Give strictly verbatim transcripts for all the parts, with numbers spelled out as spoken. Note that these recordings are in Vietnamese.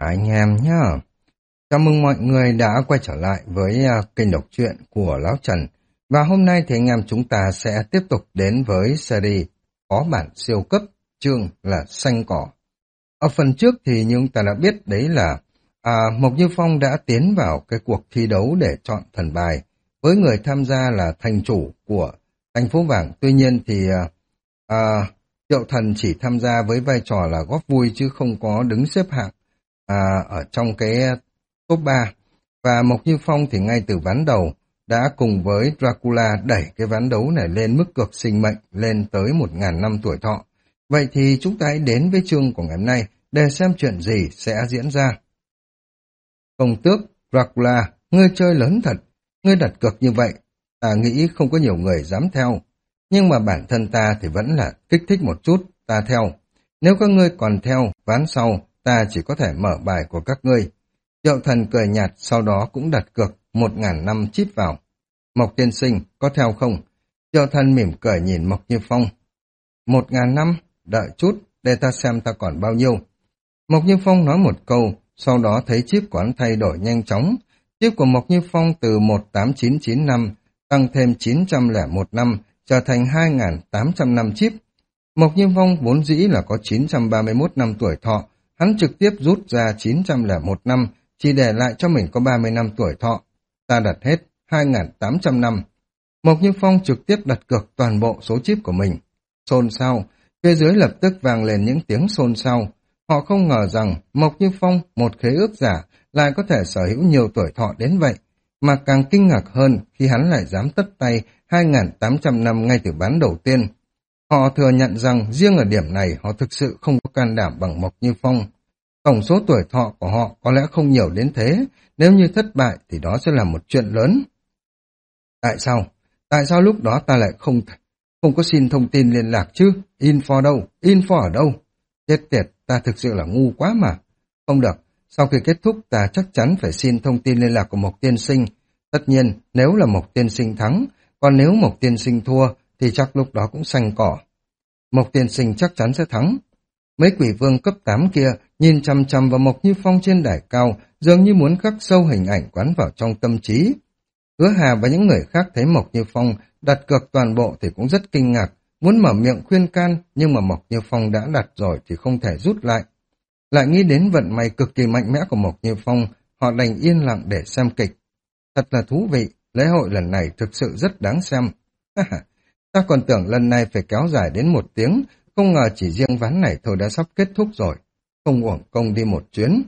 Anh em nhá. Chào mừng mọi người đã quay trở lại với uh, kênh đọc truyện của Lão Trần. Và hôm nay thì anh em chúng ta sẽ tiếp tục đến với series có bản siêu cấp, chương là Xanh Cỏ. Ở phần trước thì như chúng ta đã biết đấy là à, Mộc Như Phong đã tiến vào cái cuộc thi đấu để chọn thần bài với người tham gia là thành chủ của thành phố vàng. Tuy nhiên thì à, à, Triệu Thần chỉ tham gia với vai trò là góp vui chứ không có đứng xếp hạng à, ở trong cái top ba. Và Mộc Như Phong thì ngay từ ván đầu đã cùng với Dracula đẩy cái ván đấu này lên mức cược sinh mệnh lên tới một nghìn năm tuổi thọ. Vậy thì chúng ta hãy đến với chương của ngày hôm nay để xem chuyện gì sẽ diễn ra. Công tước Dracula, ngươi chơi lớn thật, ngươi đặt cược như vậy, ta nghĩ không có nhiều người dám theo. Nhưng mà bản thân ta thì vẫn là kích thích một chút, ta theo. Nếu các ngươi còn theo, ván sau, ta chỉ có thể mở bài của các ngươi. Triệu Thần cười nhạt, sau đó cũng đặt cược một ngàn năm chip vào. Mộc tiên sinh, có theo không? Triệu Thần mỉm cười nhìn Mộc Như Phong. Một ngàn năm, đợi chút, để ta xem ta còn bao nhiêu. Mộc Như Phong nói một câu, sau đó thấy chip của hắn thay đổi nhanh chóng. Chip của Mộc Như Phong từ một tám chín chín năm tăng thêm chín trăm lẻ một năm, trở thành hai nghìn tám trăm năm chip. Mộc Như Phong vốn dĩ là có chín trăm ba mươi mốt năm tuổi thọ, hắn trực tiếp rút ra chín trăm lẻ một năm, chỉ để lại cho mình có ba mươi năm tuổi thọ. Ta đặt hết hai nghìn tám trăm năm. Mộc Như Phong trực tiếp đặt cược toàn bộ số chip của mình. Xôn xao, phía dưới lập tức vang lên những tiếng xôn xao. Họ không ngờ rằng Mộc Như Phong, một khế ước giả, lại có thể sở hữu nhiều tuổi thọ đến vậy. Mà càng kinh ngạc hơn khi hắn lại dám tất tay hai nghìn tám trăm năm ngay từ ván đầu tiên. Họ thừa nhận rằng riêng ở điểm này họ thực sự không có can đảm bằng Mộc Như Phong. Tổng số tuổi thọ của họ có lẽ không nhiều đến thế, nếu như thất bại thì đó sẽ là một chuyện lớn. Tại sao? Tại sao lúc đó ta lại không không có xin thông tin liên lạc chứ? Info đâu? Info ở đâu? Chết tiệt, ta thực sự là ngu quá mà. Không được, sau khi kết thúc ta chắc chắn phải xin thông tin liên lạc của Mộc tiên sinh. Tất nhiên, nếu là Mộc tiên sinh thắng, còn nếu Mộc tiên sinh thua thì chắc lúc đó cũng xanh cỏ. Mộc tiên sinh chắc chắn sẽ thắng. Mấy quỷ vương cấp tám kia nhìn chằm chằm vào Mộc Như Phong trên đài cao, dường như muốn khắc sâu hình ảnh quán vào trong tâm trí. Hứa Hà và những người khác thấy Mộc Như Phong đặt cược toàn bộ thì cũng rất kinh ngạc, muốn mở miệng khuyên can, nhưng mà Mộc Như Phong đã đặt rồi thì không thể rút lại. Lại nghĩ đến vận may cực kỳ mạnh mẽ của Mộc Như Phong, họ đành yên lặng để xem kịch. Thật là thú vị, lễ hội lần này thực sự rất đáng xem. Ta còn tưởng lần này phải kéo dài đến một tiếng, không ngờ chỉ riêng ván này thôi đã sắp kết thúc rồi. Không uổng công đi một chuyến.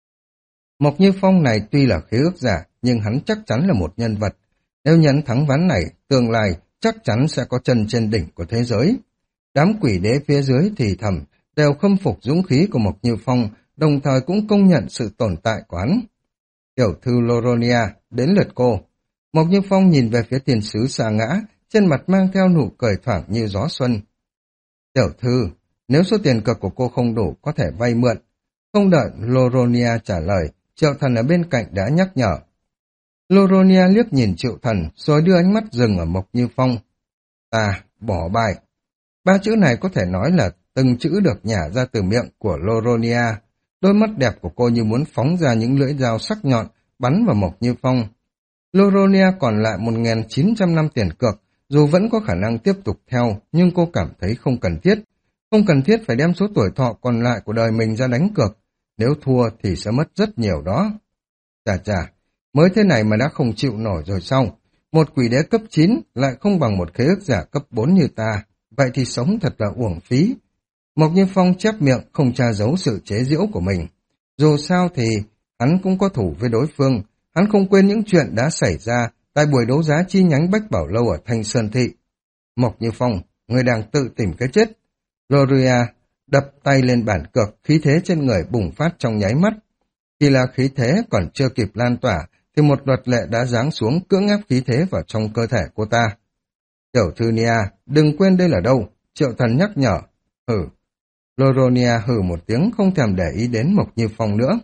Mộc Như Phong này tuy là khế ước giả, nhưng hắn chắc chắn là một nhân vật. Nếu nhấn thắng ván này, tương lai chắc chắn sẽ có chân trên đỉnh của thế giới. Đám quỷ đế phía dưới thì thầm, đều khâm phục dũng khí của Mộc Như Phong, đồng thời cũng công nhận sự tồn tại của hắn. Tiểu thư Loronia, đến lượt cô. Mộc Như Phong nhìn về phía tiền sứ xa ngã, trên mặt mang theo nụ cười thoảng như gió xuân. Tiểu thư, nếu số tiền cược của cô không đủ, có thể vay mượn. Không đợi Loronia trả lời, Triệu Thần ở bên cạnh đã nhắc nhở. Loronia liếc nhìn Triệu Thần, rồi đưa ánh mắt dừng ở Mộc Như Phong. Ta, bỏ bài. Ba chữ này có thể nói là từng chữ được nhả ra từ miệng của Loronia. Đôi mắt đẹp của cô như muốn phóng ra những lưỡi dao sắc nhọn, bắn vào Mộc Như Phong. Loronia còn lại một nghìn chín trăm năm tiền cược, dù vẫn có khả năng tiếp tục theo, nhưng cô cảm thấy không cần thiết. Không cần thiết phải đem số tuổi thọ còn lại của đời mình ra đánh cược. Nếu thua thì sẽ mất rất nhiều đó. Chà chà, mới thế này mà đã không chịu nổi rồi sao? Một quỷ đế cấp chín lại không bằng một khế ước giả cấp bốn như ta. Vậy thì sống thật là uổng phí. Mộc Như Phong chép miệng không tra giấu sự chế giễu của mình. Dù sao thì hắn cũng có thủ với đối phương. Hắn không quên những chuyện đã xảy ra tại buổi đấu giá chi nhánh Bách Bảo Lâu ở Thanh Sơn Thị. Mộc Như Phong, người đang tự tìm cái chết. Gloria đập tay lên bàn cược, khí thế trên người bùng phát trong nháy mắt. Chỉ là khí thế còn chưa kịp lan tỏa, thì một luật lệ đã giáng xuống cưỡng ép khí thế vào trong cơ thể cô ta. Tiểu thư Nia, đừng quên đây là đâu, Triệu Thần nhắc nhở. Hử. Loronia hử một tiếng không thèm để ý đến Mộc Như Phong nữa.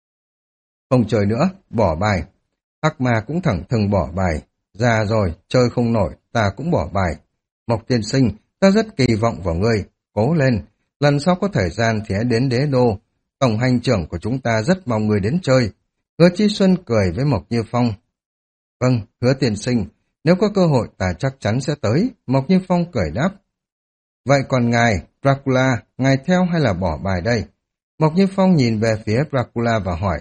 Không chơi nữa, bỏ bài. Hắc Ma cũng thẳng thừng bỏ bài. Già rồi, chơi không nổi, ta cũng bỏ bài. Mộc tiên sinh, ta rất kỳ vọng vào ngươi. Cố lên, lần sau có thời gian thì hãy đến đế đô. Tổng hành trưởng của chúng ta rất mong người đến chơi. Hứa Chí Xuân cười với Mộc Như Phong. Vâng, Hứa tiên sinh, nếu có cơ hội ta chắc chắn sẽ tới, Mộc Như Phong cười đáp. Vậy còn ngài, Dracula, ngài theo hay là bỏ bài đây? Mộc Như Phong nhìn về phía Dracula và hỏi.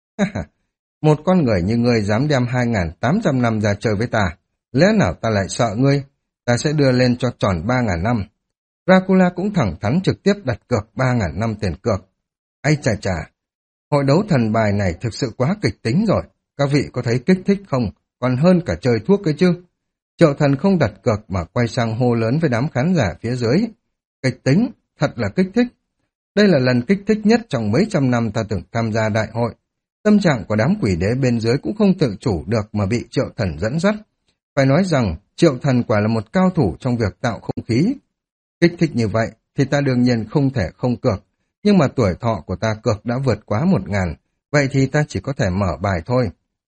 Một con người như ngươi dám đem hai nghìn tám trăm năm ra chơi với ta, lẽ nào ta lại sợ ngươi? Ta sẽ đưa lên cho tròn ba nghìn năm. Dracula cũng thẳng thắn trực tiếp đặt cược ba nghìn năm tiền cược. Ây chà chà, hội đấu thần bài này thực sự quá kịch tính rồi. Các vị có thấy kích thích không? Còn hơn cả chơi thuốc ấy chứ. Triệu Thần không đặt cược mà quay sang hô lớn với đám khán giả phía dưới. Kịch tính, thật là kích thích. Đây là lần kích thích nhất trong mấy trăm năm ta từng tham gia đại hội. Tâm trạng của đám quỷ đế bên dưới cũng không tự chủ được mà bị Triệu Thần dẫn dắt. Phải nói rằng Triệu Thần quả là một cao thủ trong việc tạo không khí. Kích thích như vậy thì ta đương nhiên không thể không cược. Nhưng mà tuổi thọ của ta cược đã vượt quá một ngàn, vậy thì ta chỉ có thể mở bài thôi.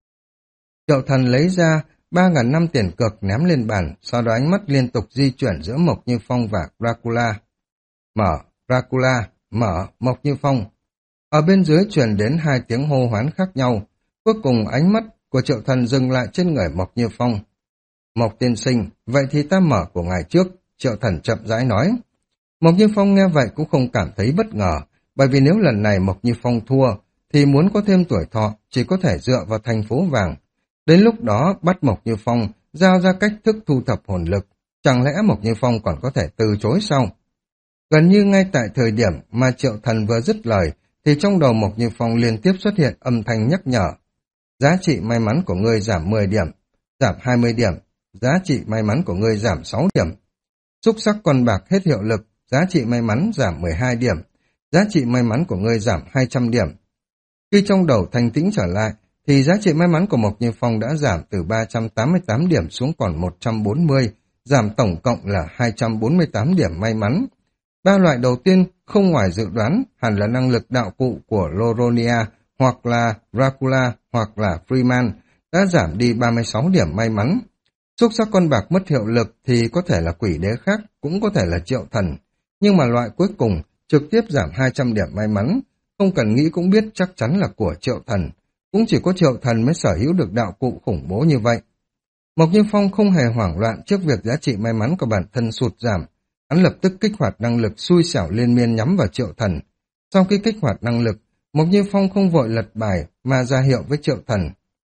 Triệu Thần lấy ra ba nghìn năm tiền cược ném lên bàn, sau đó ánh mắt liên tục di chuyển giữa Mộc Như Phong và Dracula. Mở, Dracula, mở, Mộc Như Phong. Ở bên dưới truyền đến hai tiếng hô hoán khác nhau. Cuối cùng ánh mắt của Triệu Thần dừng lại trên người Mộc Như Phong. Mộc tiên sinh, vậy thì ta mở của ngài trước, Triệu Thần chậm rãi nói. Mộc Như Phong nghe vậy cũng không cảm thấy bất ngờ, bởi vì nếu lần này Mộc Như Phong thua, thì muốn có thêm tuổi thọ chỉ có thể dựa vào thành phố vàng. Đến lúc đó bắt Mộc Như Phong giao ra cách thức thu thập hồn lực, chẳng lẽ Mộc Như Phong còn có thể từ chối sao? Gần như ngay tại thời điểm mà Triệu Thần vừa dứt lời, thì trong đầu Mộc Như Phong liên tiếp xuất hiện âm thanh nhắc nhở. Giá trị may mắn của ngươi giảm mười điểm, giảm hai mươi điểm, giá trị may mắn của ngươi giảm sáu điểm. Xúc sắc con bạc hết hiệu lực, giá trị may mắn giảm mười hai điểm, giá trị may mắn của ngươi giảm hai trăm điểm. Khi trong đầu thanh tĩnh trở lại, thì giá trị may mắn của Mộc Như Phong đã giảm từ ba trăm tám mươi tám điểm xuống còn một trăm bốn mươi, giảm tổng cộng là hai trăm bốn mươi tám điểm may mắn. Ba loại đầu tiên không ngoài dự đoán hẳn là năng lực đạo cụ của Loronia hoặc là Dracula hoặc là Freeman đã giảm đi ba mươi sáu điểm may mắn. Xúc sắc con bạc mất hiệu lực thì có thể là quỷ đế khác, cũng có thể là Triệu Thần. Nhưng mà loại cuối cùng trực tiếp giảm hai trăm điểm may mắn, không cần nghĩ cũng biết chắc chắn là của Triệu Thần. Cũng chỉ có Triệu Thần mới sở hữu được đạo cụ khủng bố như vậy. Mộc Như Phong không hề hoảng loạn trước việc giá trị may mắn của bản thân sụt giảm. Hắn lập tức kích hoạt năng lực xui xẻo liên miên nhắm vào Triệu Thần. Sau khi kích hoạt năng lực, Mộc Như Phong không vội lật bài mà ra hiệu với Triệu Thần.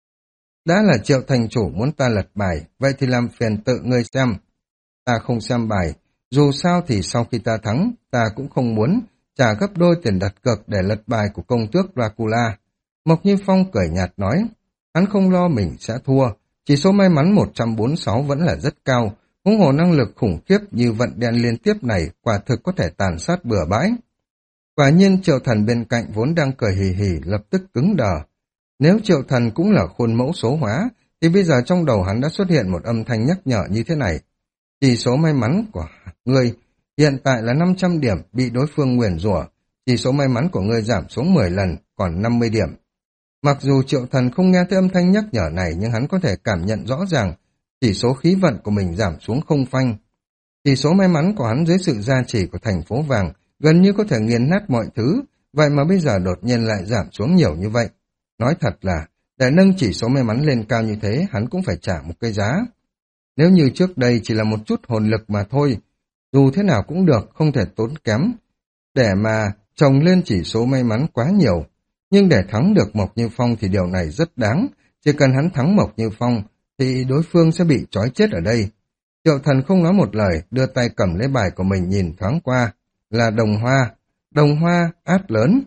Đã là Triệu thành chủ muốn ta lật bài, vậy thì làm phiền tự ngươi xem. Ta không xem bài, dù sao thì sau khi ta thắng, ta cũng không muốn trả gấp đôi tiền đặt cược để lật bài của công tước Dracula. Mộc Như Phong cười nhạt nói, hắn không lo mình sẽ thua, chỉ số may mắn một trăm bốn mươi sáu vẫn là rất cao, huống hồ năng lực khủng khiếp như vận đen liên tiếp này quả thực có thể tàn sát bừa bãi. Quả nhiên Triệu Thần bên cạnh vốn đang cười hì hì lập tức cứng đờ. Nếu Triệu Thần cũng là khuôn mẫu số hóa, thì bây giờ trong đầu hắn đã xuất hiện một âm thanh nhắc nhở như thế này. Chỉ số may mắn của ngươi hiện tại là năm trăm điểm bị đối phương nguyền rủa, chỉ số may mắn của ngươi giảm xuống mười lần, còn năm mươi điểm. Mặc dù Triệu Thần không nghe thấy âm thanh nhắc nhở này, nhưng hắn có thể cảm nhận rõ ràng chỉ số khí vận của mình giảm xuống không phanh. Chỉ số may mắn của hắn dưới sự gia trì của thành phố vàng gần như có thể nghiền nát mọi thứ, vậy mà bây giờ đột nhiên lại giảm xuống nhiều như vậy. Nói thật là, để nâng chỉ số may mắn lên cao như thế, hắn cũng phải trả một cái giá. Nếu như trước đây chỉ là một chút hồn lực mà thôi, dù thế nào cũng được, không thể tốn kém, để mà trồng lên chỉ số may mắn quá nhiều. Nhưng để thắng được Mộc Như Phong thì điều này rất đáng, chỉ cần hắn thắng Mộc Như Phong, thì đối phương sẽ bị trói chết ở đây. Triệu Thần không nói một lời, đưa tay cầm lấy bài của mình nhìn thoáng qua, là đồng hoa, đồng hoa át lớn.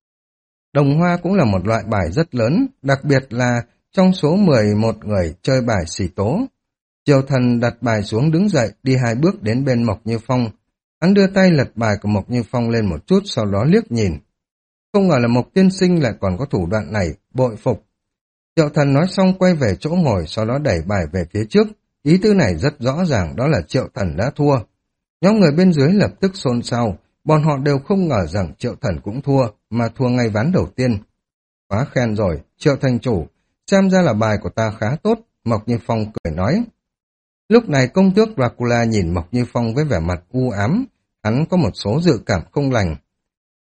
Đồng hoa cũng là một loại bài rất lớn, đặc biệt là trong số mười một người chơi bài xỉ tố. Triệu Thần đặt bài xuống đứng dậy, đi hai bước đến bên Mộc Như Phong. Hắn đưa tay lật bài của Mộc Như Phong lên một chút, sau đó liếc nhìn. Không ngờ là Mộc tiên sinh lại còn có thủ đoạn này, bội phục. Triệu Thần nói xong quay về chỗ ngồi, sau đó đẩy bài về phía trước. Ý tứ này rất rõ ràng, đó là Triệu Thần đã thua. Nhóm người bên dưới lập tức xôn xao, bọn họ đều không ngờ rằng Triệu Thần cũng thua, mà thua ngay ván đầu tiên. Quá khen rồi, Triệu thành chủ, xem ra là bài của ta khá tốt, Mộc Như Phong cười nói. Lúc này công tước Dracula nhìn Mộc Như Phong với vẻ mặt u ám, hắn có một số dự cảm không lành.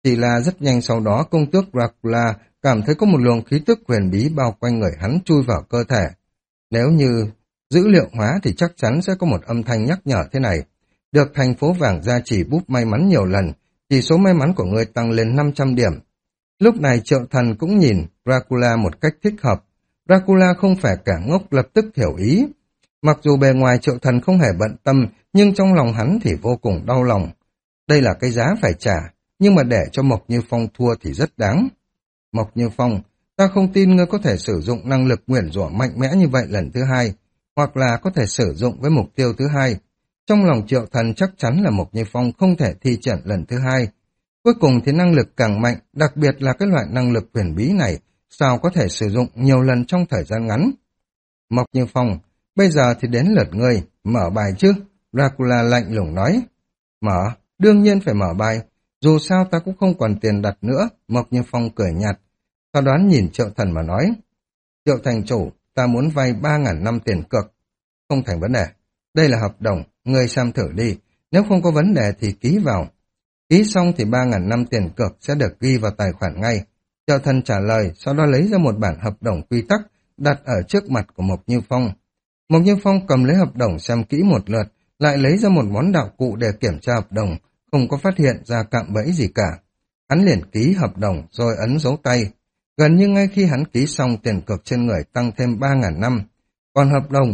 Chỉ là rất nhanh sau đó công tước Dracula cảm thấy có một luồng khí tức huyền bí bao quanh người hắn chui vào cơ thể. Nếu như dữ liệu hóa thì chắc chắn sẽ có một âm thanh nhắc nhở thế này. Được thành phố vàng gia trì búp may mắn nhiều lần, chỉ số may mắn của ngươi tăng lên năm trăm điểm. Lúc này Triệu Thần cũng nhìn Dracula một cách thích hợp. Dracula không phải kẻ ngốc, lập tức hiểu ý. Mặc dù bề ngoài Triệu Thần không hề bận tâm, nhưng trong lòng hắn thì vô cùng đau lòng. Đây là cái giá phải trả, nhưng mà để cho Mộc Như Phong thua thì rất đáng. Mộc Như Phong, ta không tin ngươi có thể sử dụng năng lực nguyền rủa mạnh mẽ như vậy lần thứ hai, hoặc là có thể sử dụng với mục tiêu thứ hai. Trong lòng Triệu Thần chắc chắn là Mộc Như Phong không thể thi triển lần thứ hai. Cuối cùng thì năng lực càng mạnh, đặc biệt là cái loại năng lực huyền bí này, sao có thể sử dụng nhiều lần trong thời gian ngắn. Mộc Như Phong, bây giờ thì đến lượt ngươi, mở bài chứ? Dracula lạnh lùng nói. Mở, đương nhiên phải mở bài, dù sao ta cũng không còn tiền đặt nữa, Mộc Như Phong cười nhạt. Sau đó nhìn Triệu Thần mà nói. Triệu thành chủ, ta muốn vay ba ngàn năm tiền cược. Không thành vấn đề, đây là hợp đồng, ngươi xem thử đi, nếu không có vấn đề thì ký vào. Ký xong thì ba ngàn năm tiền cược sẽ được ghi vào tài khoản ngay. Triệu Thần trả lời, sau đó lấy ra một bản hợp đồng quy tắc, đặt ở trước mặt của Mộc Như Phong. Mộc Như Phong cầm lấy hợp đồng xem kỹ một lượt, lại lấy ra một món đạo cụ để kiểm tra hợp đồng, không có phát hiện ra cạm bẫy gì cả. Hắn liền ký hợp đồng rồi ấn dấu tay. Gần như ngay khi hắn ký xong, tiền cược trên người tăng thêm ba ngàn năm. Còn hợp đồng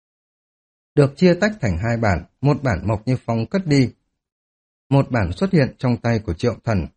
được chia tách thành hai bản, một bản Mộc Như Phong cất đi. Một bản xuất hiện trong tay của Triệu Thần.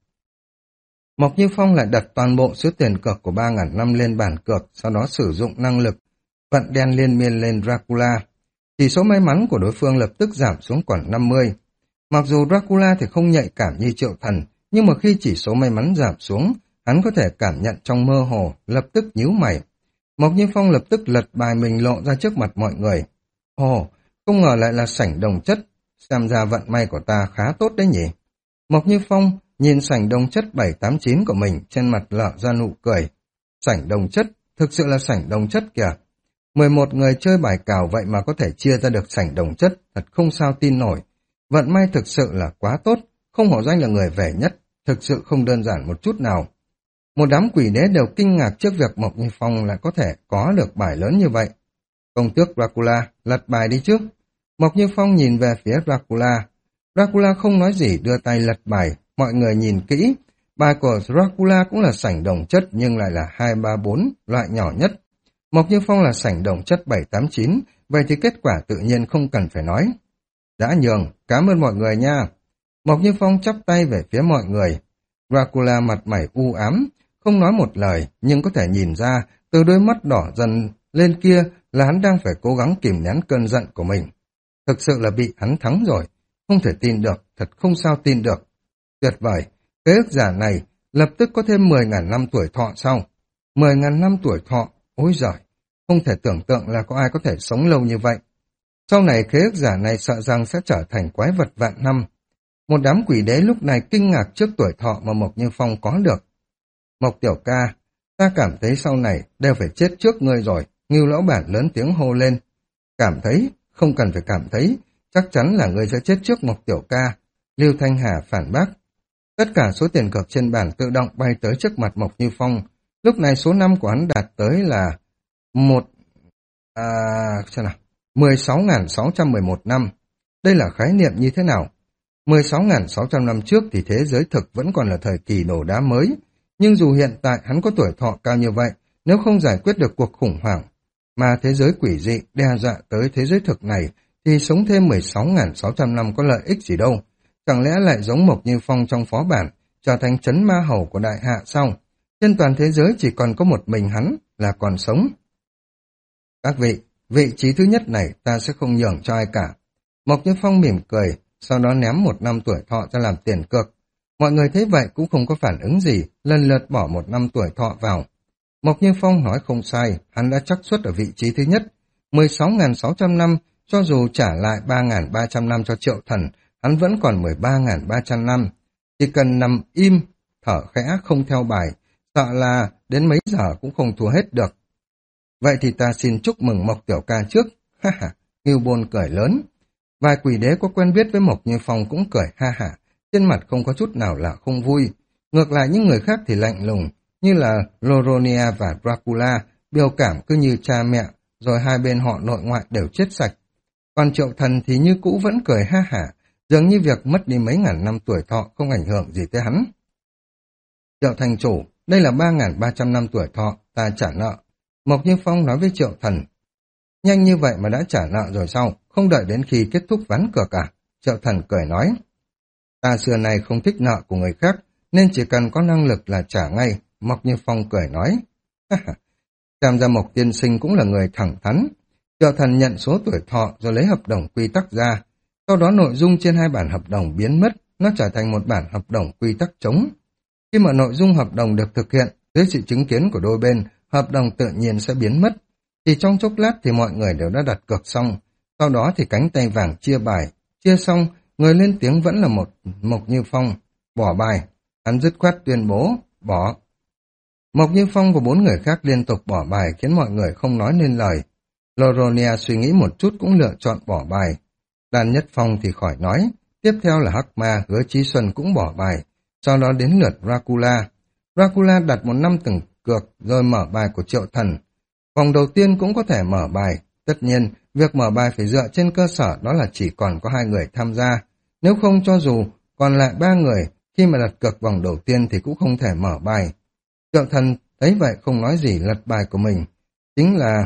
Mộc Như Phong lại đặt toàn bộ số tiền cược của ba ngàn năm lên bản cược, sau đó sử dụng năng lực vận đen liên miên lên Dracula. Chỉ số may mắn của đối phương lập tức giảm xuống còn năm mươi. Mặc dù Dracula thì không nhạy cảm như Triệu Thần, nhưng mà khi chỉ số may mắn giảm xuống, hắn có thể cảm nhận trong mơ hồ, lập tức nhíu mày. Mộc Như Phong lập tức lật bài mình lộ ra trước mặt mọi người. Ồ, không ngờ lại là sảnh đồng chất, xem ra vận may của ta khá tốt đấy nhỉ. Mộc Như Phong nhìn sảnh đồng chất bảy tám chín của mình, trên mặt lở ra nụ cười. Sảnh đồng chất, thực sự là sảnh đồng chất kìa. mười một người chơi bài cào vậy mà có thể chia ra được sảnh đồng chất, thật không sao tin nổi. Vận may thực sự là quá tốt, không hổ danh là người vẻ nhất, thực sự không đơn giản một chút nào. Một đám quỷ đế đều kinh ngạc trước việc Mộc Như Phong lại có thể có được bài lớn như vậy. Công tước Dracula, lật bài đi trước. Mộc Như Phong nhìn về phía Dracula. Dracula không nói gì, đưa tay lật bài, mọi người nhìn kỹ. Bài của Dracula cũng là sảnh đồng chất nhưng lại là hai ba bốn, loại nhỏ nhất. Mộc Như Phong là sảnh đồng chất bảy tám chín, vậy thì kết quả tự nhiên không cần phải nói. Đã nhường, cảm ơn mọi người nha. Mộc Như Phong chắp tay về phía mọi người. Dracula mặt mày u ám, không nói một lời, nhưng có thể nhìn ra từ đôi mắt đỏ dần lên kia là hắn đang phải cố gắng kìm nén cơn giận của mình. Thực sự là bị hắn thắng rồi, không thể tin được, thật không sao tin được. Tuyệt vời, kế ước giả này lập tức có thêm mười ngàn năm tuổi thọ sau. mười ngàn năm tuổi thọ, ôi giời, không thể tưởng tượng là có ai có thể sống lâu như vậy. Sau này khế ước giả này sợ rằng sẽ trở thành quái vật vạn năm. Một đám quỷ đế lúc này kinh ngạc trước tuổi thọ mà Mộc Như Phong có được. Mộc tiểu ca, ta cảm thấy sau này đều phải chết trước ngươi rồi, Ngưu lão bản lớn tiếng hô lên. Cảm thấy, không cần phải cảm thấy, chắc chắn là ngươi sẽ chết trước Mộc tiểu ca. Lưu Thanh Hà phản bác. Tất cả số tiền cược trên bàn tự động bay tới trước mặt Mộc Như Phong. Lúc này số năm của hắn đạt tới là một à, xem nào, mười sáu nghìn sáu trăm mười một năm. Đây là khái niệm như thế nào? mười sáu nghìn sáu trăm năm trước thì thế giới thực vẫn còn là thời kỳ đổ đá mới, nhưng dù hiện tại hắn có tuổi thọ cao như vậy, nếu không giải quyết được cuộc khủng hoảng mà thế giới quỷ dị đe dọa tới thế giới thực này, thì sống thêm mười sáu nghìn sáu trăm năm có lợi ích gì đâu. Chẳng lẽ lại giống Mộc Như Phong trong phó bản, trở thành trấn ma hầu của đại hạ sao? Trên toàn thế giới chỉ còn có một mình hắn là còn sống. Các vị, vị trí thứ nhất này ta sẽ không nhường cho ai cả. Mộc Như Phong mỉm cười, sau đó ném một năm tuổi thọ ra làm tiền cược. Mọi người thấy vậy cũng không có phản ứng gì, lần lượt bỏ một năm tuổi thọ vào. Mộc Như Phong nói không sai, hắn đã chắc suất ở vị trí thứ nhất. mười sáu nghìn sáu trăm năm, cho dù trả lại ba nghìn ba trăm năm cho Triệu Thần, hắn vẫn còn mười ba nghìn ba trăm năm. Chỉ cần nằm im, thở khẽ không theo bài, sợ là đến mấy giờ cũng không thua hết được. Vậy thì ta xin chúc mừng Mộc tiểu ca trước. Ha ha, Ngưu Bôn cười lớn. Vài quỷ đế có quen biết với Mộc Như Phong cũng cười ha ha, trên mặt không có chút nào là không vui. Ngược lại những người khác thì lạnh lùng, như là Loronia và Dracula, biểu cảm cứ như cha mẹ, rồi hai bên họ nội ngoại đều chết sạch. Còn Triệu Thần thì như cũ vẫn cười ha hả, dường như việc mất đi mấy ngàn năm tuổi thọ không ảnh hưởng gì tới hắn. Triệu thành chủ, đây là ba nghìn ba trăm năm tuổi thọ, ta trả nợ. Mộc Như Phong nói với Triệu Thần. Nhanh như vậy mà đã trả nợ rồi sao, không đợi đến khi kết thúc ván cược à? Triệu Thần cười nói. Ta xưa này không thích nợ của người khác, nên chỉ cần có năng lực là trả ngay. Mộc Như Phong cười nói. Xem ra Mộc tiên sinh cũng là người thẳng thắn. Triệu Thần nhận số tuổi thọ rồi lấy hợp đồng quy tắc ra. Sau đó nội dung trên hai bản hợp đồng biến mất, nó trở thành một bản hợp đồng quy tắc trống. Khi mà nội dung hợp đồng được thực hiện, dưới sự chứng kiến của đôi bên, hợp đồng tự nhiên sẽ biến mất. Chỉ trong chốc lát thì mọi người đều đã đặt cược xong. Sau đó thì cánh tay vàng chia bài. Chia xong, người lên tiếng vẫn là một Mộc Như Phong. Bỏ bài. Hắn dứt khoát tuyên bố, bỏ. Mộc Như Phong và bốn người khác liên tục bỏ bài khiến mọi người không nói nên lời. Loronia suy nghĩ một chút cũng lựa chọn bỏ bài. Đan Nhất Phong thì khỏi nói. Tiếp theo là Hắc Ma, Hứa Chí Xuân cũng bỏ bài. Sau đó đến lượt Dracula. Dracula đặt một năm từng cược rồi mở bài của Triệu Thần. Vòng đầu tiên cũng có thể mở bài. Tất nhiên, việc mở bài phải dựa trên cơ sở đó là chỉ còn có hai người tham gia. Nếu không cho dù còn lại ba người, khi mà đặt cược vòng đầu tiên thì cũng không thể mở bài. Triệu Thần thấy vậy không nói gì lật bài của mình. Chính là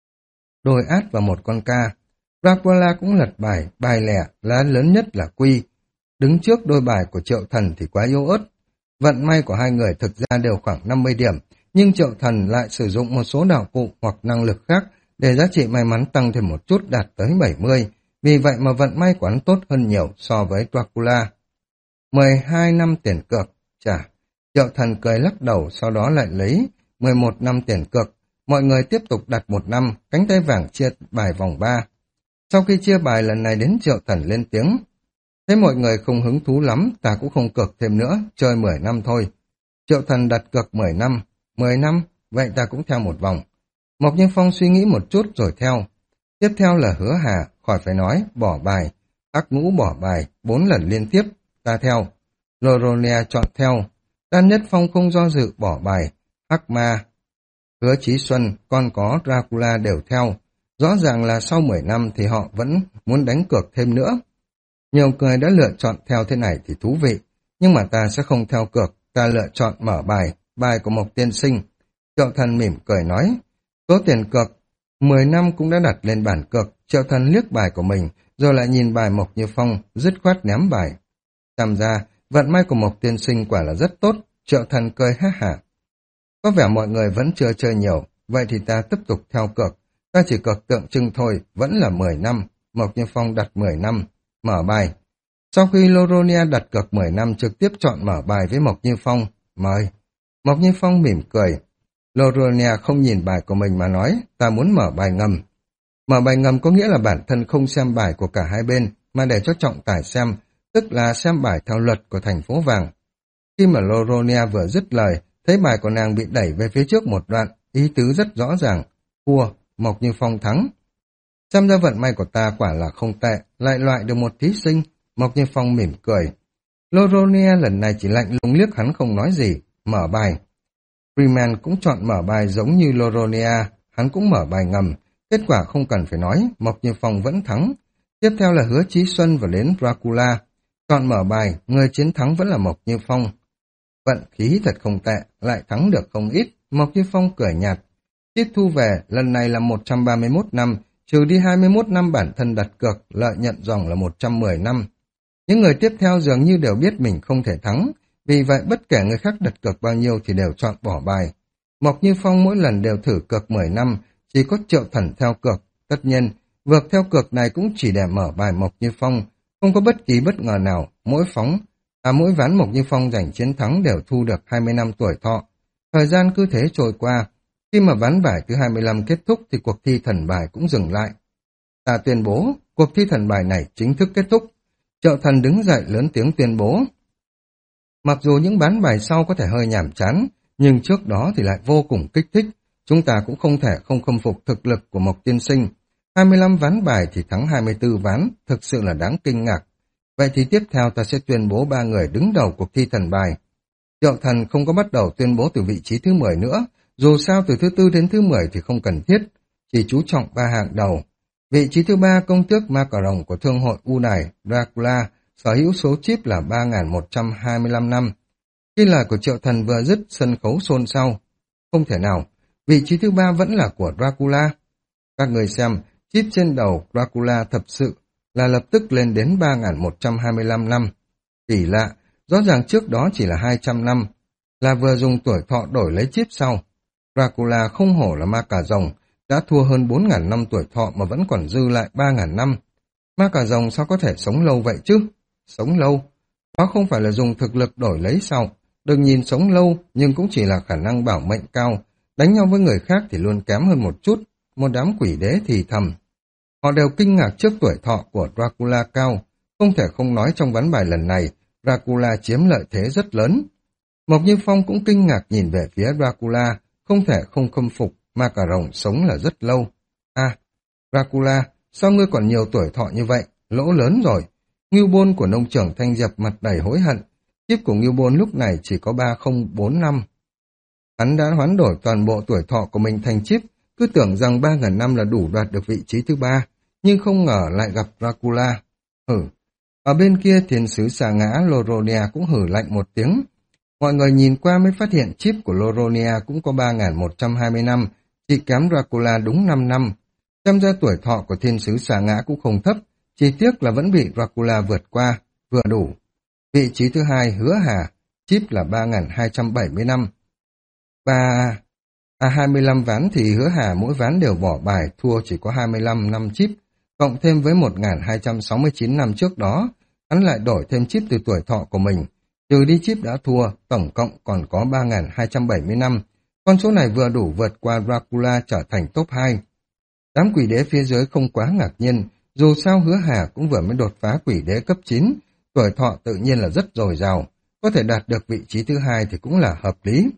đôi át và một con ca. Dracula cũng lật bài, bài lẻ, lá lớn nhất là quy. Đứng trước đôi bài của Triệu Thần thì quá yếu ớt. Vận may của hai người thực ra đều khoảng năm mươi điểm, nhưng Triệu Thần lại sử dụng một số đạo cụ hoặc năng lực khác để giá trị may mắn tăng thêm một chút đạt tới bảy mươi. Vì vậy mà vận may của hắn tốt hơn nhiều so với Dracula. mười hai năm tiền cược, chà. Triệu Thần cười lắc đầu, sau đó lại lấy mười một năm tiền cược. Mọi người tiếp tục đặt một năm, cánh tay vàng chia bài vòng ba. Sau khi chia bài lần này đến Triệu Thần lên tiếng. Thế mọi người không hứng thú lắm, ta cũng không cược thêm nữa, chơi mười năm thôi. Triệu Thần đặt cược mười năm, mười năm, vậy ta cũng theo một vòng. Mộc Như Phong suy nghĩ một chút rồi theo. Tiếp theo là Hứa Hà, khỏi phải nói, bỏ bài. Hắc Ngũ bỏ bài, bốn lần liên tiếp, ta theo. Loronia chọn theo. Đan Nhất Phong không do dự bỏ bài. Hắc Ma, Hứa Chí Xuân, còn có Dracula đều theo. Rõ ràng là sau mười năm thì họ vẫn muốn đánh cược thêm nữa. Nhiều người đã lựa chọn theo thế này thì thú vị, nhưng mà ta sẽ không theo cược, ta lựa chọn mở bài, bài của Mộc tiên sinh. Triệu Thần mỉm cười nói, số tiền cược, mười năm cũng đã đặt lên bàn cược. Triệu Thần liếc bài của mình, rồi lại nhìn bài Mộc Như Phong, dứt khoát ném bài. Tham gia, vận may của Mộc tiên sinh quả là rất tốt. Triệu Thần cười ha hả. Có vẻ mọi người vẫn chưa chơi nhiều, vậy thì ta tiếp tục theo cược. Ta chỉ cược tượng trưng thôi, vẫn là mười năm. Mộc Như Phong đặt mười năm. Mở bài. Sau khi Loronia đặt cược mười năm trực tiếp chọn mở bài với Mộc Như Phong, mời. Mộc Như Phong mỉm cười. Loronia không nhìn bài của mình mà nói, ta muốn mở bài ngầm. Mở bài ngầm có nghĩa là bản thân không xem bài của cả hai bên, mà để cho trọng tài xem, tức là xem bài theo luật của thành phố vàng. Khi mà Loronia vừa dứt lời, thấy bài của nàng bị đẩy về phía trước một đoạn, ý tứ rất rõ ràng. Thua, Mộc Như Phong thắng. Xem ra vận may của ta quả là không tệ, lại loại được một thí sinh. Mộc Như Phong mỉm cười. Loronia lần này chỉ lạnh lùng liếc hắn không nói gì, mở bài. Freeman cũng chọn mở bài giống như Loronia, hắn cũng mở bài ngầm. Kết quả không cần phải nói, Mộc Như Phong vẫn thắng. Tiếp theo là Hứa Chí Xuân và đến Dracula. Chọn mở bài, người chiến thắng vẫn là Mộc Như Phong. Vận khí thật không tệ, lại thắng được không ít. Mộc Như Phong cười nhạt. Tiếp thu về, lần này là một trăm ba mươi mốt năm, trừ đi hai mươi mốt năm bản thân đặt cược, lợi nhận dòng là một trăm mười năm. Những người tiếp theo dường như đều biết mình không thể thắng, vì vậy bất kể người khác đặt cược bao nhiêu thì đều chọn bỏ bài. Mộc Như Phong mỗi lần đều thử cược mười năm, chỉ có Triệu Thần theo cược. Tất nhiên, vượt theo cược này cũng chỉ để mở bài Mộc Như Phong, không có bất kỳ bất ngờ nào, mỗi phóng, à mỗi ván Mộc Như Phong giành chiến thắng đều thu được hai mươi năm tuổi thọ. Thời gian cứ thế trôi qua, khi mà ván bài thứ hai mươi lăm kết thúc thì cuộc thi thần bài cũng dừng lại. Ta tuyên bố, cuộc thi thần bài này chính thức kết thúc. Triệu Thần đứng dậy lớn tiếng tuyên bố. Mặc dù những ván bài sau có thể hơi nhàm chán, nhưng trước đó thì lại vô cùng kích thích. Chúng ta cũng không thể không khâm phục thực lực của Mộc tiên sinh. hai mươi lăm ván bài thì thắng hai mươi tư ván, thực sự là đáng kinh ngạc. Vậy thì tiếp theo ta sẽ tuyên bố ba người đứng đầu cuộc thi thần bài. Triệu Thần không có bắt đầu tuyên bố từ vị trí thứ mười nữa, dù sao từ thứ tư đến thứ mười thì không cần thiết, chỉ chú trọng ba hạng đầu. Vị trí thứ ba công tước ma cà rồng của thương hội U Đài Dracula sở hữu số chip là ba nghìn một trăm hai mươi lăm năm. Khi lời của Triệu Thần vừa dứt, sân khấu xôn xao. Không thể nào, vị trí thứ ba vẫn là của Dracula. Các người xem, chip trên đầu Dracula thật sự là lập tức lên đến ba nghìn một trăm hai mươi lăm năm. Kỳ lạ, rõ ràng trước đó chỉ là hai trăm năm, là vừa dùng tuổi thọ đổi lấy chip sau. Dracula không hổ là ma cà rồng, đã thua hơn bốn nghìn năm tuổi thọ mà vẫn còn dư lại ba nghìn năm. Ma cà rồng sao có thể sống lâu vậy chứ? Sống lâu? Nó không phải là dùng thực lực đổi lấy sao? Đừng nhìn sống lâu, nhưng cũng chỉ là khả năng bảo mệnh cao. Đánh nhau với người khác thì luôn kém hơn một chút. Một đám quỷ đế thì thầm. Họ đều kinh ngạc trước tuổi thọ của Dracula cao. Không thể không nói trong ván bài lần này, Dracula chiếm lợi thế rất lớn. Mộc Như Phong cũng kinh ngạc nhìn về phía Dracula, không thể không khâm phục, ma cà rồng sống là rất lâu. À, Dracula, sao ngươi còn nhiều tuổi thọ như vậy? Lỗ lớn rồi. Ngưu Bôn của nông trưởng Thanh Diệp mặt đầy hối hận. Chip của Ngưu Bôn lúc này chỉ có ba không bốn năm. Hắn đã hoán đổi toàn bộ tuổi thọ của mình thành chip, cứ tưởng rằng ba nghìn năm là đủ đoạt được vị trí thứ ba, nhưng không ngờ lại gặp Dracula. Hử. Ở bên kia thiên sứ xà ngã Loronia cũng hử lạnh một tiếng. Mọi người nhìn qua mới phát hiện chip của Loronia cũng có ba nghìn một trăm hai mươi năm, chỉ kém Dracula đúng năm năm. Xem ra tuổi thọ của thiên sứ xà ngã cũng không thấp, chỉ tiếc là vẫn bị Dracula vượt qua, vừa đủ. Vị trí thứ hai Hứa Hà, chip là ba nghìn hai trăm bảy mươi năm. Ba... À hai mươi lăm ván thì Hứa Hà mỗi ván đều bỏ bài, thua chỉ có hai mươi lăm năm chip, cộng thêm với một nghìn hai trăm sáu mươi chín năm trước đó, hắn lại đổi thêm chip từ tuổi thọ của mình. Trừ đi chip đã thua, tổng cộng còn có ba nghìn hai trăm bảy mươi năm. Con số này vừa đủ vượt qua Dracula trở thành top hai. Đám quỷ đế phía dưới không quá ngạc nhiên, dù sao Hứa Hà cũng vừa mới đột phá quỷ đế cấp chín, tuổi thọ tự nhiên là rất dồi dào, có thể đạt được vị trí thứ hai thì cũng là hợp lý.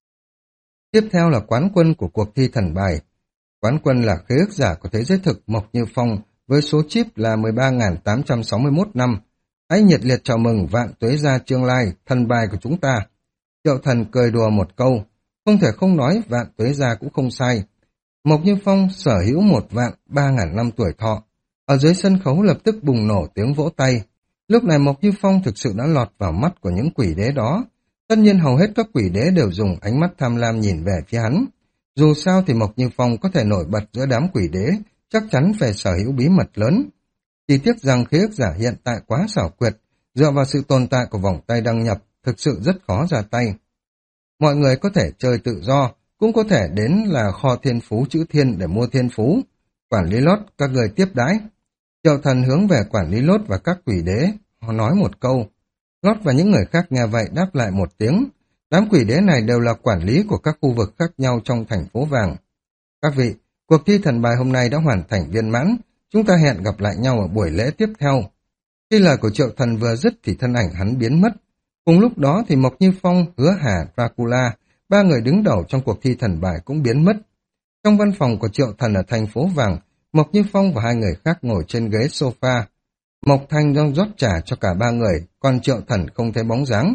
Tiếp theo là quán quân của cuộc thi thần bài. Quán quân là khế ước giả của thế giới thực Mộc Như Phong với số chip là mười ba nghìn tám trăm sáu mươi mốt năm. Hãy nhiệt liệt chào mừng vạn tuế gia chương lai, thần bài của chúng ta. Triệu Thần cười đùa một câu, không thể không nói vạn tuế gia cũng không sai. Mộc Như Phong sở hữu một vạn ba nghìn năm tuổi thọ. Ở dưới sân khấu lập tức bùng nổ tiếng vỗ tay. Lúc này Mộc Như Phong thực sự đã lọt vào mắt của những quỷ đế đó. Tất nhiên hầu hết các quỷ đế đều dùng ánh mắt tham lam nhìn về phía hắn. Dù sao thì Mộc Như Phong có thể nổi bật giữa đám quỷ đế, chắc chắn phải sở hữu bí mật lớn. Chỉ tiếc rằng khế ước giả hiện tại quá xảo quyệt, dựa vào sự tồn tại của vòng tay đăng nhập, thực sự rất khó ra tay. Mọi người có thể chơi tự do, cũng có thể đến là kho thiên phú chữ thiên để mua thiên phú. Quản lý lốt, các người tiếp đãi. Triệu Thần hướng về quản lý lốt và các quỷ đế, họ nói một câu. Lốt và những người khác nghe vậy đáp lại một tiếng. Đám quỷ đế này đều là quản lý của các khu vực khác nhau trong thành phố vàng. Các vị, cuộc thi thần bài hôm nay đã hoàn thành viên mãn. Chúng ta hẹn gặp lại nhau ở buổi lễ tiếp theo. Khi lời của Triệu Thần vừa dứt thì thân ảnh hắn biến mất. Cùng lúc đó thì Mộc Như Phong, Hứa Hà, Dracula, ba người đứng đầu trong cuộc thi thần bài cũng biến mất. Trong văn phòng của Triệu Thần ở thành phố vàng, Mộc Như Phong và hai người khác ngồi trên ghế sofa. Mộc Thanh đang rót trà cho cả ba người, còn Triệu Thần không thấy bóng dáng.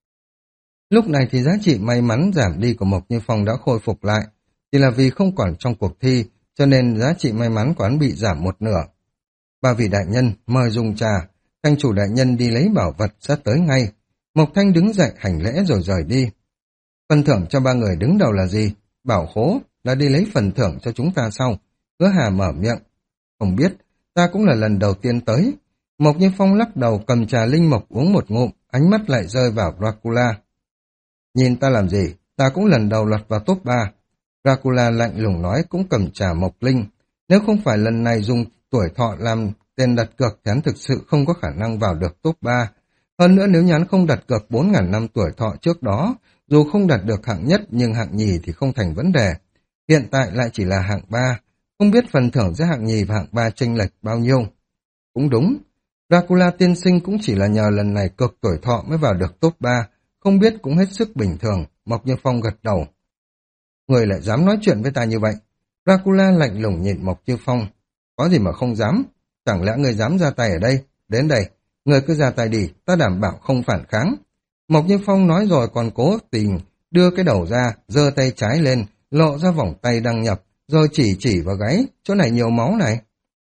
Lúc này thì giá trị may mắn giảm đi của Mộc Như Phong đã khôi phục lại. Chỉ là vì không còn trong cuộc thi, cho nên giá trị may mắn của hắn bị giảm một nửa. Ba vị đại nhân mời dùng trà, thanh chủ đại nhân đi lấy bảo vật sẽ tới ngay. Mộc Thanh đứng dậy hành lễ rồi rời đi. Phần thưởng cho ba người đứng đầu là gì? Bảo khố là đi lấy phần thưởng cho chúng ta sau. Hứa Hà mở miệng. Không biết, ta cũng là lần đầu tiên tới. Mộc Như Phong lắc đầu cầm trà linh mộc uống một ngụm, ánh mắt lại rơi vào Dracula. Nhìn ta làm gì, ta cũng lần đầu lọt vào top ba. Dracula lạnh lùng nói cũng cầm trà mộc linh. Nếu không phải lần này dùng tuổi thọ làm tên đặt cược thì hắn thực sự không có khả năng vào được top ba. Hơn nữa nếu như hắn không đặt cược bốn nghìn năm tuổi thọ trước đó, dù không đạt được hạng nhất nhưng hạng nhì thì không thành vấn đề. Hiện tại lại chỉ là hạng ba, không biết phần thưởng giữa hạng nhì và hạng ba chênh lệch bao nhiêu. Cũng đúng, Dracula tiên sinh cũng chỉ là nhờ lần này cực tuổi thọ mới vào được top ba, không biết cũng hết sức bình thường. Mộc Như Phong gật đầu. Người lại dám nói chuyện với ta như vậy? Dracula lạnh lùng nhìn Mộc Như Phong. Có gì mà không dám? Chẳng lẽ người dám ra tay ở đây? Đến đây, người cứ ra tay đi, ta đảm bảo không phản kháng. Mộc Như Phong nói rồi còn cố tình đưa cái đầu ra, giơ tay trái lên, lộ ra vòng tay đăng nhập, rồi chỉ chỉ vào gáy, chỗ này nhiều máu này.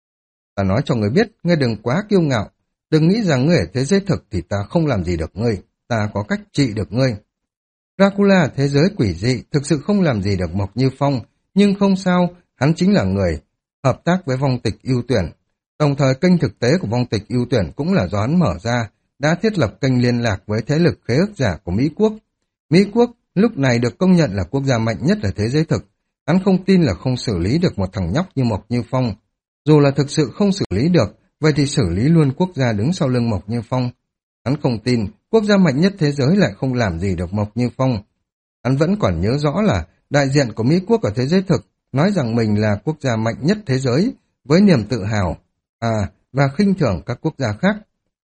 Ta nói cho ngươi biết, ngươi đừng quá kiêu ngạo, đừng nghĩ rằng ngươi ở thế giới thực thì ta không làm gì được ngươi, ta có cách trị được ngươi. Dracula ở thế giới quỷ dị thực sự không làm gì được Mộc Như Phong, nhưng không sao, hắn chính là người hợp tác với vong tịch ưu tuyển. Đồng thời kênh thực tế của vong tịch ưu tuyển cũng là do hắn mở ra, đã thiết lập kênh liên lạc với thế lực khế ước giả của Mỹ Quốc. Mỹ Quốc lúc này được công nhận là quốc gia mạnh nhất ở thế giới thực. Hắn không tin là không xử lý được một thằng nhóc như Mộc Như Phong. Dù là thực sự không xử lý được, vậy thì xử lý luôn quốc gia đứng sau lưng Mộc Như Phong. Hắn không tin quốc gia mạnh nhất thế giới lại không làm gì được Mộc Như Phong. Hắn vẫn còn nhớ rõ là đại diện của Mỹ Quốc ở thế giới thực nói rằng mình là quốc gia mạnh nhất thế giới với niềm tự hào, à, và khinh thường các quốc gia khác.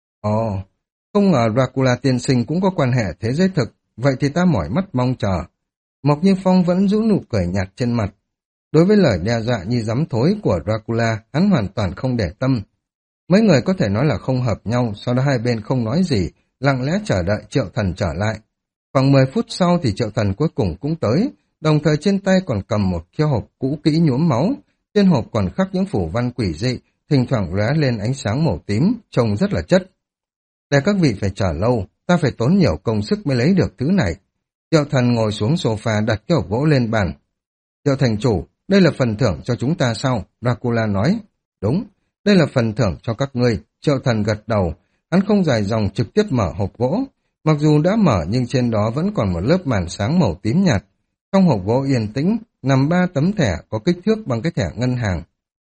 Ồ, không ngờ Dracula tiên sinh cũng có quan hệ thế giới thực, vậy thì ta mỏi mắt mong chờ. Mộc Như Phong vẫn giữ nụ cười nhạt trên mặt. Đối với lời đe dọa như giấm thối của Dracula, hắn hoàn toàn không để tâm. Mấy người có thể nói là không hợp nhau, sau đó hai bên không nói gì, lặng lẽ chờ đợi Triệu Thần trở lại. Khoảng mười phút sau thì Triệu Thần cuối cùng cũng tới, đồng thời trên tay còn cầm một cái hộp cũ kỹ nhuốm máu. Trên hộp còn khắc những phủ văn quỷ dị, thỉnh thoảng lóe lên ánh sáng màu tím, trông rất là chất. Để các vị phải chờ lâu, ta phải tốn nhiều công sức mới lấy được thứ này. Triệu Thần ngồi xuống sofa đặt cái hộp gỗ lên bàn. Triệu thành chủ, đây là phần thưởng cho chúng ta sao? Dracula nói. Đúng, đây là phần thưởng cho các ngươi. Triệu Thần gật đầu, hắn không dài dòng trực tiếp mở hộp gỗ. Mặc dù đã mở nhưng trên đó vẫn còn một lớp màn sáng màu tím nhạt. Trong hộp gỗ yên tĩnh, nằm ba tấm thẻ có kích thước bằng cái thẻ ngân hàng.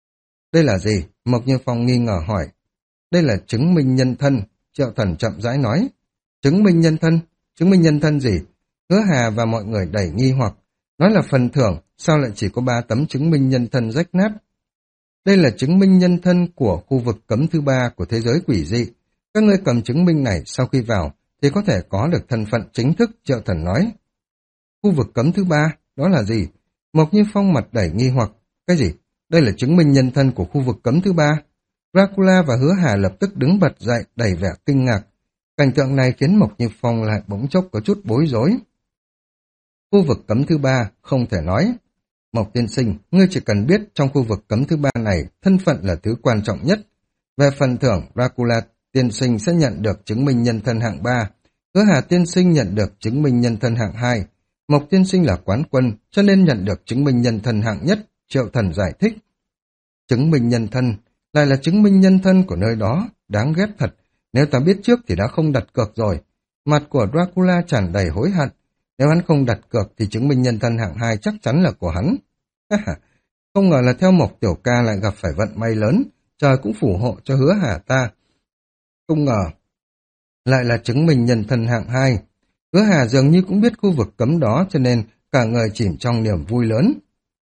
Đây là gì? Mộc Như Phong nghi ngờ hỏi. Đây là chứng minh nhân thân, Triệu Thần chậm rãi nói. Chứng minh nhân thân? Chứng minh nhân thân gì? Hứa Hà và mọi người đầy nghi hoặc. Nói là phần thưởng, sao lại chỉ có ba tấm chứng minh nhân thân rách nát? Đây là chứng minh nhân thân của khu vực cấm thứ ba của thế giới quỷ dị. Các ngươi cầm chứng minh này sau khi vào thì có thể có được thân phận chính thức, Triệu Thần nói. Khu vực cấm thứ ba, đó là gì? Mộc Như Phong mặt đầy nghi hoặc. Cái gì? Đây là chứng minh nhân thân của khu vực cấm thứ ba. Dracula và Hứa Hà lập tức đứng bật dậy đầy vẻ kinh ngạc. Cảnh tượng này khiến Mộc Như Phong lại bỗng chốc có chút bối rối. Khu vực cấm thứ ba, không thể nói. Mộc tiên sinh, ngươi chỉ cần biết trong khu vực cấm thứ ba này, thân phận là thứ quan trọng nhất. Về phần thưởng, Dracula tiên sinh sẽ nhận được chứng minh nhân thân hạng ba. Hứa Hà tiên sinh nhận được chứng minh nhân thân hạng hai. Mộc tiên sinh là quán quân, cho nên nhận được chứng minh nhân thân hạng nhất, Triệu Thần giải thích. Chứng minh nhân thân, lại là chứng minh nhân thân của nơi đó, đáng ghét thật. Nếu ta biết trước thì đã không đặt cược rồi. Mặt của Dracula tràn đầy hối hận. Nếu hắn không đặt cược thì chứng minh nhân thân hạng hai chắc chắn là của hắn. Không ngờ là theo Mộc tiểu ca lại gặp phải vận may lớn, trời cũng phù hộ cho Hứa Hà ta. Không ngờ, lại là chứng minh nhân thân hạng hai. Hứa Hà dường như cũng biết khu vực cấm đó cho nên cả người chìm trong niềm vui lớn.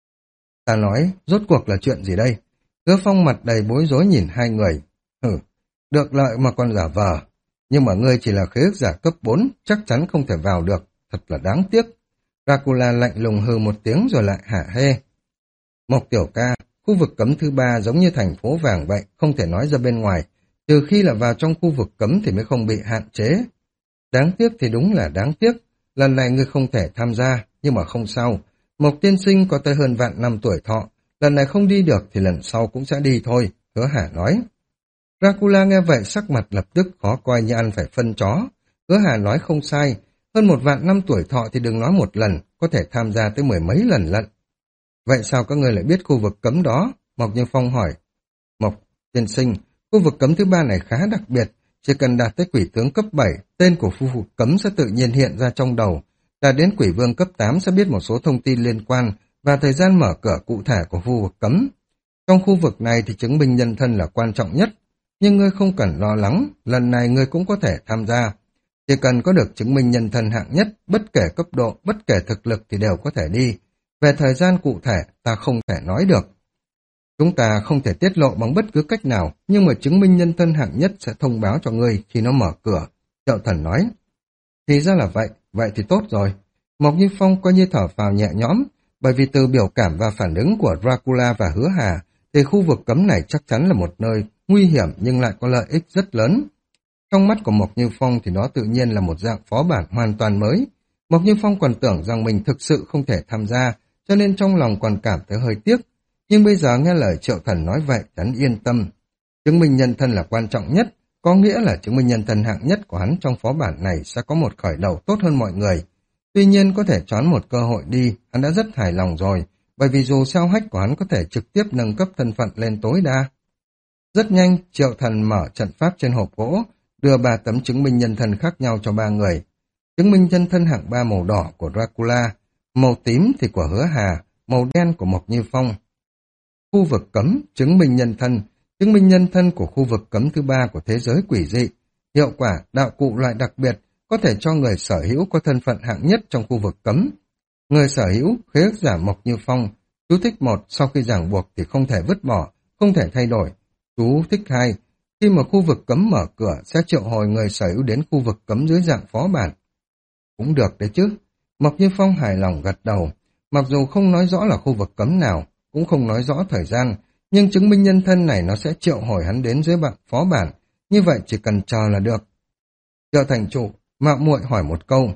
Ta nói, rốt cuộc là chuyện gì đây? Hứa Phong mặt đầy bối rối nhìn hai người. Hừ, được lợi mà còn giả vờ. Nhưng mà ngươi chỉ là khế ước giả cấp bốn, chắc chắn không thể vào được. Thật là đáng tiếc. Dracula lạnh lùng hừ một tiếng rồi lại hả hê. Mộc tiểu ca, khu vực cấm thứ ba giống như thành phố vàng vậy, không thể nói ra bên ngoài. Trừ khi là vào trong khu vực cấm thì mới không bị hạn chế. Đáng tiếc thì đúng là đáng tiếc. Lần này ngươi không thể tham gia, nhưng mà không sao. Mộc tiên sinh có tới hơn vạn năm tuổi thọ. Lần này không đi được thì lần sau cũng sẽ đi thôi, Hứa Hà nói. Dracula nghe vậy sắc mặt lập tức khó coi như ăn phải phân chó. Hứa Hà nói không sai. Hơn một vạn năm tuổi thọ thì đừng nói một lần, có thể tham gia tới mười mấy lần lận. Vậy sao các ngươi lại biết khu vực cấm đó? Mộc Như Phong hỏi. Mộc tiên sinh, khu vực cấm thứ ba này khá đặc biệt. Chỉ cần đạt tới quỷ tướng cấp bảy, tên của khu vực cấm sẽ tự nhiên hiện ra trong đầu. Đạt đến quỷ vương cấp tám sẽ biết một số thông tin liên quan và thời gian mở cửa cụ thể của khu vực cấm. Trong khu vực này thì chứng minh nhân thân là quan trọng nhất. Nhưng ngươi không cần lo lắng, lần này ngươi cũng có thể tham gia. Chỉ cần có được chứng minh nhân thân hạng nhất, bất kể cấp độ, bất kể thực lực thì đều có thể đi. Về thời gian cụ thể, ta không thể nói được. Chúng ta không thể tiết lộ bằng bất cứ cách nào, nhưng mà chứng minh nhân thân hạng nhất sẽ thông báo cho ngươi khi nó mở cửa. Triệu Thần nói. Thì ra là vậy, vậy thì tốt rồi. Mộc Như Phong coi như thở phào nhẹ nhõm, bởi vì từ biểu cảm và phản ứng của Dracula và Hứa Hà, thì khu vực cấm này chắc chắn là một nơi nguy hiểm nhưng lại có lợi ích rất lớn. Trong mắt của Mộc Như Phong thì đó tự nhiên là một dạng phó bản hoàn toàn mới. Mộc Như Phong còn tưởng rằng mình thực sự không thể tham gia, cho nên trong lòng còn cảm thấy hơi tiếc. Nhưng bây giờ nghe lời Triệu Thần nói vậy, hắn yên tâm. Chứng minh nhân thân là quan trọng nhất, có nghĩa là chứng minh nhân thân hạng nhất của hắn trong phó bản này sẽ có một khởi đầu tốt hơn mọi người. Tuy nhiên có thể choán một cơ hội đi, hắn đã rất hài lòng rồi, bởi vì dù sao hách của hắn có thể trực tiếp nâng cấp thân phận lên tối đa. Rất nhanh, Triệu Thần mở trận pháp trên hộp gỗ, đưa ba tấm chứng minh nhân thân khác nhau cho ba người. Chứng minh nhân thân hạng ba màu đỏ của Dracula, màu tím thì của Hứa Hà, màu đen của Mộc Như Phong. Khu vực cấm, chứng minh nhân thân, chứng minh nhân thân của khu vực cấm thứ ba của thế giới quỷ dị. Hiệu quả, đạo cụ loại đặc biệt, có thể cho người sở hữu có thân phận hạng nhất trong khu vực cấm. Người sở hữu, khế ước giả Mộc Như Phong. Chú thích một, sau khi ràng buộc thì không thể vứt bỏ, không thể thay đổi. Chú thích hai, khi mà khu vực cấm mở cửa sẽ triệu hồi người sở hữu đến khu vực cấm dưới dạng phó bản. Cũng được đấy chứ. Mộc Như Phong hài lòng gật đầu. Mặc dù không nói rõ là khu vực cấm nào, cũng không nói rõ thời gian, nhưng chứng minh nhân thân này nó sẽ triệu hồi hắn đến dưới bạn phó bản. Như vậy chỉ cần chờ là được. Triệu thành chủ, mạo muội hỏi một câu.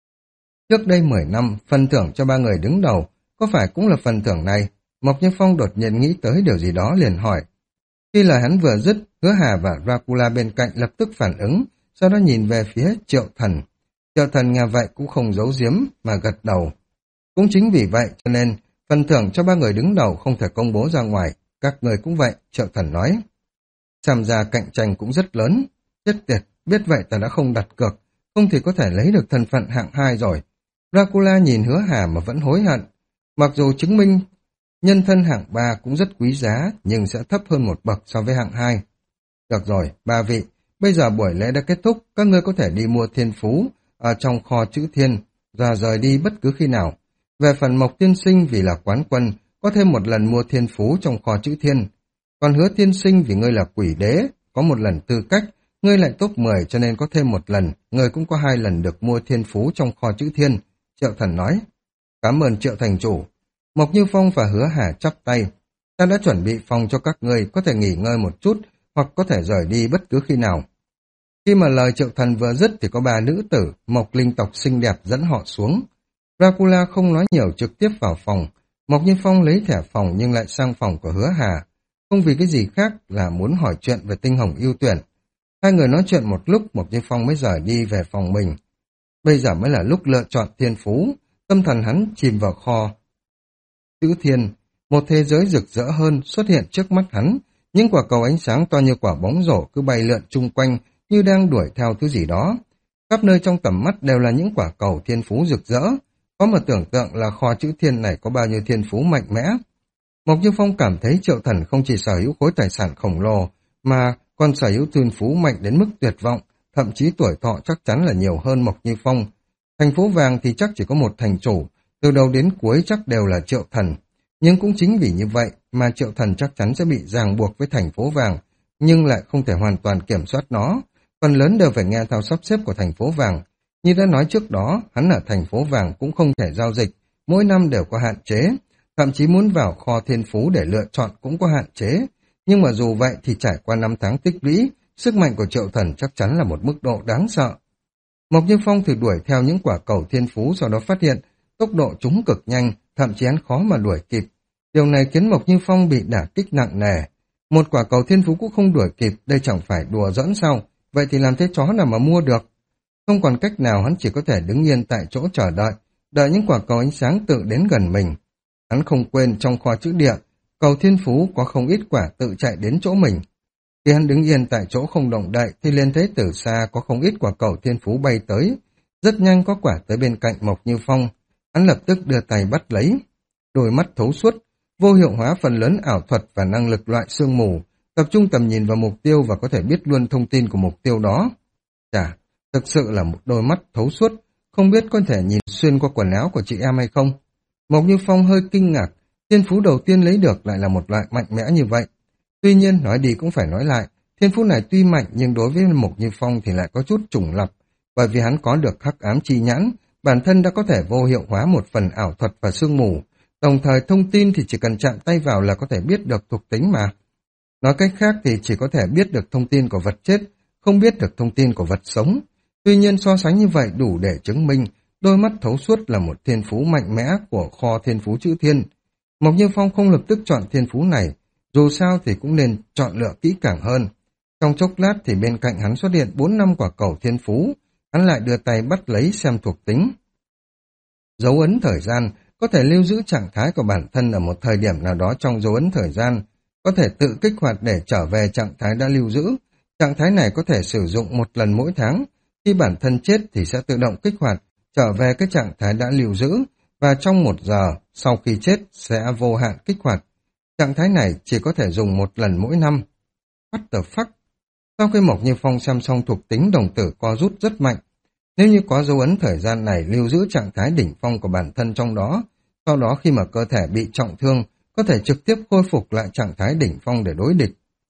Trước đây mười năm, phần thưởng cho ba người đứng đầu, có phải cũng là phần thưởng này? Mộc Như Phong đột nhiên nghĩ tới điều gì đó liền hỏi. Khi lời hắn vừa dứt, Hứa Hà và Dracula bên cạnh lập tức phản ứng, sau đó nhìn về phía Triệu Thần. Triệu Thần nghe vậy cũng không giấu giếm mà gật đầu. Cũng chính vì vậy cho nên phần thưởng cho ba người đứng đầu không thể công bố ra ngoài, các người cũng vậy, Triệu Thần nói. Xem ra cạnh tranh cũng rất lớn, chết tiệt, biết vậy ta đã không đặt cược, không thì có thể lấy được thân phận hạng hai rồi. Dracula nhìn Hứa Hà mà vẫn hối hận, mặc dù chứng minh nhân thân hạng ba cũng rất quý giá, nhưng sẽ thấp hơn một bậc so với hạng hai. Được rồi, ba vị, bây giờ buổi lễ đã kết thúc, các ngươi có thể đi mua thiên phú ở trong kho chữ thiên, và rời đi bất cứ khi nào. Về phần Mộc tiên sinh vì là quán quân, có thêm một lần mua thiên phú trong kho chữ thiên. Còn Hứa tiên sinh vì ngươi là quỷ đế, có một lần tư cách, ngươi lại top mười cho nên có thêm một lần, ngươi cũng có hai lần được mua thiên phú trong kho chữ thiên. Triệu Thần nói, cảm ơn Triệu thành chủ. Mộc Như Phong và Hứa Hà chắp tay. Ta đã chuẩn bị phòng cho các ngươi, có thể nghỉ ngơi một chút, hoặc có thể rời đi bất cứ khi nào. Khi mà lời Triệu Thần vừa dứt thì có ba nữ tử, Mộc linh tộc xinh đẹp dẫn họ xuống. Dracula không nói nhiều trực tiếp vào phòng. Mộc Như Phong lấy thẻ phòng nhưng lại sang phòng của Hứa Hà. Không vì cái gì khác là muốn hỏi chuyện về tinh hồng ưu tuyển. Hai người nói chuyện một lúc, Mộc Như Phong mới rời đi về phòng mình. Bây giờ mới là lúc lựa chọn thiên phú. Tâm thần hắn chìm vào kho chữ thiên. Một thế giới rực rỡ hơn xuất hiện trước mắt hắn. Những quả cầu ánh sáng to như quả bóng rổ cứ bay lượn chung quanh như đang đuổi theo thứ gì đó. Khắp nơi trong tầm mắt đều là những quả cầu thiên phú rực rỡ. Có mà tưởng tượng là kho chữ thiên này có bao nhiêu thiên phú mạnh mẽ. Mộc Như Phong cảm thấy Triệu Thần không chỉ sở hữu khối tài sản khổng lồ, mà còn sở hữu thiên phú mạnh đến mức tuyệt vọng, thậm chí tuổi thọ chắc chắn là nhiều hơn Mộc Như Phong. Thành phố vàng thì chắc chỉ có một thành chủ, từ đầu đến cuối chắc đều là Triệu Thần. Nhưng cũng chính vì như vậy mà Triệu Thần chắc chắn sẽ bị ràng buộc với thành phố vàng, nhưng lại không thể hoàn toàn kiểm soát nó. Phần lớn đều phải nghe theo sắp xếp của thành phố vàng. Như đã nói trước đó, hắn ở thành phố vàng cũng không thể giao dịch, mỗi năm đều có hạn chế. Thậm chí muốn vào kho thiên phú để lựa chọn cũng có hạn chế. Nhưng mà dù vậy thì trải qua năm tháng tích lũy, sức mạnh của Triệu Thần chắc chắn là một mức độ đáng sợ. Mộc Như Phong thử đuổi theo những quả cầu thiên phú, sau đó phát hiện tốc độ chúng cực nhanh, thậm chí hắn khó mà đuổi kịp. Điều này khiến Mộc Như Phong bị đả kích nặng nề. Một quả cầu thiên phú cũng không đuổi kịp, đây chẳng phải đùa dẫn sao? Vậy thì làm thế chó nào mà mua được? Không còn cách nào, hắn chỉ có thể đứng yên tại chỗ chờ đợi, đợi những quả cầu ánh sáng tự đến gần mình. Hắn không quên trong kho chữ địa, cầu thiên phú có không ít quả tự chạy đến chỗ mình. Khi hắn đứng yên tại chỗ không động đậy thì liền thấy từ xa có không ít quả cầu thiên phú bay tới. Rất nhanh có quả tới bên cạnh Mộc Như Phong. Hắn lập tức đưa tay bắt lấy. Đôi mắt thấu suốt, vô hiệu hóa phần lớn ảo thuật và năng lực loại sương mù, tập trung tầm nhìn vào mục tiêu và có thể biết luôn thông tin của mục tiêu đó. Chà, thực sự là một đôi mắt thấu suốt, không biết có thể nhìn xuyên qua quần áo của chị em hay không. Mộc Như Phong hơi kinh ngạc, thiên phú đầu tiên lấy được lại là một loại mạnh mẽ như vậy. Tuy nhiên, nói đi cũng phải nói lại, thiên phú này tuy mạnh nhưng đối với Mộc Như Phong thì lại có chút trùng lập, bởi vì hắn có được hắc ám chi nhãn, bản thân đã có thể vô hiệu hóa một phần ảo thuật và sương mù, đồng thời thông tin thì chỉ cần chạm tay vào là có thể biết được thuộc tính mà. Nói cách khác thì chỉ có thể biết được thông tin của vật chết, không biết được thông tin của vật sống. Tuy nhiên so sánh như vậy đủ để chứng minh đôi mắt thấu suốt là một thiên phú mạnh mẽ của kho thiên phú chữ thiên. Mộc Như Phong không lập tức chọn thiên phú này, dù sao thì cũng nên chọn lựa kỹ càng hơn. Trong chốc lát thì bên cạnh hắn xuất hiện bốn năm quả cầu thiên phú, hắn lại đưa tay bắt lấy xem thuộc tính. Dấu ấn thời gian có thể lưu giữ trạng thái của bản thân ở một thời điểm nào đó trong dấu ấn thời gian, có thể tự kích hoạt để trở về trạng thái đã lưu giữ. Trạng thái này có thể sử dụng một lần mỗi tháng, khi bản thân chết thì sẽ tự động kích hoạt, trở về cái trạng thái đã lưu giữ, và trong một giờ sau khi chết sẽ vô hạn kích hoạt. Trạng thái này chỉ có thể dùng một lần mỗi năm. What the fuck? Sau khi Mộc Như Phong xem xong thuộc tính, đồng tử co rút rất mạnh. Nếu như có dấu ấn thời gian này lưu giữ trạng thái đỉnh phong của bản thân trong đó, sau đó khi mà cơ thể bị trọng thương, có thể trực tiếp khôi phục lại trạng thái đỉnh phong để đối địch.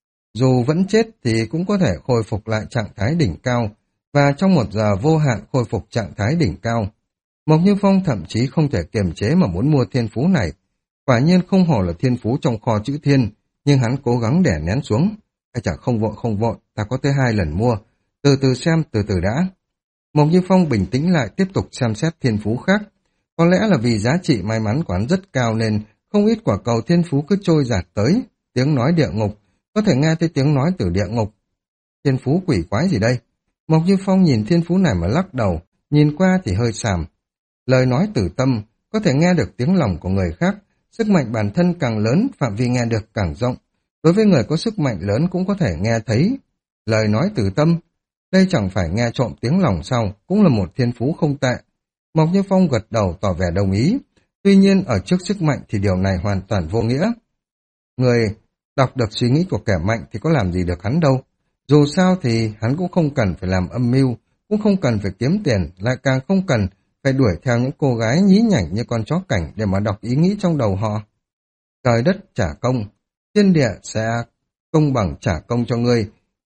Dù vẫn chết thì cũng có thể khôi phục lại trạng thái đỉnh cao, và trong một giờ vô hạn khôi phục trạng thái đỉnh cao. Mộc Như Phong thậm chí không thể kiềm chế mà muốn mua thiên phú này. Quả nhiên không hổ là thiên phú trong kho chữ thiên, nhưng hắn cố gắng đè nén xuống. Hay chả không vội không vội, ta có tới hai lần mua. Từ từ xem, từ từ đã. Mộc Như Phong bình tĩnh lại tiếp tục xem xét thiên phú khác. Có lẽ là vì giá trị may mắn của hắn rất cao nên không ít quả cầu thiên phú cứ trôi dạt tới. Tiếng nói địa ngục, có thể nghe thấy tiếng nói từ địa ngục. Thiên phú quỷ quái gì đây? Mộc Như Phong nhìn thiên phú này mà lắc đầu, nhìn qua thì hơi xàm. Lời nói từ tâm, có thể nghe được tiếng lòng của người khác, sức mạnh bản thân càng lớn, phạm vi nghe được càng rộng. Đối với người có sức mạnh lớn cũng có thể nghe thấy. Lời nói từ tâm, đây chẳng phải nghe trộm tiếng lòng sao, cũng là một thiên phú không tệ. Mộc Như Phong gật đầu tỏ vẻ đồng ý. Tuy nhiên ở trước sức mạnh thì điều này hoàn toàn vô nghĩa. Người đọc được suy nghĩ của kẻ mạnh thì có làm gì được hắn đâu. Dù sao thì hắn cũng không cần phải làm âm mưu, cũng không cần phải kiếm tiền, lại càng không cần phải đuổi theo những cô gái nhí nhảnh như con chó cảnh để mà đọc ý nghĩ trong đầu họ. Trời đất trả công, thiên địa sẽ công bằng trả công cho ngươi.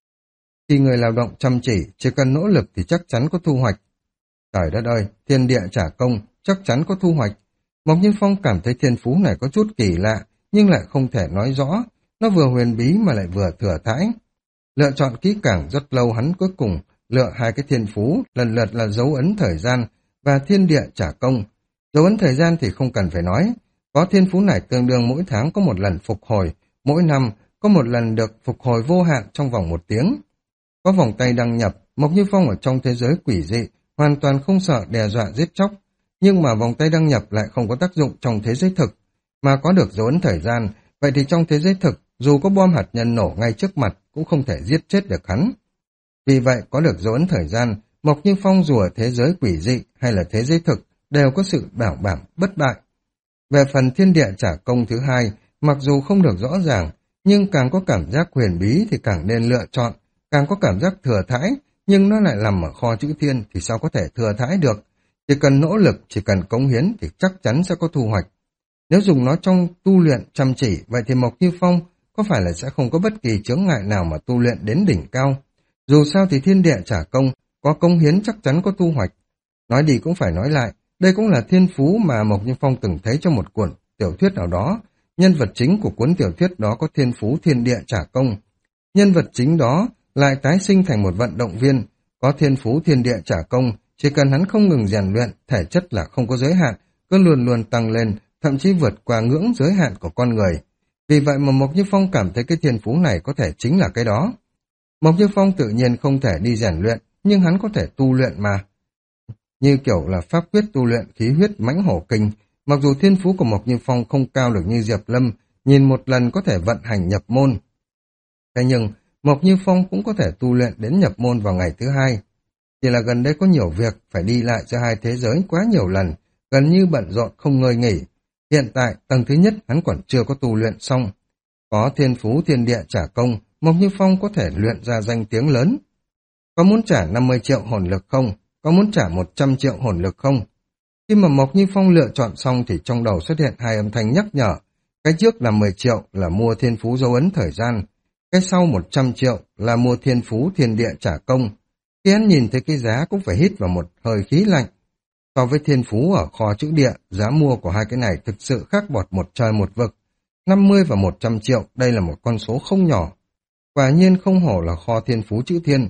Khi người lao động chăm chỉ, chỉ cần nỗ lực thì chắc chắn có thu hoạch. Trời đất ơi, thiên địa trả công, chắc chắn có thu hoạch. Mộc Như Phong cảm thấy thiên phú này có chút kỳ lạ, nhưng lại không thể nói rõ. Nó vừa huyền bí mà lại vừa thừa thãi. Lựa chọn kỹ càng rất lâu, hắn cuối cùng lựa hai cái thiên phú, lần lượt là dấu ấn thời gian và thiên địa trả công. Dấu ấn thời gian thì không cần phải nói. Có thiên phú này tương đương mỗi tháng có một lần phục hồi, mỗi năm có một lần được phục hồi vô hạn trong vòng một tiếng. Có vòng tay đăng nhập, Mộc Như Phong ở trong thế giới quỷ dị, hoàn toàn không sợ đe dọa giết chóc. Nhưng mà vòng tay đăng nhập lại không có tác dụng trong thế giới thực, mà có được dấu ấn thời gian, vậy thì trong thế giới thực, dù có bom hạt nhân nổ ngay trước mặt cũng không thể giết chết được hắn. Vì vậy, có được dấu ấn thời gian, Mộc Như Phong dù ở thế giới quỷ dị hay là thế giới thực, đều có sự bảo đảm bất bại. Về phần thiên địa trả công thứ hai, mặc dù không được rõ ràng, nhưng càng có cảm giác huyền bí thì càng nên lựa chọn, càng có cảm giác thừa thãi, nhưng nó lại nằm ở kho chữ thiên thì sao có thể thừa thãi được. Chỉ cần nỗ lực, chỉ cần cống hiến thì chắc chắn sẽ có thu hoạch. Nếu dùng nó trong tu luyện chăm chỉ, vậy thì Mộc Như Phong có phải là sẽ không có bất kỳ chướng ngại nào mà tu luyện đến đỉnh cao. Dù sao thì thiên địa trả công, có cống hiến chắc chắn có thu hoạch. Nói đi cũng phải nói lại, đây cũng là thiên phú mà Mộc Như Phong từng thấy trong một cuốn tiểu thuyết nào đó. Nhân vật chính của cuốn tiểu thuyết đó có thiên phú thiên địa trả công. Nhân vật chính đó lại tái sinh thành một vận động viên, có thiên phú thiên địa trả công, chỉ cần hắn không ngừng rèn luyện, thể chất là không có giới hạn, cứ luôn luôn tăng lên, thậm chí vượt qua ngưỡng giới hạn của con người. Vì vậy mà Mộc Như Phong cảm thấy cái thiên phú này có thể chính là cái đó. Mộc Như Phong tự nhiên không thể đi rèn luyện, nhưng hắn có thể tu luyện mà. Như kiểu là pháp quyết tu luyện khí huyết mãnh hổ kinh, mặc dù thiên phú của Mộc Như Phong không cao được như Diệp Lâm, nhìn một lần có thể vận hành nhập môn. Thế nhưng, Mộc Như Phong cũng có thể tu luyện đến nhập môn vào ngày thứ hai. Chỉ là gần đây có nhiều việc, phải đi lại giữa hai thế giới quá nhiều lần, gần như bận rộn không ngơi nghỉ. Hiện tại, tầng thứ nhất hắn còn chưa có tu luyện xong. Có thiên phú thiên địa trả công, Mộc Như Phong có thể luyện ra danh tiếng lớn. Có muốn trả năm mươi triệu hồn lực không? Có muốn trả một trăm triệu hồn lực không? Khi mà Mộc Như Phong lựa chọn xong thì trong đầu xuất hiện hai âm thanh nhắc nhở. Cái trước là mười triệu là mua thiên phú dấu ấn thời gian. Cái sau một trăm triệu là mua thiên phú thiên địa trả công. Khi hắn nhìn thấy cái giá cũng phải hít vào một hơi khí lạnh. So với thiên phú ở kho chữ địa, giá mua của hai cái này thực sự khác bọt một trời một vực. năm mươi và một trăm triệu, đây là một con số không nhỏ. Quả nhiên không hổ là kho thiên phú chữ thiên.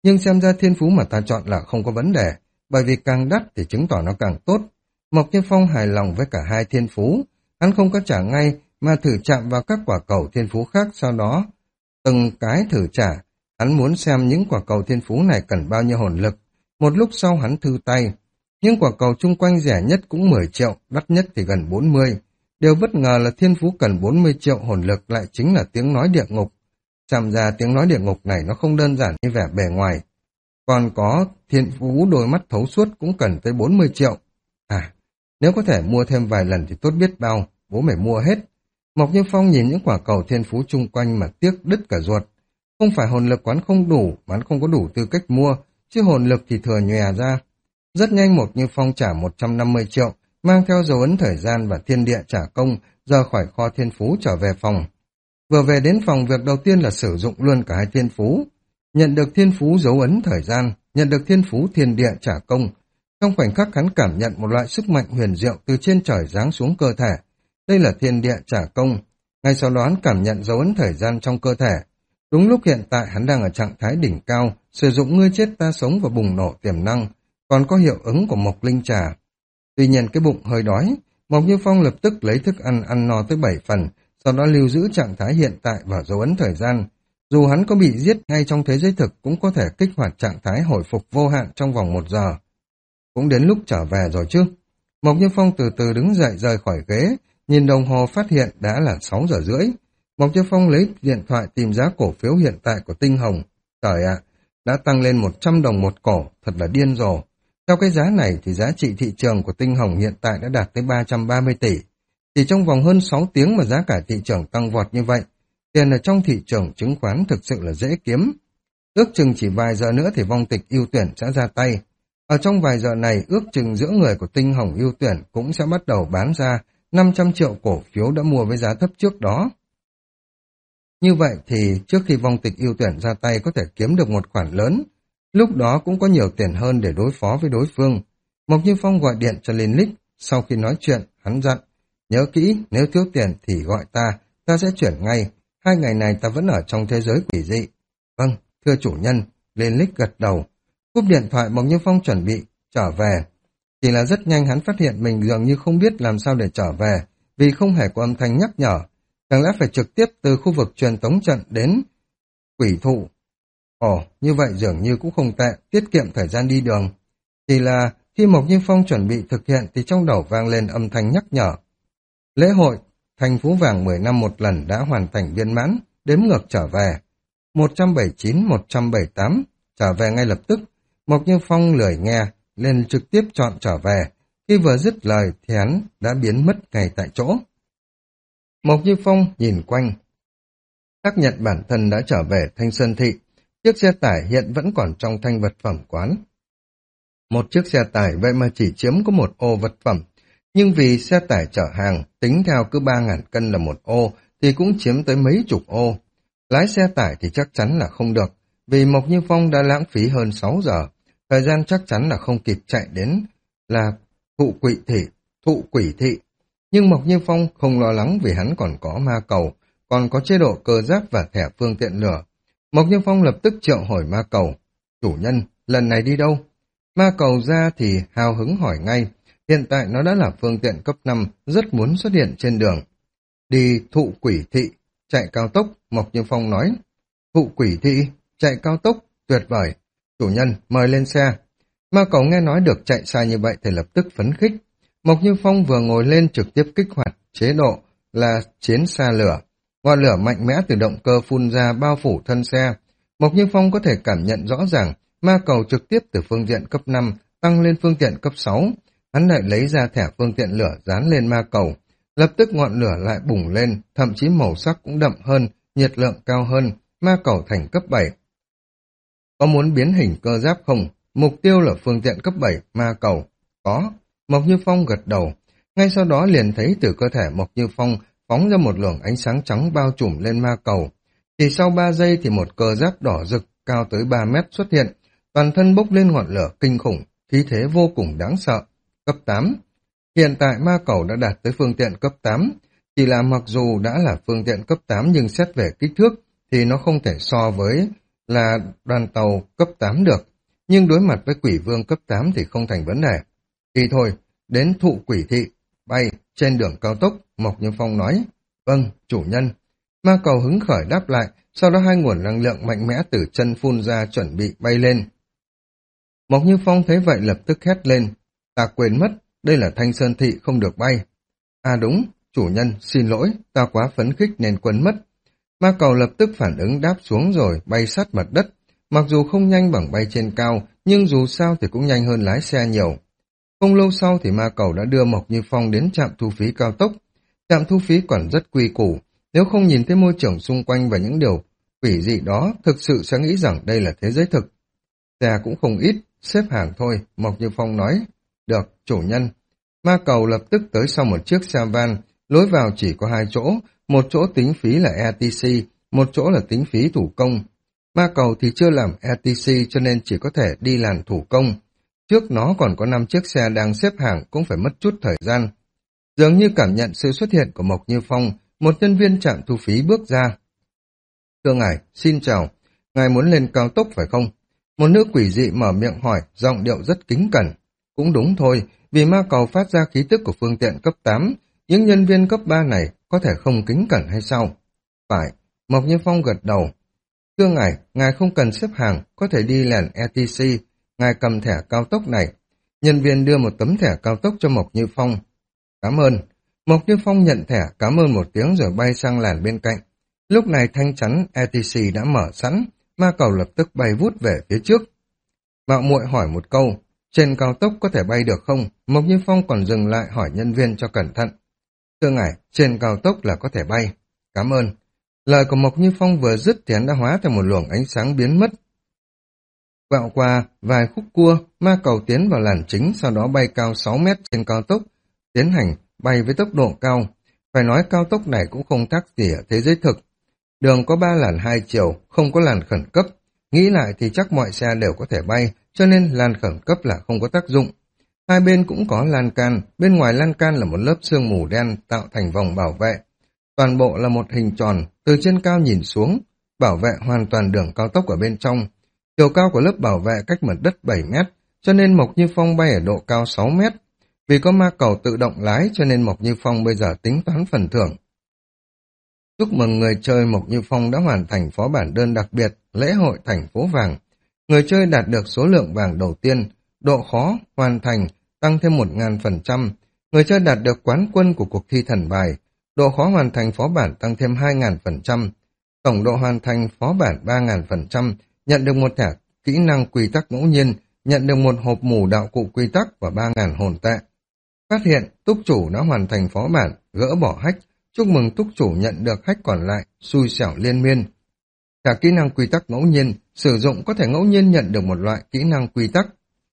Nhưng xem ra thiên phú mà ta chọn là không có vấn đề, bởi vì càng đắt thì chứng tỏ nó càng tốt. Mộc Như Phong hài lòng với cả hai thiên phú, hắn không có trả ngay mà thử chạm vào các quả cầu thiên phú khác, sau đó từng cái thử trả. Hắn muốn xem những quả cầu thiên phú này cần bao nhiêu hồn lực. Một lúc sau hắn thư tay. Những quả cầu chung quanh rẻ nhất cũng mười triệu, đắt nhất thì gần bốn mươi. Điều bất ngờ là thiên phú cần bốn mươi triệu hồn lực lại chính là tiếng nói địa ngục. Xem ra tiếng nói địa ngục này nó không đơn giản như vẻ bề ngoài. Còn có thiên phú đôi mắt thấu suốt cũng cần tới bốn mươi triệu. À, nếu có thể mua thêm vài lần thì tốt biết bao, bố mày mua hết. Mộc Như Phong nhìn những quả cầu thiên phú chung quanh mà tiếc đứt cả ruột. Không phải hồn lực quán không đủ, mà hắn không có đủ tư cách mua, chứ hồn lực thì thừa nhòe ra. Rất nhanh Mộc Như Phong trả một trăm năm mươi triệu, mang theo dấu ấn thời gian và thiên địa trả công, rời khỏi kho thiên phú trở về phòng. Vừa về đến phòng, việc đầu tiên là sử dụng luôn cả hai thiên phú. Nhận được thiên phú dấu ấn thời gian, nhận được thiên phú thiên địa trả công. Trong khoảnh khắc hắn cảm nhận một loại sức mạnh huyền diệu từ trên trời giáng xuống cơ thể. Đây là thiên địa trả công. Ngay sau đó hắn cảm nhận dấu ấn thời gian trong cơ thể. Đúng lúc hiện tại hắn đang ở trạng thái đỉnh cao, sử dụng ngươi chết ta sống và bùng nổ tiềm năng, còn có hiệu ứng của Mộc Linh Trà. Tuy nhiên cái bụng hơi đói, Mộc Như Phong lập tức lấy thức ăn ăn no tới bảy phần, sau đó lưu giữ trạng thái hiện tại và dấu ấn thời gian. Dù hắn có bị giết ngay trong thế giới thực cũng có thể kích hoạt trạng thái hồi phục vô hạn trong vòng một giờ. Cũng đến lúc trở về rồi chứ. Mộc Như Phong từ từ đứng dậy rời khỏi ghế, nhìn đồng hồ phát hiện đã là sáu giờ rưỡi. Mộc Như Phong lấy điện thoại tìm giá cổ phiếu hiện tại của Tinh Hồng. Trời ạ, đã tăng lên một trăm đồng một cổ, thật là điên rồ. Theo cái giá này thì giá trị thị trường của Tinh Hồng hiện tại đã đạt tới ba trăm ba mươi tỷ. Chỉ trong vòng hơn sáu tiếng mà giá cả thị trường tăng vọt như vậy, tiền ở trong thị trường chứng khoán thực sự là dễ kiếm. Ước chừng chỉ vài giờ nữa thì vong tịch ưu tuyển sẽ ra tay. Ở trong vài giờ này, ước chừng giữa người của Tinh Hồng ưu tuyển cũng sẽ bắt đầu bán ra năm trăm triệu cổ phiếu đã mua với giá thấp trước đó. Như vậy thì trước khi vong tịch ưu tuyển ra tay có thể kiếm được một khoản lớn, lúc đó cũng có nhiều tiền hơn để đối phó với đối phương. Mộc Như Phong gọi điện cho Liên Lích, sau khi nói chuyện, hắn dặn, nhớ kỹ, nếu thiếu tiền thì gọi ta, ta sẽ chuyển ngay, hai ngày này ta vẫn ở trong thế giới quỷ dị. Vâng, thưa chủ nhân, Liên Lích gật đầu. Cúp điện thoại, Mộc Như Phong chuẩn bị trở về. Chỉ là rất nhanh hắn phát hiện mình dường như không biết làm sao để trở về, vì không hề có âm thanh nhắc nhở. Chẳng lẽ phải trực tiếp từ khu vực truyền tống trận đến quỷ thụ? Ồ, như vậy dường như cũng không tệ, tiết kiệm thời gian đi đường. Chỉ là khi Mộc Như Phong chuẩn bị thực hiện thì trong đầu vang lên âm thanh nhắc nhở. Lễ hội Thành Phú Vàng mười năm một lần đã hoàn thành viên mãn, đếm ngược trở về. một trăm bảy mươi chín, một trăm bảy mươi tám, trở về ngay lập tức. Mộc Như Phong lười nghe, lên trực tiếp chọn trở về. Khi vừa dứt lời thì hắn đã biến mất ngay tại chỗ. Mộc Như Phong nhìn quanh, xác nhận bản thân đã trở về Thanh Sơn Thị. Chiếc xe tải hiện vẫn còn trong thanh vật phẩm quán. Một chiếc xe tải vậy mà chỉ chiếm có một ô vật phẩm, nhưng vì xe tải chở hàng, tính theo cứ ba ngàn cân là một ô, thì cũng chiếm tới mấy chục ô. Lái xe tải thì chắc chắn là không được, vì Mộc Như Phong đã lãng phí hơn sáu giờ, thời gian chắc chắn là không kịp chạy đến là thụ quỷ thị, thụ quỷ thị. Nhưng Mộc Như Phong không lo lắng vì hắn còn có ma cầu, còn có chế độ cơ giáp và thẻ phương tiện lửa. Mộc Như Phong lập tức triệu hỏi ma cầu. Chủ nhân, lần này đi đâu? Ma cầu ra thì hào hứng hỏi ngay. Hiện tại nó đã là phương tiện cấp năm, rất muốn xuất hiện trên đường. Đi thụ quỷ thị, chạy cao tốc, Mộc Như Phong nói. Thụ quỷ thị, chạy cao tốc, tuyệt vời. Chủ nhân, mời lên xe. Ma cầu nghe nói được chạy xa như vậy thì lập tức phấn khích. Mộc Như Phong vừa ngồi lên trực tiếp kích hoạt chế độ là chiến xa lửa. Ngọn lửa mạnh mẽ từ động cơ phun ra bao phủ thân xe. Mộc Như Phong có thể cảm nhận rõ ràng ma cầu trực tiếp từ phương tiện cấp năm tăng lên phương tiện cấp sáu. Hắn lại lấy ra thẻ phương tiện lửa dán lên ma cầu. Lập tức ngọn lửa lại bùng lên, thậm chí màu sắc cũng đậm hơn, nhiệt lượng cao hơn, ma cầu thành cấp bảy. Có muốn biến hình cơ giáp không? Mục tiêu là phương tiện cấp bảy, ma cầu. Có. Mộc Như Phong gật đầu. Ngay sau đó liền thấy từ cơ thể Mộc Như Phong phóng ra một luồng ánh sáng trắng bao trùm lên ma cầu. Chỉ sau ba giây thì một cơ giáp đỏ rực cao tới ba mét xuất hiện, toàn thân bốc lên ngọn lửa kinh khủng, khí thế vô cùng đáng sợ. Cấp tám. Hiện tại ma cầu đã đạt tới phương tiện cấp tám. Chỉ là mặc dù đã là phương tiện cấp tám nhưng xét về kích thước thì nó không thể so với là đoàn tàu cấp tám được, nhưng đối mặt với quỷ vương cấp tám thì không thành vấn đề. Đi thôi, đến thụ quỷ thị, bay, trên đường cao tốc, Mộc Như Phong nói. Vâng, chủ nhân. Ma cầu hứng khởi đáp lại, sau đó hai nguồn năng lượng mạnh mẽ từ chân phun ra chuẩn bị bay lên. Mộc Như Phong thấy vậy lập tức hét lên. Ta quên mất, đây là Thanh Sơn Thị không được bay. À đúng, chủ nhân, xin lỗi, ta quá phấn khích nên quên mất. Ma cầu lập tức phản ứng đáp xuống rồi bay sát mặt đất. Mặc dù không nhanh bằng bay trên cao, nhưng dù sao thì cũng nhanh hơn lái xe nhiều. Không lâu sau thì ma cầu đã đưa Mộc Như Phong đến trạm thu phí cao tốc. Trạm thu phí còn rất quy củ, nếu không nhìn thấy môi trường xung quanh và những điều quỷ dị đó, thực sự sẽ nghĩ rằng đây là thế giới thực. Xe cũng không ít, xếp hàng thôi, Mộc Như Phong nói. Được, chủ nhân. Ma cầu lập tức tới sau một chiếc xe van, lối vào chỉ có hai chỗ, một chỗ tính phí là e tê xê, một chỗ là tính phí thủ công. Ma cầu thì chưa làm e tê xê cho nên chỉ có thể đi làn thủ công. Trước nó còn có năm chiếc xe đang xếp hàng cũng phải mất chút thời gian. Dường như cảm nhận sự xuất hiện của Mộc Như Phong, một nhân viên trạm thu phí bước ra. Thưa ngài, xin chào, ngài muốn lên cao tốc phải không? Một nữ quỷ dị mở miệng hỏi, giọng điệu rất kính cẩn. Cũng đúng thôi, vì ma cầu phát ra khí tức của phương tiện cấp tám, những nhân viên cấp ba này có thể không kính cẩn hay sao? Phải, Mộc Như Phong gật đầu. Thưa ngài, ngài không cần xếp hàng, có thể đi làn e tê xê, ngài cầm thẻ cao tốc này. Nhân viên đưa một tấm thẻ cao tốc cho Mộc Như Phong. Cảm ơn. Mộc Như Phong nhận thẻ, cảm ơn một tiếng rồi bay sang làn bên cạnh. Lúc này thanh chắn e tê xê đã mở sẵn, ma cầu lập tức bay vút về phía trước. Mạo muội hỏi một câu, trên cao tốc có thể bay được không? Mộc Như Phong còn dừng lại hỏi nhân viên cho cẩn thận. Thưa ngài, trên cao tốc là có thể bay. Cảm ơn. Lời của Mộc Như Phong vừa dứt thì hắn đã hóa thành một luồng ánh sáng biến mất. Vạo qua vài khúc cua, ma cầu tiến vào làn chính, sau đó bay cao sáu mét trên cao tốc, tiến hành bay với tốc độ cao. Phải nói cao tốc này cũng không khác gì ở thế giới thực. Đường có ba làn hai chiều, không có làn khẩn cấp. Nghĩ lại thì chắc mọi xe đều có thể bay, cho nên làn khẩn cấp là không có tác dụng. Hai bên cũng có lan can, bên ngoài lan can là một lớp sương mù đen tạo thành vòng bảo vệ. Toàn bộ là một hình tròn, từ trên cao nhìn xuống, bảo vệ hoàn toàn đường cao tốc ở bên trong. Chiều cao của lớp bảo vệ cách mặt đất bảy mét, cho nên Mộc Như Phong bay ở độ cao sáu mét. Vì có ma cầu tự động lái cho nên Mộc Như Phong bây giờ tính toán phần thưởng. Chúc mừng người chơi, Mộc Như Phong đã hoàn thành phó bản đơn đặc biệt lễ hội thành phố vàng. Người chơi đạt được số lượng vàng đầu tiên, độ khó hoàn thành tăng thêm một nghìn phần trăm. Người chơi đạt được quán quân của cuộc thi thần bài, độ khó hoàn thành phó bản tăng thêm hai nghìn phần trăm. Tổng độ hoàn thành phó bản ba nghìn phần trăm, nhận được một thẻ kỹ năng quy tắc ngẫu nhiên, nhận được một hộp mù đạo cụ quy tắc và ba nghìn hồn tệ. Phát hiện túc chủ đã hoàn thành phó bản, gỡ bỏ hack. Chúc mừng túc chủ nhận được hack còn lại, xui xẻo liên miên. Cả kỹ năng quy tắc ngẫu nhiên, sử dụng có thể ngẫu nhiên nhận được một loại kỹ năng quy tắc.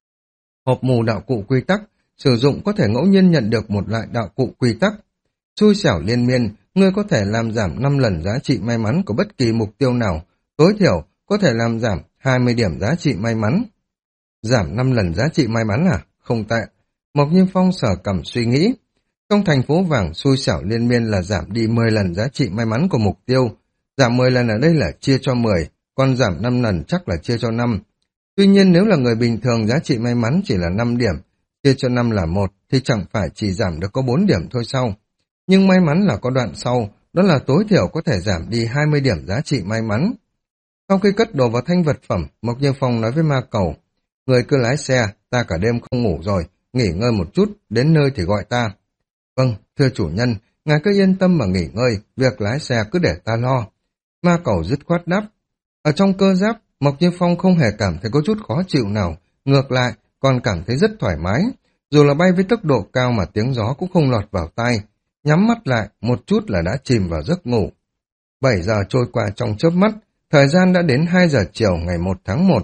Hộp mù đạo cụ quy tắc, sử dụng có thể ngẫu nhiên nhận được một loại đạo cụ quy tắc. Xui xẻo liên miên, ngươi có thể làm giảm năm lần giá trị may mắn của bất kỳ mục tiêu nào, tối thiểu có thể làm giảm hai mươi điểm giá trị may mắn. Giảm năm lần giá trị may mắn à? Không tệ. Mộc Như Phong sở cầm suy nghĩ. Trong thành phố vàng, xui xẻo liên miên là giảm đi mười lần giá trị may mắn của mục tiêu. Giảm mười lần ở đây là chia cho mười, còn giảm năm lần chắc là chia cho năm. Tuy nhiên nếu là người bình thường giá trị may mắn chỉ là năm điểm, chia cho năm là một thì chẳng phải chỉ giảm được có bốn điểm thôi sao. Nhưng may mắn là có đoạn sau, đó là tối thiểu có thể giảm đi hai mươi điểm giá trị may mắn. Sau khi cất đồ vào thanh vật phẩm, Mộc Như Phong nói với ma cầu, người cứ lái xe, ta cả đêm không ngủ rồi, nghỉ ngơi một chút, đến nơi thì gọi ta. Vâng, thưa chủ nhân, ngài cứ yên tâm mà nghỉ ngơi, việc lái xe cứ để ta lo. Ma cầu dứt khoát đáp. Ở trong cơ giáp, Mộc Như Phong không hề cảm thấy có chút khó chịu nào, ngược lại, còn cảm thấy rất thoải mái. Dù là bay với tốc độ cao mà tiếng gió cũng không lọt vào tai, nhắm mắt lại, một chút là đã chìm vào giấc ngủ. bảy giờ trôi qua trong chớp mắt, thời gian đã đến hai giờ chiều ngày một tháng một.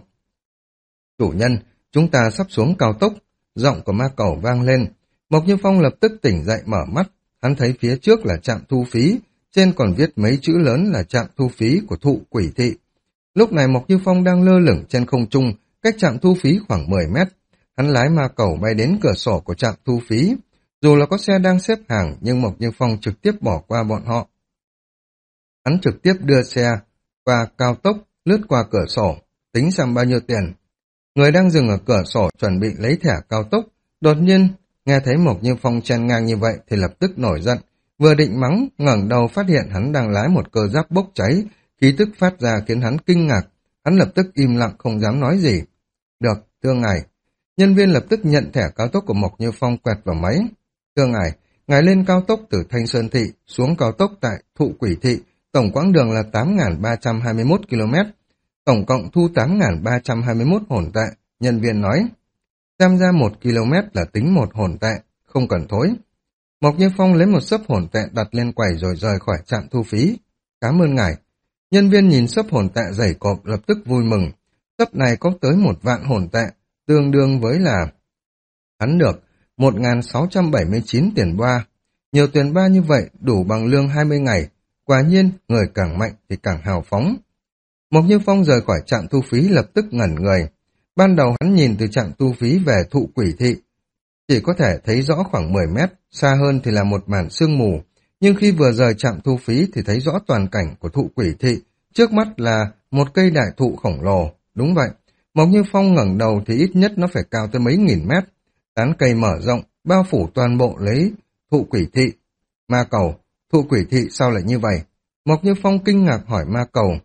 Chủ nhân, chúng ta sắp xuống cao tốc, giọng của ma cầu vang lên. Mộc Như Phong lập tức tỉnh dậy mở mắt, hắn thấy phía trước là trạm thu phí, trên còn viết mấy chữ lớn là trạm thu phí của thụ quỷ thị. Lúc này Mộc Như Phong đang lơ lửng trên không trung, cách trạm thu phí khoảng mười mét. Hắn lái ma cầu bay đến cửa sổ của trạm thu phí. Dù là có xe đang xếp hàng, nhưng Mộc Như Phong trực tiếp bỏ qua bọn họ. Hắn trực tiếp đưa xe qua cao tốc, lướt qua cửa sổ, tính xem bao nhiêu tiền. Người đang dừng ở cửa sổ chuẩn bị lấy thẻ cao tốc, đột nhiên nghe thấy Mộc Như Phong chen ngang như vậy thì lập tức nổi giận, vừa định mắng, ngẩng đầu phát hiện hắn đang lái một cơ giáp bốc cháy, khí tức phát ra khiến hắn kinh ngạc, hắn lập tức im lặng không dám nói gì. Được, thưa ngài. Nhân viên lập tức nhận thẻ cao tốc của Mộc Như Phong quẹt vào máy. Thưa ngài, ngài lên cao tốc từ Thanh Sơn Thị xuống cao tốc tại Thụ Quỷ Thị, tổng quãng đường là tám nghìn ba trăm hai mươi mốt ki lô mét, tổng cộng thu tám nghìn ba trăm hai mươi mốt hồn tệ, nhân viên nói. Xem ra một ki lô mét là tính một hồn tệ, không cần thối. Mộc Như Phong lấy một xấp hồn tệ đặt lên quầy rồi rời khỏi trạm thu phí. Cảm ơn ngài. Nhân viên nhìn xấp hồn tệ dày cộp lập tức vui mừng. Xấp này có tới một vạn hồn tệ, tương đương với là hắn được một nghìn sáu trăm bảy mươi chín tiền boa. Nhiều tiền boa như vậy đủ bằng lương hai mươi ngày. Quả nhiên, người càng mạnh thì càng hào phóng. Mộc Như Phong rời khỏi trạm thu phí lập tức ngẩn người. Ban đầu hắn nhìn từ trạm thu phí về Thụ Quỷ Thị, chỉ có thể thấy rõ khoảng mười mét, xa hơn thì là một màn sương mù. Nhưng khi vừa rời trạm thu phí thì thấy rõ toàn cảnh của Thụ Quỷ Thị, trước mắt là một cây đại thụ khổng lồ. Đúng vậy, Mộc Như Phong ngẩng đầu thì ít nhất nó phải cao tới mấy nghìn mét. Tán cây mở rộng, bao phủ toàn bộ lấy Thụ Quỷ Thị. Ma Cầu, Thụ Quỷ Thị sao lại như vậy? Mộc Như Phong kinh ngạc hỏi Ma Cầu.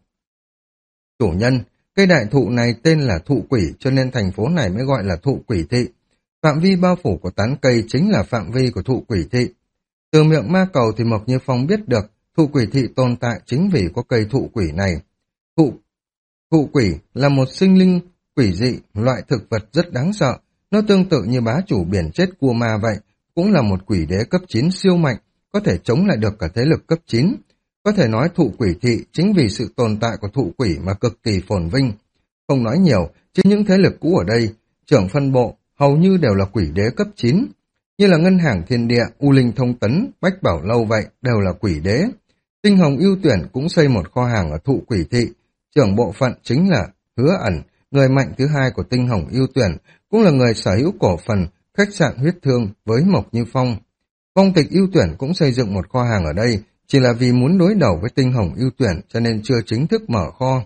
Chủ nhân, cây đại thụ này tên là Thụ Quỷ cho nên thành phố này mới gọi là Thụ Quỷ Thị. Phạm vi bao phủ của tán cây chính là phạm vi của Thụ Quỷ Thị. Từ miệng Ma Cầu thì Mộc Như Phong biết được Thụ Quỷ Thị tồn tại chính vì có cây thụ quỷ này. Thụ, thụ quỷ là một sinh linh quỷ dị, loại thực vật rất đáng sợ. Nó tương tự như bá chủ biển chết cua ma vậy, cũng là một quỷ đế cấp chín siêu mạnh, có thể chống lại được cả thế lực cấp chín. Có thể nói Thụ Quỷ Thị chính vì sự tồn tại của thụ quỷ mà cực kỳ phồn vinh. Không nói nhiều, chứ những thế lực cũ ở đây, trưởng phân bộ, hầu như đều là quỷ đế cấp chín. Như là Ngân hàng Thiên Địa, U Linh Thông Tấn, Bách Bảo Lâu vậy, đều là quỷ đế. Tinh Hồng Ưu Tuyển cũng xây một kho hàng ở Thụ Quỷ Thị. Trưởng bộ phận chính là Hứa Ẩn, người mạnh thứ hai của Tinh Hồng Ưu Tuyển, cũng là người sở hữu cổ phần khách sạn huyết thương với Mộc Như Phong. Phong Tịch Ưu Tuyển cũng xây dựng một kho hàng ở đây, chỉ là vì muốn đối đầu với Tinh Hồng Ưu Tuyển cho nên chưa chính thức mở kho.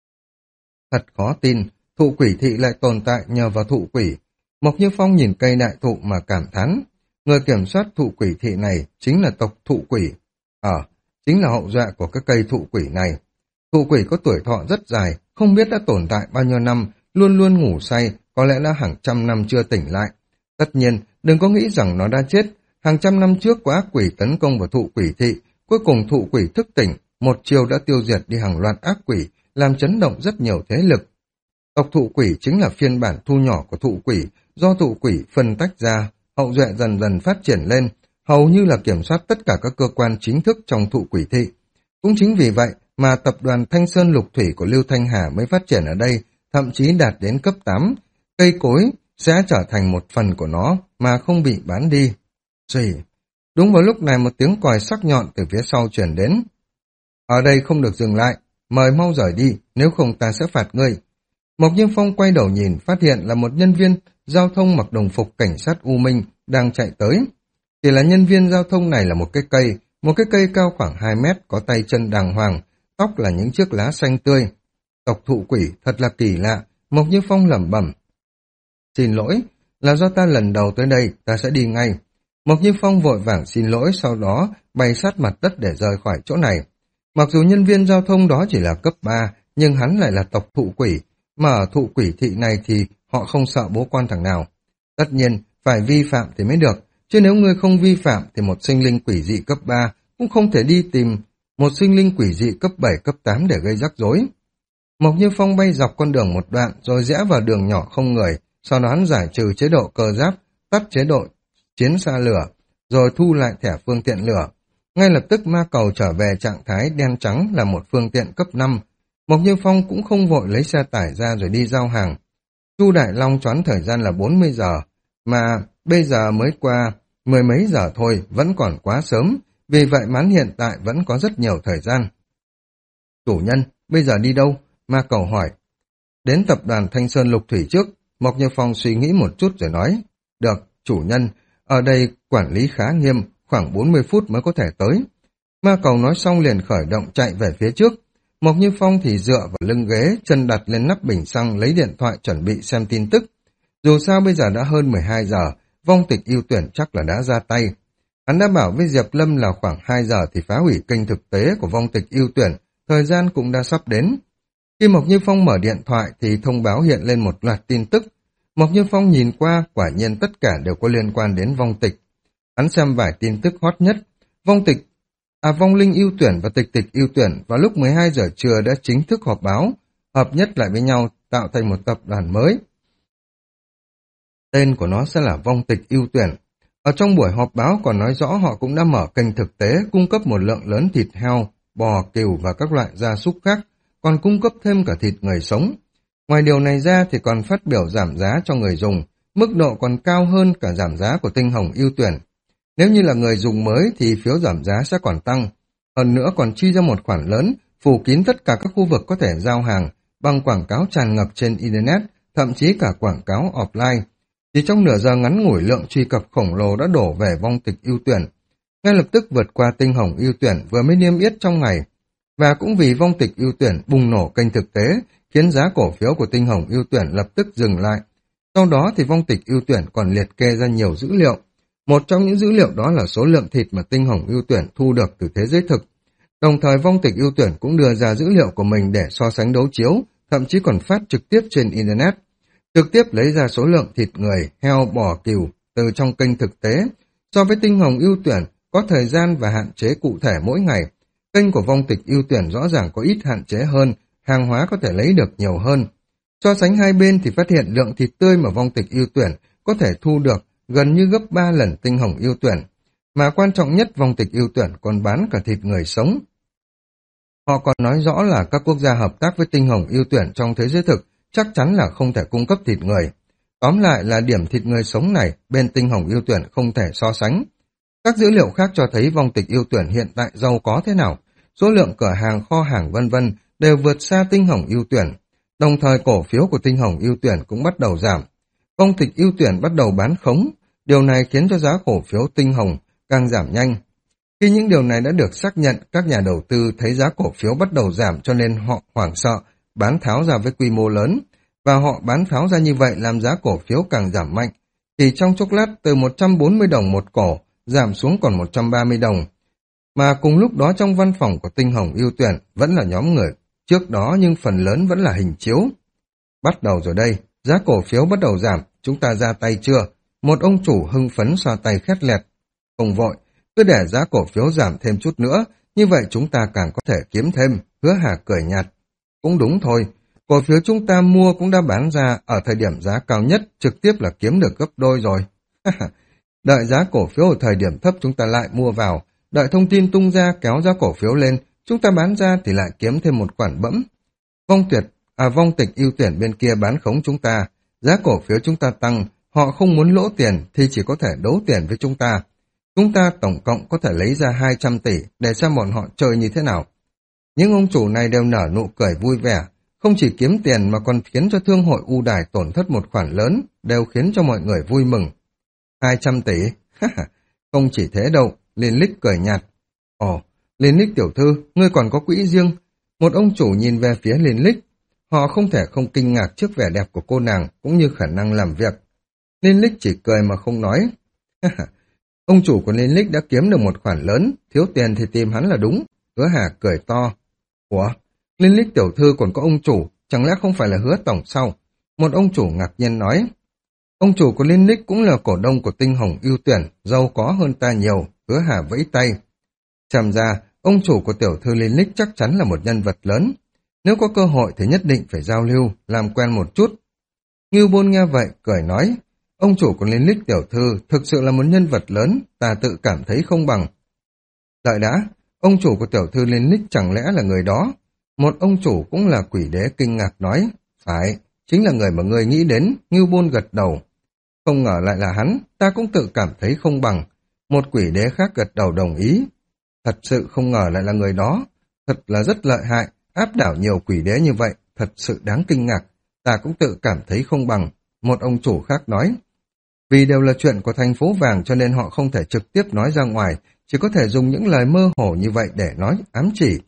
Thật khó tin, Thụ Quỷ Thị lại tồn tại nhờ vào thụ quỷ. Mộc Như Phong nhìn cây đại thụ mà cảm thán. Người kiểm soát Thụ Quỷ Thị này chính là tộc thụ quỷ. Ờ, chính là hậu duệ của các cây thụ quỷ này. Thụ quỷ có tuổi thọ rất dài, không biết đã tồn tại bao nhiêu năm, luôn luôn ngủ say, có lẽ đã hàng trăm năm chưa tỉnh lại. Tất nhiên, đừng có nghĩ rằng nó đã chết. Hàng trăm năm trước có ác quỷ tấn công vào Thụ Quỷ Thị, cuối cùng thụ quỷ thức tỉnh, một chiều đã tiêu diệt đi hàng loạt ác quỷ, làm chấn động rất nhiều thế lực. Tộc thụ quỷ chính là phiên bản thu nhỏ của thụ quỷ, do thụ quỷ phân tách ra, hậu duệ dần dần phát triển lên, hầu như là kiểm soát tất cả các cơ quan chính thức trong Thụ Quỷ Thị. Cũng chính vì vậy mà tập đoàn Thanh Sơn Lục Thủy của Lưu Thanh Hà mới phát triển ở đây, thậm chí đạt đến cấp tám. Cây cối sẽ trở thành một phần của nó mà không bị bán đi. Gì? Đúng vào lúc này một tiếng còi sắc nhọn từ phía sau truyền đến. Ở đây không được dừng lại, mời mau rời đi, nếu không ta sẽ phạt ngươi. Mộc Như Phong quay đầu nhìn, phát hiện là một nhân viên giao thông mặc đồng phục cảnh sát U Minh đang chạy tới. Chỉ là nhân viên giao thông này là một cái cây, một cái cây cao khoảng hai mét, có tay chân đàng hoàng, tóc là những chiếc lá xanh tươi. Tộc thụ quỷ thật là kỳ lạ, Mộc Như Phong lẩm bẩm. Xin lỗi, là do ta lần đầu tới đây, ta sẽ đi ngay. Mộc Như Phong vội vàng xin lỗi, sau đó bay sát mặt đất để rời khỏi chỗ này. Mặc dù nhân viên giao thông đó chỉ là cấp ba, nhưng hắn lại là tộc thụ quỷ, mà ở Thụ Quỷ Thị này thì họ không sợ bố quan thằng nào. Tất nhiên, phải vi phạm thì mới được, chứ nếu ngươi không vi phạm thì một sinh linh quỷ dị cấp ba cũng không thể đi tìm một sinh linh quỷ dị cấp bảy, cấp tám để gây rắc rối. Mộc Như Phong bay dọc con đường một đoạn rồi rẽ vào đường nhỏ không người, sau đó hắn giải trừ chế độ cơ giáp, tắt chế độ chiến xa lửa, rồi thu lại thẻ phương tiện lửa. Ngay lập tức ma cầu trở về trạng thái đen trắng là một phương tiện cấp năm. Mộc Như Phong cũng không vội lấy xe tải ra rồi đi giao hàng. Chu Đại Long choán thời gian là bốn mươi giờ, mà bây giờ mới qua mười mấy giờ thôi, vẫn còn quá sớm, vì vậy mán hiện tại vẫn có rất nhiều thời gian. Chủ nhân, bây giờ đi đâu? Ma cầu hỏi. Đến tập đoàn Thanh Sơn Lục Thủy trước. Mộc Như Phong suy nghĩ một chút rồi nói. Được, chủ nhân, ở đây quản lý khá nghiêm, khoảng bốn mươi phút mới có thể tới. Ma cầu nói xong liền khởi động chạy về phía trước. Mộc Như Phong thì dựa vào lưng ghế, chân đặt lên nắp bình xăng, lấy điện thoại chuẩn bị xem tin tức. Dù sao bây giờ đã hơn mười hai giờ, vong tịch ưu tuyển chắc là đã ra tay. Hắn đã bảo với Diệp Lâm là khoảng hai giờ thì phá hủy kênh thực tế của vong tịch ưu tuyển, thời gian cũng đã sắp đến. Khi Mộc Như Phong mở điện thoại thì thông báo hiện lên một loạt tin tức. Mộc Như Phong nhìn qua, quả nhiên tất cả đều có liên quan đến vong tịch. Hắn xem vài tin tức hot nhất. Vong tịch, à vong linh ưu tuyển và tịch tịch ưu tuyển vào lúc mười hai giờ trưa đã chính thức họp báo, hợp nhất lại với nhau tạo thành một tập đoàn mới. Tên của nó sẽ là vong tịch ưu tuyển. Ở trong buổi họp báo còn nói rõ họ cũng đã mở kênh thực tế cung cấp một lượng lớn thịt heo, bò, cừu và các loại gia súc khác, còn cung cấp thêm cả thịt người sống. Ngoài điều này ra thì còn phát biểu giảm giá cho người dùng, mức độ còn cao hơn cả giảm giá của tinh hồng ưu tuyển. Nếu như là người dùng mới thì phiếu giảm giá sẽ còn tăng. Hơn nữa còn chi ra một khoản lớn, phủ kín tất cả các khu vực có thể giao hàng bằng quảng cáo tràn ngập trên Internet, thậm chí cả quảng cáo offline. Chỉ trong nửa giờ ngắn ngủi lượng truy cập khổng lồ đã đổ về vong tịch ưu tuyển. Ngay lập tức vượt qua tinh hồng ưu tuyển vừa mới niêm yết trong ngày. Và cũng vì vong tịch ưu tuyển bùng nổ kênh thực tế, khiến giá cổ phiếu của tinh hồng ưu tuyển lập tức dừng lại. Sau đó thì vong tịch ưu tuyển còn liệt kê ra nhiều dữ liệu. Một trong những dữ liệu đó là số lượng thịt mà tinh hồng ưu tuyển thu được từ thế giới thực. Đồng thời vong tịch ưu tuyển cũng đưa ra dữ liệu của mình để so sánh đấu chiếu, thậm chí còn phát trực tiếp trên Internet. Trực tiếp lấy ra số lượng thịt người, heo, bò, cừu từ trong kênh thực tế. So với tinh hồng ưu tuyển, có thời gian và hạn chế cụ thể mỗi ngày. Kênh của vong tịch ưu tuyển rõ ràng có ít hạn chế hơn, hàng hóa có thể lấy được nhiều hơn. So sánh hai bên thì phát hiện lượng thịt tươi mà vong tịch ưu tuyển có thể thu được gần như gấp ba lần tinh hồng ưu tuyển. Mà quan trọng nhất vong tịch ưu tuyển còn bán cả thịt người sống. Họ còn nói rõ là các quốc gia hợp tác với tinh hồng ưu tuyển trong thế giới thực chắc chắn là không thể cung cấp thịt người. Tóm lại là điểm thịt người sống này bên tinh hồng ưu tuyển không thể so sánh. Các dữ liệu khác cho thấy vong tịch ưu tuyển hiện tại giàu có thế nào, số lượng cửa hàng, kho hàng vân vân đều vượt xa tinh hồng ưu tuyển. Đồng thời cổ phiếu của tinh hồng ưu tuyển cũng bắt đầu giảm. Vong tịch ưu tuyển bắt đầu bán khống, điều này khiến cho giá cổ phiếu tinh hồng càng giảm nhanh. Khi những điều này đã được xác nhận, các nhà đầu tư thấy giá cổ phiếu bắt đầu giảm cho nên họ hoảng sợ, bán tháo ra với quy mô lớn, và họ bán tháo ra như vậy làm giá cổ phiếu càng giảm mạnh. Thì trong chốc lát từ một trăm bốn mươi đồng một cổ giảm xuống còn một trăm ba mươi đồng. Mà cùng lúc đó trong văn phòng của tinh hồng ưu tuyển vẫn là nhóm người trước đó nhưng phần lớn vẫn là hình chiếu. Bắt đầu rồi đây, giá cổ phiếu bắt đầu giảm, chúng ta ra tay chưa? Một ông chủ hưng phấn xoa tay khét lẹt. Không vội, cứ để giá cổ phiếu giảm thêm chút nữa, như vậy chúng ta càng có thể kiếm thêm, Hứa Hà cười nhạt. Cũng đúng thôi, cổ phiếu chúng ta mua cũng đã bán ra ở thời điểm giá cao nhất, trực tiếp là kiếm được gấp đôi rồi. Đợi giá cổ phiếu ở thời điểm thấp chúng ta lại mua vào, đợi thông tin tung ra kéo giá cổ phiếu lên, chúng ta bán ra thì lại kiếm thêm một khoản bẫm. Vong tuyệt, à vong tịch ưu tuyển bên kia bán khống chúng ta, giá cổ phiếu chúng ta tăng, họ không muốn lỗ tiền thì chỉ có thể đấu tiền với chúng ta. Chúng ta tổng cộng có thể lấy ra hai trăm tỷ để xem bọn họ chơi như thế nào. Những ông chủ này đều nở nụ cười vui vẻ, không chỉ kiếm tiền mà còn khiến cho thương hội ưu đài tổn thất một khoản lớn, đều khiến cho mọi người vui mừng. hai trăm tỷ? Không chỉ thế đâu, Liên Lích cười nhạt. Ồ, Liên Lích tiểu thư, ngươi còn có quỹ riêng. Một ông chủ nhìn về phía Liên Lích. Họ không thể không kinh ngạc trước vẻ đẹp của cô nàng cũng như khả năng làm việc. Liên Lích chỉ cười mà không nói. Ông chủ của Liên Lích đã kiếm được một khoản lớn, thiếu tiền thì tìm hắn là đúng. Hứa Hà cười to. Ủa, Liên Lích tiểu thư còn có ông chủ, chẳng lẽ không phải là Hứa tổng sao? Một ông chủ ngạc nhiên nói. Ông chủ của Liên Lích cũng là cổ đông của tinh hồng ưu tuyển, giàu có hơn ta nhiều. Hứa Hà vẫy tay. Xem ra, ông chủ của tiểu thư Liên Lích chắc chắn là một nhân vật lớn. Nếu có cơ hội thì nhất định phải giao lưu, làm quen một chút. Ngưu Bôn nghe vậy, cười nói. Ông chủ của Liên Lích tiểu thư thực sự là một nhân vật lớn, ta tự cảm thấy không bằng. Đợi đã, ông chủ của tiểu thư Liên Lích chẳng lẽ là người đó? Một ông chủ cũng là quỷ đế kinh ngạc nói. Phải, chính là người mà người nghĩ đến. Ngưu Bôn gật đầu. Không ngờ lại là hắn, ta cũng tự cảm thấy không bằng. Một quỷ đế khác gật đầu đồng ý. Thật sự không ngờ lại là người đó. Thật là rất lợi hại, áp đảo nhiều quỷ đế như vậy, thật sự đáng kinh ngạc. Ta cũng tự cảm thấy không bằng. Một ông chủ khác nói. Vì đều là chuyện của thành phố vàng cho nên họ không thể trực tiếp nói ra ngoài, chỉ có thể dùng những lời mơ hồ như vậy để nói ám chỉ.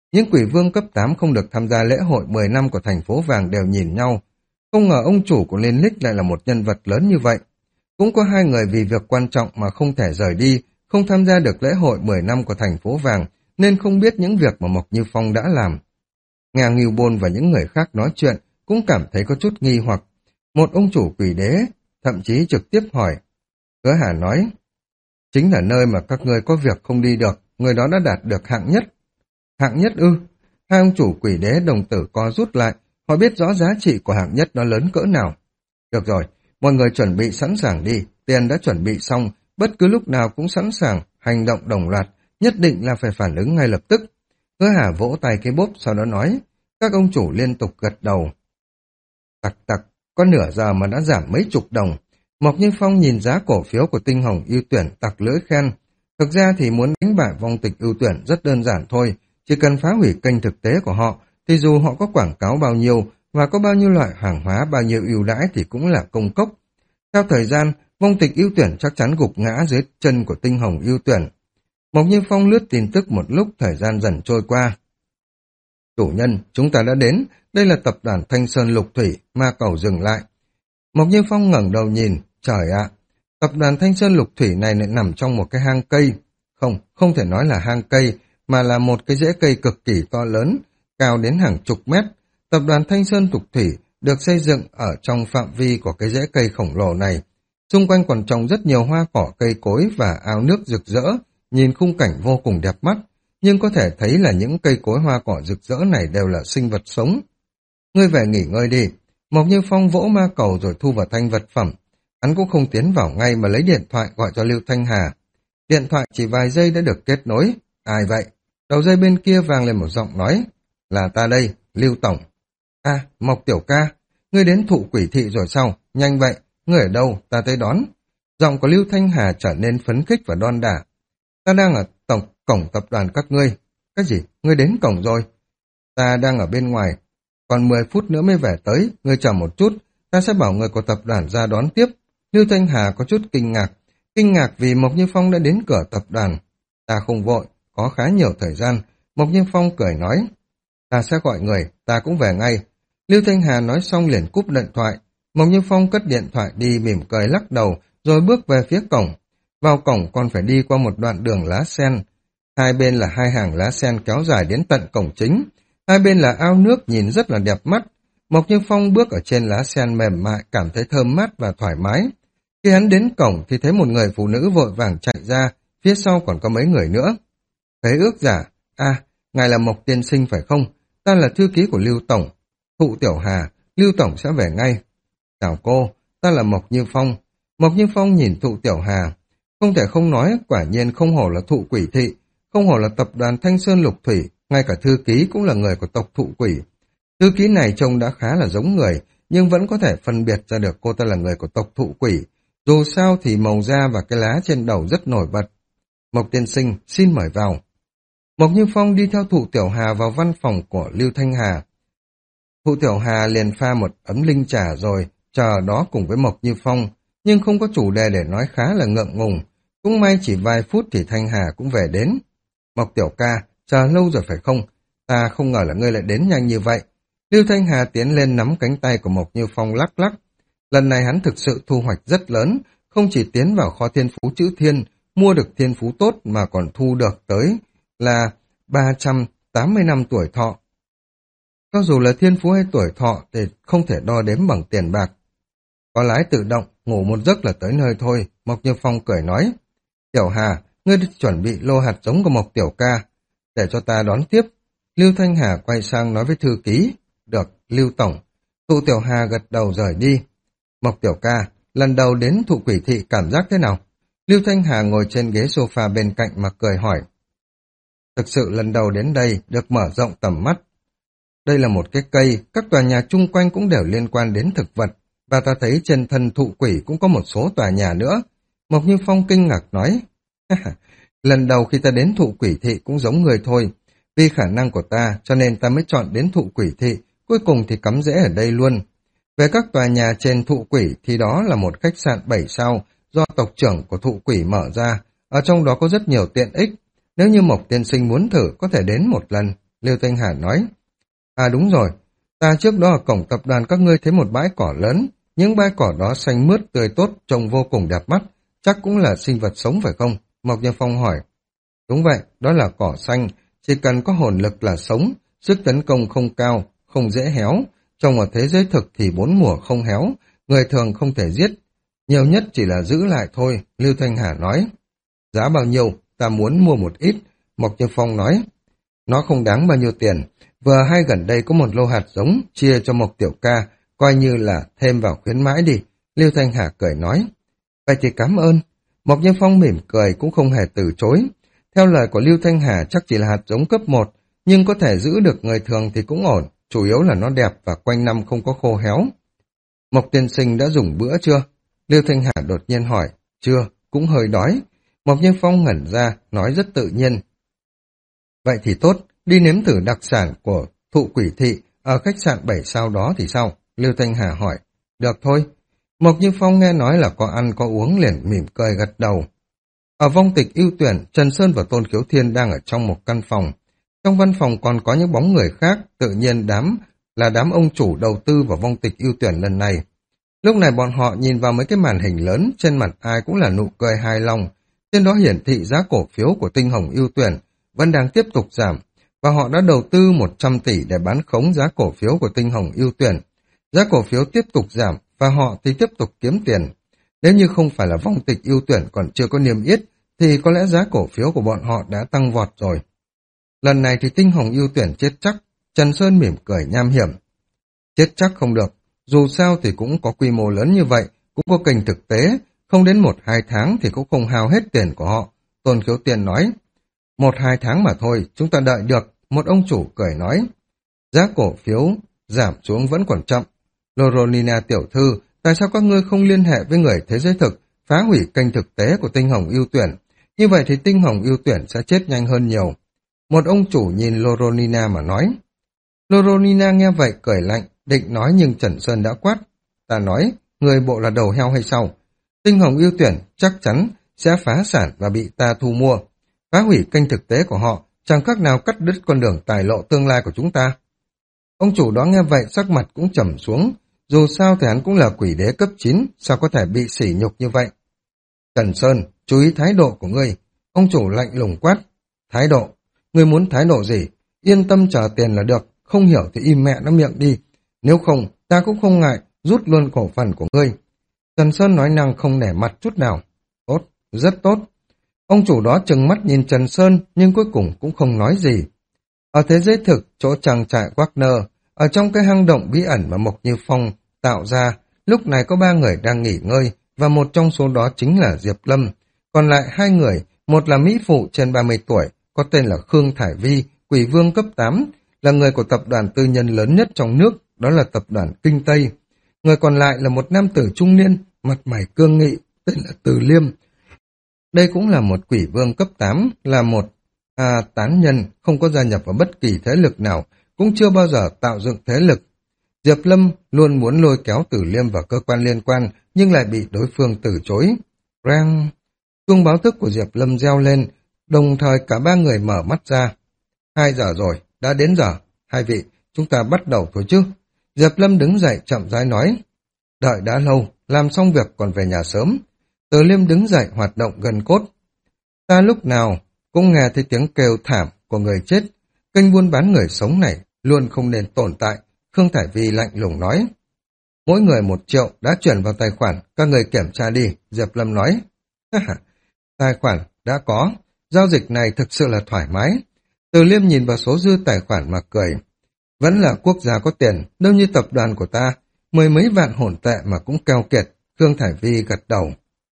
Những quỷ vương cấp tám không được tham gia lễ hội mười năm của thành phố vàng đều nhìn nhau. Không ngờ ông chủ của Liên Lích lại là một nhân vật lớn như vậy. Cũng có hai người vì việc quan trọng mà không thể rời đi, không tham gia được lễ hội mười năm của thành phố vàng, nên không biết những việc mà Mộc Như Phong đã làm. Nghe Ngưu Bôn và những người khác nói chuyện, cũng cảm thấy có chút nghi hoặc. Một ông chủ quỷ đế, thậm chí trực tiếp hỏi. Hứa Hà nói, chính là nơi mà các ngươi có việc không đi được, người đó đã đạt được hạng nhất. Hạng nhất ư? Hai ông chủ quỷ đế đồng tử co rút lại, họ biết rõ giá trị của hạng nhất nó lớn cỡ nào. Được rồi, mọi người chuẩn bị sẵn sàng đi, tiền đã chuẩn bị xong, bất cứ lúc nào cũng sẵn sàng, hành động đồng loạt, nhất định là phải phản ứng ngay lập tức. Hứa Hà vỗ tay cái bốp sau đó nói, các ông chủ liên tục gật đầu. Tặc tặc, có nửa giờ mà đã giảm mấy chục đồng. Mộc Như Phong nhìn giá cổ phiếu của Tinh Hồng ưu tuyển tặc lưỡi khen. Thực ra thì muốn đánh bại vong tịch ưu tuyển rất đơn giản thôi, chỉ cần phá hủy kênh thực tế của họ, thì dù họ có quảng cáo bao nhiêu và có bao nhiêu loại hàng hóa bao nhiêu ưu đãi thì cũng là công cốc. Theo thời gian, vong tịch ưu tuyển chắc chắn gục ngã dưới chân của Tinh Hồng ưu tuyển. Mộc Như Phong lướt tin tức một lúc, thời gian dần trôi qua. Chủ nhân, chúng ta đã đến, đây là tập đoàn Thanh Sơn Lục Thủy, ma cầu dừng lại. Mộc Như Phong ngẩng đầu nhìn, trời ạ, tập đoàn Thanh Sơn Lục Thủy này lại nằm trong một cái hang cây. Không, không thể nói là hang cây, mà là một cái rễ cây cực kỳ to lớn, cao đến hàng chục mét. Tập đoàn Thanh Sơn Lục Thủy được xây dựng ở trong phạm vi của cái rễ cây khổng lồ này. Xung quanh còn trồng rất nhiều hoa cỏ cây cối và ao nước rực rỡ, nhìn khung cảnh vô cùng đẹp mắt. Nhưng có thể thấy là những cây cối hoa cỏ rực rỡ này đều là sinh vật sống. Ngươi về nghỉ ngơi đi. Mộc Như Phong vỗ ma cầu rồi thu vào thanh vật phẩm. Hắn cũng không tiến vào ngay mà lấy điện thoại gọi cho Lưu Thanh Hà. Điện thoại chỉ vài giây đã được kết nối. Ai vậy? Đầu dây bên kia vang lên một giọng nói. Là ta đây, Lưu Tổng. À, Mộc Tiểu Ca, ngươi đến thụ quỷ thị rồi sao? Nhanh vậy, ngươi ở đâu? Ta tới đón. Giọng của Lưu Thanh Hà trở nên phấn khích và đon đả. Ta đang ở tổng cổng tập đoàn các ngươi. Cái gì? Ngươi đến cổng rồi? Ta đang ở bên ngoài. Còn mười phút nữa mới về tới. Ngươi chờ một chút. Ta sẽ bảo người của tập đoàn ra đón tiếp. Lưu Thanh Hà có chút kinh ngạc. Kinh ngạc vì Mộc Như Phong đã đến cửa tập đoàn. Ta không vội. Có khá nhiều thời gian. Mộc Như Phong cười nói. Ta sẽ gọi người. Ta cũng về ngay. Lưu Thanh Hà nói xong liền cúp điện thoại. Mộc Như Phong cất điện thoại đi mỉm cười lắc đầu rồi bước về phía cổng. Vào cổng còn phải đi qua một đoạn đường lá sen. Hai bên là hai hàng lá sen kéo dài đến tận cổng chính. Hai bên là ao nước nhìn rất là đẹp mắt. Mộc Như Phong bước ở trên lá sen mềm mại, cảm thấy thơm mát và thoải mái. Khi hắn đến cổng thì thấy một người phụ nữ vội vàng chạy ra, phía sau còn có mấy người nữa. Khế ước giả, à, ngài là Mộc tiên sinh phải không? Ta là thư ký của Lưu Tổng. Thụ Tiểu Hà, Lưu Tổng sẽ về ngay. Chào cô, ta là Mộc Như Phong. Mộc Như Phong nhìn Thụ Tiểu Hà. Không thể không nói, quả nhiên không hổ là thụ quỷ thị, không hổ là tập đoàn Thanh Sơn Lục Thủy, ngay cả thư ký cũng là người của tộc thụ quỷ. Thư ký này trông đã khá là giống người, nhưng vẫn có thể phân biệt ra được cô ta là người của tộc thụ quỷ. Dù sao thì màu da và cái lá trên đầu rất nổi bật. Mộc tiên sinh, xin mời vào. Mộc Như Phong đi theo Thụ Tiểu Hà vào văn phòng của Lưu Thanh Hà. Thụ Tiểu Hà liền pha một ấm linh trà rồi, chờ đó cùng với Mộc Như Phong, nhưng không có chủ đề để nói khá là ngượng ngùng. Cũng may chỉ vài phút thì Thanh Hà cũng về đến. Mộc Tiểu Ca, chờ lâu rồi phải không? Ta không ngờ là ngươi lại đến nhanh như vậy. Lưu Thanh Hà tiến lên nắm cánh tay của Mộc Như Phong lắc lắc. Lần này hắn thực sự thu hoạch rất lớn, không chỉ tiến vào kho thiên phú chữ thiên, mua được thiên phú tốt mà còn thu được tới là ba trăm tám mươi năm tuổi thọ. Cho dù là thiên phú hay tuổi thọ thì không thể đo đếm bằng tiền bạc. Có lái tự động, ngủ một giấc là tới nơi thôi, Mộc Như Phong cười nói. Tiểu Hà, ngươi chuẩn bị lô hạt giống của Mộc Tiểu Ca, để cho ta đón tiếp. Lưu Thanh Hà quay sang nói với thư ký. Được, Lưu Tổng. Thụ Tiểu Hà gật đầu rời đi. Mộc Tiểu Ca, lần đầu đến thụ quỷ thị cảm giác thế nào? Lưu Thanh Hà ngồi trên ghế sofa bên cạnh mà cười hỏi. Thực sự lần đầu đến đây được mở rộng tầm mắt. Đây là một cái cây, các tòa nhà chung quanh cũng đều liên quan đến thực vật, và ta thấy trên thân thụ quỷ cũng có một số tòa nhà nữa. Mộc Như Phong kinh ngạc nói, lần đầu khi ta đến thụ quỷ thị cũng giống người thôi, vì khả năng của ta cho nên ta mới chọn đến thụ quỷ thị, cuối cùng thì cắm rễ ở đây luôn. Về các tòa nhà trên thụ quỷ thì đó là một khách sạn bảy sao do tộc trưởng của thụ quỷ mở ra, ở trong đó có rất nhiều tiện ích. Nếu như Mộc tiên sinh muốn thử có thể đến một lần. Lưu Thanh Hà nói. À đúng rồi, ta trước đó ở cổng tập đoàn các ngươi thấy một bãi cỏ lớn, những bãi cỏ đó xanh mướt tươi tốt, trông vô cùng đẹp mắt, chắc cũng là sinh vật sống phải không? Mộc Như Phong hỏi. Đúng vậy, đó là cỏ xanh, chỉ cần có hồn lực là sống, sức tấn công không cao, không dễ héo, trong ở thế giới thực thì bốn mùa không héo, người thường không thể giết, nhiều nhất chỉ là giữ lại thôi, Lưu Thanh Hà nói. Giá bao nhiêu, ta muốn mua một ít, Mộc Như Phong nói. Nó không đáng bao nhiêu tiền, vừa hay gần đây có một lô hạt giống, chia cho Mộc Tiểu Ca, coi như là thêm vào khuyến mãi đi, Lưu Thanh Hà cười nói. Vậy thì cảm ơn, Mộc Như Phong mỉm cười cũng không hề từ chối. Theo lời của Lưu Thanh Hà chắc chỉ là hạt giống cấp một, nhưng có thể giữ được người thường thì cũng ổn, chủ yếu là nó đẹp và quanh năm không có khô héo. Mộc tiên sinh đã dùng bữa chưa? Lưu Thanh Hà đột nhiên hỏi. Chưa, cũng hơi đói. Mộc Như Phong ngẩn ra, nói rất tự nhiên. Vậy thì tốt, đi nếm thử đặc sản của Thụ Quỷ Thị ở khách sạn bảy sao đó thì sao? Lưu Thanh Hà hỏi. Được thôi. Mộc Như Phong nghe nói là có ăn có uống liền mỉm cười gật đầu. Ở vong tịch ưu tuyển, Trần Sơn và Tôn Khiếu Thiên đang ở trong một căn phòng. Trong văn phòng còn có những bóng người khác, tự nhiên đám là đám ông chủ đầu tư vào vong tịch ưu tuyển lần này. Lúc này bọn họ nhìn vào mấy cái màn hình lớn, trên mặt ai cũng là nụ cười hài lòng. Trên đó hiển thị giá cổ phiếu của Tinh Hồng ưu tuyển vẫn đang tiếp tục giảm, và họ đã đầu tư một trăm tỷ để bán khống giá cổ phiếu của Tinh Hồng ưu tuyển. Giá cổ phiếu tiếp tục giảm, và họ thì tiếp tục kiếm tiền. Nếu như không phải là vong tịch ưu tuyển còn chưa có niêm yết, thì có lẽ giá cổ phiếu của bọn họ đã tăng vọt rồi. Lần này thì Tinh Hồng ưu tuyển chết chắc, Trần Sơn mỉm cười nham hiểm. Chết chắc không được, dù sao thì cũng có quy mô lớn như vậy, cũng có kênh thực tế, không đến một hai tháng thì cũng không hao hết tiền của họ. Tôn Khiếu Tiền nói, một hai tháng mà thôi, chúng ta đợi được, một ông chủ cười nói. Giá cổ phiếu giảm xuống vẫn còn chậm. Loronina tiểu thư, tại sao các ngươi không liên hệ với người thế giới thực, phá hủy kênh thực tế của Tinh Hồng ưu tuyển? Như vậy thì Tinh Hồng ưu tuyển sẽ chết nhanh hơn nhiều. Một ông chủ nhìn Loronina mà nói. Loronina nghe vậy cười lạnh, định nói nhưng Trần Sơn đã quát. Ta nói, người bộ là đầu heo hay sao? Tinh Hồng ưu tuyển chắc chắn sẽ phá sản và bị ta thu mua. Phá hủy kênh thực tế của họ, chẳng khác nào cắt đứt con đường tài lộ tương lai của chúng ta. Ông chủ đó nghe vậy sắc mặt cũng trầm xuống. Dù sao thì hắn cũng là quỷ đế cấp chín, sao có thể bị sỉ nhục như vậy? Trần Sơn, chú ý thái độ của ngươi. Ông chủ lạnh lùng quát. Thái độ? Ngươi muốn thái độ gì? Yên tâm chờ tiền là được, không hiểu thì im mẹ nó miệng đi. Nếu không, ta cũng không ngại, rút luôn cổ phần của ngươi. Trần Sơn nói năng không nể mặt chút nào. Tốt, rất tốt. Ông chủ đó trừng mắt nhìn Trần Sơn, nhưng cuối cùng cũng không nói gì. Ở thế giới thực, chỗ trang trại Wagner, ở trong cái hang động bí ẩn mà Mộc Như Phong tạo ra, lúc này có ba người đang nghỉ ngơi, và một trong số đó chính là Diệp Lâm. Còn lại hai người, một là Mỹ Phụ trên ba mươi tuổi, có tên là Khương Thải Vi, quỷ vương cấp tám, là người của tập đoàn tư nhân lớn nhất trong nước, đó là tập đoàn Kinh Tây. Người còn lại là một nam tử trung niên, mặt mày cương nghị, tên là Từ Liêm. Đây cũng là một quỷ vương cấp tám, là một à, tán nhân, không có gia nhập vào bất kỳ thế lực nào, cũng chưa bao giờ tạo dựng thế lực. Diệp Lâm luôn muốn lôi kéo Từ Liêm vào cơ quan liên quan, nhưng lại bị đối phương từ chối. Rang! Chuông báo thức của Diệp Lâm reo lên, đồng thời cả ba người mở mắt ra. Hai giờ rồi, đã đến giờ. Hai vị, chúng ta bắt đầu thôi chứ. Diệp Lâm đứng dậy chậm rãi nói. Đợi đã lâu, làm xong việc còn về nhà sớm. Từ Liêm đứng dậy hoạt động gần cốt. Ta lúc nào cũng nghe thấy tiếng kêu thảm của người chết. Kênh buôn bán người sống này luôn không nên tồn tại. Khương Thải Vi lạnh lùng nói. Mỗi người một triệu đã chuyển vào tài khoản, các người kiểm tra đi, Diệp Lâm nói. Tài khoản đã có, giao dịch này thực sự là thoải mái. Từ Liêm nhìn vào số dư tài khoản mà cười. Vẫn là quốc gia có tiền, đâu như tập đoàn của ta, mười mấy vạn hồn tệ mà cũng keo kiệt, Khương Thải Vi gật đầu.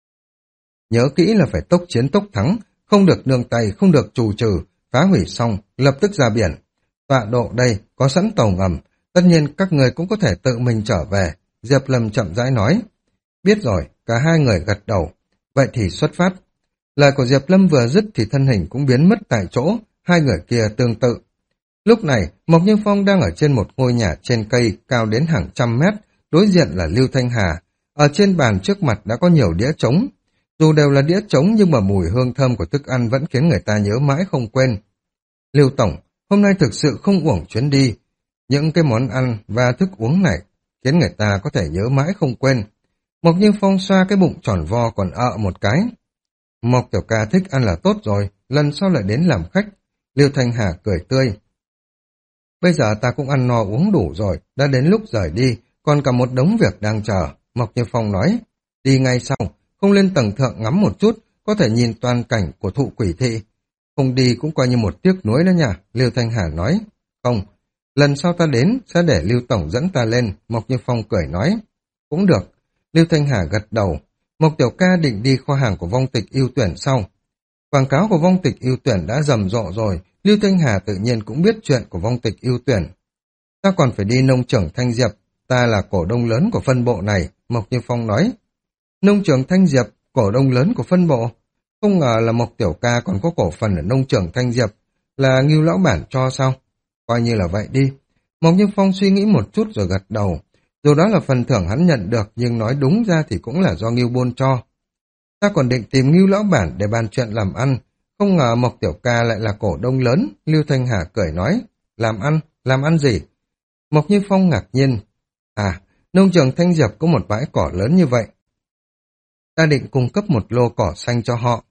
Nhớ kỹ là phải tốc chiến tốc thắng, không được nương tay, không được trù trừ, phá hủy xong, lập tức ra biển. Tọa độ đây, có sẵn tàu ngầm, tất nhiên các người cũng có thể tự mình trở về, Diệp Lâm chậm rãi nói. Biết rồi, cả hai người gật đầu. Vậy thì xuất phát. Lời của Diệp Lâm vừa dứt thì thân hình cũng biến mất tại chỗ, hai người kia tương tự. Lúc này, Mộc Như Phong đang ở trên một ngôi nhà trên cây cao đến hàng trăm mét, đối diện là Lưu Thanh Hà. Ở trên bàn trước mặt đã có nhiều đĩa trống. Dù đều là đĩa trống nhưng mà mùi hương thơm của thức ăn vẫn khiến người ta nhớ mãi không quên. Lưu Tổng, hôm nay thực sự không uổng chuyến đi. Những cái món ăn và thức uống này khiến người ta có thể nhớ mãi không quên. Mộc Như Phong xoa cái bụng tròn vo còn ợ một cái. Mộc tiểu ca thích ăn là tốt rồi, lần sau lại đến làm khách. Lưu Thanh Hà cười tươi. Bây giờ ta cũng ăn no uống đủ rồi, đã đến lúc rời đi, còn cả một đống việc đang chờ. Mộc Như Phong nói, đi ngay sau, không lên tầng thượng ngắm một chút, có thể nhìn toàn cảnh của thụ quỷ thị. Không đi cũng coi như một tiếc nuối đó nha, Lưu Thanh Hà nói. Không, lần sau ta đến, sẽ để Lưu Tổng dẫn ta lên, Mộc Như Phong cười nói. Cũng được, Lưu Thanh Hà gật đầu. Mộc tiểu ca định đi kho hàng của vong tịch ưu tuyển sau. Quảng cáo của vong tịch ưu tuyển đã rầm rộ rồi, Lưu Thanh Hà tự nhiên cũng biết chuyện của vong tịch ưu tuyển. Ta còn phải đi nông trường Thanh Diệp, ta là cổ đông lớn của phân bộ này, Mộc Như Phong nói. Nông trường Thanh Diệp, cổ đông lớn của phân bộ. Không ngờ là Mộc tiểu ca còn có cổ phần ở nông trường Thanh Diệp, là Ngưu lão bản cho sao? Coi như là vậy đi. Mộc Như Phong suy nghĩ một chút rồi gật đầu. Dù đó là phần thưởng hắn nhận được, nhưng nói đúng ra thì cũng là do Ngưu Bôn cho. Ta còn định tìm Ngưu lão bản để bàn chuyện làm ăn, không ngờ Mộc tiểu ca lại là cổ đông lớn, Lưu Thanh Hà cười nói. Làm ăn? Làm ăn gì? Mộc Như Phong ngạc nhiên. À, nông trường Thanh Diệp có một bãi cỏ lớn như vậy. Ta định cung cấp một lô cỏ xanh cho họ.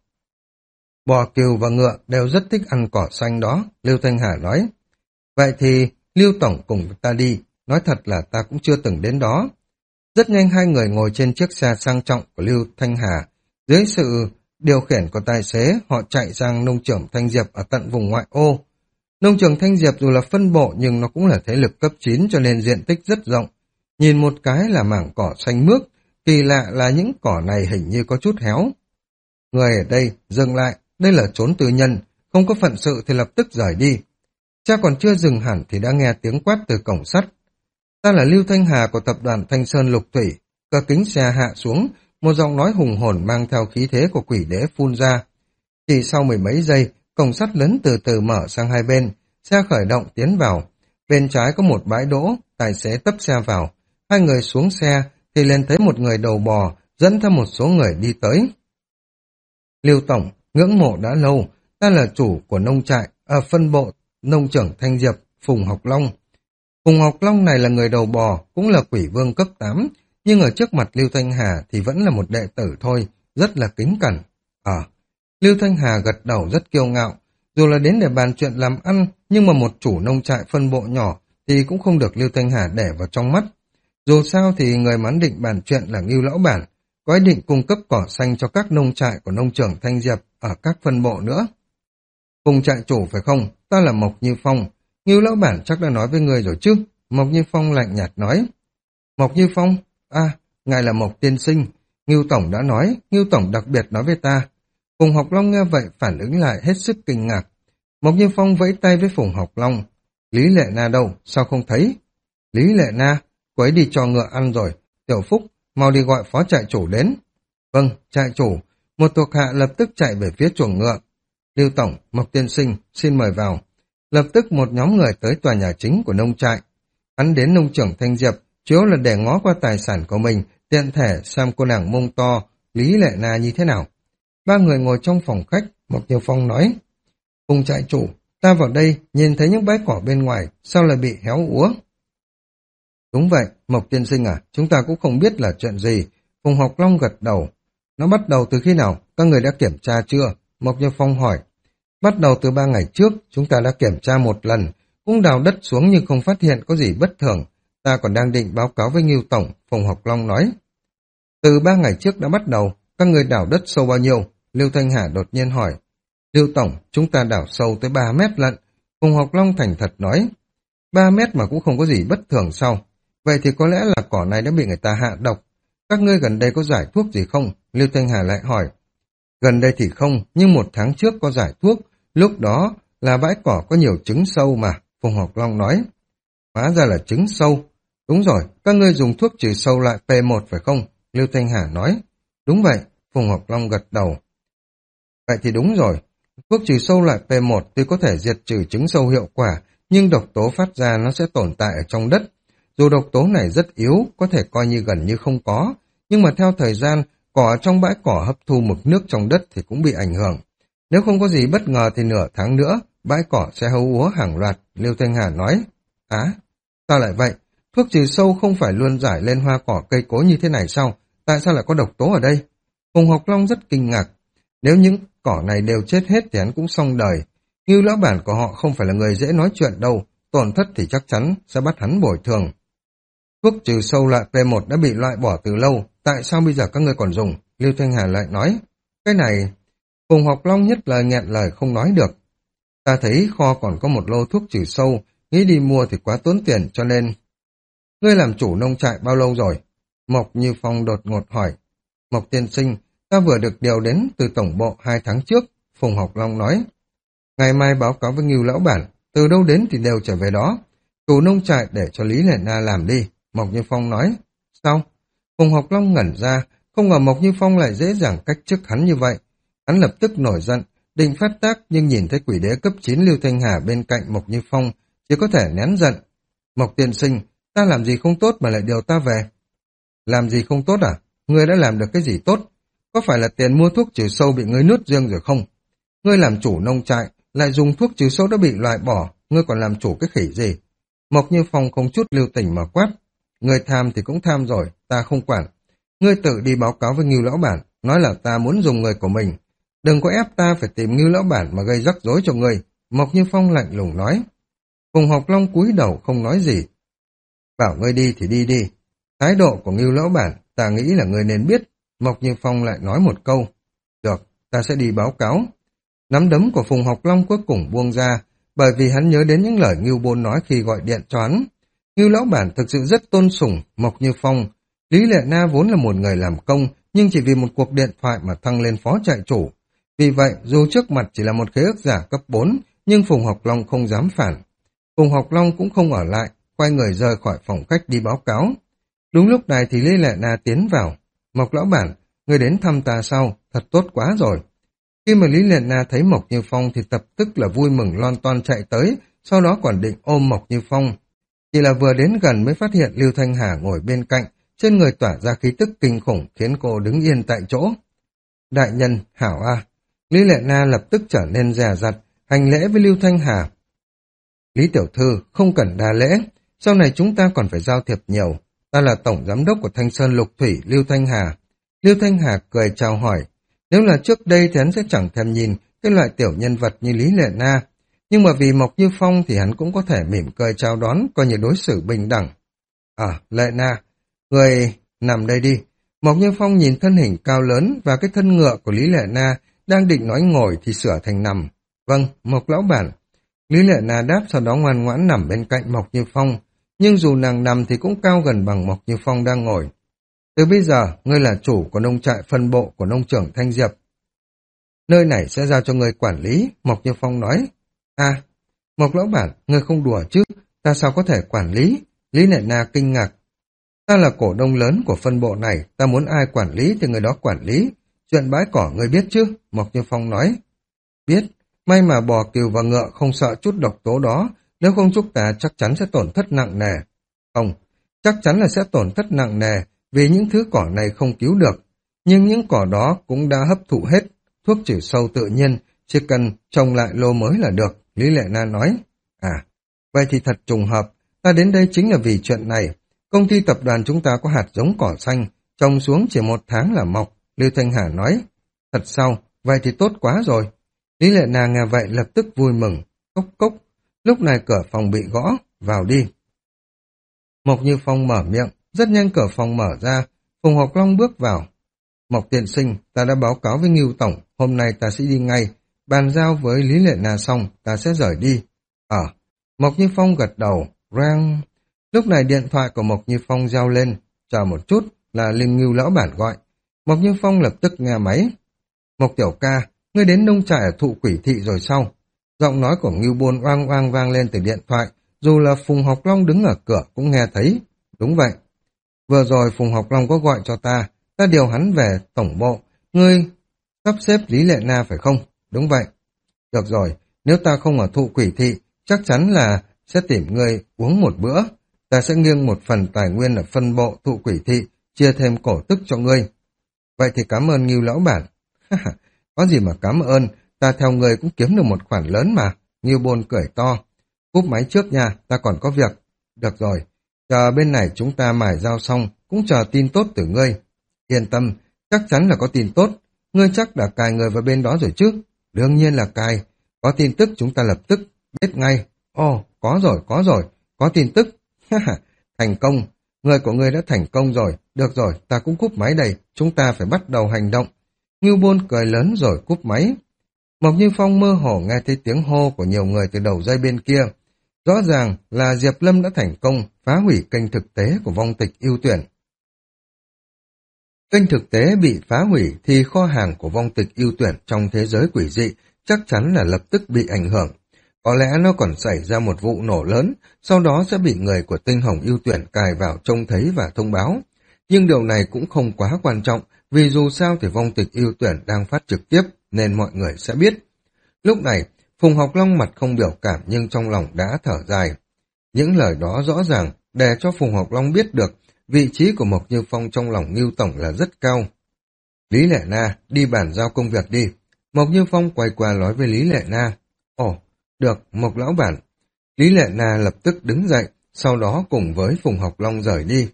Bò cừu và ngựa đều rất thích ăn cỏ xanh đó, Lưu Thanh Hà nói. Vậy thì Lưu Tổng cùng ta đi, nói thật là ta cũng chưa từng đến đó. Rất nhanh hai người ngồi trên chiếc xe sang trọng của Lưu Thanh Hà. Dưới sự điều khiển của tài xế, họ chạy sang nông trường Thanh Diệp ở tận vùng ngoại ô. Nông trường Thanh Diệp dù là phân bộ nhưng nó cũng là thế lực cấp chín cho nên diện tích rất rộng. Nhìn một cái là mảng cỏ xanh mướt, kỳ lạ là những cỏ này hình như có chút héo. Người ở đây, dừng lại, đây là trốn tư nhân, không có phận sự thì lập tức rời đi. Cha còn chưa dừng hẳn thì đã nghe tiếng quát từ cổng sắt. Ta là Lưu Thanh Hà của tập đoàn Thanh Sơn Lục Thủy, cơ kính xe hạ xuống, một giọng nói hùng hồn mang theo khí thế của quỷ đế phun ra. Chỉ sau mười mấy giây, cổng sắt lớn từ từ mở sang hai bên, xe khởi động tiến vào. Bên trái có một bãi đỗ, tài xế tấp xe vào. Hai người xuống xe thì lên thấy một người đầu bò, dẫn theo một số người đi tới. Lưu Tổng, ngưỡng mộ đã lâu, ta là chủ của nông trại, ở phân bộ nông trưởng Thanh Diệp, Phùng Học Long. Phùng Học Long này là người đầu bò, cũng là quỷ vương cấp tám, nhưng ở trước mặt Lưu Thanh Hà thì vẫn là một đệ tử thôi, rất là kính cẩn. Ờ, Lưu Thanh Hà gật đầu rất kiêu ngạo, dù là đến để bàn chuyện làm ăn, nhưng mà một chủ nông trại phân bộ nhỏ thì cũng không được Lưu Thanh Hà để vào trong mắt. Dù sao thì người mán định bàn chuyện là Ngưu lão bản, có ý định cung cấp cỏ xanh cho các nông trại của nông trường Thanh Diệp ở các phân bộ nữa. Phùng trại chủ phải không? Ta là Mộc Như Phong. Ngưu lão bản chắc đã nói với người rồi chứ? Mộc Như Phong lạnh nhạt nói. Mộc Như Phong? À, ngài là Mộc tiên sinh. Ngưu Tổng đã nói, Ngưu Tổng đặc biệt nói với ta. Phùng Học Long nghe vậy phản ứng lại hết sức kinh ngạc. Mộc Như Phong vẫy tay với Phùng Học Long. Lý Lệ Na đâu? Sao không thấy? Lý Lệ Na? Cô ấy đi cho ngựa ăn rồi. Tiểu Phúc, mau đi gọi phó trại chủ đến. Vâng, trại chủ. Một thuộc hạ lập tức chạy về phía chuồng ngựa. Lưu Tổng, Mộc tiên sinh, xin mời vào. Lập tức một nhóm người tới tòa nhà chính của nông trại. Hắn đến nông trưởng Thanh Diệp, chủ yếu là để ngó qua tài sản của mình, tiện thể xem cô nàng mông to, Lý Lệ Na như thế nào. Ba người ngồi trong phòng khách, Mộc Như Phong nói. Phùng trại chủ, ta vào đây, nhìn thấy những bãi cỏ bên ngoài, sao lại bị héo úa? Đúng vậy, Mộc tiên sinh à, chúng ta cũng không biết là chuyện gì. Phùng Học Long gật đầu. Nó bắt đầu từ khi nào? Các người đã kiểm tra chưa? Mộc Như Phong hỏi. Bắt đầu từ ba ngày trước, chúng ta đã kiểm tra một lần, cũng đào đất xuống nhưng không phát hiện có gì bất thường. Ta còn đang định báo cáo với Ngưu Tổng, Phùng Học Long nói. Từ ba ngày trước đã bắt đầu, các người đào đất sâu bao nhiêu? Lưu Thanh Hà đột nhiên hỏi. Lưu Tổng, chúng ta đào sâu tới ba mét lận. Phùng Học Long thành thật nói. Ba mét mà cũng không có gì bất thường sao? Vậy thì có lẽ là cỏ này đã bị người ta hạ độc. Các ngươi gần đây có giải thuốc gì không? Lưu Thanh Hà lại hỏi. Gần đây thì không, nhưng một tháng trước có giải thuốc. Lúc đó là bãi cỏ có nhiều trứng sâu mà, Phùng Học Long nói. Hóa ra là trứng sâu. Đúng rồi, các ngươi dùng thuốc trừ sâu loại P một phải không? Lưu Thanh Hà nói. Đúng vậy, Phùng Học Long gật đầu. Vậy thì đúng rồi, thuốc trừ sâu loại P một tuy có thể diệt trừ trứng sâu hiệu quả, nhưng độc tố phát ra nó sẽ tồn tại ở trong đất. Dù độc tố này rất yếu, có thể coi như gần như không có, nhưng mà theo thời gian, cỏ trong bãi cỏ hấp thu mực nước trong đất thì cũng bị ảnh hưởng. Nếu không có gì bất ngờ thì nửa tháng nữa, bãi cỏ sẽ hấu úa hàng loạt, Lưu Thanh Hà nói. Á, sao lại vậy? Thuốc trừ sâu không phải luôn rải lên hoa cỏ cây cối như thế này sao? Tại sao lại có độc tố ở đây? Phùng Học Long rất kinh ngạc. Nếu những cỏ này đều chết hết thì hắn cũng xong đời. Ngưu lão bản của họ không phải là người dễ nói chuyện đâu, tổn thất thì chắc chắn sẽ bắt hắn bồi thường. Thuốc trừ sâu loại P một đã bị loại bỏ từ lâu, tại sao bây giờ các ngươi còn dùng? Lưu Thanh Hà lại nói. Cái này... Phùng Học Long nhất lời nghẹn lời không nói được. Ta thấy kho còn có một lô thuốc trừ sâu, nghĩ đi mua thì quá tốn tiền cho nên... Ngươi làm chủ nông trại bao lâu rồi? Mộc Như Phong đột ngột hỏi. Mộc tiên sinh, ta vừa được điều đến từ tổng bộ hai tháng trước, Phùng Học Long nói. Ngày mai báo cáo với Ngưu lão bản, từ đâu đến thì đều trở về đó. Chủ nông trại để cho Lý Lệ Na làm đi, Mộc Như Phong nói. Sao? Phùng Học Long ngẩn ra, không ngờ Mộc Như Phong lại dễ dàng cách chức hắn như vậy. Hắn lập tức nổi giận, định phát tác nhưng nhìn thấy quỷ đế cấp chín Lưu Thanh Hà bên cạnh Mộc Như Phong, chỉ có thể nén giận. Mộc tiên sinh, ta làm gì không tốt mà lại điều ta về? Làm gì không tốt à? Ngươi đã làm được cái gì tốt? Có phải là tiền mua thuốc trừ sâu bị ngươi nuốt riêng rồi không? Ngươi làm chủ nông trại, lại dùng thuốc trừ sâu đã bị loại bỏ, ngươi còn làm chủ cái khỉ gì? Mộc Như Phong không chút lưu tình mà quát. Ngươi tham thì cũng tham rồi, ta không quản. Ngươi tự đi báo cáo với Ngưu lão bản, nói là ta muốn dùng người của mình. Đừng có ép ta phải tìm Ngưu lão bản mà gây rắc rối cho ngươi, Mộc Như Phong lạnh lùng nói. Phùng Học Long cúi đầu không nói gì. Bảo ngươi đi thì đi đi. Thái độ của Ngưu lão bản, ta nghĩ là ngươi nên biết. Mộc Như Phong lại nói một câu. Được, ta sẽ đi báo cáo. Nắm đấm của Phùng Học Long cuối cùng buông ra, bởi vì hắn nhớ đến những lời Ngưu Bôn nói khi gọi điện cho hắn. Ngưu lão bản thực sự rất tôn sùng Mộc Như Phong. Lý Lệ Na vốn là một người làm công, nhưng chỉ vì một cuộc điện thoại mà thăng lên phó trại chủ. Vì vậy, dù trước mặt chỉ là một khế ước giả cấp bốn, nhưng Phùng Học Long không dám phản. Phùng Học Long cũng không ở lại, quay người rời khỏi phòng khách đi báo cáo. Đúng lúc này thì Lý Lệ Na tiến vào. Mộc lão bản, người đến thăm ta sau, thật tốt quá rồi. Khi mà Lý Lệ Na thấy Mộc Như Phong thì tập tức là vui mừng lon ton chạy tới, sau đó còn định ôm Mộc Như Phong. Chỉ là vừa đến gần mới phát hiện Lưu Thanh Hà ngồi bên cạnh, trên người tỏa ra khí tức kinh khủng khiến cô đứng yên tại chỗ. Đại nhân, hảo a. Lý Lệ Na lập tức trở nên dè dặt, hành lễ với Lưu Thanh Hà. Lý tiểu thư, không cần đa lễ, sau này chúng ta còn phải giao thiệp nhiều. Ta là tổng giám đốc của Thanh Sơn Lục Thủy, Lưu Thanh Hà. Lưu Thanh Hà cười chào hỏi. Nếu là trước đây thì hắn sẽ chẳng thèm nhìn cái loại tiểu nhân vật như Lý Lệ Na. Nhưng mà vì Mộc Như Phong thì hắn cũng có thể mỉm cười chào đón, coi như đối xử bình đẳng. À, Lệ Na, người nằm đây đi. Mộc Như Phong nhìn thân hình cao lớn và cái thân ngựa của Lý Lệ Na, đang định nói ngồi thì sửa thành nằm. Vâng, Mộc lão bản. Lý Lệ Na đáp, sau đó ngoan ngoãn nằm bên cạnh Mộc Như Phong. Nhưng dù nàng nằm thì cũng cao gần bằng Mộc Như Phong đang ngồi. Từ bây giờ, ngươi là chủ của nông trại phân bộ của nông trưởng Thanh Diệp. Nơi này sẽ giao cho ngươi quản lý, Mộc Như Phong nói. À, Mộc lão bản, ngươi không đùa chứ, ta sao có thể quản lý? Lý Lệ Na kinh ngạc. Ta là cổ đông lớn của phân bộ này, ta muốn ai quản lý thì người đó quản lý. Chuyện bãi cỏ ngươi biết chứ? Mộc Như Phong nói. Biết, may mà bò cừu và ngựa không sợ chút độc tố đó, nếu không chúng ta chắc chắn sẽ tổn thất nặng nề. Không, chắc chắn là sẽ tổn thất nặng nề, vì những thứ cỏ này không cứu được. Nhưng những cỏ đó cũng đã hấp thụ hết thuốc trừ sâu tự nhiên, chỉ cần trồng lại lô mới là được, Lý Lệ Na nói. À, vậy thì thật trùng hợp, ta đến đây chính là vì chuyện này. Công ty tập đoàn chúng ta có hạt giống cỏ xanh, trồng xuống chỉ một tháng là mọc, Lưu Thanh Hà nói. Thật sao, vậy thì tốt quá rồi. Lý Lệ Na nghe vậy lập tức vui mừng, cốc cốc. Lúc này cửa phòng bị gõ, vào đi. Mộc Như Phong mở miệng, rất nhanh cửa phòng mở ra, Phùng Học Long bước vào. Mộc tiên sinh, ta đã báo cáo với Ngưu Tổng, hôm nay ta sẽ đi ngay, bàn giao với Lý Lệ Na xong, ta sẽ rời đi. Ờ, Mộc Như Phong gật đầu, rang. Lúc này điện thoại của Mộc Như Phong reo lên, chờ một chút, là Linh Ngưu lão bản gọi. Mộc Như Phong lập tức nghe máy. Mộc tiểu ca, ngươi đến nông trại ở Thụ Quỷ Thị rồi sao? Giọng nói của Ngưu Bôn oang oang vang lên từ điện thoại, dù là Phùng Học Long đứng ở cửa cũng nghe thấy. Đúng vậy. Vừa rồi Phùng Học Long có gọi cho ta, ta điều hắn về tổng bộ. Ngươi sắp xếp Lý Lệ Na phải không? Đúng vậy. Được rồi, nếu ta không ở Thụ Quỷ Thị, chắc chắn là sẽ tìm ngươi uống một bữa. Ta sẽ nghiêng một phần tài nguyên ở phân bộ Thụ Quỷ Thị, chia thêm cổ tức cho ngươi. Vậy thì cảm ơn Ngưu lão bản. Có gì mà cảm ơn, ta theo ngươi cũng kiếm được một khoản lớn mà. Ngưu Bôn cười to. Cúp máy trước nha, ta còn có việc. Được rồi, chờ bên này chúng ta mài dao xong, cũng chờ tin tốt từ ngươi. Yên tâm, chắc chắn là có tin tốt. Ngươi chắc đã cài người vào bên đó rồi chứ? Đương nhiên là cài. Có tin tức chúng ta lập tức biết ngay. Ồ, có rồi, có rồi, có tin tức. Thành công. Người của ngươi đã thành công rồi. Được rồi, ta cũng cúp máy đây. Chúng ta phải bắt đầu hành động. Ngưu Bôn cười lớn rồi cúp máy. Mộc Như Phong mơ hồ nghe thấy tiếng hô của nhiều người từ đầu dây bên kia. Rõ ràng là Diệp Lâm đã thành công phá hủy kênh thực tế của vong tịch ưu tuyển. Kênh thực tế bị phá hủy thì kho hàng của vong tịch ưu tuyển trong thế giới quỷ dị chắc chắn là lập tức bị ảnh hưởng. Có lẽ nó còn xảy ra một vụ nổ lớn, sau đó sẽ bị người của tinh hồng ưu tuyển cài vào trông thấy và thông báo. Nhưng điều này cũng không quá quan trọng, vì dù sao thì vong tịch ưu tuyển đang phát trực tiếp nên mọi người sẽ biết. Lúc này, Phùng Học Long mặt không biểu cảm nhưng trong lòng đã thở dài. Những lời đó rõ ràng để cho Phùng Học Long biết được vị trí của Mộc Như Phong trong lòng Ngưu Tổng là rất cao. Lý Lệ Na, đi bàn giao công việc đi. Mộc Như Phong quay qua nói với Lý Lệ Na. Ồ, được, Mộc Lão Bản. Lý Lệ Na lập tức đứng dậy, sau đó cùng với Phùng Học Long rời đi.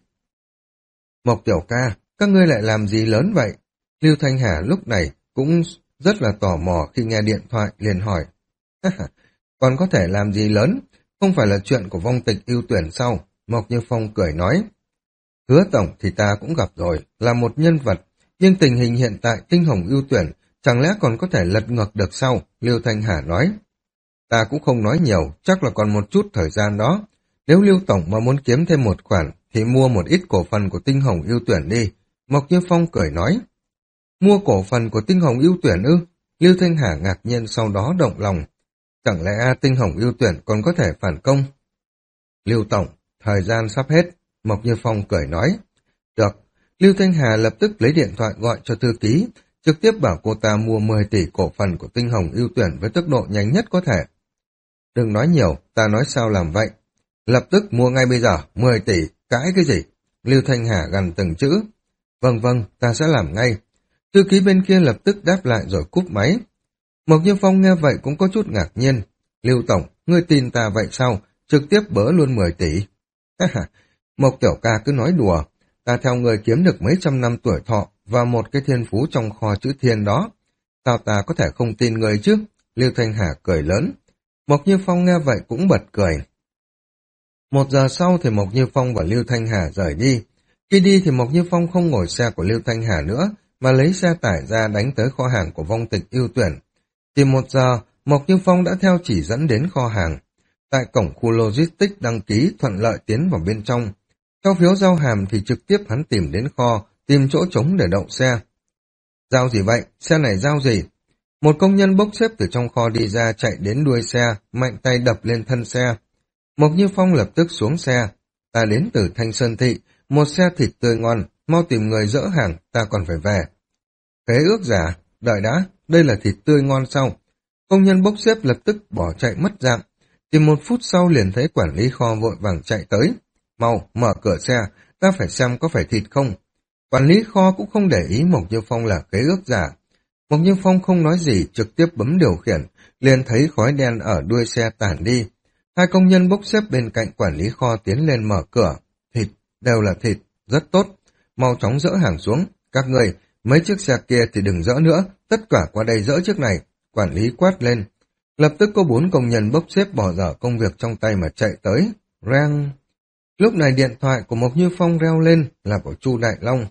Mộc Tiểu Ca, các ngươi lại làm gì lớn vậy? Lưu Thanh Hà lúc này cũng rất là tò mò khi nghe điện thoại liền hỏi. Còn có thể làm gì lớn? Không phải là chuyện của vong tịch ưu tuyển sao? Mộc Như Phong cười nói. Hứa Tổng thì ta cũng gặp rồi, là một nhân vật, nhưng tình hình hiện tại tinh hồng ưu tuyển chẳng lẽ còn có thể lật ngược được sao? Lưu Thanh Hà nói. Ta cũng không nói nhiều, chắc là còn một chút thời gian đó. Nếu Lưu Tổng mà muốn kiếm thêm một khoản thì mua một ít cổ phần của tinh hồng ưu tuyển đi. Mộc Như Phong cười nói. Mua cổ phần của tinh hồng ưu tuyển ư? Lưu Thanh Hà ngạc nhiên sau đó động lòng. Chẳng lẽ tinh hồng ưu tuyển còn có thể phản công? Lưu Tổng, thời gian sắp hết. Mộc Như Phong cười nói. Được. Lưu Thanh Hà lập tức lấy điện thoại gọi cho thư ký, trực tiếp bảo cô ta mua mười tỷ cổ phần của tinh hồng ưu tuyển với tốc độ nhanh nhất có thể. Đừng nói nhiều, ta nói sao làm vậy. Lập tức mua ngay bây giờ, mười tỷ, cãi cái gì? Lưu Thanh Hà gằn từng chữ. Vâng vâng, ta sẽ làm ngay. Thư ký bên kia lập tức đáp lại rồi cúp máy. Mộc Như Phong nghe vậy cũng có chút ngạc nhiên. Lưu Tổng, ngươi tin ta vậy sao? Trực tiếp bớ luôn mười tỷ. Mộc Tiểu Ca cứ nói đùa. Ta theo người kiếm được mấy trăm năm tuổi thọ và một cái thiên phú trong kho chữ thiên đó. Sao ta có thể không tin người chứ? Lưu Thanh Hà cười lớn. Mộc Như Phong nghe vậy cũng bật cười. Một giờ sau thì Mộc Như Phong và Lưu Thanh Hà rời đi. Khi đi thì Mộc Như Phong không ngồi xe của Lưu Thanh Hà nữa, mà lấy xe tải ra đánh tới kho hàng của vong tịch ưu tuyển. Chỉ một giờ, Mộc Như Phong đã theo chỉ dẫn đến kho hàng. Tại cổng khu logistics đăng ký thuận lợi tiến vào bên trong. Theo phiếu giao hàm thì trực tiếp hắn tìm đến kho, tìm chỗ trống để đậu xe. Giao gì vậy? Xe này giao gì? Một công nhân bốc xếp từ trong kho đi ra chạy đến đuôi xe, mạnh tay đập lên thân xe. Mộc Như Phong lập tức xuống xe. Ta đến từ Thanh Sơn Thị, một xe thịt tươi ngon, mau tìm người dỡ hàng, ta còn phải về. Khế ước giả, đợi đã, đây là thịt tươi ngon sao? Công nhân bốc xếp lập tức bỏ chạy mất dạng. Chỉ một phút sau liền thấy quản lý kho vội vàng chạy tới. Mau, mở cửa xe, ta phải xem có phải thịt không. Quản lý kho cũng không để ý Mộc Như Phong là khế ước giả. Mộc Như Phong không nói gì, trực tiếp bấm điều khiển, liền thấy khói đen ở đuôi xe tản đi. Hai công nhân bốc xếp bên cạnh quản lý kho tiến lên mở cửa. Thịt, đều là thịt, rất tốt. Mau chóng dỡ hàng xuống. Các người, mấy chiếc xe kia thì đừng dỡ nữa, tất cả qua đây dỡ chiếc này. Quản lý quát lên. Lập tức có bốn công nhân bốc xếp bỏ dở công việc trong tay mà chạy tới. Reng. Lúc này điện thoại của Mộc Như Phong reo lên là của Chu Đại Long.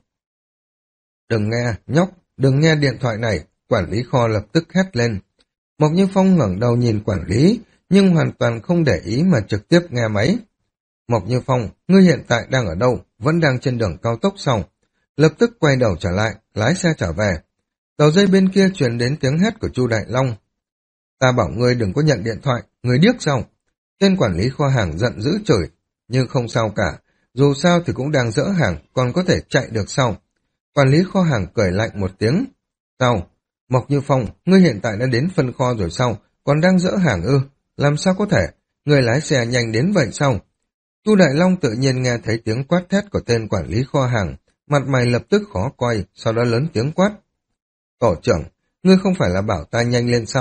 Đừng nghe, nhóc, đừng nghe điện thoại này. Quản lý kho lập tức hét lên. Mộc Như Phong ngẩng đầu nhìn quản lý, nhưng hoàn toàn không để ý mà trực tiếp nghe máy. Mộc Như Phong, ngươi hiện tại đang ở đâu? Vẫn đang trên đường cao tốc sao? Lập tức quay đầu trở lại, lái xe trở về. Đầu dây bên kia truyền đến tiếng hét của Chu Đại Long. Ta bảo ngươi đừng có nhận điện thoại, ngươi điếc sao? Tên quản lý kho hàng giận dữ chửi, nhưng không sao cả, dù sao thì cũng đang dỡ hàng, còn có thể chạy được sao? Quản lý kho hàng cười lạnh một tiếng. Sao? Mộc Như Phong, ngươi hiện tại đã đến phân kho rồi sao? Còn đang dỡ hàng ư? Làm sao có thể? Ngươi lái xe nhanh đến vậy sao? Chu Đại Long tự nhiên nghe thấy tiếng quát thét của tên quản lý kho hàng, mặt mày lập tức khó coi, sau đó lớn tiếng quát. Tổ trưởng, ngươi không phải là bảo ta nhanh lên sao?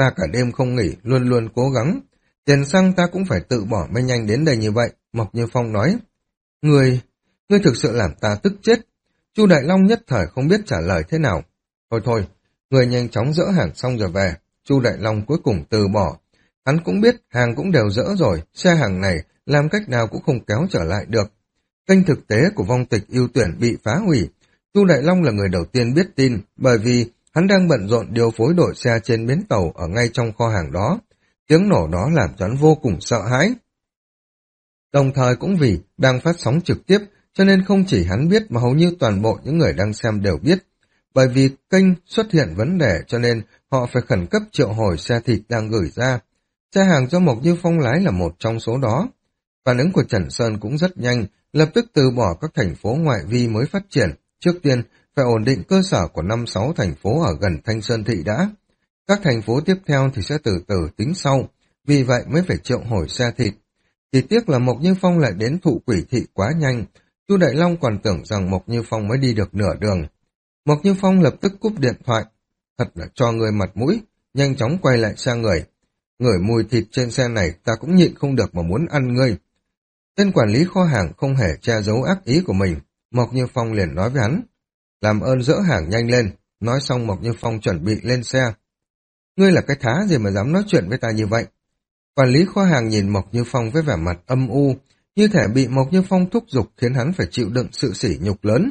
ta cả đêm không nghỉ, luôn luôn cố gắng. Tiền xăng ta cũng phải tự bỏ mới nhanh đến đây như vậy, Mộc Như Phong nói. Ngươi, ngươi thực sự làm ta tức chết. Chu Đại Long nhất thời không biết trả lời thế nào. Thôi thôi, người nhanh chóng dỡ hàng xong rồi về. Chu Đại Long cuối cùng từ bỏ. Hắn cũng biết hàng cũng đều dỡ rồi, xe hàng này làm cách nào cũng không kéo trở lại được. Kênh thực tế của vong tịch ưu tuyển bị phá hủy. Chu Đại Long là người đầu tiên biết tin, bởi vì hắn đang bận rộn điều phối đội xe trên bến tàu ở ngay trong kho hàng đó. Tiếng nổ đó làm cho hắn vô cùng sợ hãi. Đồng thời cũng vì đang phát sóng trực tiếp, cho nên không chỉ hắn biết mà hầu như toàn bộ những người đang xem đều biết. Bởi vì kênh xuất hiện vấn đề cho nên họ phải khẩn cấp triệu hồi xe thịt đang gửi ra. Xe hàng do Mộc Như Phong lái là một trong số đó. Phản ứng của Trần Sơn cũng rất nhanh, lập tức từ bỏ các thành phố ngoại vi mới phát triển. Trước tiên, phải ổn định cơ sở của năm sáu thành phố ở gần Thanh Sơn Thị đã. Các thành phố tiếp theo thì sẽ từ từ tính sau, vì vậy mới phải triệu hồi xe thịt. Chỉ tiếc là Mộc Như Phong lại đến Thụ Quỷ Thị quá nhanh, Chu Đại Long còn tưởng rằng Mộc Như Phong mới đi được nửa đường. Mộc Như Phong lập tức cúp điện thoại, thật là cho người mặt mũi, nhanh chóng quay lại sang người. Ngửi mùi thịt trên xe này ta cũng nhịn không được mà muốn ăn ngươi. Tên quản lý kho hàng không hề che giấu ác ý của mình, Mộc Như Phong liền nói với hắn. Làm ơn dỡ hàng nhanh lên, nói xong Mộc Như Phong chuẩn bị lên xe. Ngươi là cái thá gì mà dám nói chuyện với ta như vậy? Quản lý kho hàng nhìn Mộc Như Phong với vẻ mặt âm u, như thể bị Mộc Như Phong thúc giục khiến hắn phải chịu đựng sự sỉ nhục lớn.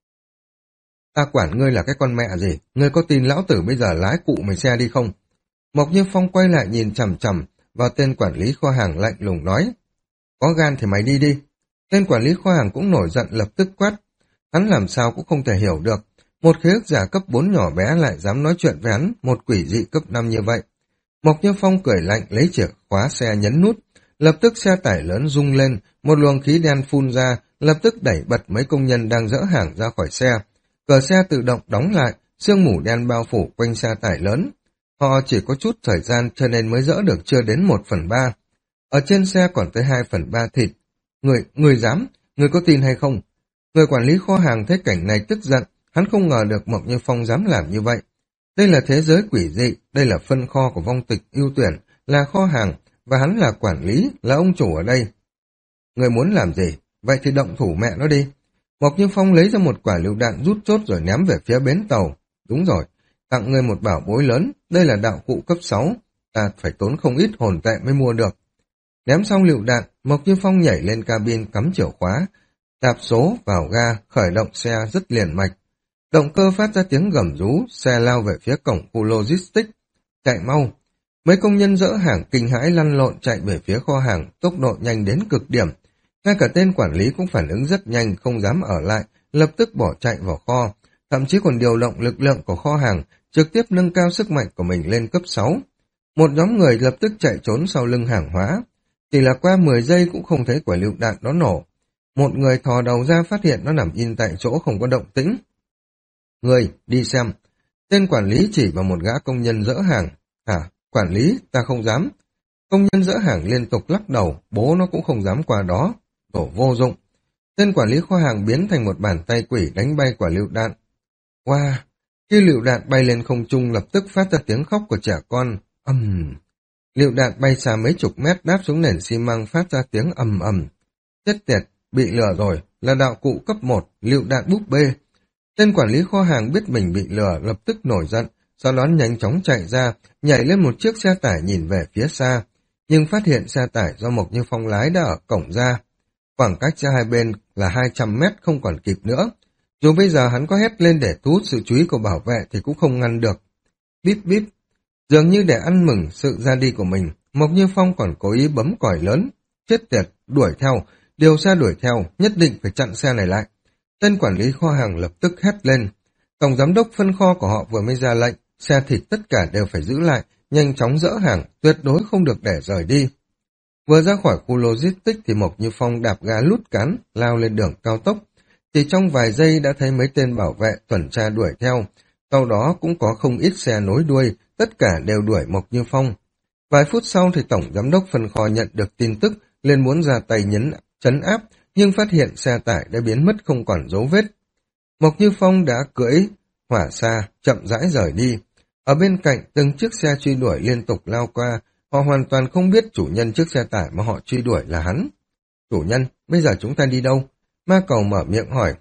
Ta quản ngươi là cái con mẹ gì? Ngươi có tin lão tử bây giờ lái cụ mày xe đi không? Mộc Như Phong quay lại nhìn chằm chằm vào tên quản lý kho hàng lạnh lùng nói. Có gan thì mày đi đi. Tên quản lý kho hàng cũng nổi giận lập tức quát. Hắn làm sao cũng không thể hiểu được. Một khế ước giả cấp bốn nhỏ bé lại dám nói chuyện với hắn, một quỷ dị cấp năm như vậy. Mộc Như Phong cười lạnh lấy chìa khóa xe nhấn nút. Lập tức xe tải lớn rung lên, một luồng khí đen phun ra, lập tức đẩy bật mấy công nhân đang dỡ hàng ra khỏi xe. Cửa xe tự động đóng lại, sương mù đen bao phủ quanh xe tải lớn. Họ chỉ có chút thời gian cho nên mới dỡ được chưa đến một phần ba. Ở trên xe còn tới hai phần ba thịt. Người, người dám, người có tin hay không? Người quản lý kho hàng thấy cảnh này tức giận, hắn không ngờ được Mộc Như Phong dám làm như vậy. Đây là thế giới quỷ dị, đây là phân kho của vong tịch ưu tuyển, là kho hàng, và hắn là quản lý, là ông chủ ở đây. Người muốn làm gì? Vậy thì động thủ mẹ nó đi. Mộc Như Phong lấy ra một quả lựu đạn rút chốt rồi ném về phía bến tàu. Đúng rồi, tặng ngươi một bảo bối lớn, đây là đạo cụ cấp sáu, ta phải tốn không ít hồn tệ mới mua được. Ném xong lựu đạn, Mộc Như Phong nhảy lên cabin cắm chìa khóa, đạp số vào ga, khởi động xe rất liền mạch. Động cơ phát ra tiếng gầm rú, xe lao về phía cổng khu logistics. Chạy mau! Mấy công nhân dỡ hàng kinh hãi lăn lộn chạy về phía kho hàng, tốc độ nhanh đến cực điểm. Ngay cả tên quản lý cũng phản ứng rất nhanh, không dám ở lại, lập tức bỏ chạy vào kho, thậm chí còn điều động lực lượng của kho hàng, trực tiếp nâng cao sức mạnh của mình lên cấp sáu. Một nhóm người lập tức chạy trốn sau lưng hàng hóa. Chỉ là qua mười giây cũng không thấy quả lựu đạn đó nổ. Một người thò đầu ra phát hiện nó nằm in tại chỗ không có động tĩnh. Người, đi xem. Tên quản lý chỉ vào một gã công nhân dỡ hàng. Hả, quản lý, ta không dám. Công nhân dỡ hàng liên tục lắc đầu, bố nó cũng không dám qua đó. Đổ vô dụng. Tên quản lý kho hàng biến thành một bàn tay quỷ đánh bay quả lựu đạn. Wow! Khi lựu đạn bay lên không trung lập tức phát ra tiếng khóc của trẻ con. Ầm! Uhm. Lựu đạn bay xa mấy chục mét đáp xuống nền xi măng phát ra tiếng ầm ầm. Chết tiệt, bị lừa rồi, là đạo cụ cấp một, lựu đạn búp bê. Tên quản lý kho hàng biết mình bị lừa lập tức nổi giận, sau đó nhanh chóng chạy ra, nhảy lên một chiếc xe tải nhìn về phía xa, nhưng phát hiện xe tải do Mộc Như Phong lái đã ở cổng ra. Khoảng cách giữa hai bên là hai trăm mét không còn kịp nữa. Dù bây giờ hắn có hét lên để thu hút sự chú ý của bảo vệ thì cũng không ngăn được. Bíp bíp. Dường như để ăn mừng sự ra đi của mình, Mộc Như Phong còn cố ý bấm còi lớn. Chết tiệt, đuổi theo, điều xe đuổi theo, nhất định phải chặn xe này lại. Tên quản lý kho hàng lập tức hét lên. Tổng giám đốc phân kho của họ vừa mới ra lệnh, xe thịt tất cả đều phải giữ lại, nhanh chóng dỡ hàng, tuyệt đối không được để rời đi. Vừa ra khỏi khu logistics thì Mộc Như Phong đạp ga lút cán, lao lên đường cao tốc. Chỉ trong vài giây đã thấy mấy tên bảo vệ tuần tra đuổi theo, sau đó cũng có không ít xe nối đuôi, tất cả đều đuổi Mộc Như Phong. Vài phút sau thì tổng giám đốc phân kho nhận được tin tức, liền muốn ra tay nhấn trấn áp, nhưng phát hiện xe tải đã biến mất không còn dấu vết. Mộc Như Phong đã cưỡi hỏa xa, chậm rãi rời đi. Ở bên cạnh, từng chiếc xe truy đuổi liên tục lao qua, họ hoàn toàn không biết chủ nhân chiếc xe tải mà họ truy đuổi là hắn. Chủ nhân, bây giờ chúng ta đi đâu? Ma Cầu mở miệng hỏi.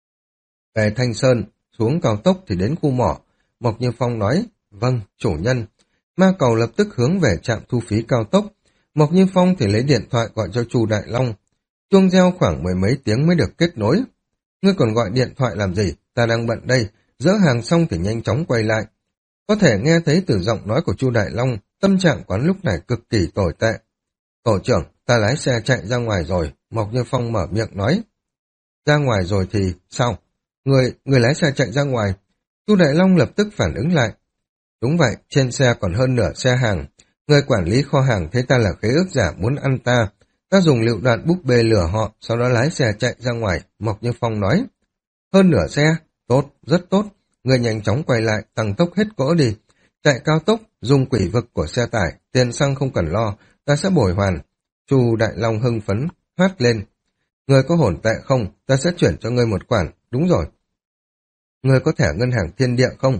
Về Thanh Sơn, xuống cao tốc thì đến khu mỏ. Mộc Như Phong nói, vâng, chủ nhân. Ma Cầu lập tức hướng về trạm thu phí cao tốc. Mộc Như Phong thì lấy điện thoại gọi cho Chu Đại Long. Chuông reo khoảng mười mấy tiếng mới được kết nối. Ngươi còn gọi điện thoại làm gì? Ta đang bận đây. Dỡ hàng xong thì nhanh chóng quay lại. Có thể nghe thấy từ giọng nói của Chu Đại Long, tâm trạng quán lúc này cực kỳ tồi tệ. Tổ trưởng, ta lái xe chạy ra ngoài rồi. Mộc Như Phong mở miệng nói. Ra ngoài rồi thì sao? Người, người lái xe chạy ra ngoài. Chu Đại Long lập tức phản ứng lại. Đúng vậy, trên xe còn hơn nửa xe hàng. Người quản lý kho hàng thấy ta là khế ước giả muốn ăn ta. Ta dùng lựu đạn búp bê lừa họ, sau đó lái xe chạy ra ngoài. Mộc Như Phong nói. Hơn nửa xe? Tốt, rất tốt. Người nhanh chóng quay lại, tăng tốc hết cỗ đi. Chạy cao tốc, dùng quỷ vực của xe tải, tiền xăng không cần lo, ta sẽ bồi hoàn. Chu Đại Long hưng phấn, hát lên. Người có hồn tệ không? Ta sẽ chuyển cho ngươi một khoản. Đúng rồi. Người có thẻ ngân hàng Thiên Địa không?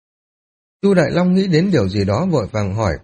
Chu Đại Long nghĩ đến điều gì đó vội vàng hỏi.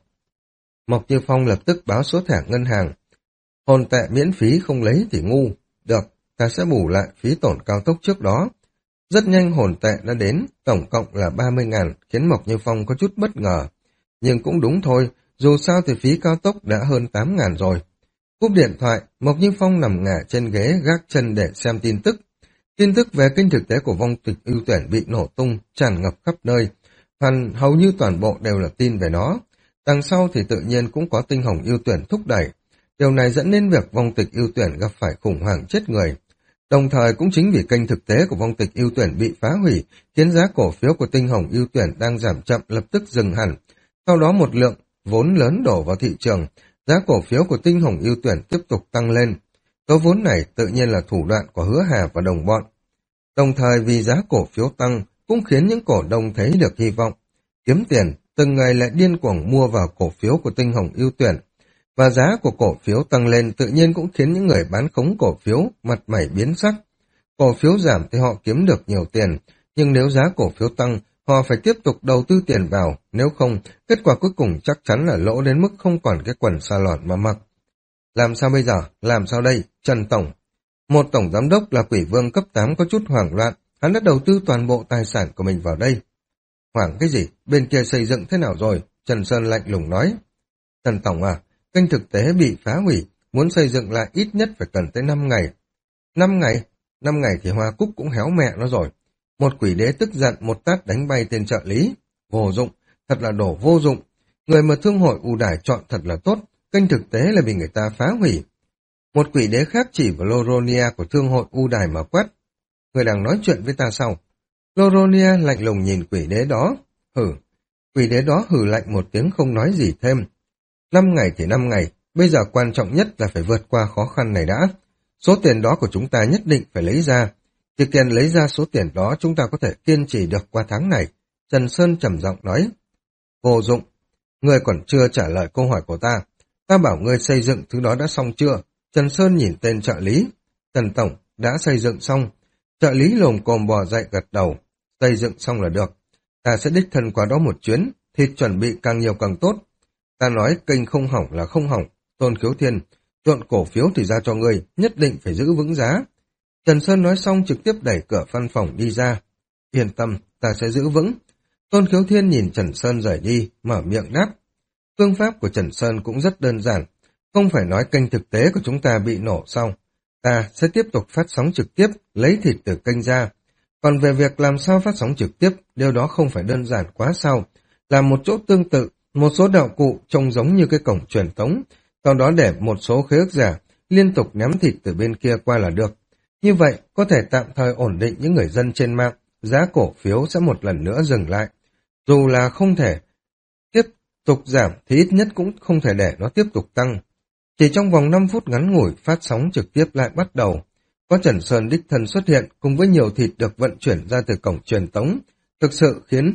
Mộc Như Phong lập tức báo số thẻ ngân hàng. Hồn tệ miễn phí không lấy thì ngu. Được, ta sẽ bù lại phí tổn cao tốc trước đó. Rất nhanh hồn tệ đã đến, tổng cộng là ba mươi ngàn, khiến Mộc Như Phong có chút bất ngờ. Nhưng cũng đúng thôi, dù sao thì phí cao tốc đã hơn tám ngàn rồi. Cúp điện thoại, Mộc Như Phong nằm ngả trên ghế gác chân để xem tin tức. Tin tức về kênh thực tế của vong tịch ưu tuyển bị nổ tung, tràn ngập khắp nơi. Hoàn hầu như toàn bộ đều là tin về nó. Đằng sau thì tự nhiên cũng có tinh hồng ưu tuyển thúc đẩy. Điều này dẫn đến việc vong tịch ưu tuyển gặp phải khủng hoảng chết người. Đồng thời cũng chính vì kênh thực tế của vong tịch ưu tuyển bị phá hủy, khiến giá cổ phiếu của tinh hồng ưu tuyển đang giảm chậm lập tức dừng hẳn. Sau đó một lượng vốn lớn đổ vào thị trường, giá cổ phiếu của tinh hồng ưu tuyển tiếp tục tăng lên. Số vốn này tự nhiên là thủ đoạn của Hứa Hà và đồng bọn. Đồng thời vì giá cổ phiếu tăng cũng khiến những cổ đông thấy được hy vọng. Kiếm tiền, từng ngày lại điên cuồng mua vào cổ phiếu của tinh hồng ưu tuyển. Và giá của cổ phiếu tăng lên tự nhiên cũng khiến những người bán khống cổ phiếu mặt mày biến sắc. Cổ phiếu giảm thì họ kiếm được nhiều tiền, nhưng nếu giá cổ phiếu tăng, họ phải tiếp tục đầu tư tiền vào, nếu không, kết quả cuối cùng chắc chắn là lỗ đến mức không còn cái quần sa lọn mà mặc. Làm sao bây giờ? Làm sao đây? Trần Tổng. Một tổng giám đốc là quỷ vương cấp tám có chút hoảng loạn, hắn đã đầu tư toàn bộ tài sản của mình vào đây. Hoảng cái gì? Bên kia xây dựng thế nào rồi? Trần Sơn lạnh lùng nói. Trần Tổng à, kênh thực tế bị phá hủy, muốn xây dựng lại ít nhất phải cần tới năm ngày. năm ngày? năm ngày thì Hoa Cúc cũng héo mẹ nó rồi. Một quỷ đế tức giận một tát đánh bay tên trợ lý. Vô dụng, thật là đồ vô dụng. Người mà thương hội ưu đải chọn thật là tốt, kênh thực tế là bị người ta phá hủy. Một quỷ đế khác chỉ vào Loronia của thương hội ưu đài mà quát. Người đang nói chuyện với ta sao? Loronia lạnh lùng nhìn quỷ đế đó. Hử. Quỷ đế đó hử lạnh một tiếng không nói gì thêm. Năm ngày thì năm ngày, bây giờ quan trọng nhất là phải vượt qua khó khăn này đã. Số tiền đó của chúng ta nhất định phải lấy ra. Chỉ cần lấy ra số tiền đó chúng ta có thể kiên trì được qua tháng này. Trần Sơn trầm giọng nói. Vô dụng. Ngươi còn chưa trả lời câu hỏi của ta. Ta bảo ngươi xây dựng thứ đó đã xong chưa? Trần Sơn nhìn tên trợ lý. Trần Tổng, đã xây dựng xong. Trợ lý lồm cồm bò dậy gật đầu. Xây dựng xong là được. Ta sẽ đích thân qua đó một chuyến. Thịt chuẩn bị càng nhiều càng tốt. Ta nói kênh không hỏng là không hỏng. Tôn Khiếu Thiên, chọn cổ phiếu thì ra cho ngươi, nhất định phải giữ vững giá. Trần Sơn nói xong trực tiếp đẩy cửa văn phòng đi ra. Yên tâm, ta sẽ giữ vững. Tôn Khiếu Thiên nhìn Trần Sơn rời đi, mở miệng đáp. Phương pháp của Trần Sơn cũng rất đơn giản. Không phải nói kênh thực tế của chúng ta bị nổ xong. Ta sẽ tiếp tục phát sóng trực tiếp, lấy thịt từ kênh ra. Còn về việc làm sao phát sóng trực tiếp, điều đó không phải đơn giản quá sao. Làm một chỗ tương tự, một số đạo cụ trông giống như cái cổng truyền tống, sau đó để một số khế ước giả liên tục ném thịt từ bên kia qua là được. Như vậy, có thể tạm thời ổn định những người dân trên mạng, giá cổ phiếu sẽ một lần nữa dừng lại. Dù là không thể tiếp tục giảm thì ít nhất cũng không thể để nó tiếp tục tăng. Chỉ trong vòng năm phút ngắn ngủi, phát sóng trực tiếp lại bắt đầu. Có Trần Sơn đích thân xuất hiện cùng với nhiều thịt được vận chuyển ra từ cổng truyền tống, thực sự khiến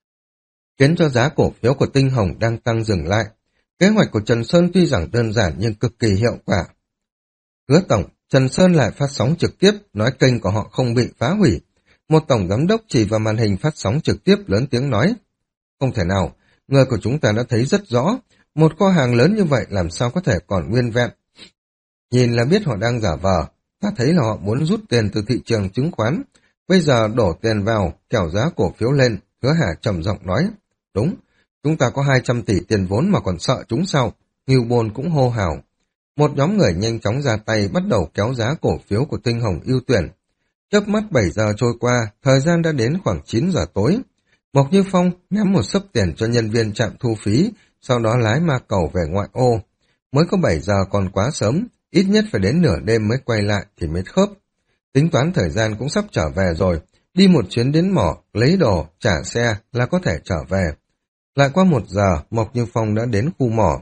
khiến cho giá cổ phiếu của Tinh Hồng đang tăng dừng lại. Kế hoạch của Trần Sơn tuy rằng đơn giản nhưng cực kỳ hiệu quả. Hứa Tổng, Trần Sơn lại phát sóng trực tiếp, nói kênh của họ không bị phá hủy. Một tổng giám đốc chỉ vào màn hình phát sóng trực tiếp lớn tiếng nói. Không thể nào, người của chúng ta đã thấy rất rõ, một kho hàng lớn như vậy làm sao có thể còn nguyên vẹn. Nhìn là biết họ đang giả vờ, ta thấy là họ muốn rút tiền từ thị trường chứng khoán. Bây giờ đổ tiền vào, kéo giá cổ phiếu lên, Hứa Hà trầm giọng nói. Đúng, chúng ta có hai trăm tỷ tiền vốn mà còn sợ chúng sao? Ngưu Bôn cũng hô hào. Một nhóm người nhanh chóng ra tay bắt đầu kéo giá cổ phiếu của Tinh Hồng ưu tuyển. Chớp mắt bảy giờ trôi qua, thời gian đã đến khoảng chín giờ tối. Mộc Như Phong ném một xấp tiền cho nhân viên trạm thu phí, sau đó lái ma cầu về ngoại ô. Mới có bảy giờ còn quá sớm, ít nhất phải đến nửa đêm mới quay lại thì mới khớp. Tính toán thời gian cũng sắp trở về rồi, đi một chuyến đến mỏ, lấy đồ, trả xe là có thể trở về. Lại qua một giờ, Mộc Như Phong đã đến khu mỏ.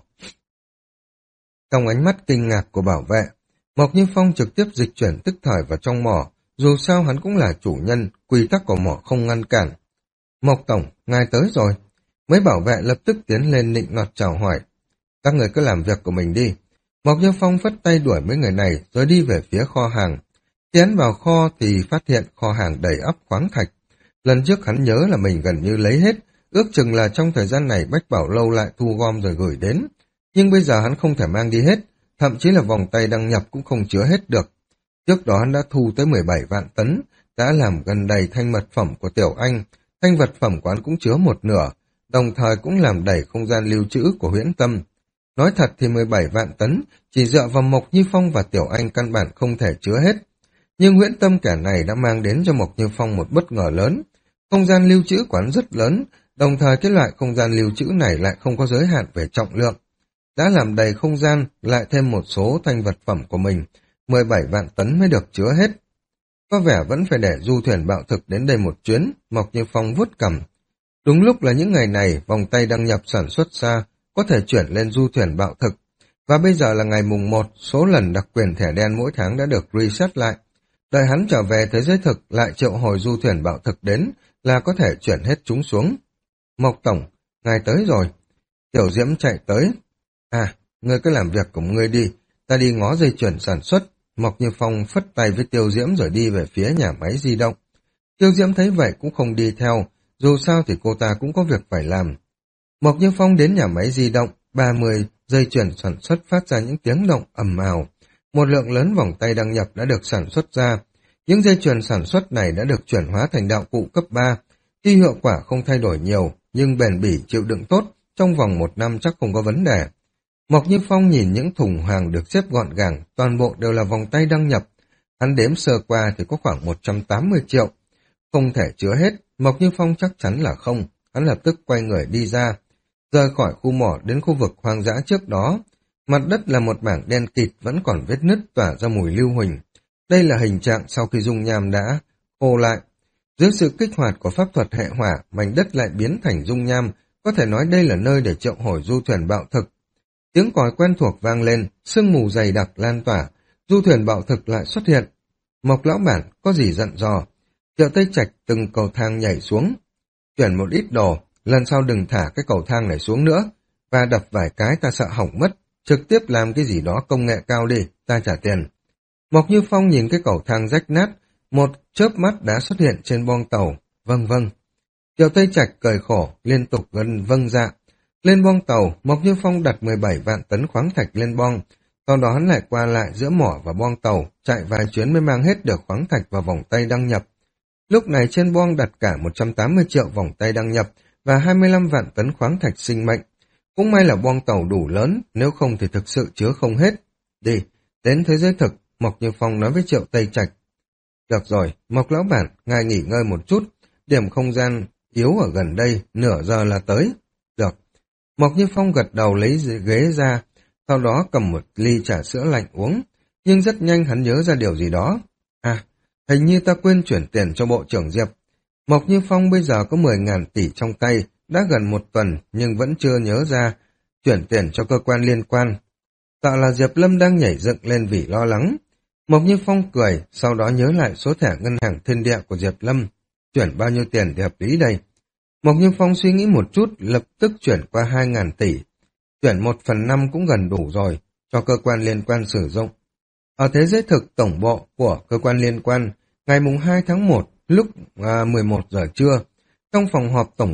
Trong ánh mắt kinh ngạc của bảo vệ, Mộc Như Phong trực tiếp dịch chuyển tức thời vào trong mỏ, dù sao hắn cũng là chủ nhân, quy tắc của mỏ không ngăn cản. Mộc Tổng, ngài tới rồi. Mấy bảo vệ lập tức tiến lên nịnh nọt chào hỏi. Các người cứ làm việc của mình đi. Mộc Như Phong phất tay đuổi mấy người này rồi đi về phía kho hàng. Tiến vào kho thì phát hiện kho hàng đầy ắp khoáng thạch. Lần trước hắn nhớ là mình gần như lấy hết, ước chừng là trong thời gian này Bách Bảo Lâu lại thu gom rồi gửi đến. Nhưng bây giờ hắn không thể mang đi hết, thậm chí là vòng tay đăng nhập cũng không chứa hết được. Trước đó hắn đã thu tới mười bảy vạn tấn, đã làm gần đầy thanh mật phẩm của Tiểu Anh, thanh vật phẩm của hắn cũng chứa một nửa, đồng thời cũng làm đầy không gian lưu trữ của Huyễn Tâm. Nói thật thì mười bảy vạn tấn, chỉ dựa vào Mộc Như Phong và Tiểu Anh căn bản không thể chứa hết. Nhưng Huyễn Tâm kẻ này đã mang đến cho Mộc Như Phong một bất ngờ lớn. Không gian lưu trữ của hắn rất lớn, đồng thời cái loại không gian lưu trữ này lại không có giới hạn về trọng lượng. Đã làm đầy không gian, lại thêm một số thanh vật phẩm của mình, mười bảy vạn tấn mới được chứa hết. Có vẻ vẫn phải để du thuyền bạo thực đến đây một chuyến, Mộc Như Phong vuốt cằm. Đúng lúc là những ngày này, vòng tay đăng nhập sản xuất xa, có thể chuyển lên du thuyền bạo thực. Và bây giờ là ngày mùng một, số lần đặc quyền thẻ đen mỗi tháng đã được reset lại. Đợi hắn trở về thế giới thực, lại triệu hồi du thuyền bạo thực đến, là có thể chuyển hết chúng xuống. Mộc Tổng, ngài tới rồi. Tiểu Diễm chạy tới. À, ngươi cứ làm việc của ngươi đi, ta đi ngó dây chuyền sản xuất. Mộc Như Phong phất tay với Tiêu Diễm rồi đi về phía nhà máy di động. Tiêu Diễm thấy vậy cũng không đi theo, dù sao thì cô ta cũng có việc phải làm. Mộc Như Phong đến nhà máy di động, ba mươi dây chuyền sản xuất phát ra những tiếng động ầm ào. Một lượng lớn vòng tay đăng nhập đã được sản xuất ra. Những dây chuyền sản xuất này đã được chuyển hóa thành đạo cụ cấp ba. Tuy hiệu quả không thay đổi nhiều, nhưng bền bỉ chịu đựng tốt, trong vòng một năm chắc không có vấn đề. Mộc Như Phong nhìn những thùng hàng được xếp gọn gàng, toàn bộ đều là vòng tay đăng nhập. Hắn đếm sơ qua thì có khoảng một trăm tám mươi triệu. Không thể chứa hết, Mộc Như Phong chắc chắn là không. Hắn lập tức quay người đi ra, rời khỏi khu mỏ đến khu vực hoang dã trước đó. Mặt đất là một mảng đen kịt vẫn còn vết nứt tỏa ra mùi lưu huỳnh. Đây là hình trạng sau khi dung nham đã khô lại. Dưới sự kích hoạt của pháp thuật hệ hỏa, mảnh đất lại biến thành dung nham, có thể nói đây là nơi để triệu hồi du thuyền bạo thực. Tiếng còi quen thuộc vang lên, sương mù dày đặc lan tỏa, du thuyền bạo thực lại xuất hiện. Mộc lão bản có gì dặn dò? Triệu Tây Trạch từng cầu thang nhảy xuống. Chuyển một ít đồ, lần sau đừng thả cái cầu thang này xuống nữa, và đập vài cái ta sợ hỏng mất, trực tiếp làm cái gì đó công nghệ cao đi, ta trả tiền. Mộc Như Phong nhìn cái cầu thang rách nát, một chớp mắt đã xuất hiện trên boong tàu. Vâng vâng. Triệu Tây Trạch cười khổ, liên tục gần vâng dạ. Lên boong tàu, Mộc Như Phong đặt mười bảy vạn tấn khoáng thạch lên boong, sau đó hắn lại qua lại giữa mỏ và boong tàu, chạy vài chuyến mới mang hết được khoáng thạch vào vòng tay đăng nhập. Lúc này trên boong đặt cả một trăm tám mươi triệu vòng tay đăng nhập và hai mươi lăm vạn tấn khoáng thạch sinh mệnh. Cũng may là boong tàu đủ lớn, nếu không thì thực sự chứa không hết. Đi, đến thế giới thực, Mộc Như Phong nói với Triệu Tây Trạch. Được rồi, Mộc lão bản, ngài nghỉ ngơi một chút, điểm không gian yếu ở gần đây, nửa giờ là tới. Được. Mộc Như Phong gật đầu lấy ghế ra, sau đó cầm một ly trà sữa lạnh uống, nhưng rất nhanh hắn nhớ ra điều gì đó. À, hình như ta quên chuyển tiền cho Bộ trưởng Diệp. Mộc Như Phong bây giờ có mười ngàn tỷ trong tay, đã gần một tuần nhưng vẫn chưa nhớ ra chuyển tiền cho cơ quan liên quan. Sợ là Diệp Lâm đang nhảy dựng lên vì lo lắng. Mộc Như Phong cười, sau đó nhớ lại số thẻ ngân hàng thiên địa của Diệp Lâm. Chuyển bao nhiêu tiền thì hợp lý đây? Mộc Như Phong suy nghĩ một chút, lập tức chuyển qua hai ngàn tỷ. Chuyển một phần năm cũng gần đủ rồi, cho cơ quan liên quan sử dụng. Ở thế giới thực tổng bộ của cơ quan liên quan, ngày mùng hai tháng một, lúc à, mười một giờ trưa, trong phòng họp tổng bộ,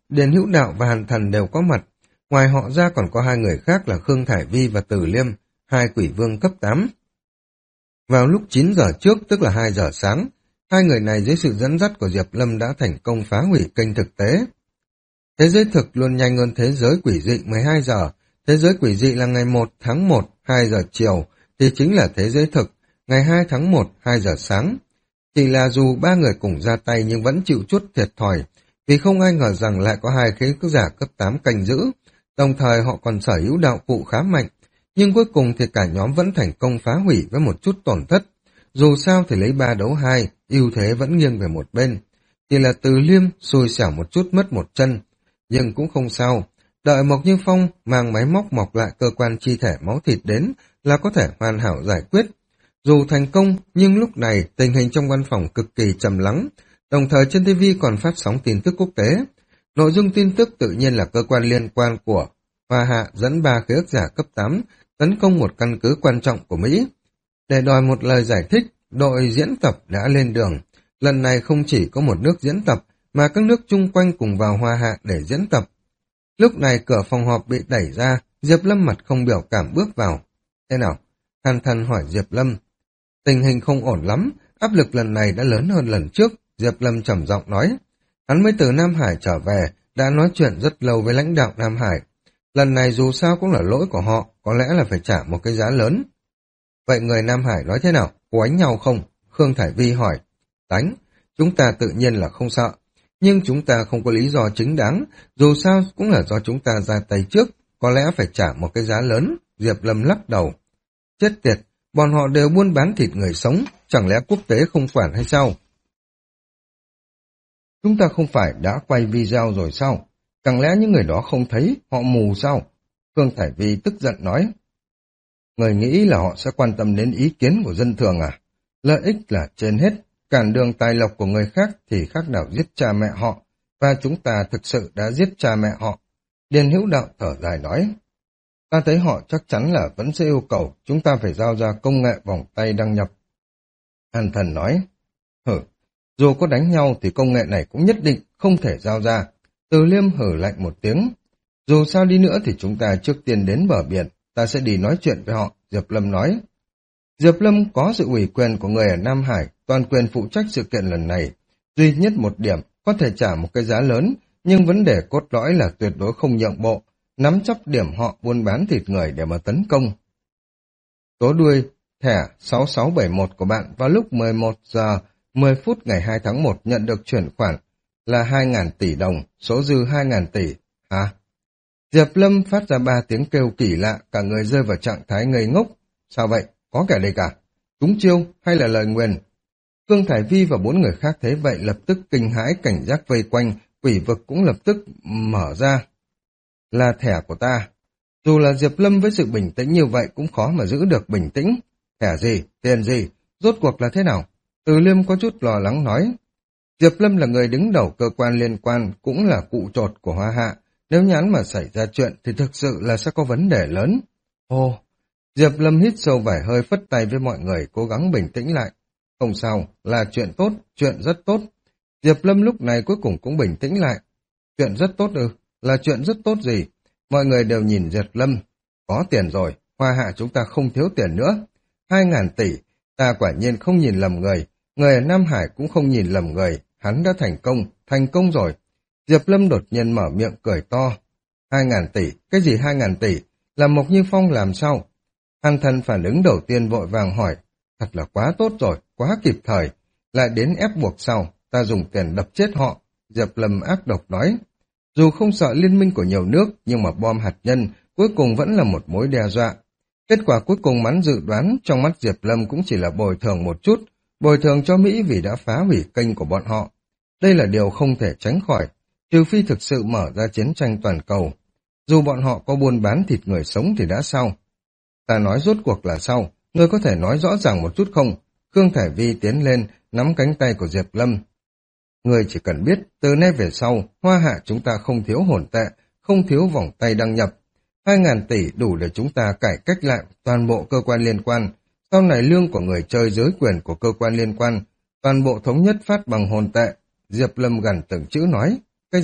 Điền Hữu Đạo và Hàn Thần đều có mặt. Ngoài họ ra còn có hai người khác là Khương Thải Vi và Từ Liêm, hai quỷ vương cấp tám. Vào lúc chín giờ trước, tức là hai giờ sáng, hai người này dưới sự dẫn dắt của Diệp Lâm đã thành công phá hủy kênh thực tế. Thế giới thực luôn nhanh hơn thế giới quỷ dị mười hai giờ. Thế giới quỷ dị là ngày một tháng một, hai giờ chiều, thì chính là thế giới thực, ngày hai tháng một, hai giờ sáng. Chỉ là dù ba người cùng ra tay nhưng vẫn chịu chút thiệt thòi, vì không ai ngờ rằng lại có hai khí giả cấp tám canh giữ, đồng thời họ còn sở hữu đạo cụ khá mạnh, nhưng cuối cùng thì cả nhóm vẫn thành công phá hủy với một chút tổn thất. Dù sao thì lấy ba đấu hai, ưu thế vẫn nghiêng về một bên. Chỉ là Từ Liêm xui xẻo một chút mất một chân, nhưng cũng không sao. Đợi Mộc Như Phong mang máy móc mọc lại cơ quan chi thể máu thịt đến là có thể hoàn hảo giải quyết. Dù thành công, nhưng lúc này tình hình trong văn phòng cực kỳ trầm lắng, đồng thời trên ti vi còn phát sóng tin tức quốc tế. Nội dung tin tức tự nhiên là cơ quan liên quan của Hoa Hạ dẫn ba khế ước giả cấp tám tấn công một căn cứ quan trọng của Mỹ. Để đòi một lời giải thích, đội diễn tập đã lên đường. Lần này không chỉ có một nước diễn tập, mà các nước chung quanh cùng vào Hoa Hạ để diễn tập. Lúc này cửa phòng họp bị đẩy ra, Diệp Lâm mặt không biểu cảm bước vào. Thế nào? Hàn Thần hỏi Diệp Lâm. Tình hình không ổn lắm, áp lực lần này đã lớn hơn lần trước, Diệp Lâm trầm giọng nói. Hắn mới từ Nam Hải trở về, đã nói chuyện rất lâu với lãnh đạo Nam Hải. Lần này dù sao cũng là lỗi của họ, có lẽ là phải trả một cái giá lớn. Vậy người Nam Hải nói thế nào? Có đánh nhau không? Khương Thải Vi hỏi. Đánh, chúng ta tự nhiên là không sợ. Nhưng chúng ta không có lý do chính đáng, dù sao cũng là do chúng ta ra tay trước, có lẽ phải trả một cái giá lớn. Diệp Lâm lắc đầu. Chết tiệt, bọn họ đều buôn bán thịt người sống, chẳng lẽ quốc tế không quản hay sao? Chúng ta không phải đã quay video rồi sao? Chẳng lẽ những người đó không thấy, họ mù sao? Khương Thải Vi tức giận nói. Người nghĩ là họ sẽ quan tâm đến ý kiến của dân thường à? Lợi ích là trên hết, cản đường tài lộc của người khác thì khác nào giết cha mẹ họ, và chúng ta thực sự đã giết cha mẹ họ. Điền Hữu Đạo thở dài nói. Ta thấy họ chắc chắn là vẫn sẽ yêu cầu chúng ta phải giao ra công nghệ vòng tay đăng nhập. Hàn Thần nói. Hử, dù có đánh nhau thì công nghệ này cũng nhất định không thể giao ra. Từ Liêm hử lạnh một tiếng. Dù sao đi nữa thì chúng ta trước tiên đến bờ biển, ta sẽ đi nói chuyện với họ, Diệp Lâm nói. Diệp Lâm có sự ủy quyền của người ở Nam Hải, toàn quyền phụ trách sự kiện lần này. Duy nhất một điểm, có thể trả một cái giá lớn, nhưng vấn đề cốt lõi là tuyệt đối không nhượng bộ, nắm chắc điểm họ buôn bán thịt người để mà tấn công. Số đuôi thẻ sáu sáu bảy một của bạn vào lúc mười một giờ mười phút ngày hai tháng một nhận được chuyển khoản là hai nghìn tỷ đồng, số dư hai nghìn tỷ. Hả? Diệp Lâm phát ra ba tiếng kêu kỳ lạ, cả người rơi vào trạng thái ngây ngốc. Sao vậy? Có kẻ địch à? Trúng chiêu hay là lời nguyền? Khương Thải Vi và bốn người khác thấy vậy lập tức kinh hãi, cảnh giác vây quanh, quỷ vực cũng lập tức mở ra. Là thẻ của ta. Dù là Diệp Lâm với sự bình tĩnh như vậy cũng khó mà giữ được bình tĩnh. Thẻ gì? Tiền gì? Rốt cuộc là thế nào? Từ Liêm có chút lo lắng nói. Diệp Lâm là người đứng đầu cơ quan liên quan, cũng là cụ trột của Hoa Hạ. Nếu nhắn mà xảy ra chuyện thì thực sự là sẽ có vấn đề lớn. Ồ, Diệp Lâm hít sâu vài hơi, phất tay với mọi người cố gắng bình tĩnh lại. Không sao, là chuyện tốt, chuyện rất tốt. Diệp Lâm lúc này cuối cùng cũng bình tĩnh lại. Chuyện rất tốt ư? Là chuyện rất tốt gì? Mọi người đều nhìn Diệp Lâm. Có tiền rồi, Hoa Hạ chúng ta không thiếu tiền nữa. Hai ngàn tỷ, ta quả nhiên không nhìn lầm người. Người ở Nam Hải cũng không nhìn lầm người. Hắn đã thành công, thành công rồi. Diệp Lâm đột nhiên mở miệng cười to. Hai ngàn tỷ, cái gì hai ngàn tỷ? Là Mộc Như Phong làm sao? Hàn Thần phản ứng đầu tiên vội vàng hỏi. Thật là quá tốt rồi, quá kịp thời. Lại đến ép buộc sau, ta dùng tiền đập chết họ. Diệp Lâm ác độc nói. Dù không sợ liên minh của nhiều nước, nhưng mà bom hạt nhân cuối cùng vẫn là một mối đe dọa. Kết quả cuối cùng mắn dự đoán trong mắt Diệp Lâm cũng chỉ là bồi thường một chút, bồi thường cho Mỹ vì đã phá hủy kênh của bọn họ. Đây là điều không thể tránh khỏi, trừ phi thực sự mở ra chiến tranh toàn cầu. Dù bọn họ có buôn bán thịt người sống thì đã sao? Ta nói rốt cuộc là sao? Ngươi có thể nói rõ ràng một chút không? Khương Thải Vi tiến lên, nắm cánh tay của Diệp Lâm. Ngươi chỉ cần biết, từ nay về sau, Hoa Hạ chúng ta không thiếu hồn tệ, không thiếu vòng tay đăng nhập. Hai ngàn tỷ đủ để chúng ta cải cách lại toàn bộ cơ quan liên quan. Sau này lương của người chơi dưới quyền của cơ quan liên quan, toàn bộ thống nhất phát bằng hồn tệ. Diệp Lâm gần từng chữ nói. Cái gì?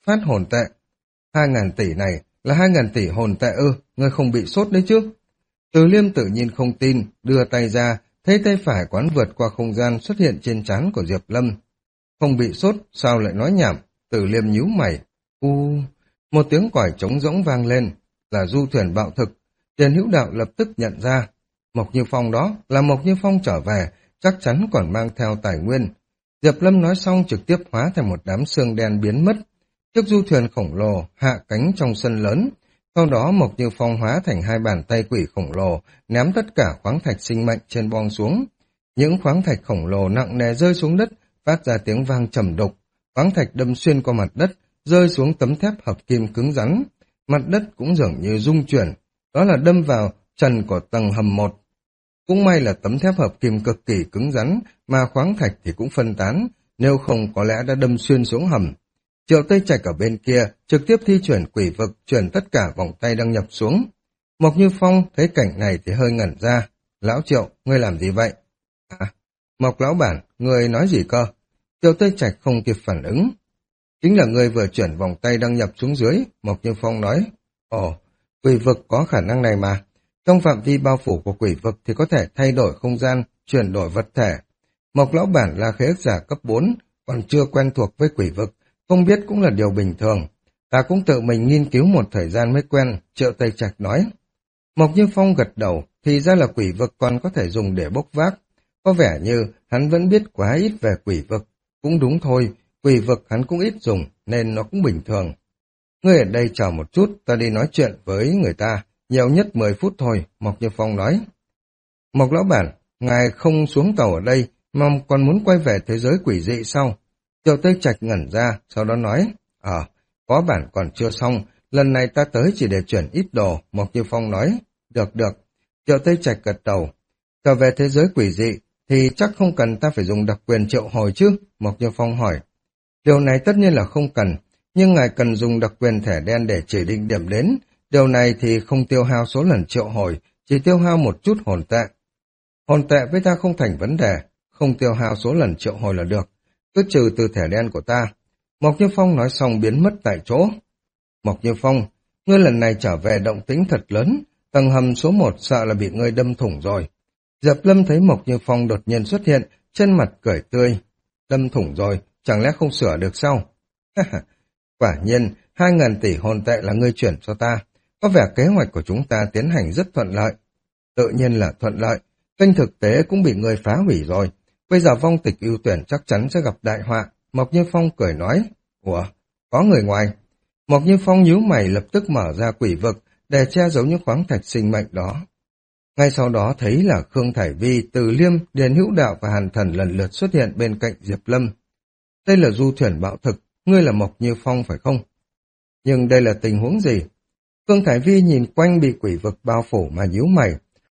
phát hồn tệ. Hai ngàn tỷ này là hai ngàn tỷ hồn tệ ư, ngươi không bị sốt đấy chứ? Từ Liêm tự nhiên không tin, đưa tay ra, thấy tay phải quán vượt qua không gian xuất hiện trên trán của Diệp Lâm. Không bị sốt, sao lại nói nhảm? Từ Liêm nhíu mày. U, một tiếng còi trống rỗng vang lên, là du thuyền bạo thực. Tiền Hữu Đạo lập tức nhận ra, Mộc Như Phong đó là Mộc Như Phong trở về, chắc chắn còn mang theo tài nguyên. Diệp Lâm nói xong trực tiếp hóa thành một đám xương đen biến mất. Chiếc du thuyền khổng lồ hạ cánh trong sân lớn, sau đó Mộc Như Phong hóa thành hai bàn tay quỷ khổng lồ, ném tất cả khoáng thạch sinh mệnh trên bong xuống. Những khoáng thạch khổng lồ nặng nề rơi xuống đất, phát ra tiếng vang trầm đục. Khoáng thạch đâm xuyên qua mặt đất, rơi xuống tấm thép hợp kim cứng rắn. Mặt đất cũng dường như rung chuyển, đó là đâm vào trần của tầng hầm một. Cũng may là tấm thép hợp kim cực kỳ cứng rắn, mà khoáng thạch thì cũng phân tán, nếu không có lẽ đã đâm xuyên xuống hầm. Triệu Tây Trạch ở bên kia trực tiếp thi chuyển quỷ vực, chuyển tất cả vòng tay đang nhập xuống. Mộc Như Phong thấy cảnh này thì hơi ngẩn ra. Lão Triệu, ngươi làm gì vậy? À, Mộc lão bản, ngươi nói gì cơ? Triệu Tây Trạch không kịp phản ứng. Chính là ngươi vừa chuyển vòng tay đăng nhập xuống dưới, Mộc Như Phong nói. Ồ, quỷ vực có khả năng này mà. Trong phạm vi bao phủ của quỷ vực thì có thể thay đổi không gian, chuyển đổi vật thể. Mộc lão bản là khế ước giả cấp bốn, còn chưa quen thuộc với quỷ vực, không biết cũng là điều bình thường. Ta cũng tự mình nghiên cứu một thời gian mới quen, Triệu Tây Trạch nói. Mộc Như Phong gật đầu, thì ra là quỷ vực còn có thể dùng để bốc vác. Có vẻ như hắn vẫn biết quá ít về quỷ vực. Cũng đúng thôi, quỷ vực hắn cũng ít dùng, nên nó cũng bình thường. Ngươi ở đây chờ một chút, ta đi nói chuyện với người ta, nhiều nhất mười phút thôi, Mộc Như Phong nói. Mộc lão bản, ngài không xuống tàu ở đây, mà còn muốn quay về thế giới quỷ dị sao? Triệu Tây Trạch ngẩn ra, sau đó nói, Ờ, có bản còn chưa xong, lần này ta tới chỉ để chuyển ít đồ, Mộc Như Phong nói, được được. Triệu Tây Trạch gật đầu, trở về thế giới quỷ dị, thì chắc không cần ta phải dùng đặc quyền triệu hồi chứ, Mộc Như Phong hỏi. Điều này tất nhiên là không cần, nhưng ngài cần dùng đặc quyền thẻ đen để chỉ định điểm đến, điều này thì không tiêu hao số lần triệu hồi, chỉ tiêu hao một chút hồn tệ. Hồn tệ với ta không thành vấn đề, không tiêu hao số lần triệu hồi là được, cứ trừ từ thẻ đen của ta. Mộc Như Phong nói xong biến mất tại chỗ. Mộc Như Phong, ngươi lần này trở về động tĩnh thật lớn, tầng hầm số một sợ là bị ngươi đâm thủng rồi. Diệp Lâm thấy Mộc Như Phong đột nhiên xuất hiện, trên mặt cười tươi. Đâm thủng rồi, chẳng lẽ không sửa được sao? Quả nhiên, hai ngàn tỷ hồn tệ là ngươi chuyển cho ta. Có vẻ kế hoạch của chúng ta tiến hành rất thuận lợi. Tự nhiên là thuận lợi, kênh thực tế cũng bị ngươi phá hủy rồi. Bây giờ vong tịch ưu tuyển chắc chắn sẽ gặp đại họa. Mộc Như Phong cười nói, ủa, có người ngoài. Mộc Như Phong nhíu mày lập tức mở ra quỷ vực để che giấu những khoáng thạch sinh mệnh đó. Ngay sau đó thấy là Khương Thải Vi, Từ Liêm, Điền Hữu Đạo và Hàn Thần lần lượt xuất hiện bên cạnh Diệp Lâm. Đây là du thuyền bạo thực, ngươi là Mộc Như Phong phải không? Nhưng đây là tình huống gì? Khương Thải Vi nhìn quanh bị quỷ vực bao phủ mà nhíu mày.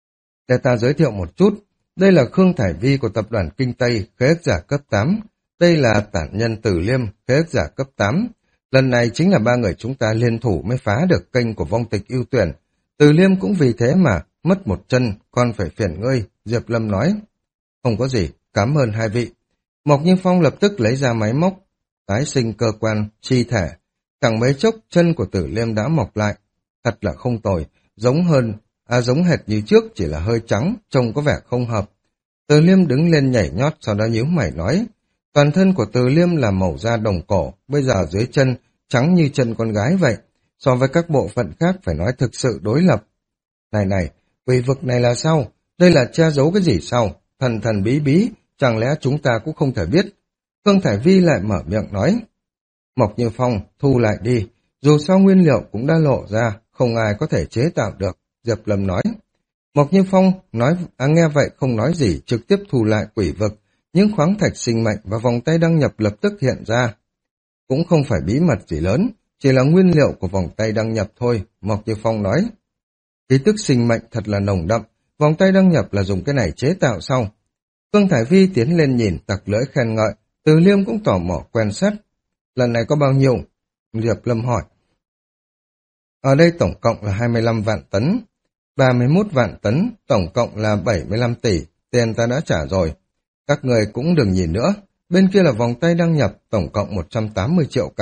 Để ta giới thiệu một chút, đây là Khương Thải Vi của tập đoàn Kinh Tây, khế ước giả cấp tám. Đây là tản nhân Từ Liêm, khế ước giả cấp tám. Lần này chính là ba người chúng ta liên thủ mới phá được kênh của vong tịch ưu tuyển. Từ Liêm cũng vì thế mà mất một chân, còn phải phiền ngươi, Diệp Lâm nói. Không có gì, cảm ơn hai vị. Mộc Như Phong lập tức lấy ra máy móc, tái sinh cơ quan, chi thể. Chẳng mấy chốc chân của Tử Liêm đã mọc lại. Thật là không tồi, giống hơn, à giống hệt như trước chỉ là hơi trắng, trông có vẻ không hợp. Từ Liêm đứng lên nhảy nhót, sau đó nhíu mày nói. Toàn thân của Từ Liêm là màu da đồng cổ, bây giờ dưới chân trắng như chân con gái vậy. So với các bộ phận khác phải nói thực sự đối lập. Này này, quỷ vực này là sao? Đây là che giấu cái gì sao? Thần thần bí bí, chẳng lẽ chúng ta cũng không thể biết? Khương Thải Vi lại mở miệng nói. Mộc Như Phong, thu lại đi. Dù sao nguyên liệu cũng đã lộ ra, không ai có thể chế tạo được, Diệp Lâm nói. Mộc Như Phong nói, à, nghe vậy không nói gì, trực tiếp thu lại quỷ vực. Những khoáng thạch sinh mệnh và vòng tay đăng nhập lập tức hiện ra. Cũng không phải bí mật gì lớn, chỉ là nguyên liệu của vòng tay đăng nhập thôi, Mộc Như Phong nói. Khí tức sinh mệnh thật là nồng đậm, vòng tay đăng nhập là dùng cái này chế tạo sau. Khương Thải Vi tiến lên nhìn, tặc lưỡi khen ngợi, Từ Liêm cũng tò mò quan sát. Lần này có bao nhiêu? Diệp Lâm hỏi. Ở đây tổng cộng là hai mươi lăm vạn tấn, ba mươi mốt vạn tấn, tổng cộng là bảy mươi lăm tỷ, tiền ta đã trả rồi. Các người cũng đừng nhìn nữa, bên kia là vòng tay đăng nhập, tổng cộng một trăm tám mươi triệu cái,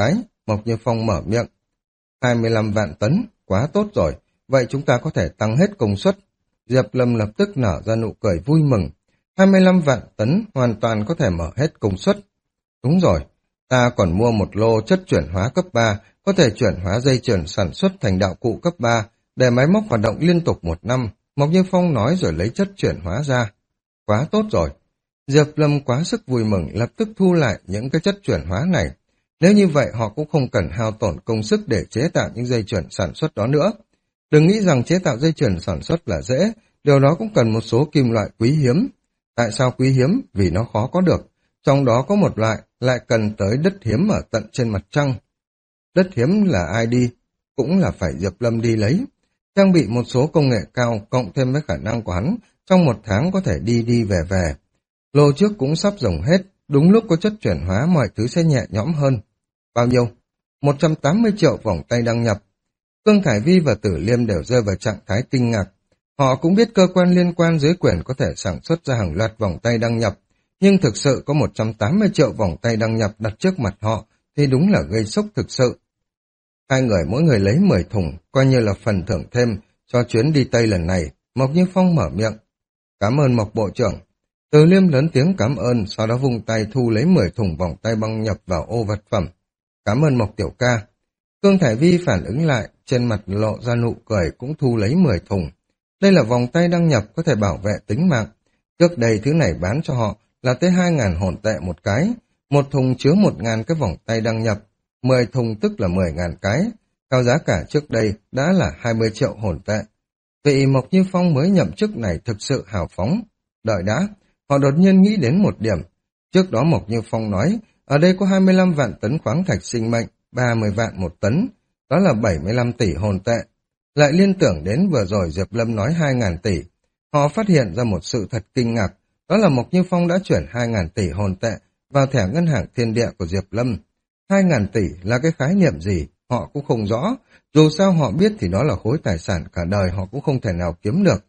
Mộc Như Phong mở miệng. hai mươi lăm vạn tấn, quá tốt rồi, vậy chúng ta có thể tăng hết công suất. Diệp Lâm lập tức nở ra nụ cười vui mừng. hai mươi lăm vạn tấn hoàn toàn có thể mở hết công suất. Đúng rồi, ta còn mua một lô chất chuyển hóa cấp ba, có thể chuyển hóa dây chuyền sản xuất thành đạo cụ cấp ba, để máy móc hoạt động liên tục một năm. Mộc Như Phong nói rồi lấy chất chuyển hóa ra. Quá tốt rồi. Diệp Lâm quá sức vui mừng lập tức thu lại những cái chất chuyển hóa này. Nếu như vậy họ cũng không cần hao tổn công sức để chế tạo những dây chuyền sản xuất đó nữa. Đừng nghĩ rằng chế tạo dây chuyền sản xuất là dễ, điều đó cũng cần một số kim loại quý hiếm. Tại sao quý hiếm? Vì nó khó có được. Trong đó có một loại lại cần tới đất hiếm ở tận trên mặt trăng. Đất hiếm là ai đi? Cũng là phải Diệp Lâm đi lấy. Trang bị một số công nghệ cao cộng thêm với khả năng của hắn, trong một tháng có thể đi đi về về. Lô trước cũng sắp dùng hết, đúng lúc có chất chuyển hóa mọi thứ sẽ nhẹ nhõm hơn. Bao nhiêu? một trăm tám mươi triệu vòng tay đăng nhập. Cương Thải Vi và Tử Liêm đều rơi vào trạng thái kinh ngạc. Họ cũng biết cơ quan liên quan dưới quyền có thể sản xuất ra hàng loạt vòng tay đăng nhập, nhưng thực sự có một trăm tám mươi triệu vòng tay đăng nhập đặt trước mặt họ thì đúng là gây sốc thực sự. Hai người mỗi người lấy mười thùng, coi như là phần thưởng thêm cho chuyến đi Tây lần này. Mộc Như Phong mở miệng. Cảm ơn Mộc Bộ trưởng. Từ Liêm lớn tiếng cảm ơn, sau đó vung tay thu lấy mười thùng vòng tay băng nhập vào ô vật phẩm. Cảm ơn Mộc tiểu ca. Cương Thải Vi phản ứng lại, trên mặt lộ ra nụ cười cũng thu lấy mười thùng. Đây là vòng tay đăng nhập có thể bảo vệ tính mạng. Trước đây thứ này bán cho họ là tới hai ngàn hồn tệ một cái. Một thùng chứa một ngàn cái vòng tay đăng nhập. Mười thùng tức là mười ngàn cái. Theo giá cả trước đây đã là hai mươi triệu hồn tệ. Vị Mộc Như Phong mới nhậm chức này thực sự hào phóng. Đợi đã, họ đột nhiên nghĩ đến một điểm. Trước đó Mộc Như Phong nói, ở đây có hai mươi lăm vạn tấn khoáng thạch sinh mệnh, ba mươi vạn một tấn, đó là bảy mươi lăm tỷ hồn tệ. Lại liên tưởng đến vừa rồi Diệp Lâm nói hai ngàn tỷ. Họ phát hiện ra một sự thật kinh ngạc, đó là Mộc Như Phong đã chuyển hai ngàn tỷ hồn tệ vào thẻ ngân hàng thiên địa của Diệp Lâm. hai ngàn tỷ là cái khái niệm gì, họ cũng không rõ, dù sao họ biết thì đó là khối tài sản cả đời họ cũng không thể nào kiếm được.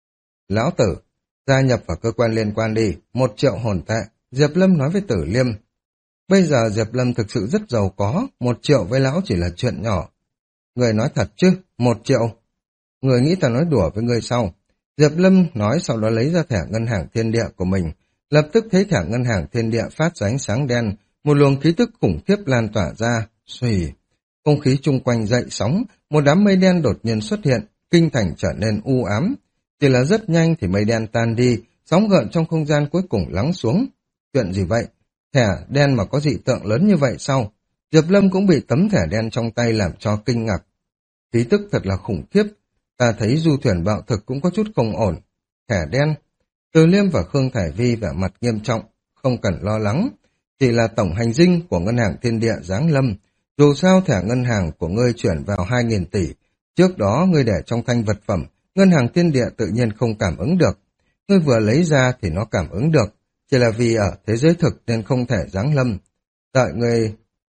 Lão Tử, gia nhập vào cơ quan liên quan đi, một triệu hồn tệ, Diệp Lâm nói với Tử Liêm. Bây giờ Diệp Lâm thực sự rất giàu có, một triệu với lão chỉ là chuyện nhỏ. Người nói thật chứ, một triệu. Người nghĩ ta nói đùa với người sau. Diệp Lâm nói sau đó lấy ra thẻ ngân hàng thiên địa của mình. Lập tức thấy thẻ ngân hàng thiên địa phát ra ánh sáng đen, một luồng khí tức khủng khiếp lan tỏa ra, xùy. Không khí chung quanh dậy sóng, một đám mây đen đột nhiên xuất hiện, kinh thành trở nên u ám. Chỉ là rất nhanh thì mây đen tan đi, sóng gợn trong không gian cuối cùng lắng xuống. Chuyện gì vậy? Thẻ đen mà có dị tượng lớn như vậy sao? Diệp Lâm cũng bị tấm thẻ đen trong tay làm cho kinh ngạc. Khí tức thật là khủng khiếp. Ta thấy du thuyền bạo thực cũng có chút không ổn. Thẻ đen. Từ Liêm và Khương Thải Vi vẻ mặt nghiêm trọng, không cần lo lắng. Chỉ là tổng hành dinh của ngân hàng thiên địa giáng lâm. Dù sao thẻ ngân hàng của ngươi chuyển vào hai nghìn tỷ. Trước đó ngươi để trong thanh vật phẩm, ngân hàng thiên địa tự nhiên không cảm ứng được. Ngươi vừa lấy ra thì nó cảm ứng được. Chỉ là vì ở thế giới thực nên không thể giáng lâm. Đợi ngươi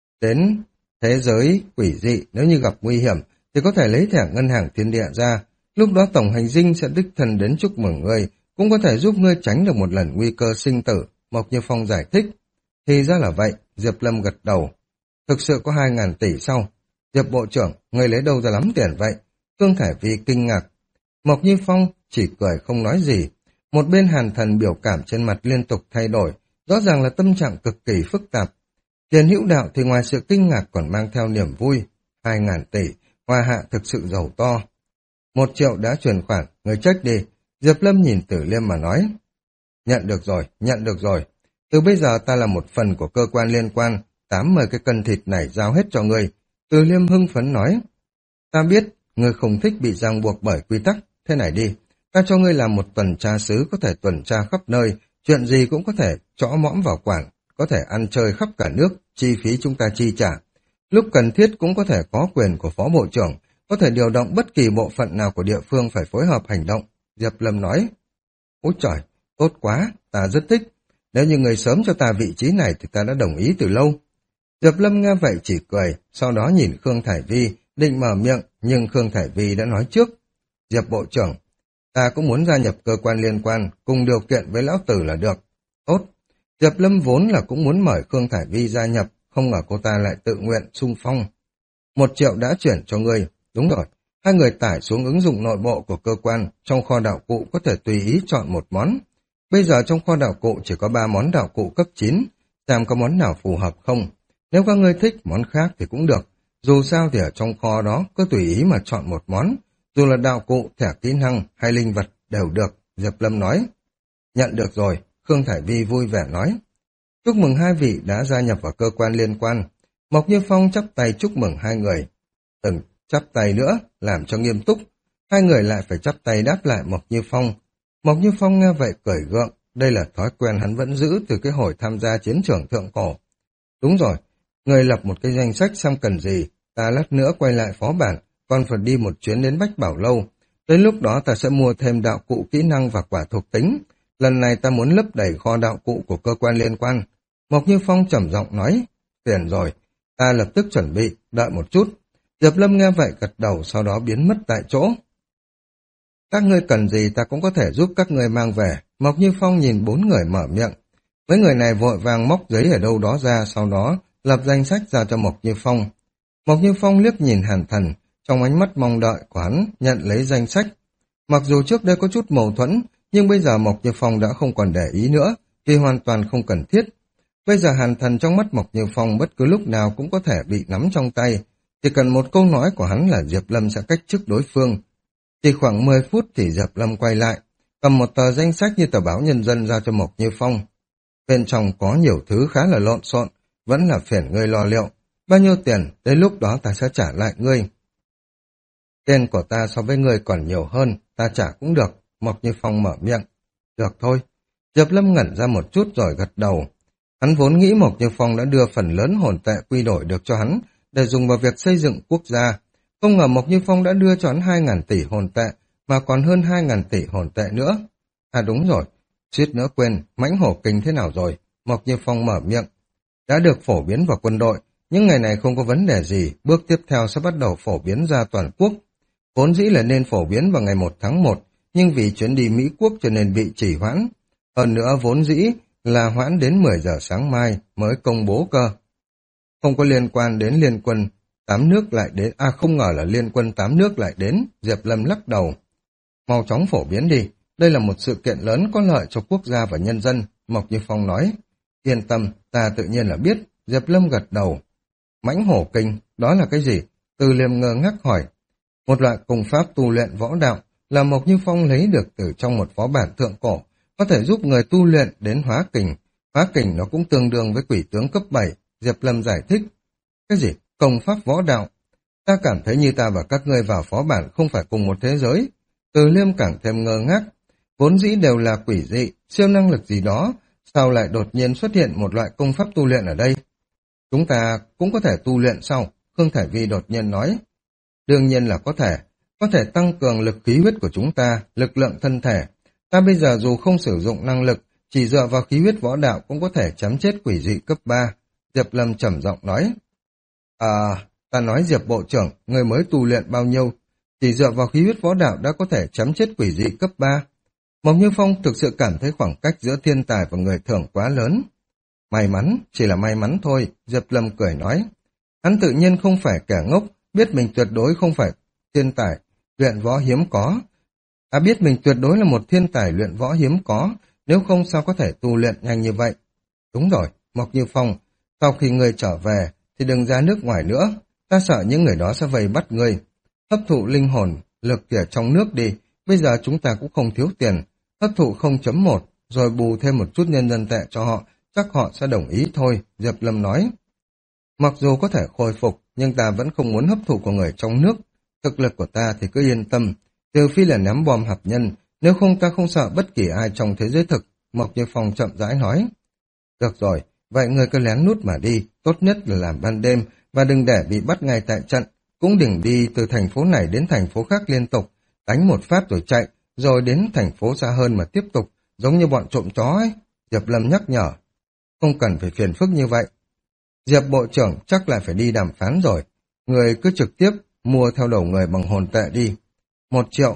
đến thế giới quỷ dị, nếu như gặp nguy hiểm thì có thể lấy thẻ ngân hàng thiên địa ra. Lúc đó tổng hành dinh sẽ đích thân đến chúc mừng ngươi, cũng có thể giúp ngươi tránh được một lần nguy cơ sinh tử. Mộc Như Phong giải thích. Thì ra là vậy, Diệp Lâm gật đầu. Thực sự có hai ngàn tỷ sau. Diệp Bộ trưởng, ngươi lấy đâu ra lắm tiền vậy? Cương Thải Vi kinh ngạc. Mộc Như Phong chỉ cười không nói gì. Một bên Hàn Thần biểu cảm trên mặt liên tục thay đổi, rõ ràng là tâm trạng cực kỳ phức tạp. Tiền hữu đạo thì ngoài sự kinh ngạc còn mang theo niềm vui. Hai ngàn tỷ, Hoa Hạ thực sự giàu to. Một triệu đã chuyển khoản, người trách đi. Diệp Lâm nhìn Tử Liêm mà nói. Nhận được rồi, nhận được rồi. Từ bây giờ ta là một phần của cơ quan liên quan, tám mươi cái cân thịt này giao hết cho ngươi. Tử Liêm hưng phấn nói. Ta biết, ngươi không thích bị ràng buộc bởi quy tắc, thế này đi. Ta cho ngươi làm một tuần tra sứ có thể tuần tra khắp nơi, chuyện gì cũng có thể chõ mõm vào quản, có thể ăn chơi khắp cả nước, chi phí chúng ta chi trả. Lúc cần thiết cũng có thể có quyền của phó bộ trưởng, có thể điều động bất kỳ bộ phận nào của địa phương phải phối hợp hành động. Diệp Lâm nói, ôi trời, tốt quá, ta rất thích. Nếu như người sớm cho ta vị trí này thì ta đã đồng ý từ lâu. Diệp Lâm nghe vậy chỉ cười, sau đó nhìn Khương Thải Vi, định mở miệng, nhưng Khương Thải Vi đã nói trước. Diệp Bộ trưởng, ta cũng muốn gia nhập cơ quan liên quan, cùng điều kiện với Lão Tử là được. Tốt. Diệp Lâm vốn là cũng muốn mời Khương Thải Vi gia nhập, không ngờ cô ta lại tự nguyện xung phong. Một triệu đã chuyển cho ngươi. Đúng rồi, hai người tải xuống ứng dụng nội bộ của cơ quan, trong kho đạo cụ có thể tùy ý chọn một món. Bây giờ trong kho đạo cụ chỉ có ba món đạo cụ cấp chín, xem có món nào phù hợp không. Nếu các ngươi thích món khác thì cũng được, dù sao thì ở trong kho đó cứ tùy ý mà chọn một món, dù là đạo cụ, thẻ kỹ năng hay linh vật đều được, Diệp Lâm nói. Nhận được rồi, Khương Thải Vi vui vẻ nói. Chúc mừng hai vị đã gia nhập vào cơ quan liên quan. Mộc Như Phong chắp tay chúc mừng hai người. Từng chắp tay nữa, làm cho nghiêm túc. Hai người lại phải chắp tay đáp lại Mộc Như Phong. Mộc Như Phong nghe vậy cười gượng, đây là thói quen hắn vẫn giữ từ cái hồi tham gia chiến trường thượng cổ. Đúng rồi, người lập một cái danh sách xem cần gì, ta lát nữa quay lại phó bản, còn phải đi một chuyến đến Bách Bảo Lâu. Đến lúc đó ta sẽ mua thêm đạo cụ kỹ năng và quả thuộc tính. Lần này ta muốn lấp đầy kho đạo cụ của cơ quan liên quan. Mộc Như Phong trầm giọng nói, tiền rồi, ta lập tức chuẩn bị, đợi một chút. Diệp Lâm nghe vậy gật đầu, sau đó biến mất tại chỗ. Các ngươi cần gì ta cũng có thể giúp các ngươi mang về. Mộc Như Phong nhìn bốn người mở miệng. Mấy người này vội vàng móc giấy ở đâu đó ra, sau đó lập danh sách ra cho Mộc Như Phong. Mộc Như Phong liếc nhìn Hàn Thần, trong ánh mắt mong đợi của hắn nhận lấy danh sách. Mặc dù trước đây có chút mâu thuẫn, nhưng bây giờ Mộc Như Phong đã không còn để ý nữa, vì hoàn toàn không cần thiết. Bây giờ Hàn Thần trong mắt Mộc Như Phong bất cứ lúc nào cũng có thể bị nắm trong tay, chỉ cần một câu nói của hắn là Diệp Lâm sẽ cách chức đối phương. Chỉ khoảng mười phút thì Diệp Lâm quay lại, cầm một tờ danh sách như tờ báo Nhân dân ra cho Mộc Như Phong. Bên trong có nhiều thứ khá là lộn xộn, vẫn là phiền ngươi lo liệu. Bao nhiêu tiền, đến lúc đó ta sẽ trả lại ngươi. Tiền của ta so với ngươi còn nhiều hơn, ta trả cũng được, Mộc Như Phong mở miệng. Được thôi. Diệp Lâm ngẩn ra một chút rồi gật đầu. Hắn vốn nghĩ Mộc Như Phong đã đưa phần lớn hồn tệ quy đổi được cho hắn, để dùng vào việc xây dựng quốc gia. Không ngờ Mộc Như Phong đã đưa cho hắn hai ngàn tỷ hồn tệ, mà còn hơn hai ngàn tỷ hồn tệ nữa. À đúng rồi, suýt nữa quên, mãnh hổ kinh thế nào rồi? Mộc Như Phong mở miệng. Đã được phổ biến vào quân đội, những ngày này không có vấn đề gì, bước tiếp theo sẽ bắt đầu phổ biến ra toàn quốc. Vốn dĩ là nên phổ biến vào ngày một tháng một, nhưng vì chuyến đi Mỹ Quốc cho nên bị trì hoãn. Hơn nữa vốn dĩ là hoãn đến mười giờ sáng mai mới công bố cơ. Không có liên quan đến liên quân tám nước lại đến, à không ngờ là liên quân tám nước lại đến, Diệp Lâm lắc đầu. Mau chóng phổ biến đi, đây là một sự kiện lớn có lợi cho quốc gia và nhân dân, Mộc Như Phong nói. Yên tâm, ta tự nhiên là biết, Diệp Lâm gật đầu. Mãnh hổ kinh, đó là cái gì? Từ Liêm ngơ ngác hỏi. Một loại công pháp tu luyện võ đạo là Mộc Như Phong lấy được từ trong một phó bản thượng cổ, có thể giúp người tu luyện đến hóa kình. Hóa kình nó cũng tương đương với quỷ tướng cấp bảy, Diệp Lâm giải thích. Cái gì? Công pháp võ đạo? Ta cảm thấy như ta và các ngươi vào phó bản không phải cùng một thế giới. Từ Liêm càng thêm ngơ ngác. Vốn dĩ đều là quỷ dị, siêu năng lực gì đó, sao lại đột nhiên xuất hiện một loại công pháp tu luyện ở đây? Chúng ta cũng có thể tu luyện sau, Khương Thải Vi đột nhiên nói. Đương nhiên là có thể, có thể tăng cường lực khí huyết của chúng ta, lực lượng thân thể. Ta bây giờ dù không sử dụng năng lực, chỉ dựa vào khí huyết võ đạo cũng có thể chấm chết quỷ dị cấp ba. Diệp Lâm trầm giọng nói. À, ta nói Diệp Bộ trưởng, người mới tu luyện bao nhiêu? Chỉ dựa vào khí huyết võ đạo đã có thể chấm chết quỷ dị cấp ba. Mộc Như Phong thực sự cảm thấy khoảng cách giữa thiên tài và người thường quá lớn. May mắn, chỉ là may mắn thôi, Diệp Lâm cười nói. Hắn tự nhiên không phải kẻ ngốc, biết mình tuyệt đối không phải thiên tài, luyện võ hiếm có. À biết mình tuyệt đối là một thiên tài luyện võ hiếm có, nếu không sao có thể tu luyện nhanh như vậy. Đúng rồi, Mộc Như Phong, sau khi ngươi trở về thì đừng ra nước ngoài nữa, ta sợ những người đó sẽ vây bắt ngươi. Hấp thụ linh hồn, lực ở trong nước đi, bây giờ chúng ta cũng không thiếu tiền, hấp thụ không chấm một, rồi bù thêm một chút nhân dân tệ cho họ, chắc họ sẽ đồng ý thôi, Diệp Lâm nói. Mặc dù có thể khôi phục, nhưng ta vẫn không muốn hấp thụ của người trong nước. Thực lực của ta thì cứ yên tâm, trừ phi là ném bom hạt nhân, nếu không ta không sợ bất kỳ ai trong thế giới thực, Mộc Như Phong chậm rãi nói. Được rồi, vậy người cứ lén nút mà đi, tốt nhất là làm ban đêm, và đừng để bị bắt ngay tại trận, cũng đừng đi từ thành phố này đến thành phố khác liên tục, đánh một phát rồi chạy, rồi đến thành phố xa hơn mà tiếp tục, giống như bọn trộm chó ấy, Diệp Lâm nhắc nhở. Không cần phải phiền phức như vậy. Diệp Bộ trưởng chắc là phải đi đàm phán rồi, người cứ trực tiếp mua theo đầu người bằng hồn tệ đi. Một triệu.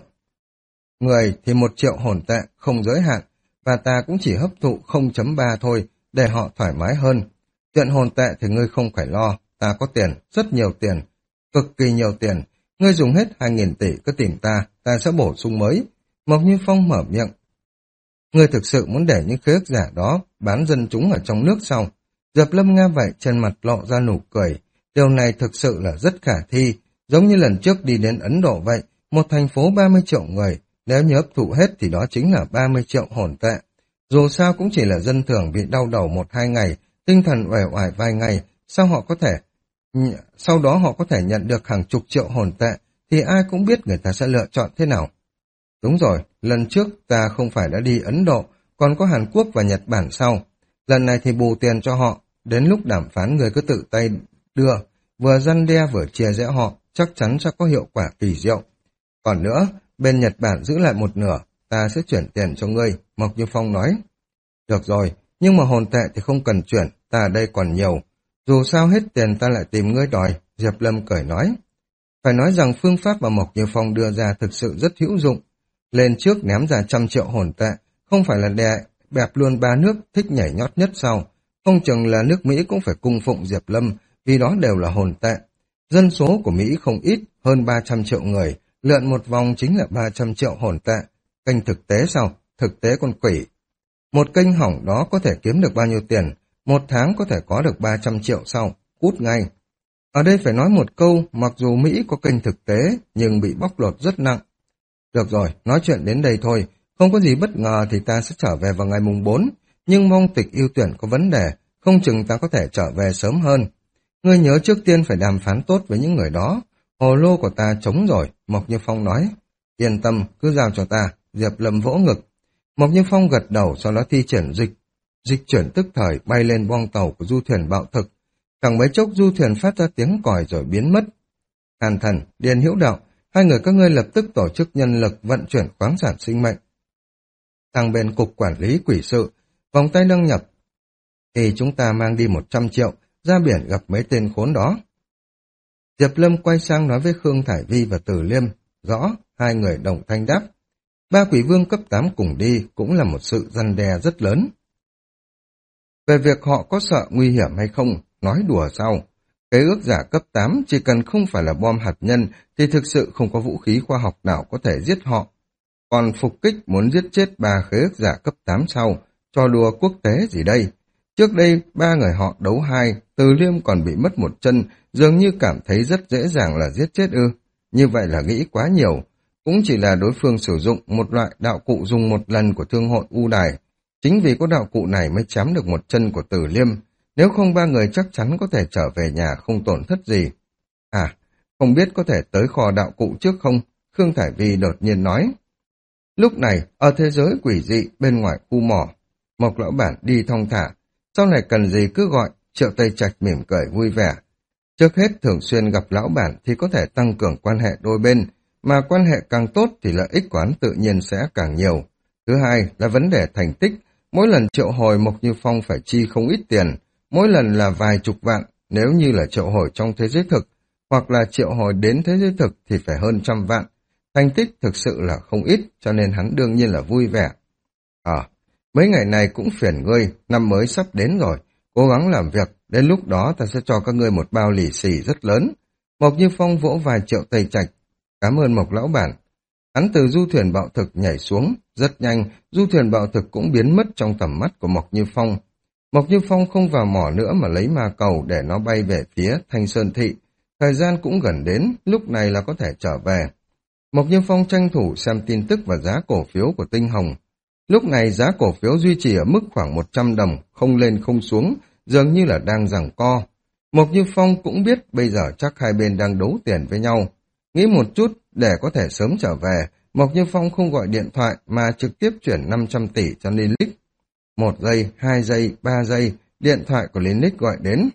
Người thì một triệu hồn tệ, không giới hạn, và ta cũng chỉ hấp thụ không chấm ba thôi, để họ thoải mái hơn. Chuyện hồn tệ thì ngươi không phải lo, ta có tiền, rất nhiều tiền, cực kỳ nhiều tiền. Ngươi dùng hết hai nghìn tỷ cứ tìm ta, ta sẽ bổ sung mới. Mộc Như Phong mở miệng. Ngươi thực sự muốn để những khế ước giả đó bán dân chúng ở trong nước sao? Diệp Lâm nghe vậy trên mặt lộ ra nụ cười. Điều này thực sự là rất khả thi, giống như lần trước đi đến Ấn Độ vậy, một thành phố ba mươi triệu người, nếu như hấp thụ hết thì đó chính là ba mươi triệu hồn tệ. Dù sao cũng chỉ là dân thường bị đau đầu một hai ngày, tinh thần uể oải vài ngày, sao họ có thể, sau đó họ có thể nhận được hàng chục triệu hồn tệ, thì ai cũng biết người ta sẽ lựa chọn thế nào. Đúng rồi, lần trước ta không phải đã đi Ấn Độ, còn có Hàn Quốc và Nhật Bản sau. Lần này thì bù tiền cho họ, đến lúc đàm phán người cứ tự tay đưa, vừa răn đe vừa chia rẽ họ, chắc chắn sẽ có hiệu quả kỳ diệu. Còn nữa, bên Nhật Bản giữ lại một nửa, ta sẽ chuyển tiền cho ngươi, Mộc Như Phong nói. Được rồi, nhưng mà hồn tệ thì không cần chuyển, ta ở đây còn nhiều. Dù sao hết tiền ta lại tìm ngươi đòi, Diệp Lâm cười nói. Phải nói rằng phương pháp mà Mộc Như Phong đưa ra thực sự rất hữu dụng. Lên trước ném ra trăm triệu hồn tệ, không phải là đè bẹp luôn ba nước thích nhảy nhót nhất sao? Không chừng là nước Mỹ cũng phải cung phụng Diệp Lâm, vì đó đều là hồn tệ. Dân số của Mỹ không ít, hơn ba trăm triệu người, lượn một vòng chính là ba trăm triệu hồn tệ. Kênh thực tế sao? Thực tế con quỷ. Một kênh hỏng đó có thể kiếm được bao nhiêu tiền? Một tháng có thể có được ba trăm triệu sau, cút ngay. Ở đây phải nói một câu, mặc dù Mỹ có kênh thực tế, nhưng bị bóc lột rất nặng. Được rồi, nói chuyện đến đây thôi, không có gì bất ngờ thì ta sẽ trở về vào ngày mùng bốn, nhưng mong tịch ưu tuyển có vấn đề, không chừng ta có thể trở về sớm hơn. Ngươi nhớ trước tiên phải đàm phán tốt với những người đó, hồ lô của ta trống rồi, Mộc Như Phong nói. Yên tâm, cứ giao cho ta, Diệp Lâm vỗ ngực. Mộc Như Phong gật đầu, sau đó thi triển dịch, dịch chuyển tức thời bay lên boong tàu của du thuyền bạo thực. Chẳng mấy chốc du thuyền phát ra tiếng còi rồi biến mất. Hàn Thần, Điền Hữu Đạo, hai người các ngươi lập tức tổ chức nhân lực vận chuyển khoáng sản sinh mệnh. Sang bên cục quản lý quỷ sự, vòng tay đăng nhập. Thì chúng ta mang đi một trăm triệu, ra biển gặp mấy tên khốn đó. Diệp Lâm quay sang nói với Khương Thải Vi và Tử Liêm. Rõ, hai người đồng thanh đáp. Ba quỷ vương cấp tám cùng đi cũng là một sự răn đe rất lớn. Về việc họ có sợ nguy hiểm hay không, nói đùa sao? Cái ước giả cấp tám chỉ cần không phải là bom hạt nhân thì thực sự không có vũ khí khoa học nào có thể giết họ. Còn phục kích muốn giết chết ba khế ước giả cấp tám sau, cho đùa quốc tế gì đây? Trước đây ba người họ đấu hai, Từ Liêm còn bị mất một chân, dường như cảm thấy rất dễ dàng là giết chết ư. Như vậy là nghĩ quá nhiều. Cũng chỉ là đối phương sử dụng một loại đạo cụ dùng một lần của thương hội U Đài. Chính vì có đạo cụ này mới chém được một chân của Từ Liêm. Nếu không ba người chắc chắn có thể trở về nhà không tổn thất gì. À, không biết có thể tới kho đạo cụ trước không? Khương Thải Vi đột nhiên nói. Lúc này, ở thế giới quỷ dị bên ngoài khu mỏ, Mộc lão bản đi thong thả. Sau này cần gì cứ gọi, Triệu Tây Trạch mỉm cười vui vẻ. Trước hết thường xuyên gặp lão bản thì có thể tăng cường quan hệ đôi bên, mà quan hệ càng tốt thì lợi ích của hắn tự nhiên sẽ càng nhiều. Thứ hai là vấn đề thành tích, mỗi lần triệu hồi Mộc Như Phong phải chi không ít tiền, mỗi lần là vài chục vạn, nếu như là triệu hồi trong thế giới thực, hoặc là triệu hồi đến thế giới thực thì phải hơn trăm vạn. Thành tích thực sự là không ít, cho nên hắn đương nhiên là vui vẻ. À, mấy ngày này cũng phiền ngươi, năm mới sắp đến rồi, cố gắng làm việc, đến lúc đó ta sẽ cho các ngươi một bao lì xì rất lớn. Mộc Như Phong vỗ vài Triệu Tây Trạch. Cảm ơn Mộc lão bản. Hắn từ du thuyền bạo thực nhảy xuống, rất nhanh, du thuyền bạo thực cũng biến mất trong tầm mắt của Mộc Như Phong. Mộc Như Phong không vào mỏ nữa mà lấy ma cầu để nó bay về phía Thanh Sơn Thị. Thời gian cũng gần đến, lúc này là có thể trở về. Mộc Như Phong tranh thủ xem tin tức và giá cổ phiếu của Tinh Hồng. Lúc này giá cổ phiếu duy trì ở mức khoảng một trăm đồng, không lên không xuống, dường như là đang giằng co. Mộc Như Phong cũng biết bây giờ chắc hai bên đang đấu tiền với nhau. Nghĩ một chút, để có thể sớm trở về, Mộc Như Phong không gọi điện thoại mà trực tiếp chuyển năm trăm tỷ cho Linlix. Một giây, hai giây, ba giây, điện thoại của Linlix gọi đến.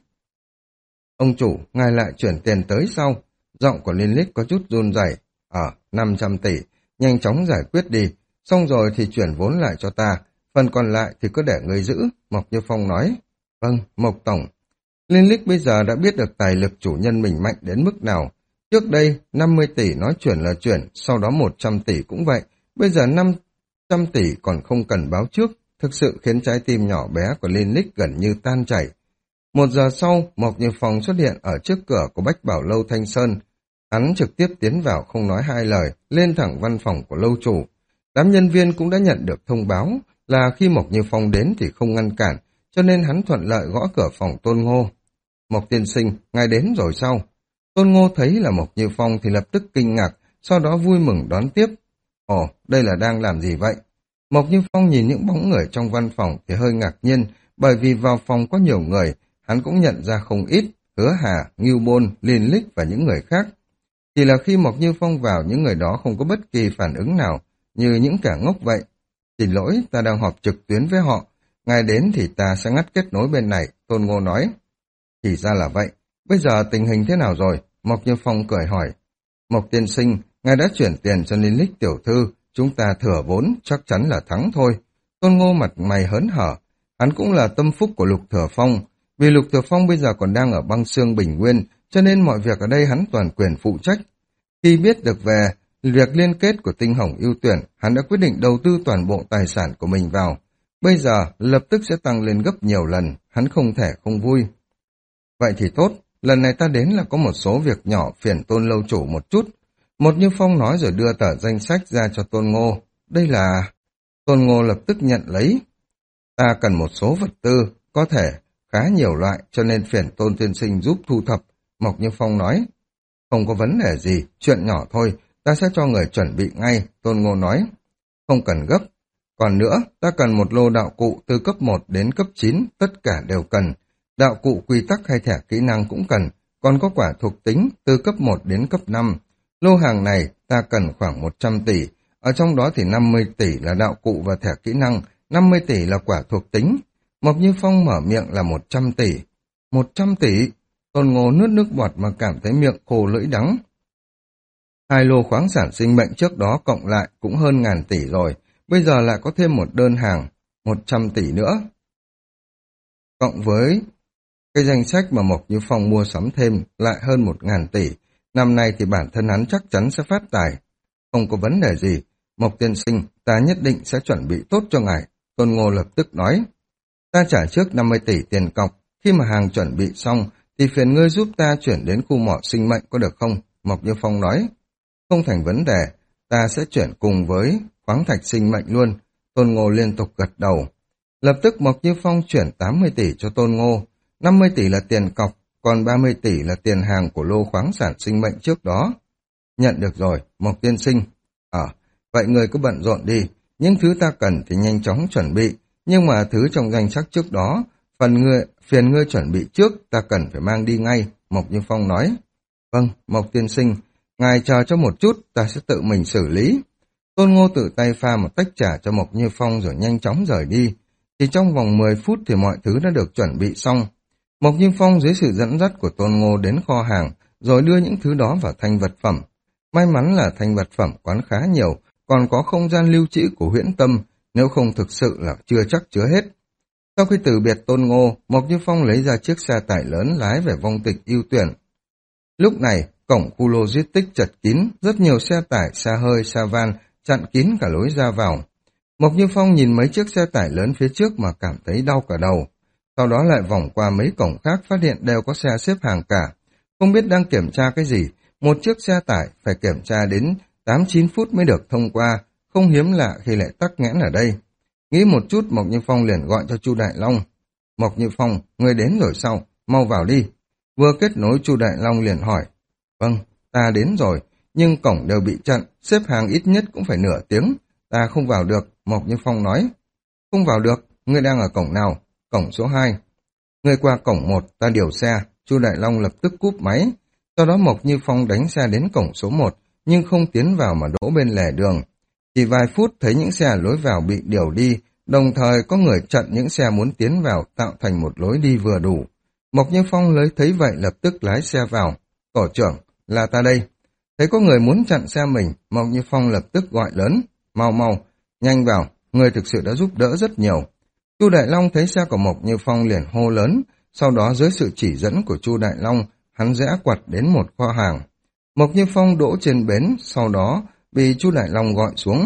Ông chủ, ngài lại chuyển tiền tới sau. Giọng của Linlix có chút run rẩy. Ờ, năm trăm tỷ, nhanh chóng giải quyết đi. Xong rồi thì chuyển vốn lại cho ta. Phần còn lại thì cứ để người giữ, Mộc Như Phong nói. Vâng, Mộc Tổng. Linlix bây giờ đã biết được tài lực chủ nhân mình mạnh đến mức nào. Trước đây, năm mươi tỷ nói chuyển là chuyển, sau đó một trăm tỷ cũng vậy. Bây giờ năm trăm tỷ còn không cần báo trước, thực sự khiến trái tim nhỏ bé của Linlix gần như tan chảy. Một giờ sau, Mộc Như Phong xuất hiện ở trước cửa của Bách Bảo Lâu Thanh Sơn. Hắn trực tiếp tiến vào không nói hai lời, lên thẳng văn phòng của lâu chủ. Đám nhân viên cũng đã nhận được thông báo là khi Mộc Như Phong đến thì không ngăn cản, cho nên hắn thuận lợi gõ cửa phòng Tôn Ngô. Mộc tiên sinh, ngài đến rồi sao? Tôn Ngô thấy là Mộc Như Phong thì lập tức kinh ngạc, sau đó vui mừng đón tiếp. Ồ, đây là đang làm gì vậy? Mộc Như Phong nhìn những bóng người trong văn phòng thì hơi ngạc nhiên, bởi vì vào phòng có nhiều người, hắn cũng nhận ra không ít, Hứa Hà, Ngưu Bôn, Liên Lích và những người khác. Chỉ là khi Mộc Như Phong vào, những người đó không có bất kỳ phản ứng nào, như những kẻ ngốc vậy. Xin lỗi, ta đang họp trực tuyến với họ. Ngài đến thì ta sẽ ngắt kết nối bên này, Tôn Ngô nói. Thì ra là vậy. Bây giờ tình hình thế nào rồi? Mộc Như Phong cười hỏi. Mộc tiên sinh, ngài đã chuyển tiền cho Liên Lích tiểu thư, chúng ta thừa vốn, chắc chắn là thắng thôi. Tôn Ngô mặt mày hớn hở. Hắn cũng là tâm phúc của Lục Thừa Phong. Vì Lục Thừa Phong bây giờ còn đang ở băng xương Bình Nguyên, cho nên mọi việc ở đây hắn toàn quyền phụ trách. Khi biết được về việc liên kết của Tinh Hồng ưu tuyển, hắn đã quyết định đầu tư toàn bộ tài sản của mình vào. Bây giờ, lập tức sẽ tăng lên gấp nhiều lần, hắn không thể không vui. Vậy thì tốt, lần này ta đến là có một số việc nhỏ phiền Tôn lâu chủ một chút. Một Như Phong nói rồi đưa tờ danh sách ra cho Tôn Ngô. Đây là... Tôn Ngô lập tức nhận lấy. Ta cần một số vật tư, có thể khá nhiều loại, cho nên phiền Tôn tiên sinh giúp thu thập. Mộc Như Phong nói. Không có vấn đề gì, chuyện nhỏ thôi, ta sẽ cho người chuẩn bị ngay, Tôn Ngô nói. Không cần gấp. Còn nữa, ta cần một lô đạo cụ từ cấp một đến cấp chín, tất cả đều cần. Đạo cụ quy tắc hay thẻ kỹ năng cũng cần, còn có quả thuộc tính từ cấp một đến cấp năm. Lô hàng này ta cần khoảng một trăm tỷ, ở trong đó thì năm mươi tỷ là đạo cụ và thẻ kỹ năng, năm mươi tỷ là quả thuộc tính. Mộc Như Phong mở miệng là một trăm tỷ. một trăm tỷ? Tôn Ngô nuốt nước bọt mà cảm thấy miệng khô lưỡi đắng. Hai lô khoáng sản sinh mệnh trước đó cộng lại cũng hơn ngàn tỷ rồi, bây giờ lại có thêm một đơn hàng, một trăm tỷ nữa. Cộng với cái danh sách mà Mộc Như Phong mua sắm thêm lại hơn một ngàn tỷ, năm nay thì bản thân hắn chắc chắn sẽ phát tài. Không có vấn đề gì, Mộc tiên sinh, ta nhất định sẽ chuẩn bị tốt cho ngài, Tôn Ngô lập tức nói. Ta trả trước năm mươi tỷ tiền cọc, khi mà hàng chuẩn bị xong, thì phiền ngươi giúp ta chuyển đến khu mỏ sinh mệnh có được không? Mộc Như Phong nói. Không thành vấn đề, ta sẽ chuyển cùng với khoáng thạch sinh mệnh luôn. Tôn Ngô liên tục gật đầu. Lập tức Mộc Như Phong chuyển tám mươi tỷ cho Tôn Ngô, năm mươi tỷ là tiền cọc, còn ba mươi tỷ là tiền hàng của lô khoáng sản sinh mệnh trước đó. Nhận được rồi, Mộc tiên sinh. Ờ, vậy người cứ bận rộn đi, những thứ ta cần thì nhanh chóng chuẩn bị, nhưng mà thứ trong danh sách trước đó, phần ngươi, phiền ngươi chuẩn bị trước, ta cần phải mang đi ngay, Mộc Như Phong nói. Vâng, Mộc tiên sinh, ngài chờ cho một chút, ta sẽ tự mình xử lý. Tôn Ngô tự tay pha một tách trà cho Mộc Như Phong rồi nhanh chóng rời đi. Chỉ trong vòng mười phút thì mọi thứ đã được chuẩn bị xong. Mộc Như Phong dưới sự dẫn dắt của Tôn Ngô đến kho hàng, rồi đưa những thứ đó vào thanh vật phẩm. May mắn là thanh vật phẩm quán khá nhiều, còn có không gian lưu trữ của Huyễn Tâm, nếu không thực sự là chưa chắc chứa hết. Sau khi từ biệt Tôn Ngô, Mộc Như Phong lấy ra chiếc xe tải lớn lái về vong tịch ưu tuyển. Lúc này, cổng khu logistics chật kín, rất nhiều xe tải, xe hơi, xe van chặn kín cả lối ra vào. Mộc Như Phong nhìn mấy chiếc xe tải lớn phía trước mà cảm thấy đau cả đầu. Sau đó lại vòng qua mấy cổng khác phát hiện đều có xe xếp hàng cả. Không biết đang kiểm tra cái gì, một chiếc xe tải phải kiểm tra đến tám chín phút mới được thông qua, không hiếm lạ khi lại tắc nghẽn ở đây. Nghĩ một chút Mộc Như Phong liền gọi cho Chu Đại Long. Mộc Như Phong, người đến rồi sao? Mau vào đi. Vừa kết nối Chu Đại Long liền hỏi. Vâng, ta đến rồi, nhưng cổng đều bị chặn, xếp hàng ít nhất cũng phải nửa tiếng. Ta không vào được, Mộc Như Phong nói. Không vào được, ngươi đang ở cổng nào? Cổng số hai. Ngươi qua cổng một, ta điều xe. Chu Đại Long lập tức cúp máy. Sau đó Mộc Như Phong đánh xe đến cổng số một, nhưng không tiến vào mà đỗ bên lề đường. Chỉ vài phút thấy những xe lối vào bị điều đi, đồng thời có người chặn những xe muốn tiến vào tạo thành một lối đi vừa đủ. Mộc Như Phong lấy thấy vậy lập tức lái xe vào. Tổ trưởng, là ta đây. Thấy có người muốn chặn xe mình, Mộc Như Phong lập tức gọi lớn. Mau mau, nhanh vào, người thực sự đã giúp đỡ rất nhiều. Chu Đại Long thấy xe của Mộc Như Phong liền hô lớn, sau đó dưới sự chỉ dẫn của Chu Đại Long, hắn rẽ quặt đến một kho hàng. Mộc Như Phong đỗ trên bến, sau đó bị Chu Đại Long gọi xuống.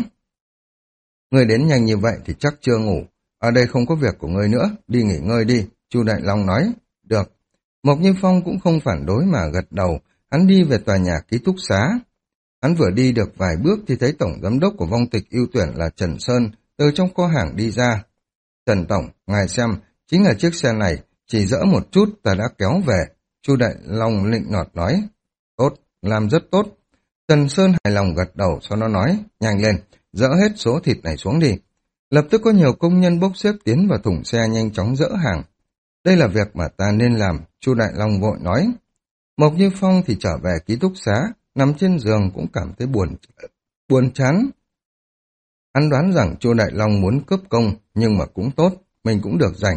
Người đến nhanh như vậy thì chắc chưa ngủ, ở đây không có việc của người nữa, đi nghỉ ngơi đi, Chu Đại Long nói. được. Mộc Như Phong cũng không phản đối mà gật đầu, hắn đi về tòa nhà ký túc xá. Hắn vừa đi được vài bước thì thấy tổng giám đốc của vong tịch ưu tuyển là Trần Sơn từ trong kho hàng đi ra. Trần Tổng, ngài xem, chính là chiếc xe này, chỉ dỡ một chút ta đã kéo về. Chu Đại Long lịnh nọt nói. Tốt, làm rất tốt. Trần Sơn hài lòng gật đầu, sau đó nói, nhanh lên, dỡ hết số thịt này xuống đi. Lập tức có nhiều công nhân bốc xếp tiến vào thùng xe nhanh chóng dỡ hàng. Đây là việc mà ta nên làm, Chu Đại Long vội nói. Mộc Như Phong thì trở về ký túc xá, nằm trên giường cũng cảm thấy buồn, buồn chán. Hắn đoán rằng Chu Đại Long muốn cướp công, nhưng mà cũng tốt, mình cũng được rảnh.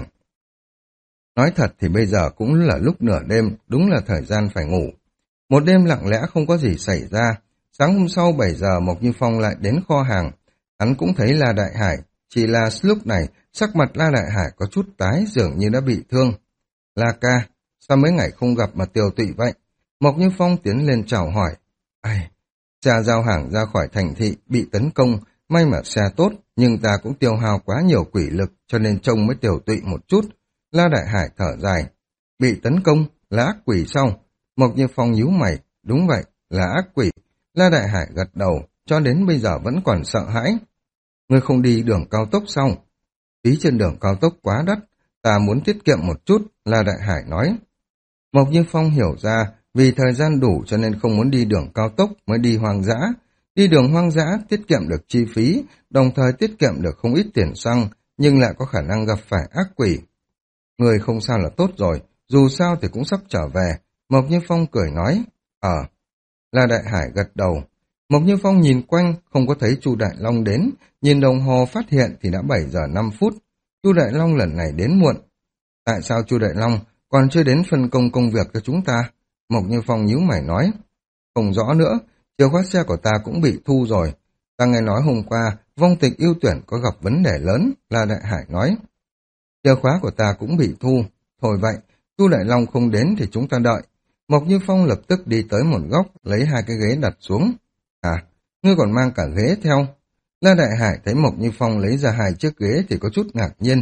Nói thật thì bây giờ cũng là lúc nửa đêm, đúng là thời gian phải ngủ. Một đêm lặng lẽ không có gì xảy ra, sáng hôm sau bảy giờ Mộc Như Phong lại đến kho hàng. Hắn cũng thấy La Đại Hải, chỉ là lúc này sắc mặt La Đại Hải có chút tái dường như đã bị thương. La ca, sao mấy ngày không gặp mà tiều tụy vậy? Mộc Như Phong tiến lên chào hỏi. Ai, xe giao hàng ra khỏi thành thị bị tấn công, may mà xe tốt, nhưng ta cũng tiêu hao quá nhiều quỷ lực cho nên trông mới tiều tụy một chút. La Đại Hải thở dài. Bị tấn công, là ác quỷ sao? Mộc Như Phong nhíu mày, đúng vậy, là ác quỷ. La Đại Hải gật đầu, cho đến bây giờ vẫn còn sợ hãi. Ngươi không đi đường cao tốc sao? Phí trên đường cao tốc quá đắt, ta muốn tiết kiệm một chút, La Đại Hải nói. Mộc Như Phong hiểu ra, vì thời gian đủ cho nên không muốn đi đường cao tốc mới đi hoang dã. Đi đường hoang dã tiết kiệm được chi phí, đồng thời tiết kiệm được không ít tiền xăng, nhưng lại có khả năng gặp phải ác quỷ. Người không sao là tốt rồi, dù sao thì cũng sắp trở về. Mộc Như Phong cười nói, ờ. La Đại Hải gật đầu. Mộc Như Phong nhìn quanh, không có thấy Chu Đại Long đến, nhìn đồng hồ phát hiện thì đã bảy giờ năm phút. Chu Đại Long lần này đến muộn. Tại sao Chu Đại Long còn chưa đến phân công công việc cho chúng ta? Mộc Như Phong nhíu mày nói, không rõ nữa, chìa khóa xe của ta cũng bị thu rồi. Ta nghe nói hôm qua, vong tịch ưu tuyển có gặp vấn đề lớn, La Đại Hải nói. Chìa khóa của ta cũng bị thu. Thôi vậy, Chu Đại Long không đến thì chúng ta đợi. Mộc Như Phong lập tức đi tới một góc, lấy hai cái ghế đặt xuống. À, ngươi còn mang cả ghế theo. La Đại Hải thấy Mộc Như Phong lấy ra hai chiếc ghế thì có chút ngạc nhiên.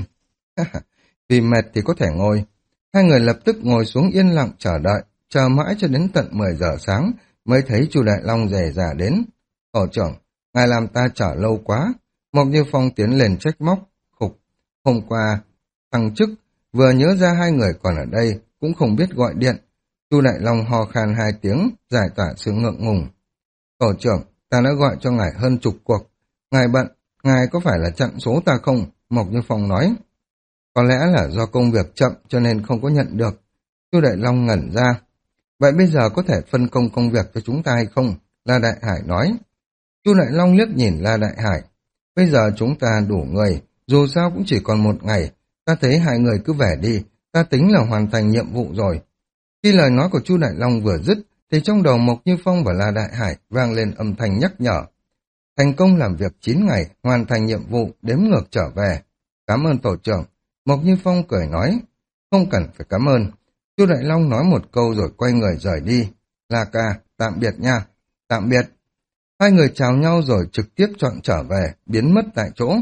Vì mệt thì có thể ngồi. Hai người lập tức ngồi xuống yên lặng chờ đợi, chờ mãi cho đến tận mười giờ sáng mới thấy Chu Đại Long rề rà đến. Tổ trưởng, ngài làm ta chờ lâu quá. Mộc Như Phong tiến lên trách móc. Khục, hôm qua thăng chức, vừa nhớ ra hai người còn ở đây, cũng không biết gọi điện. Chu Đại Long ho khan hai tiếng, giải tỏa sự ngượng ngùng. Tổ trưởng, ta đã gọi cho ngài hơn chục cuộc. Ngài bận, ngài có phải là chặn số ta không? Mộc Như Phong nói. Có lẽ là do công việc chậm cho nên không có nhận được. Chu Đại Long ngẩn ra. Vậy bây giờ có thể phân công công việc cho chúng ta hay không? La Đại Hải nói. Chu Đại Long liếc nhìn La Đại Hải. Bây giờ chúng ta đủ người, dù sao cũng chỉ còn một ngày. Ta thấy hai người cứ về đi, ta tính là hoàn thành nhiệm vụ rồi. Khi lời nói của Chu Đại Long vừa dứt, thì trong đầu Mộc Như Phong và La Đại Hải vang lên âm thanh nhắc nhở. Thành công làm việc chín ngày, hoàn thành nhiệm vụ, đếm ngược trở về. Cảm ơn tổ trưởng. Mộc Như Phong cười nói. Không cần phải cảm ơn. Chu Đại Long nói một câu rồi quay người rời đi. La ca, tạm biệt nha. Tạm biệt. Hai người chào nhau rồi trực tiếp chọn trở về, biến mất tại chỗ.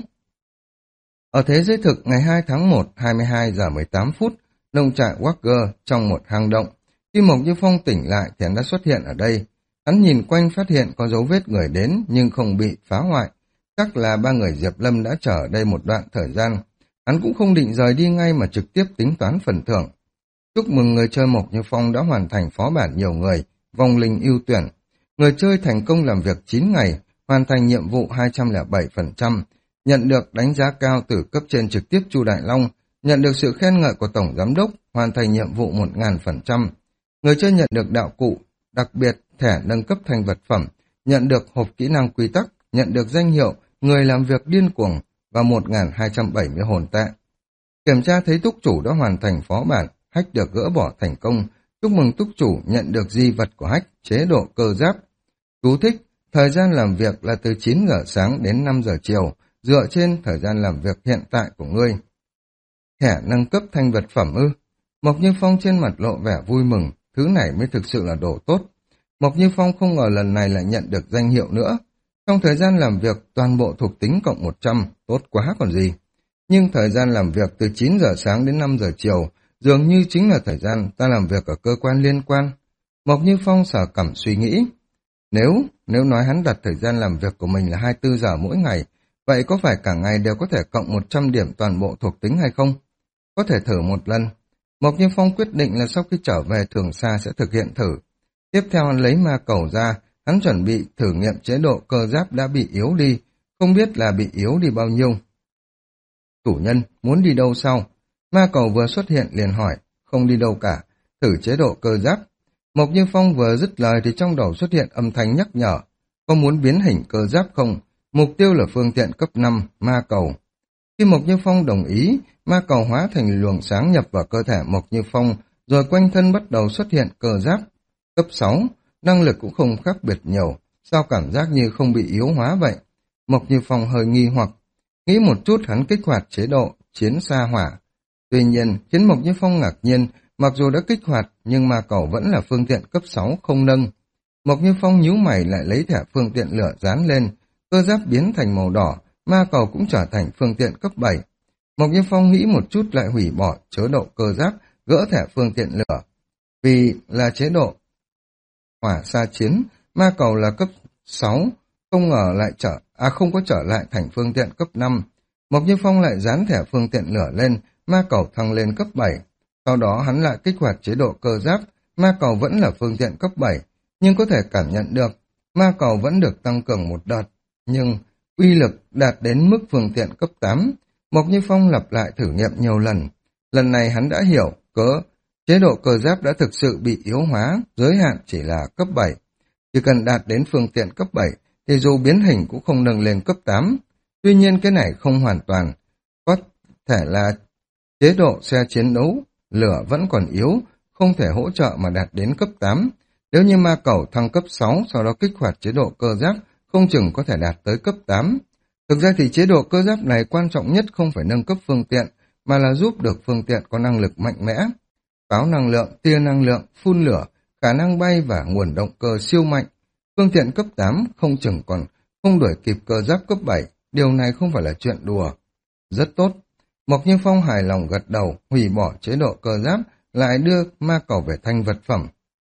Ở thế giới thực ngày hai tháng một, hai mươi hai giờ mười tám phút, nông trại Walker trong một hang động. Khi Mộc Như Phong tỉnh lại thì hắn đã xuất hiện ở đây. Hắn nhìn quanh phát hiện có dấu vết người đến nhưng không bị phá hoại. Chắc là ba người Diệp Lâm đã chờ ở đây một đoạn thời gian. Hắn cũng không định rời đi ngay mà trực tiếp tính toán phần thưởng. Chúc mừng người chơi Mộc Như Phong đã hoàn thành phó bản nhiều người, vong linh ưu tuyển. Người chơi thành công làm việc chín ngày, hoàn thành nhiệm vụ hai trăm lẻ bảy phần trăm, nhận được đánh giá cao từ cấp trên trực tiếp Chu Đại Long, nhận được sự khen ngợi của Tổng Giám đốc, hoàn thành nhiệm vụ một nghìn phần trăm. Người chơi nhận được đạo cụ, đặc biệt thẻ nâng cấp thành vật phẩm, nhận được hộp kỹ năng quy tắc, nhận được danh hiệu người làm việc điên cuồng và một nghìn hai trăm bảy mươi hồn tệ. Kiểm tra thấy túc chủ đã hoàn thành phó bản, hack được gỡ bỏ thành công. Chúc mừng túc chủ nhận được di vật của hack, chế độ cơ giáp. Chú thích, thời gian làm việc là từ chín giờ sáng đến năm giờ chiều, dựa trên thời gian làm việc hiện tại của ngươi. Thẻ nâng cấp thành vật phẩm ư? Mộc Như Phong trên mặt lộ vẻ vui mừng, thứ này mới thực sự là đồ tốt. Mộc Như Phong không ngờ lần này lại nhận được danh hiệu nữa. Trong thời gian làm việc, toàn bộ thuộc tính cộng một trăm, tốt quá còn gì. Nhưng thời gian làm việc từ chín giờ sáng đến năm giờ chiều, Dường như chính là thời gian ta làm việc ở cơ quan liên quan. Mộc Như Phong sờ cằm suy nghĩ. Nếu, nếu nói hắn đặt thời gian làm việc của mình là hai mươi tư giờ mỗi ngày, vậy có phải cả ngày đều có thể cộng một trăm điểm toàn bộ thuộc tính hay không? Có thể thử một lần. Mộc Như Phong quyết định là sau khi trở về Thường Sa sẽ thực hiện thử. Tiếp theo hắn lấy ma cầu ra, hắn chuẩn bị thử nghiệm chế độ cơ giáp đã bị yếu đi, không biết là bị yếu đi bao nhiêu. Chủ nhân, muốn đi đâu sao? Ma cầu vừa xuất hiện liền hỏi, không đi đâu cả, thử chế độ cơ giáp. Mộc Như Phong vừa dứt lời thì trong đầu xuất hiện âm thanh nhắc nhở, có muốn biến hình cơ giáp không? Mục tiêu là phương tiện cấp năm, ma cầu. Khi Mộc Như Phong đồng ý, ma cầu hóa thành luồng sáng nhập vào cơ thể Mộc Như Phong, rồi quanh thân bắt đầu xuất hiện cơ giáp. Cấp sáu, năng lực cũng không khác biệt nhiều, sao cảm giác như không bị yếu hóa vậy? Mộc Như Phong hơi nghi hoặc, nghĩ một chút hắn kích hoạt chế độ chiến xa hỏa. Tuy nhiên, khiến Mộc Như Phong ngạc nhiên, mặc dù đã kích hoạt nhưng ma cầu vẫn là phương tiện cấp sáu không nâng. Mộc Như Phong nhíu mày lại lấy thẻ phương tiện lửa dán lên, cơ giáp biến thành màu đỏ, ma cầu cũng trở thành phương tiện cấp bảy. Mộc Như Phong nghĩ một chút lại hủy bỏ chế độ cơ giáp, gỡ thẻ phương tiện lửa. Vì là chế độ hỏa xa chiến, ma cầu là cấp sáu, không ngờ lại trở, à không có trở lại thành phương tiện cấp năm. Mộc Như Phong lại dán thẻ phương tiện lửa lên, ma cầu thăng lên cấp bảy. Sau đó hắn lại kích hoạt chế độ cơ giáp, ma cầu vẫn là phương tiện cấp bảy, nhưng có thể cảm nhận được, ma cầu vẫn được tăng cường một đợt, nhưng uy lực đạt đến mức phương tiện cấp tám. Mộc Như Phong lặp lại thử nghiệm nhiều lần. Lần này hắn đã hiểu, cớ chế độ cơ giáp đã thực sự bị yếu hóa, giới hạn chỉ là cấp bảy. Chỉ cần đạt đến phương tiện cấp bảy, thì dù biến hình cũng không nâng lên cấp tám. Tuy nhiên cái này không hoàn toàn. Có thể là chế độ xe chiến đấu, lửa vẫn còn yếu, không thể hỗ trợ mà đạt đến cấp tám. Nếu như ma cầu thăng cấp sáu, sau đó kích hoạt chế độ cơ giáp, không chừng có thể đạt tới cấp tám. Thực ra thì chế độ cơ giáp này quan trọng nhất không phải nâng cấp phương tiện, mà là giúp được phương tiện có năng lực mạnh mẽ. Pháo năng lượng, tia năng lượng, phun lửa, khả năng bay và nguồn động cơ siêu mạnh. Phương tiện cấp tám không chừng còn không đuổi kịp cơ giáp cấp bảy, điều này không phải là chuyện đùa. Rất tốt. Mộc Như Phong hài lòng gật đầu, hủy bỏ chế độ cơ giáp, lại đưa ma cầu về thành vật phẩm.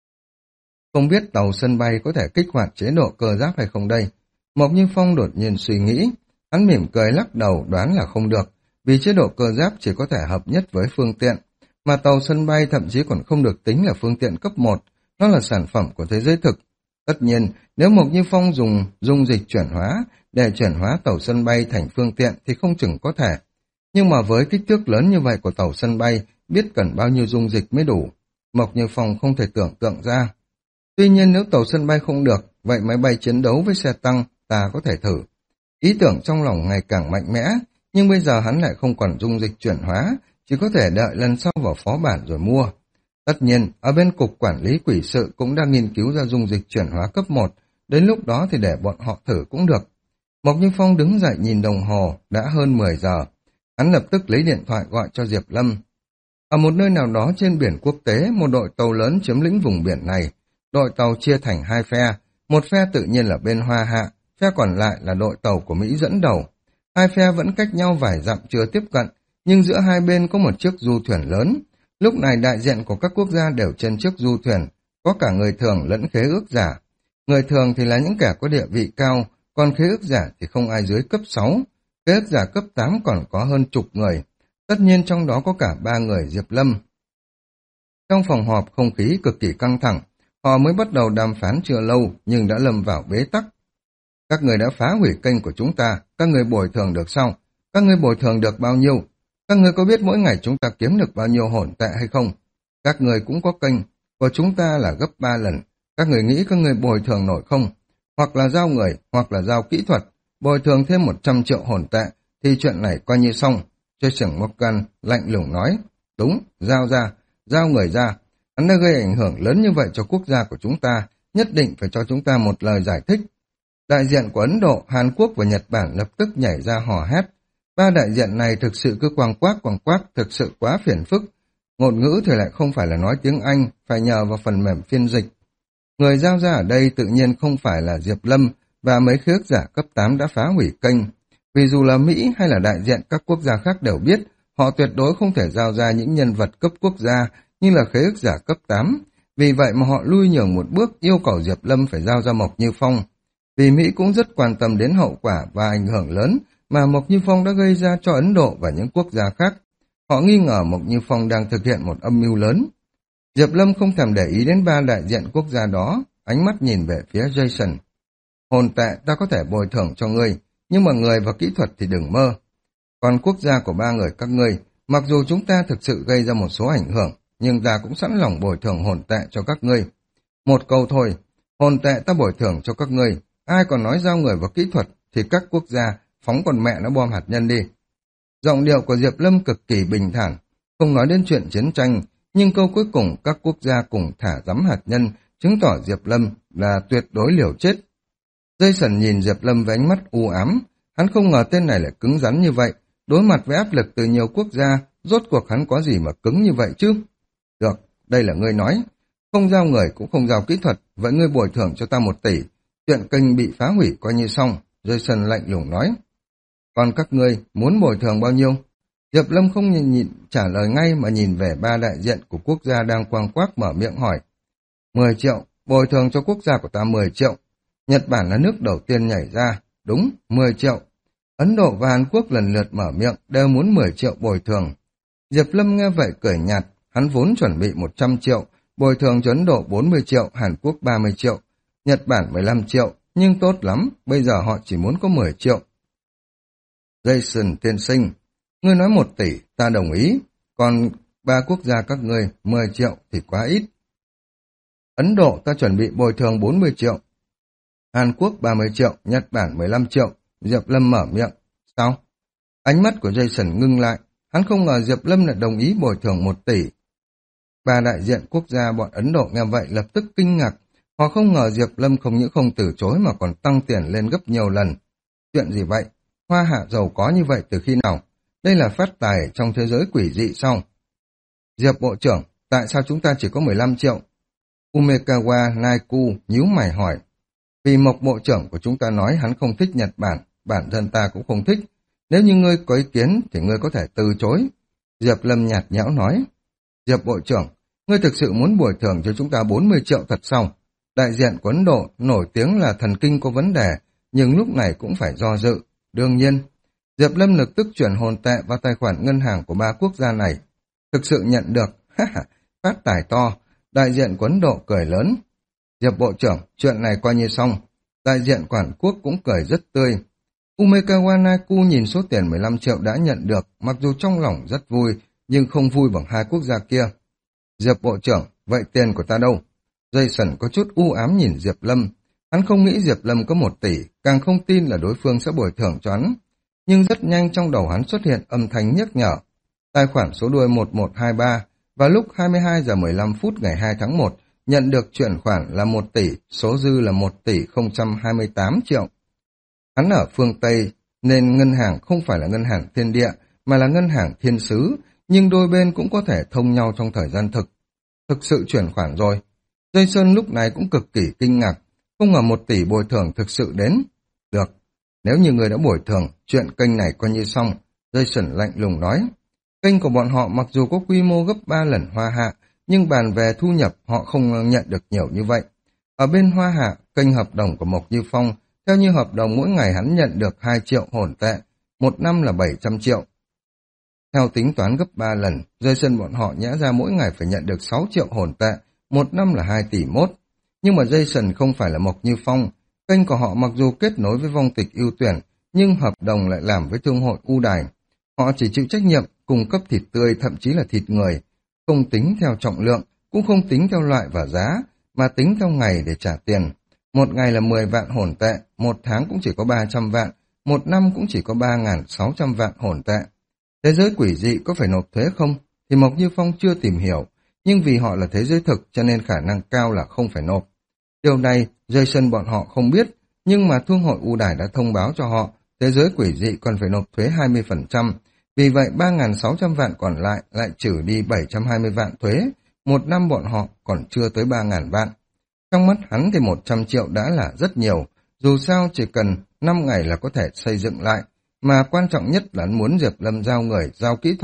Không biết tàu sân bay có thể kích hoạt chế độ cơ giáp hay không đây? Mộc Như Phong đột nhiên suy nghĩ, hắn mỉm cười lắc đầu đoán là không được, vì chế độ cơ giáp chỉ có thể hợp nhất với phương tiện, mà tàu sân bay thậm chí còn không được tính là phương tiện cấp một, nó là sản phẩm của thế giới thực. Tất nhiên, nếu Mộc Như Phong dùng dung dịch chuyển hóa để chuyển hóa tàu sân bay thành phương tiện thì không chừng có thể. Nhưng mà với kích thước lớn như vậy của tàu sân bay, biết cần bao nhiêu dung dịch mới đủ. Mộc Như Phong không thể tưởng tượng ra. Tuy nhiên nếu tàu sân bay không được, vậy máy bay chiến đấu với xe tăng ta có thể thử. Ý tưởng trong lòng ngày càng mạnh mẽ, nhưng bây giờ hắn lại không còn dung dịch chuyển hóa, chỉ có thể đợi lần sau vào phó bản rồi mua. Tất nhiên, ở bên cục quản lý quỷ sự cũng đang nghiên cứu ra dung dịch chuyển hóa cấp một, đến lúc đó thì để bọn họ thử cũng được. Mộc Như Phong đứng dậy nhìn đồng hồ, đã hơn mười giờ. Hắn lập tức lấy điện thoại gọi cho Diệp Lâm. Ở một nơi nào đó trên biển quốc tế, một đội tàu lớn chiếm lĩnh vùng biển này. Đội tàu chia thành hai phe, một phe tự nhiên là bên Hoa Hạ, phe còn lại là đội tàu của Mỹ dẫn đầu. Hai phe vẫn cách nhau vài dặm chưa tiếp cận, nhưng giữa hai bên có một chiếc du thuyền lớn. Lúc này đại diện của các quốc gia đều trên chiếc du thuyền, có cả người thường lẫn khế ước giả. Người thường thì là những kẻ có địa vị cao, còn khế ước giả thì không ai dưới cấp sáu. Khế ước giả cấp tám còn có hơn chục người. Tất nhiên trong đó có cả ba người Diệp Lâm. Trong phòng họp không khí cực kỳ căng thẳng, họ mới bắt đầu đàm phán chưa lâu nhưng đã lâm vào bế tắc. Các người đã phá hủy kênh của chúng ta, các người bồi thường được sao? Các người bồi thường được bao nhiêu? Các người có biết mỗi ngày chúng ta kiếm được bao nhiêu hồn tệ hay không? Các người cũng có kênh, của chúng ta là gấp ba lần. Các người nghĩ các người bồi thường nổi không? Hoặc là giao người, hoặc là giao kỹ thuật, bồi thường thêm một trăm triệu hồn tệ, thì chuyện này coi như xong. Jason Morgan lạnh lùng nói, đúng, giao ra, giao người ra. Hắn đã gây ảnh hưởng lớn như vậy cho quốc gia của chúng ta, nhất định phải cho chúng ta một lời giải thích. Đại diện của Ấn Độ, Hàn Quốc và Nhật Bản lập tức nhảy ra hò hét. Ba đại diện này thực sự cứ quang quác quang quác, thực sự quá phiền phức. Ngôn ngữ thì lại không phải là nói tiếng Anh, phải nhờ vào phần mềm phiên dịch. Người giao ra ở đây tự nhiên không phải là Diệp Lâm và mấy khế ước giả cấp tám đã phá hủy kênh. Vì dù là Mỹ hay là đại diện các quốc gia khác đều biết, họ tuyệt đối không thể giao ra những nhân vật cấp quốc gia như là khế ước giả cấp tám. Vì vậy mà họ lui nhường một bước yêu cầu Diệp Lâm phải giao ra Mộc Như Phong. Vì Mỹ cũng rất quan tâm đến hậu quả và ảnh hưởng lớn mà Mộc Như Phong đã gây ra cho Ấn Độ và những quốc gia khác. Họ nghi ngờ Mộc Như Phong đang thực hiện một âm mưu lớn. Diệp Lâm không thèm để ý đến ba đại diện quốc gia đó, ánh mắt nhìn về phía Jason. Hồn tệ ta có thể bồi thường cho ngươi, nhưng mà người và kỹ thuật thì đừng mơ. Còn quốc gia của ba người các ngươi, mặc dù chúng ta thực sự gây ra một số ảnh hưởng, nhưng ta cũng sẵn lòng bồi thường hồn tệ cho các ngươi. Một câu thôi, hồn tệ ta bồi thường cho các ngươi, ai còn nói giao người và kỹ thuật thì các quốc gia phóng con mẹ nó bom hạt nhân đi. Giọng điệu của Diệp Lâm cực kỳ bình thản, không nói đến chuyện chiến tranh, nhưng câu cuối cùng các quốc gia cùng thả rắm hạt nhân, chứng tỏ Diệp Lâm là tuyệt đối liều chết. Jason nhìn Diệp Lâm với ánh mắt u ám, hắn không ngờ tên này lại cứng rắn như vậy, đối mặt với áp lực từ nhiều quốc gia, rốt cuộc hắn có gì mà cứng như vậy chứ? Được, đây là ngươi nói, không giao người cũng không giao kỹ thuật, vậy ngươi bồi thường cho ta một tỷ, chuyện kênh bị phá hủy coi như xong, Jason lạnh lùng nói. Còn các ngươi muốn bồi thường bao nhiêu? Diệp Lâm không nhìn, nhìn trả lời ngay mà nhìn về ba đại diện của quốc gia đang quang quác mở miệng hỏi. mười triệu, bồi thường cho quốc gia của ta mười triệu. Nhật Bản là nước đầu tiên nhảy ra, đúng, mười triệu. Ấn Độ và Hàn Quốc lần lượt mở miệng, đều muốn mười triệu bồi thường. Diệp Lâm nghe vậy cười nhạt, hắn vốn chuẩn bị một trăm triệu, bồi thường cho Ấn Độ bốn mươi triệu, Hàn Quốc ba mươi triệu, Nhật Bản mười lăm triệu, nhưng tốt lắm, bây giờ họ chỉ muốn có mười triệu. Jason tiên sinh, ngươi nói một tỷ, ta đồng ý, còn ba quốc gia các ngươi mười triệu thì quá ít. Ấn Độ ta chuẩn bị bồi thường bốn mươi triệu, Hàn Quốc ba mươi triệu, Nhật Bản mười lăm triệu, Diệp Lâm mở miệng. Sao? Ánh mắt của Jason ngưng lại, hắn không ngờ Diệp Lâm lại đồng ý bồi thường một tỷ. Ba đại diện quốc gia bọn Ấn Độ nghe vậy lập tức kinh ngạc, họ không ngờ Diệp Lâm không những không từ chối mà còn tăng tiền lên gấp nhiều lần. Chuyện gì vậy? Hoa hạ giàu có như vậy từ khi nào? Đây là phát tài trong thế giới quỷ dị sao? Diệp Bộ trưởng, tại sao chúng ta chỉ có mười lăm triệu? Umekawa Naiku nhíu mày hỏi. Vì Mộc Bộ trưởng của chúng ta nói hắn không thích Nhật Bản, bản thân ta cũng không thích. Nếu như ngươi có ý kiến thì ngươi có thể từ chối. Diệp Lâm nhạt nhẽo nói. Diệp Bộ trưởng, ngươi thực sự muốn bồi thường cho chúng ta bốn mươi triệu thật sao? Đại diện của Ấn Độ nổi tiếng là thần kinh có vấn đề, nhưng lúc này cũng phải do dự. Đương nhiên, Diệp Lâm lập tức chuyển hồn tệ vào tài khoản ngân hàng của ba quốc gia này. Thực sự nhận được, phát tài to, đại diện của Ấn Độ cười lớn. Diệp Bộ trưởng, chuyện này coi như xong. Đại diện quản quốc cũng cười rất tươi. Umekawa Naiku nhìn số tiền mười lăm triệu đã nhận được, mặc dù trong lòng rất vui, nhưng không vui bằng hai quốc gia kia. Diệp Bộ trưởng, vậy tiền của ta đâu? Jason có chút u ám nhìn Diệp Lâm. Hắn không nghĩ Diệp Lâm có một tỷ, càng không tin là đối phương sẽ bồi thường cho hắn. Nhưng rất nhanh trong đầu hắn xuất hiện âm thanh nhắc nhở. Tài khoản số đuôi một một hai ba, vào lúc hai mươi hai giờ mười lăm phút ngày hai tháng một, nhận được chuyển khoản là một tỷ, số dư là một tỷ không trăm hai mươi tám triệu. Hắn ở phương Tây, nên ngân hàng không phải là ngân hàng thiên địa, mà là ngân hàng thiên sứ, nhưng đôi bên cũng có thể thông nhau trong thời gian thực. Thực sự chuyển khoản rồi. Jason lúc này cũng cực kỳ kinh ngạc, không ngờ một tỷ bồi thường thực sự đến. Được, nếu như người đã bồi thường, chuyện kênh này coi như xong, Jason lạnh lùng nói. Kênh của bọn họ mặc dù có quy mô gấp ba lần Hoa Hạ, nhưng bàn về thu nhập họ không nhận được nhiều như vậy. Ở bên Hoa Hạ, kênh hợp đồng của Mộc Như Phong, theo như hợp đồng mỗi ngày hắn nhận được hai triệu hồn tệ, một năm là bảy trăm triệu. Theo tính toán gấp ba lần, Jason bọn họ nhẽ ra mỗi ngày phải nhận được sáu triệu hồn tệ, một năm là hai tỷ mốt. Nhưng mà Jason không phải là Mộc Như Phong, kênh của họ mặc dù kết nối với vong tịch ưu tuyển, nhưng hợp đồng lại làm với thương hội ưu đài. Họ chỉ chịu trách nhiệm cung cấp thịt tươi, thậm chí là thịt người, không tính theo trọng lượng, cũng không tính theo loại và giá, mà tính theo ngày để trả tiền. Một ngày là mười vạn hồn tệ, một tháng cũng chỉ có ba trăm vạn, một năm cũng chỉ có ba nghìn sáu trăm vạn hồn tệ. Thế giới quỷ dị có phải nộp thuế không? Thì Mộc Như Phong chưa tìm hiểu, nhưng vì họ là thế giới thực cho nên khả năng cao là không phải nộp. Điều này Jason bọn họ không biết, nhưng mà thương hội ưu đài đã thông báo cho họ, thế giới quỷ dị còn phải nộp thuế hai mươi phần trăm. Vì vậy ba nghìn sáu trăm vạn còn lại lại trừ đi bảy trăm hai mươi vạn thuế, một năm bọn họ còn chưa tới ba nghìn vạn. Trong mắt hắn thì một trăm triệu đã là rất nhiều, dù sao chỉ cần năm ngày là có thể xây dựng lại, mà quan trọng nhất là hắn muốn Diệp Lâm giao người, giao kỹ thuật,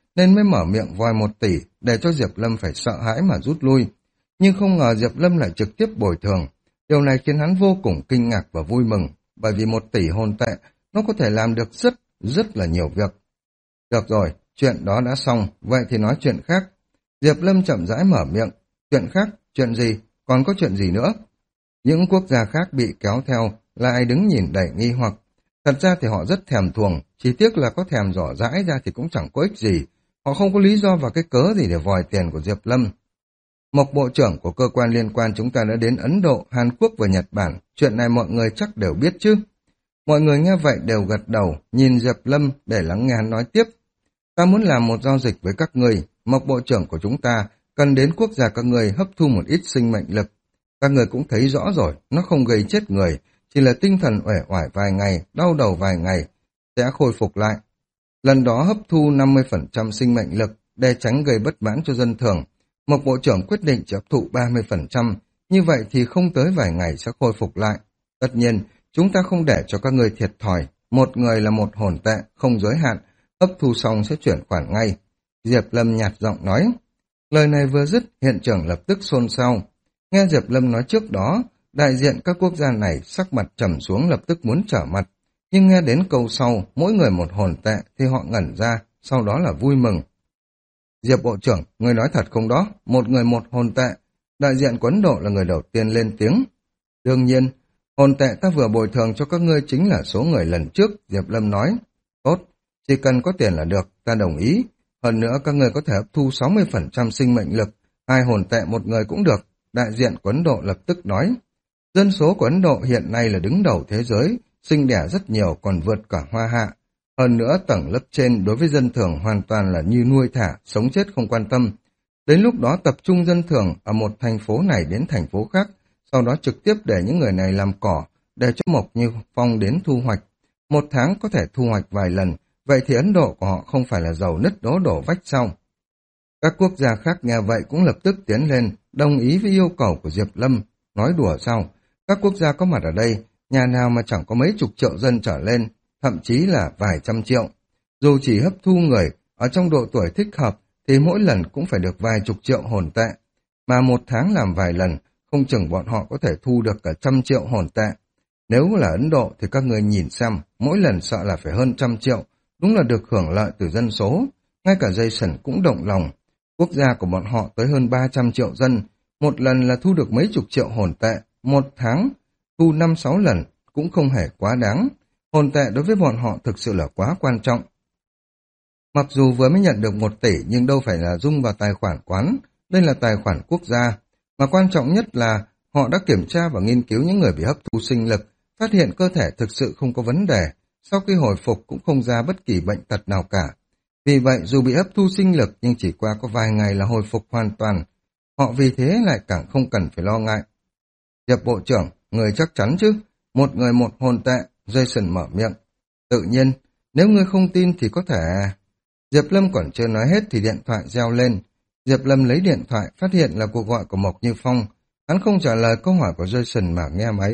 nên mới mở miệng vòi một tỷ để cho Diệp Lâm phải sợ hãi mà rút lui. Nhưng không ngờ Diệp Lâm lại trực tiếp bồi thường. Điều này khiến hắn vô cùng kinh ngạc và vui mừng, bởi vì một tỷ hồn tệ nó có thể làm được rất, rất là nhiều việc. Được rồi, chuyện đó đã xong, vậy thì nói chuyện khác. Diệp Lâm chậm rãi mở miệng. Chuyện khác, chuyện gì, còn có chuyện gì nữa? Những quốc gia khác bị kéo theo, lại đứng nhìn đầy nghi hoặc. Thật ra thì họ rất thèm thuồng, chỉ tiếc là có thèm rõ rãi ra thì cũng chẳng có ích gì. Họ không có lý do và cái cớ gì để vòi tiền của Diệp Lâm. Mộc bộ trưởng của cơ quan liên quan chúng ta đã đến Ấn Độ, Hàn Quốc và Nhật Bản. Chuyện này mọi người chắc đều biết chứ. Mọi người nghe vậy đều gật đầu, nhìn Diệp Lâm để lắng nghe hắn nói tiếp. Ta muốn làm một giao dịch với các người. Mộc bộ trưởng của chúng ta cần đến quốc gia các người hấp thu một ít sinh mệnh lực. Các người cũng thấy rõ rồi, nó không gây chết người, chỉ là tinh thần uể oải vài ngày, đau đầu vài ngày, sẽ khôi phục lại. Lần đó hấp thu năm mươi phần trăm sinh mệnh lực để tránh gây bất mãn cho dân thường. Mộc bộ trưởng quyết định chỉ hấp thụ ba mươi phần trăm, như vậy thì không tới vài ngày sẽ khôi phục lại. Tất nhiên, chúng ta không để cho các người thiệt thòi, một người là một hồn tệ, không giới hạn, hấp thu xong sẽ chuyển khoản ngay. Diệp Lâm nhạt giọng nói. Lời này vừa dứt, hiện trường lập tức xôn xao. Nghe Diệp Lâm nói trước đó, đại diện các quốc gia này sắc mặt trầm xuống lập tức muốn trở mặt. Nhưng nghe đến câu sau, mỗi người một hồn tệ thì họ ngẩn ra, sau đó là vui mừng. Diệp Bộ trưởng, người nói thật không đó, một người một hồn tệ. Đại diện của Ấn Độ là người đầu tiên lên tiếng. Đương nhiên, hồn tệ ta vừa bồi thường cho các ngươi chính là số người lần trước, Diệp Lâm nói. Tốt, chỉ cần có tiền là được, ta đồng ý. Hơn nữa các người có thể hấp thu sáu mươi phần trăm sinh mệnh lực, hai hồn tệ một người cũng được. Đại diện của Ấn Độ lập tức nói. Dân số của Ấn Độ hiện nay là đứng đầu thế giới, sinh đẻ rất nhiều còn vượt cả Hoa Hạ. Hơn nữa tầng lớp trên đối với dân thường hoàn toàn là như nuôi thả, sống chết không quan tâm. Đến lúc đó tập trung dân thường ở một thành phố này đến thành phố khác, sau đó trực tiếp để những người này làm cỏ, để cho Mộc Như Phong đến thu hoạch. Một tháng có thể thu hoạch vài lần, vậy thì Ấn Độ của họ không phải là giàu nứt đố đổ vách sau. Các quốc gia khác nghe vậy cũng lập tức tiến lên, đồng ý với yêu cầu của Diệp Lâm. Nói đùa sao? Các quốc gia có mặt ở đây, nhà nào mà chẳng có mấy chục triệu dân trở lên, thậm chí là vài trăm triệu. Dù chỉ hấp thu người ở trong độ tuổi thích hợp, thì mỗi lần cũng phải được vài chục triệu hồn tệ. Mà một tháng làm vài lần, không chừng bọn họ có thể thu được cả trăm triệu hồn tệ. Nếu là Ấn Độ thì các người nhìn xem, mỗi lần sợ là phải hơn trăm triệu, đúng là được hưởng lợi từ dân số. Ngay cả Jason cũng động lòng. Quốc gia của bọn họ tới hơn ba trăm triệu dân, một lần là thu được mấy chục triệu hồn tệ, một tháng thu năm sáu lần cũng không hề quá đáng. Hồn tệ đối với bọn họ thực sự là quá quan trọng. Mặc dù vừa mới nhận được một tỷ nhưng đâu phải là dung vào tài khoản quán, đây là tài khoản quốc gia. Mà quan trọng nhất là họ đã kiểm tra và nghiên cứu những người bị hấp thu sinh lực, phát hiện cơ thể thực sự không có vấn đề, sau khi hồi phục cũng không ra bất kỳ bệnh tật nào cả. Vì vậy dù bị hấp thu sinh lực nhưng chỉ qua có vài ngày là hồi phục hoàn toàn, họ vì thế lại càng không cần phải lo ngại. Diệp Bộ trưởng, người chắc chắn chứ? Một người một hồn tệ, Jason mở miệng. Tự nhiên, nếu ngươi không tin thì có thể... Diệp Lâm còn chưa nói hết thì điện thoại reo lên. Diệp Lâm lấy điện thoại, phát hiện là cuộc gọi của Mộc Như Phong. Hắn không trả lời câu hỏi của Jason mà nghe máy.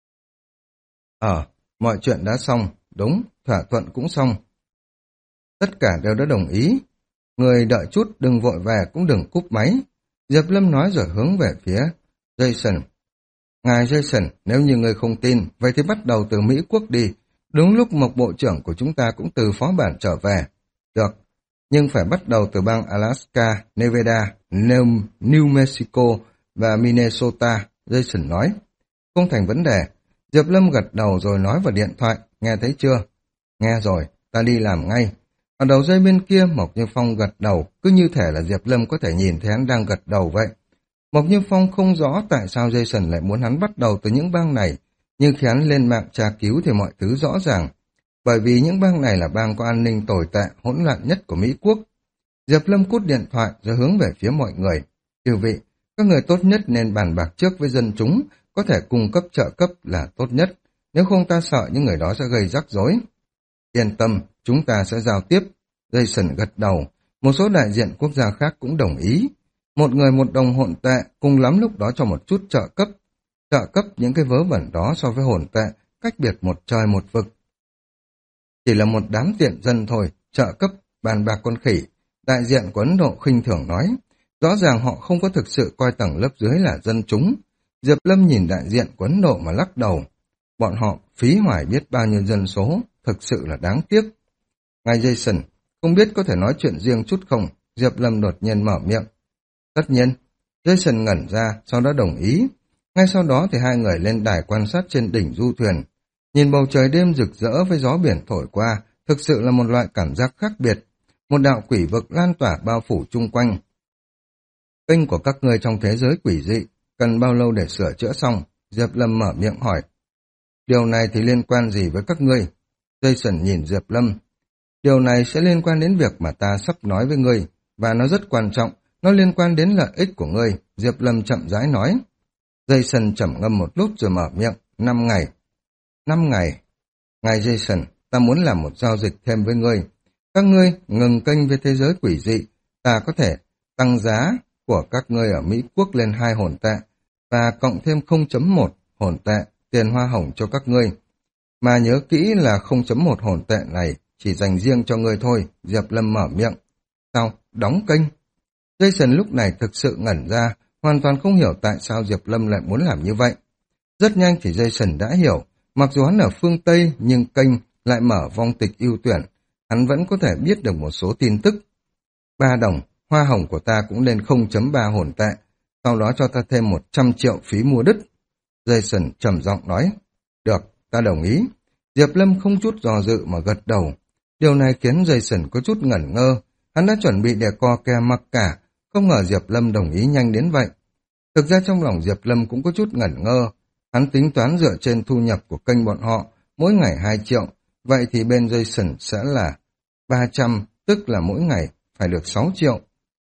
Ờ, mọi chuyện đã xong, đúng, thỏa thuận cũng xong. Tất cả đều đã đồng ý. Người đợi chút, đừng vội về cũng đừng cúp máy. Diệp Lâm nói rồi hướng về phía Jason. Ngài Jason, nếu như người không tin, vậy thì bắt đầu từ Mỹ Quốc đi. Đúng lúc Mộc Bộ trưởng của chúng ta cũng từ phó bản trở về. Được, nhưng phải bắt đầu từ bang Alaska, Nevada, New, New Mexico và Minnesota, Jason nói. Không thành vấn đề. Diệp Lâm gật đầu rồi nói vào điện thoại, nghe thấy chưa? Nghe rồi, ta đi làm ngay. Ở đầu dây bên kia, Mộc Như Phong gật đầu, cứ như thể là Diệp Lâm có thể nhìn thấy hắn đang gật đầu vậy. Mộc Như Phong không rõ tại sao Jason lại muốn hắn bắt đầu từ những bang này, nhưng khi hắn lên mạng tra cứu thì mọi thứ rõ ràng. Bởi vì những bang này là bang có an ninh tồi tệ, hỗn loạn nhất của Mỹ Quốc. Diệp Lâm cút điện thoại rồi hướng về phía mọi người. Chư vị, các người tốt nhất nên bàn bạc trước với dân chúng, có thể cung cấp trợ cấp là tốt nhất, nếu không ta sợ những người đó sẽ gây rắc rối. Yên tâm, chúng ta sẽ giao tiếp. Jason gật đầu, một số đại diện quốc gia khác cũng đồng ý. Một người một đồng hồn tệ, cùng lắm lúc đó cho một chút trợ cấp. Trợ cấp những cái vớ vẩn đó so với hồn tệ, cách biệt một trời một vực. Chỉ là một đám tiện dân thôi, trợ cấp, bàn bạc con khỉ. Đại diện của Ấn Độ khinh thường nói, rõ ràng họ không có thực sự coi tầng lớp dưới là dân chúng. Diệp Lâm nhìn đại diện của Ấn Độ mà lắc đầu. Bọn họ phí hoài biết bao nhiêu dân số, thực sự là đáng tiếc. Ngài Jason, không biết có thể nói chuyện riêng chút không? Diệp Lâm đột nhiên mở miệng. Tất nhiên. Jason ngẩn ra, sau đó đồng ý. Ngay sau đó thì hai người lên đài quan sát trên đỉnh du thuyền. Nhìn bầu trời đêm rực rỡ với gió biển thổi qua, thực sự là một loại cảm giác khác biệt. Một đạo quỷ vực lan tỏa bao phủ chung quanh. Kênh của các ngươi trong thế giới quỷ dị, cần bao lâu để sửa chữa xong? Diệp Lâm mở miệng hỏi. Điều này thì liên quan gì với các ngươi? Jason nhìn Diệp Lâm. Điều này sẽ liên quan đến việc mà ta sắp nói với ngươi, và nó rất quan trọng, nó liên quan đến lợi ích của ngươi, Diệp Lâm chậm rãi nói. Jason trầm ngâm một lúc rồi mở miệng, năm ngày. Năm ngày. Ngài Jason, ta muốn làm một giao dịch thêm với ngươi. Các ngươi ngừng kênh với thế giới quỷ dị, ta có thể tăng giá của các ngươi ở Mỹ Quốc lên hai hồn tệ, và cộng thêm không chấm một hồn tệ, tiền hoa hồng cho các ngươi. Mà nhớ kỹ là không chấm một hồn tệ này chỉ dành riêng cho ngươi thôi, Diệp Lâm mở miệng. Sao? Đóng kênh? Jason lúc này thực sự ngẩn ra, hoàn toàn không hiểu tại sao Diệp Lâm lại muốn làm như vậy. Rất nhanh thì Jason đã hiểu, mặc dù hắn ở phương Tây nhưng kênh lại mở vong tịch ưu tuyển, hắn vẫn có thể biết được một số tin tức. Ba đồng, hoa hồng của ta cũng lên không chấm ba hồn tệ, sau đó cho ta thêm một trăm triệu phí mua đất. Jason trầm giọng nói, được, ta đồng ý. Diệp Lâm không chút do dự mà gật đầu. Điều này khiến Jason có chút ngẩn ngơ, hắn đã chuẩn bị để co ke mặc cả, không ngờ Diệp Lâm đồng ý nhanh đến vậy. Thực ra trong lòng Diệp Lâm cũng có chút ngẩn ngơ, hắn tính toán dựa trên thu nhập của kênh bọn họ, mỗi ngày hai triệu, vậy thì bên Jason sẽ là ba trăm, tức là mỗi ngày phải được sáu triệu.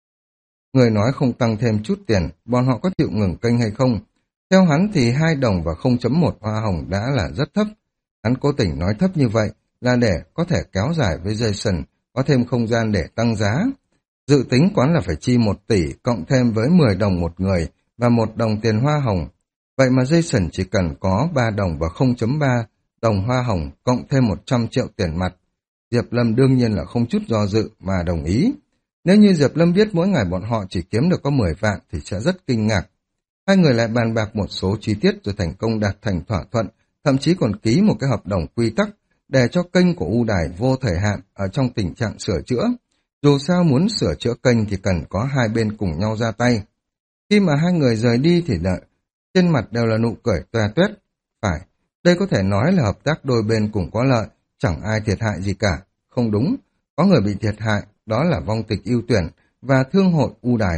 Người nói không tăng thêm chút tiền, bọn họ có chịu ngừng kênh hay không? Theo hắn thì hai đồng và không chấm một hoa hồng đã là rất thấp. Hắn cố tình nói thấp như vậy là để có thể kéo dài với Jason, có thêm không gian để tăng giá. Dự tính quán là phải chi một tỷ cộng thêm với mười đồng một người và một đồng tiền hoa hồng. Vậy mà Jason chỉ cần có ba đồng và không chấm ba đồng hoa hồng cộng thêm một trăm triệu tiền mặt. Diệp Lâm đương nhiên là không chút do dự mà đồng ý. Nếu như Diệp Lâm biết mỗi ngày bọn họ chỉ kiếm được có mười vạn thì sẽ rất kinh ngạc. Hai người lại bàn bạc một số chi tiết rồi thành công đạt thành thỏa thuận, thậm chí còn ký một cái hợp đồng quy tắc để cho kênh của U Đài vô thời hạn ở trong tình trạng sửa chữa. Dù sao muốn sửa chữa kênh thì cần có hai bên cùng nhau ra tay. Khi mà hai người rời đi thì đợi, trên mặt đều là nụ cười toe toét. Phải, đây có thể nói là hợp tác đôi bên cùng có lợi, chẳng ai thiệt hại gì cả. Không đúng, có người bị thiệt hại, đó là vong tịch ưu tuyển và thương hội U Đài.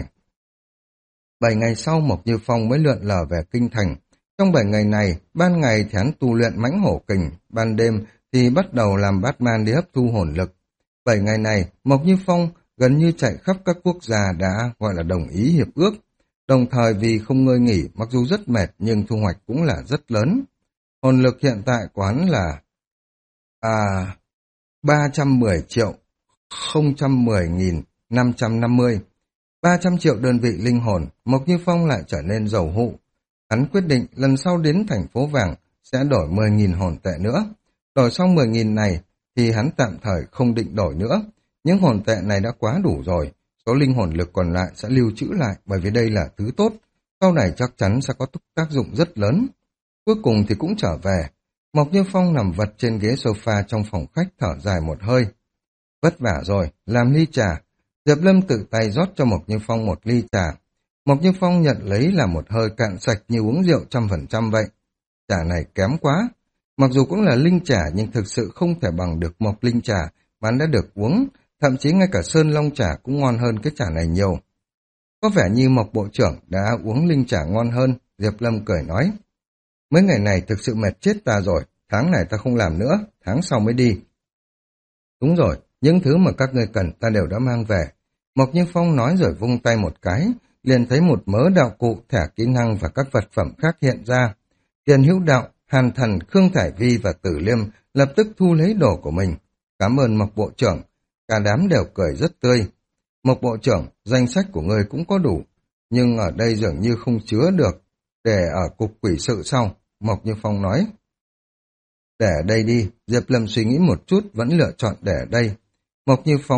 Bảy ngày sau Mộc Như Phong mới lượn lờ về kinh thành. Trong bảy ngày này, ban ngày thì hắn tu luyện mãnh hổ kình, ban đêm thì bắt đầu làm Batman để hấp thu hồn lực. Bảy ngày này, Mộc Như Phong gần như chạy khắp các quốc gia đã gọi là đồng ý hiệp ước. Đồng thời vì không ngơi nghỉ, mặc dù rất mệt nhưng thu hoạch cũng là rất lớn. Hồn lực hiện tại của hắn là à, ba trăm mười triệu, không trăm mười nghìn, năm trăm năm mươi. ba trăm triệu đơn vị linh hồn, Mộc Như Phong lại trở nên giàu hụ. Hắn quyết định lần sau đến thành phố vàng sẽ đổi mười nghìn hồn tệ nữa. Đổi xong mười nghìn này thì hắn tạm thời không định đổi nữa. Những hồn tệ này đã quá đủ rồi. Số linh hồn lực còn lại sẽ lưu trữ lại bởi vì đây là thứ tốt. Sau này chắc chắn sẽ có tác dụng rất lớn. Cuối cùng thì cũng trở về. Mộc Như Phong nằm vật trên ghế sofa trong phòng khách thở dài một hơi. Vất vả rồi, làm ly trà. Diệp Lâm tự tay rót cho Mộc Như Phong một ly trà. Mộc Như Phong nhận lấy là một hơi cạn sạch như uống rượu trăm phần trăm vậy. Trà này kém quá. Mặc dù cũng là linh trà nhưng thực sự không thể bằng được Mộc linh trà mà hắn đã được uống. Thậm chí ngay cả Sơn Long trà cũng ngon hơn cái trà này nhiều. Có vẻ như Mộc Bộ trưởng đã uống linh trà ngon hơn, Diệp Lâm cười nói. Mấy ngày này thực sự mệt chết ta rồi, tháng này ta không làm nữa, tháng sau mới đi. Đúng rồi, những thứ mà các ngươi cần ta đều đã mang về. Mộc Như Phong nói rồi vung tay một cái, liền thấy một mớ đạo cụ, thẻ kỹ năng và các vật phẩm khác hiện ra. Tiền Hữu Đạo, Hàn Thần, Khương Thải Vi và Tử Liêm lập tức thu lấy đồ của mình. Cảm ơn Mộc Bộ trưởng, cả đám đều cười rất tươi. Mộc Bộ trưởng, danh sách của người cũng có đủ, nhưng ở đây dường như không chứa được. Để ở cục quỷ sự sau, Mộc Như Phong nói. Để ở đây đi, Diệp Lâm suy nghĩ một chút vẫn lựa chọn để ở đây. Mộc Như Phong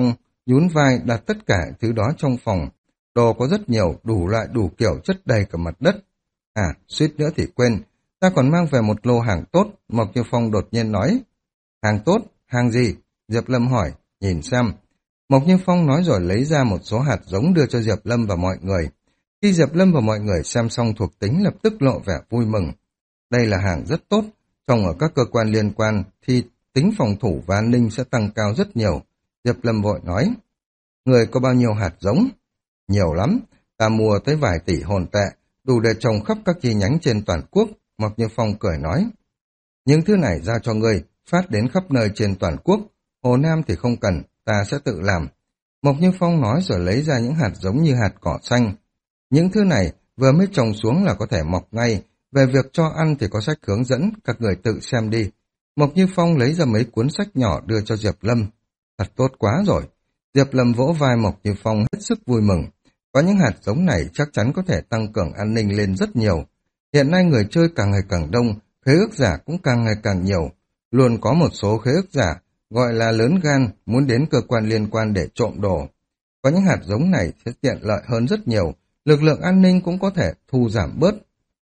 nhún vai đặt tất cả thứ đó trong phòng. Đồ có rất nhiều, đủ loại đủ kiểu chất đầy cả mặt đất. À, suýt nữa thì quên, ta còn mang về một lô hàng tốt, Mộc Như Phong đột nhiên nói. Hàng tốt? Hàng gì? Diệp Lâm hỏi, nhìn xem. Mộc Như Phong nói rồi lấy ra một số hạt giống đưa cho Diệp Lâm và mọi người. Khi Diệp Lâm và mọi người xem xong thuộc tính lập tức lộ vẻ vui mừng. Đây là hàng rất tốt, trồng ở các cơ quan liên quan thì tính phòng thủ và an ninh sẽ tăng cao rất nhiều. Diệp Lâm vội nói, người có bao nhiêu hạt giống? Nhiều lắm, ta mua tới vài tỷ hồn tệ, đủ để trồng khắp các chi nhánh trên toàn quốc. Mộc Như Phong cười nói, những thứ này ra cho ngươi, phát đến khắp nơi trên toàn quốc. Hồ Nam thì không cần, ta sẽ tự làm. Mộc Như Phong nói rồi lấy ra những hạt giống như hạt cỏ xanh. Những thứ này vừa mới trồng xuống là có thể mọc ngay. Về việc cho ăn thì có sách hướng dẫn, các người tự xem đi. Mộc Như Phong lấy ra mấy cuốn sách nhỏ đưa cho Diệp Lâm. Thật tốt quá rồi. Diệp Lâm vỗ vai Mộc Như Phong hết sức vui mừng. Có những hạt giống này chắc chắn có thể tăng cường an ninh lên rất nhiều. Hiện nay người chơi càng ngày càng đông, khế ước giả cũng càng ngày càng nhiều. Luôn có một số khế ước giả, gọi là lớn gan, muốn đến cơ quan liên quan để trộm đồ. Có những hạt giống này sẽ tiện lợi hơn rất nhiều, lực lượng an ninh cũng có thể thu giảm bớt.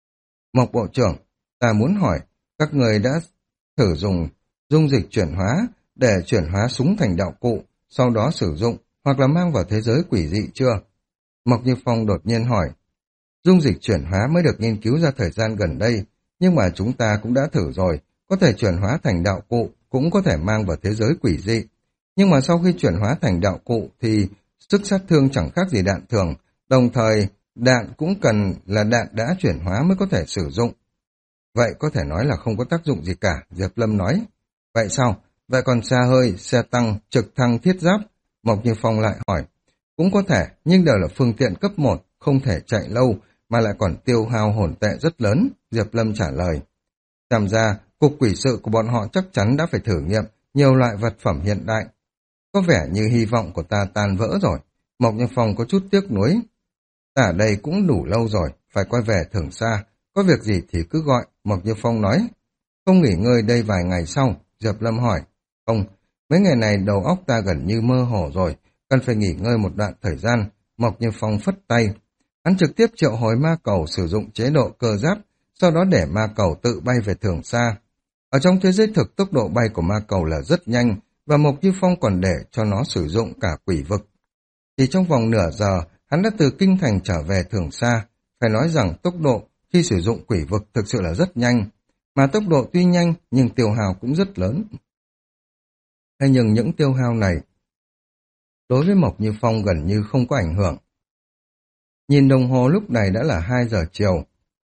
Mộc Bộ trưởng, ta muốn hỏi, các người đã thử dùng dung dịch chuyển hóa để chuyển hóa súng thành đạo cụ, sau đó sử dụng hoặc là mang vào thế giới quỷ dị chưa? Mộc Như Phong đột nhiên hỏi. Dung dịch chuyển hóa mới được nghiên cứu ra thời gian gần đây, nhưng mà chúng ta cũng đã thử rồi, có thể chuyển hóa thành đạo cụ, cũng có thể mang vào thế giới quỷ dị. Nhưng mà sau khi chuyển hóa thành đạo cụ thì sức sát thương chẳng khác gì đạn thường, đồng thời đạn cũng cần là đạn đã chuyển hóa mới có thể sử dụng. Vậy có thể nói là không có tác dụng gì cả, Diệp Lâm nói. Vậy sao? Vậy còn xa hơi, xe tăng, trực thăng, thiết giáp? Mộc Như Phong lại hỏi. Cũng có thể, nhưng đều là phương tiện cấp một, không thể chạy lâu, mà lại còn tiêu hao hồn tệ rất lớn, Diệp Lâm trả lời. Xem ra, cục quỷ sự của bọn họ chắc chắn đã phải thử nghiệm nhiều loại vật phẩm hiện đại. Có vẻ như hy vọng của ta tan vỡ rồi. Mộc Như Phong có chút tiếc nuối. Ta ở đây cũng đủ lâu rồi, phải quay về Thường Sa. Có việc gì thì cứ gọi, Mộc Như Phong nói. Không nghỉ ngơi đây vài ngày sau, Diệp Lâm hỏi. Không, mấy ngày này đầu óc ta gần như mơ hồ rồi, cần phải nghỉ ngơi một đoạn thời gian. Mộc Như Phong phất tay. Hắn trực tiếp triệu hồi ma cầu sử dụng chế độ cơ giáp, sau đó để ma cầu tự bay về Thường Sa. Ở trong thế giới thực, tốc độ bay của ma cầu là rất nhanh, và Mộc Như Phong còn để cho nó sử dụng cả quỷ vực. Chỉ trong vòng nửa giờ, hắn đã từ Kinh Thành trở về Thường Sa. Phải nói rằng tốc độ khi sử dụng quỷ vực thực sự là rất nhanh, mà tốc độ tuy nhanh nhưng tiêu hao cũng rất lớn. Thế nhưng những tiêu hao này đối với Mộc Như Phong gần như không có ảnh hưởng. Nhìn đồng hồ lúc này đã là hai giờ chiều.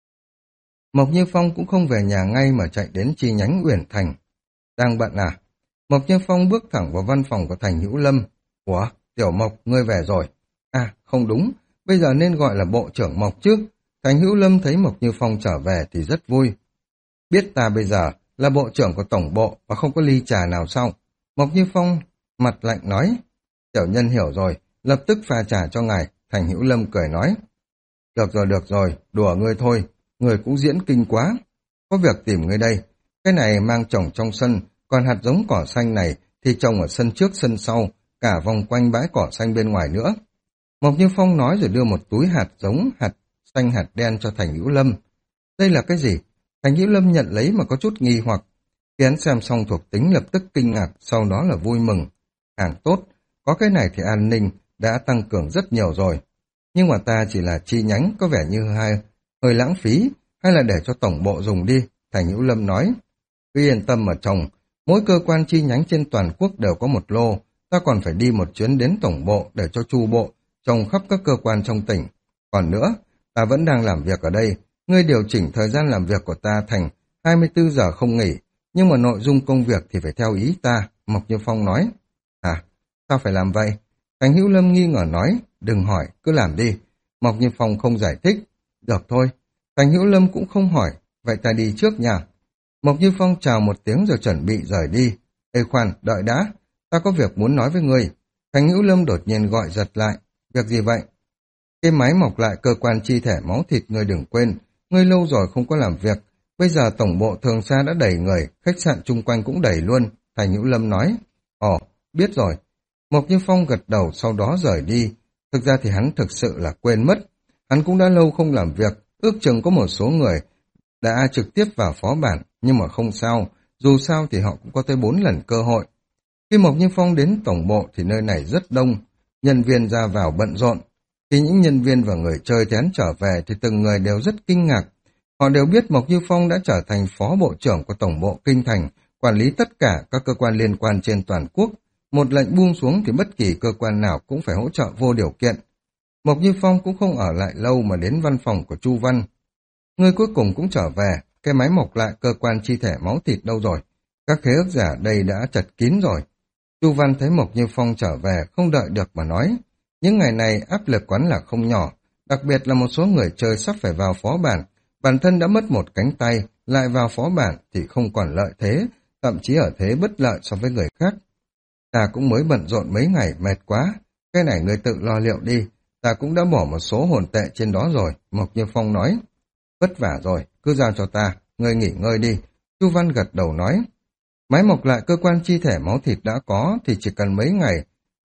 Mộc Như Phong cũng không về nhà ngay mà chạy đến chi nhánh Uyển Thành. Đang bận à? Mộc Như Phong bước thẳng vào văn phòng của Thành Hữu Lâm. Ủa, Tiểu Mộc, ngươi về rồi. À, không đúng, bây giờ nên gọi là Bộ trưởng Mộc chứ. Thành Hữu Lâm thấy Mộc Như Phong trở về thì rất vui. Biết ta bây giờ là bộ trưởng của tổng bộ và không có ly trà nào sao? Mộc Như Phong mặt lạnh nói. Tiểu nhân hiểu rồi, lập tức pha trà cho ngài. Thành Hữu Lâm cười nói. Được rồi, được rồi, đùa ngươi thôi, ngươi cũng diễn kinh quá. Có việc tìm ngươi đây, cái này mang trồng trong sân, còn hạt giống cỏ xanh này thì trồng ở sân trước sân sau, cả vòng quanh bãi cỏ xanh bên ngoài nữa. Mộc Như Phong nói rồi đưa một túi hạt giống, hạt xanh hạt đen cho Thành Hữu Lâm. Đây là cái gì? Thành Hữu Lâm nhận lấy mà có chút nghi hoặc. Khi hắn xem xong thuộc tính lập tức kinh ngạc, sau đó là vui mừng. Hàng tốt, có cái này thì an ninh đã tăng cường rất nhiều rồi. Nhưng mà ta chỉ là chi nhánh, có vẻ như hai hơi lãng phí, hay là để cho tổng bộ dùng đi, Thành Hữu Lâm nói. Cứ yên tâm mà chồng, mỗi cơ quan chi nhánh trên toàn quốc đều có một lô, ta còn phải đi một chuyến đến tổng bộ để cho chu bộ, trồng khắp các cơ quan trong tỉnh. Còn nữa, ta vẫn đang làm việc ở đây, ngươi điều chỉnh thời gian làm việc của ta thành hai mươi tư giờ không nghỉ, nhưng mà nội dung công việc thì phải theo ý ta, Mộc Như Phong nói. À, sao phải làm vậy? Thành Hữu Lâm nghi ngờ nói, đừng hỏi, cứ làm đi. Mộc Như Phong không giải thích. Được thôi. Thành Hữu Lâm cũng không hỏi, vậy ta đi trước nha. Mộc Như Phong chào một tiếng rồi chuẩn bị rời đi. Ê khoan, đợi đã, ta có việc muốn nói với ngươi. Thành Hữu Lâm đột nhiên gọi giật lại. Việc gì vậy? Cái máy mọc lại cơ quan chi thể máu thịt ngươi đừng quên, ngươi lâu rồi không có làm việc. Bây giờ tổng bộ Thường Sa đã đầy người, khách sạn chung quanh cũng đầy luôn, Thành Hữu Lâm nói. Ồ, biết rồi. Mộc Như Phong gật đầu sau đó rời đi. Thực ra thì hắn thực sự là quên mất. Hắn cũng đã lâu không làm việc, ước chừng có một số người đã trực tiếp vào phó bản, nhưng mà không sao, dù sao thì họ cũng có tới bốn lần cơ hội. Khi Mộc Như Phong đến tổng bộ thì nơi này rất đông, nhân viên ra vào bận rộn. Khi những nhân viên và người chơi thì hắn trở về thì từng người đều rất kinh ngạc. Họ đều biết Mộc Như Phong đã trở thành phó bộ trưởng của tổng bộ Kinh Thành, quản lý tất cả các cơ quan liên quan trên toàn quốc. Một lệnh buông xuống thì bất kỳ cơ quan nào cũng phải hỗ trợ vô điều kiện. Mộc Như Phong cũng không ở lại lâu mà đến văn phòng của Chu Văn. Người cuối cùng cũng trở về, cái máy mọc lại cơ quan chi thể máu thịt đâu rồi? Các khế ước giả đây đã chật kín rồi. Chu Văn thấy Mộc Như Phong trở về không đợi được mà nói. Những ngày này áp lực quán là không nhỏ, đặc biệt là một số người chơi sắp phải vào phó bản. Bản thân đã mất một cánh tay, lại vào phó bản thì không còn lợi thế, thậm chí ở thế bất lợi so với người khác. Ta cũng mới bận rộn mấy ngày, mệt quá. Cái này người tự lo liệu đi, ta cũng đã bỏ một số hồn tệ trên đó rồi, Mộc Như Phong nói. Vất vả rồi, cứ giao cho ta, ngươi nghỉ ngơi đi. Chu Văn gật đầu nói. Máy mọc lại cơ quan chi thể máu thịt đã có thì chỉ cần mấy ngày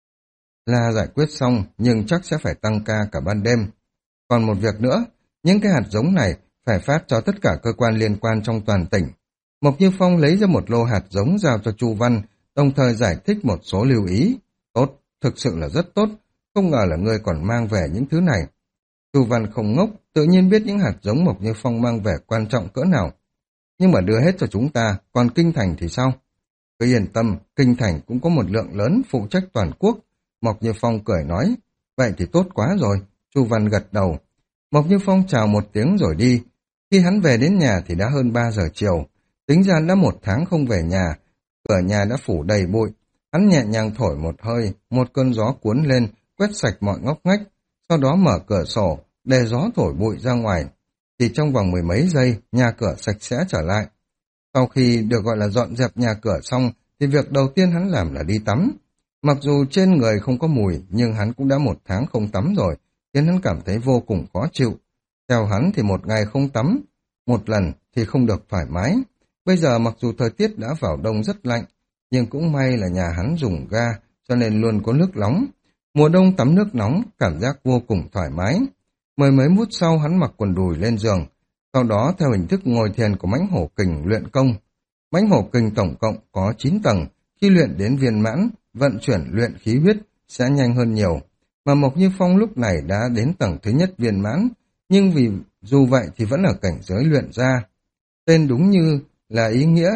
là giải quyết xong, nhưng chắc sẽ phải tăng ca cả ban đêm. Còn một việc nữa, những cái hạt giống này phải phát cho tất cả cơ quan liên quan trong toàn tỉnh. Mộc Như Phong lấy ra một lô hạt giống giao cho Chu Văn, đồng thời giải thích một số lưu ý. Tốt, thực sự là rất tốt, không ngờ là ngươi còn mang về những thứ này. Chu Văn không ngốc, tự nhiên biết những hạt giống Mộc Như Phong mang về quan trọng cỡ nào. Nhưng mà đưa hết cho chúng ta, còn Kinh Thành thì sao? Cứ yên tâm, Kinh Thành cũng có một lượng lớn phụ trách toàn quốc. Mộc Như Phong cười nói, vậy thì tốt quá rồi. Chu Văn gật đầu. Mộc Như Phong chào một tiếng rồi đi. Khi hắn về đến nhà thì đã hơn ba giờ chiều. Tính ra đã một tháng không về nhà, cửa nhà đã phủ đầy bụi. Hắn nhẹ nhàng thổi một hơi, một cơn gió cuốn lên, quét sạch mọi ngóc ngách. Sau đó mở cửa sổ, để gió thổi bụi ra ngoài. Thì trong vòng mười mấy giây, nhà cửa sạch sẽ trở lại. Sau khi được gọi là dọn dẹp nhà cửa xong, thì việc đầu tiên hắn làm là đi tắm. Mặc dù trên người không có mùi, nhưng hắn cũng đã một tháng không tắm rồi, khiến hắn cảm thấy vô cùng khó chịu. Theo hắn thì một ngày không tắm, một lần thì không được thoải mái. Bây giờ mặc dù thời tiết đã vào đông rất lạnh, nhưng cũng may là nhà hắn dùng ga, cho nên luôn có nước nóng. Mùa đông tắm nước nóng, cảm giác vô cùng thoải mái. Mười mấy phút sau hắn mặc quần đùi lên giường, sau đó theo hình thức ngồi thiền của mãnh hổ kình luyện công. Mãnh hổ kình tổng cộng có chín tầng, khi luyện đến viên mãn, vận chuyển luyện khí huyết sẽ nhanh hơn nhiều. Mà Mộc Như Phong lúc này đã đến tầng thứ nhất viên mãn, nhưng vì dù vậy thì vẫn ở cảnh giới luyện ra. Tên đúng như là ý nghĩa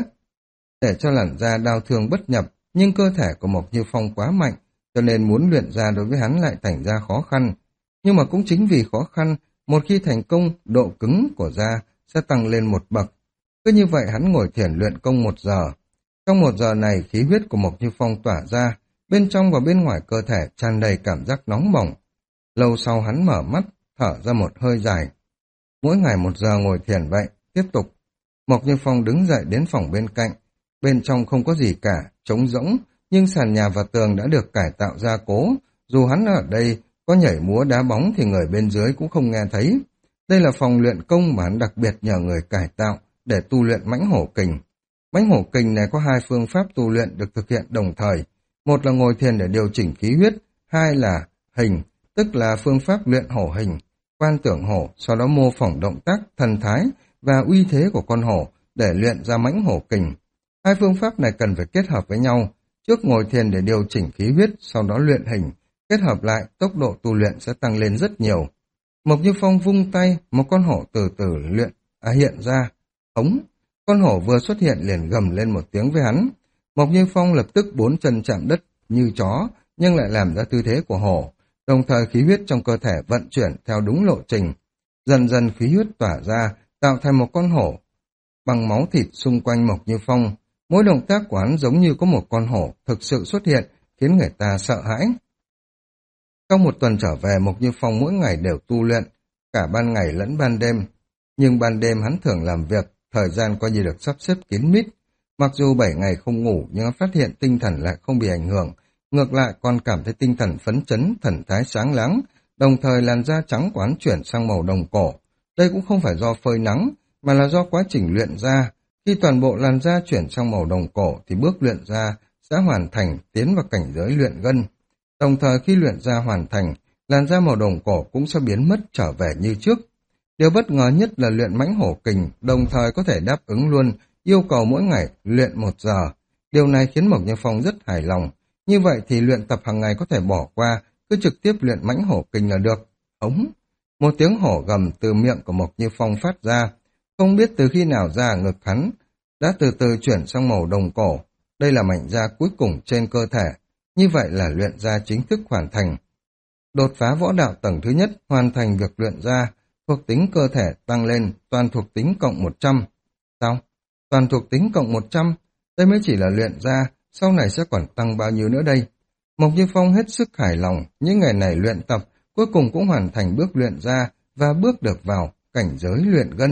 để cho làn da đau thương bất nhập, nhưng cơ thể của Mộc Như Phong quá mạnh, cho nên muốn luyện ra đối với hắn lại thành ra khó khăn. Nhưng mà cũng chính vì khó khăn, một khi thành công, độ cứng của da sẽ tăng lên một bậc. Cứ như vậy hắn ngồi thiền luyện công một giờ. Trong một giờ này, khí huyết của Mộc Như Phong tỏa ra, bên trong và bên ngoài cơ thể tràn đầy cảm giác nóng bỏng. Lâu sau hắn mở mắt, thở ra một hơi dài. Mỗi ngày một giờ ngồi thiền vậy, tiếp tục. Mộc Như Phong đứng dậy đến phòng bên cạnh. Bên trong không có gì cả, trống rỗng, nhưng sàn nhà và tường đã được cải tạo gia cố. Dù hắn ở đây có nhảy múa đá bóng thì người bên dưới cũng không nghe thấy. Đây là phòng luyện công mà hắn đặc biệt nhờ người cải tạo để tu luyện mãnh hổ kình. Mãnh hổ kình này có hai phương pháp tu luyện được thực hiện đồng thời. Một là ngồi thiền để điều chỉnh khí huyết, hai là hình, tức là phương pháp luyện hổ hình. Quan tưởng hổ, sau đó mô phỏng động tác, thần thái và uy thế của con hổ để luyện ra mãnh hổ kình. Hai phương pháp này cần phải kết hợp với nhau. Trước ngồi thiền để điều chỉnh khí huyết, sau đó luyện hình. Kết hợp lại, tốc độ tu luyện sẽ tăng lên rất nhiều. Mộc Như Phong vung tay, một con hổ từ từ luyện, à hiện ra. Hống! Con hổ vừa xuất hiện liền gầm lên một tiếng với hắn. Mộc Như Phong lập tức bốn chân chạm đất như chó, nhưng lại làm ra tư thế của hổ. Đồng thời khí huyết trong cơ thể vận chuyển theo đúng lộ trình. Dần dần khí huyết tỏa ra, tạo thành một con hổ bằng máu thịt xung quanh Mộc Như Phong. Mỗi động tác của hắn giống như có một con hổ thực sự xuất hiện, khiến người ta sợ hãi. Trong một tuần trở về, Mộc Như Phong mỗi ngày đều tu luyện, cả ban ngày lẫn ban đêm. Nhưng ban đêm hắn thường làm việc, thời gian coi như được sắp xếp kín mít. Mặc dù bảy ngày không ngủ, nhưng hắn phát hiện tinh thần lại không bị ảnh hưởng. Ngược lại còn cảm thấy tinh thần phấn chấn, thần thái sáng láng, đồng thời làn da trắng của hắn chuyển sang màu đồng cổ. Đây cũng không phải do phơi nắng, mà là do quá trình luyện da. Khi toàn bộ làn da chuyển sang màu đồng cổ thì bước luyện da sẽ hoàn thành, tiến vào cảnh giới luyện gân. Đồng thời khi luyện ra hoàn thành, làn da màu đồng cổ cũng sẽ biến mất trở về như trước. Điều bất ngờ nhất là luyện mãnh hổ kình, đồng thời có thể đáp ứng luôn yêu cầu mỗi ngày luyện một giờ. Điều này khiến Mộc Như Phong rất hài lòng. Như vậy thì luyện tập hàng ngày có thể bỏ qua, cứ trực tiếp luyện mãnh hổ kình là được. Ống! Một tiếng hổ gầm từ miệng của Mộc Như Phong phát ra. Không biết từ khi nào da ngực hắn đã từ từ chuyển sang màu đồng cổ. Đây là mảnh da cuối cùng trên cơ thể. Như vậy là luyện da chính thức hoàn thành. Đột phá võ đạo tầng thứ nhất, hoàn thành việc luyện da, thuộc tính cơ thể tăng lên, toàn thuộc tính cộng một trăm. Sao? Toàn thuộc tính cộng một trăm? Đây mới chỉ là luyện da, sau này sẽ còn tăng bao nhiêu nữa đây? Mộc Như Phong hết sức hài lòng, những ngày này luyện tập, cuối cùng cũng hoàn thành bước luyện da và bước được vào cảnh giới luyện gân.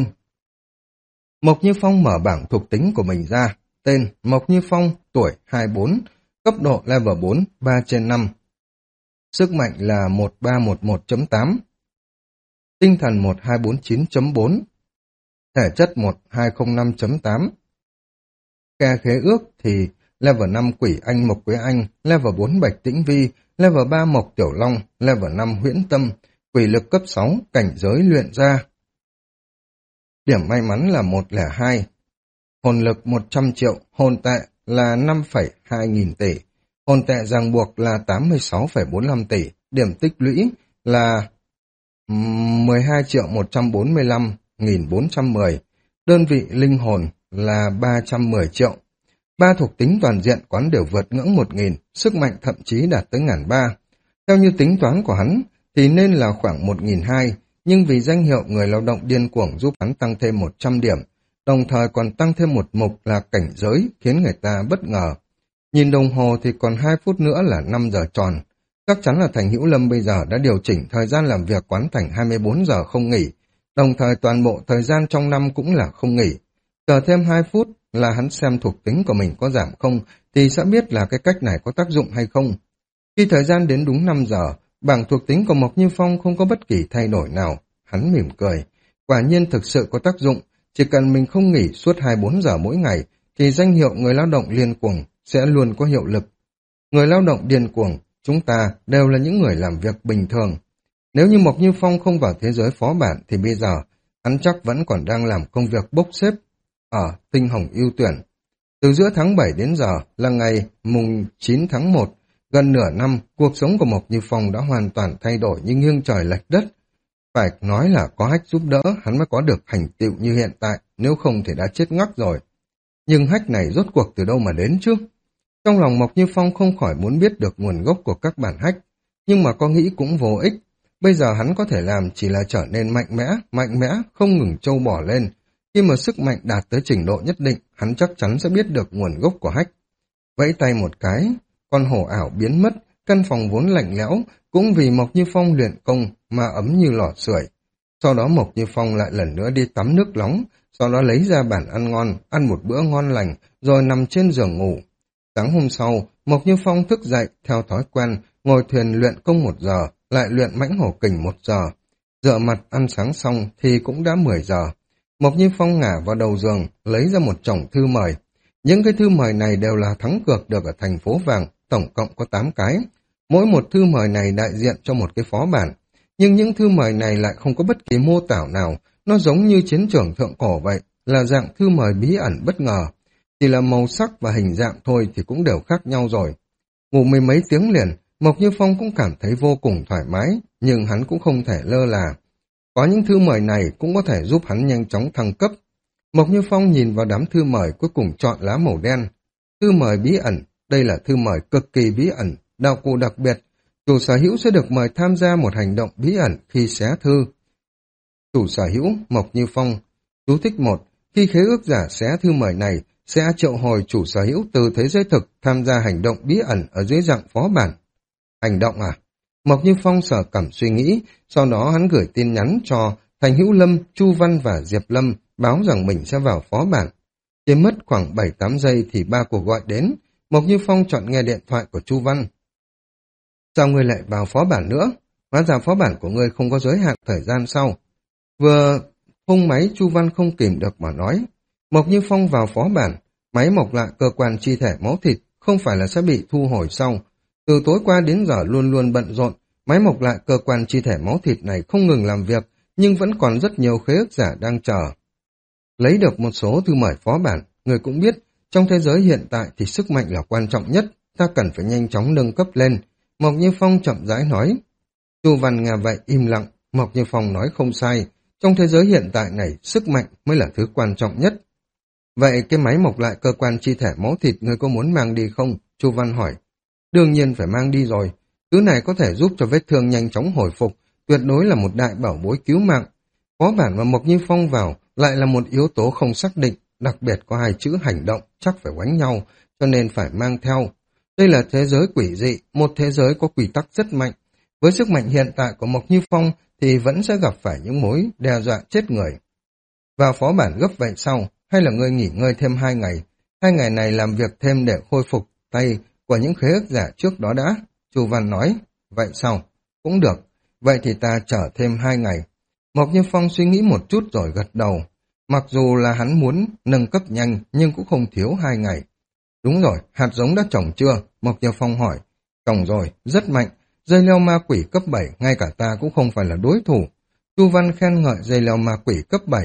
Mộc Như Phong mở bảng thuộc tính của mình ra, tên Mộc Như Phong, tuổi hai mươi bốn, cấp độ level bốn, ba trên năm. Sức mạnh là một ba một một chấm tám, tinh thần một hai bốn chín chấm bốn, thể chất một hai không năm chấm tám. Khe khế ước thì level năm Quỷ Anh Mộc Quế Anh, level bốn Bạch Tĩnh Vi, level ba Mộc Tiểu Long, level năm Huyễn Tâm, quỷ lực cấp sáu, cảnh giới luyện ra. Điểm may mắn là một không hai, hồn lực một trăm triệu, hồn tệ là năm phẩy hai nghìn tỷ, hồn tệ ràng buộc là tám mươi sáu phẩy bốn lăm tỷ, điểm tích lũy là mười hai triệu một trăm bốn mươi lăm nghìn bốn trăm mười, đơn vị linh hồn là ba trăm mười triệu. Ba thuộc tính toàn diện quán đều vượt ngưỡng một nghìn, sức mạnh thậm chí đạt tới ngàn ba. Theo như tính toán của hắn thì nên là khoảng một nghìn hai trăm, nhưng vì danh hiệu người lao động điên cuồng giúp hắn tăng thêm một trăm điểm, đồng thời còn tăng thêm một mục là cảnh giới khiến người ta bất ngờ. Nhìn đồng hồ thì còn hai phút nữa là năm giờ tròn. Chắc chắn là Thành Hữu Lâm bây giờ đã điều chỉnh thời gian làm việc quán thành hai mươi bốn giờ không nghỉ, đồng thời toàn bộ thời gian trong năm cũng là không nghỉ. Chờ thêm hai phút là hắn xem thuộc tính của mình có giảm không thì sẽ biết là cái cách này có tác dụng hay không. Khi thời gian đến đúng năm giờ, bảng thuộc tính của Mộc Như Phong không có bất kỳ thay đổi nào. Hắn mỉm cười. Quả nhiên thực sự có tác dụng, chỉ cần mình không nghỉ suốt hai mươi bốn giờ mỗi ngày thì danh hiệu người lao động điên cuồng sẽ luôn có hiệu lực. Người lao động điên cuồng, chúng ta đều là những người làm việc bình thường. Nếu như Mộc Như Phong không vào thế giới phó bản thì bây giờ hắn chắc vẫn còn đang làm công việc bốc xếp ở Tinh Hồng ưu tuyển. Từ giữa tháng bảy đến giờ là ngày mùng chín tháng một, gần nửa năm, cuộc sống của Mộc Như Phong đã hoàn toàn thay đổi như nghiêng trời lệch đất. Phải nói là có Hách giúp đỡ hắn mới có được thành tựu như hiện tại, nếu không thì đã chết ngắc rồi. Nhưng Hách này rốt cuộc từ đâu mà đến chứ? Trong lòng Mộc Như Phong không khỏi muốn biết được nguồn gốc của các bản Hách, nhưng mà có nghĩ cũng vô ích. Bây giờ hắn có thể làm chỉ là trở nên mạnh mẽ, mạnh mẽ, không ngừng trâu bỏ lên. Khi mà sức mạnh đạt tới trình độ nhất định, hắn chắc chắn sẽ biết được nguồn gốc của Hách. Vẫy tay một cái, con hổ ảo biến mất, căn phòng vốn lạnh lẽo, cũng vì Mộc Như Phong luyện công mà ấm như lò sưởi. Sau đó Mộc Như Phong lại lần nữa đi tắm nước nóng, sau đó lấy ra bàn ăn ngon, ăn một bữa ngon lành, rồi nằm trên giường ngủ. Sáng hôm sau, Mộc Như Phong thức dậy, theo thói quen, ngồi thuyền luyện công một giờ, lại luyện mãnh hổ kình một giờ. Rửa mặt ăn sáng xong thì cũng đã mười giờ. Mộc Như Phong ngả vào đầu giường, lấy ra một chồng thư mời. Những cái thư mời này đều là thắng cược được ở thành phố vàng, tổng cộng có tám cái. Mỗi một thư mời này đại diện cho một cái phó bản. Nhưng những thư mời này lại không có bất kỳ mô tả nào, nó giống như chiến trường thượng cổ vậy, là dạng thư mời bí ẩn bất ngờ. Chỉ là màu sắc và hình dạng thôi thì cũng đều khác nhau rồi. Ngủ mười mấy tiếng liền, Mộc Như Phong cũng cảm thấy vô cùng thoải mái, nhưng hắn cũng không thể lơ là. Có những thư mời này cũng có thể giúp hắn nhanh chóng thăng cấp. Mộc Như Phong nhìn vào đám thư mời cuối cùng chọn lá màu đen. Thư mời bí ẩn, đây là thư mời cực kỳ bí ẩn, đạo cụ đặc biệt. Chủ sở hữu sẽ được mời tham gia một hành động bí ẩn khi xé thư. Chủ sở hữu Mộc Như Phong. Chú thích một. Khi khế ước giả xé thư mời này, sẽ triệu hồi chủ sở hữu từ thế giới thực tham gia hành động bí ẩn ở dưới dạng phó bản. Hành động à? Mộc Như Phong sở cảm suy nghĩ, sau đó hắn gửi tin nhắn cho Thành Hữu Lâm, Chu Văn và Diệp Lâm báo rằng mình sẽ vào phó bản. Chỉ mất khoảng bảy tám giây thì ba cuộc gọi đến, Mộc Như Phong chọn nghe điện thoại của Chu Văn. Sao ngươi lại vào phó bản nữa? Hóa ra phó bản của ngươi không có giới hạn thời gian sau. Vừa phung máy Chu Văn không kìm được mà nói. Mộc Như Phong vào phó bản, máy mọc lại cơ quan chi thể máu thịt, không phải là sẽ bị thu hồi sau. Từ tối qua đến giờ luôn luôn bận rộn, máy mộc lại cơ quan chi thể máu thịt này không ngừng làm việc, nhưng vẫn còn rất nhiều khế ước giả đang chờ. Lấy được một số thư mời phó bản, người cũng biết, trong thế giới hiện tại thì sức mạnh là quan trọng nhất, ta cần phải nhanh chóng nâng cấp lên. Mộc Như Phong chậm rãi nói. Chu Văn nghe vậy im lặng, Mộc Như Phong nói không sai, trong thế giới hiện tại này, sức mạnh mới là thứ quan trọng nhất. Vậy cái máy mộc lại cơ quan chi thể máu thịt người có muốn mang đi không? Chu Văn hỏi. Đương nhiên phải mang đi rồi, thứ này có thể giúp cho vết thương nhanh chóng hồi phục, tuyệt đối là một đại bảo bối cứu mạng. Phó bản mà Mộc Như Phong vào lại là một yếu tố không xác định, đặc biệt có hai chữ hành động, chắc phải quánh nhau, cho nên phải mang theo. Đây là thế giới quỷ dị, một thế giới có quy tắc rất mạnh. Với sức mạnh hiện tại của Mộc Như Phong thì vẫn sẽ gặp phải những mối đe dọa chết người. Vào phó bản gấp vậy sau, hay là ngươi nghỉ ngơi thêm hai ngày? Hai ngày này làm việc thêm để khôi phục tay của những khế ước giả trước đó đã. Chu Văn nói, vậy sao? Cũng được, vậy thì ta chờ thêm hai ngày. Mộc Như Phong suy nghĩ một chút rồi gật đầu. Mặc dù là hắn muốn nâng cấp nhanh nhưng cũng không thiếu hai ngày. Đúng rồi, hạt giống đã trồng chưa? Mộc Như Phong hỏi. Trồng rồi, rất mạnh. Dây leo ma quỷ cấp bảy, ngay cả ta cũng không phải là đối thủ. Chu Văn khen ngợi dây leo ma quỷ cấp bảy.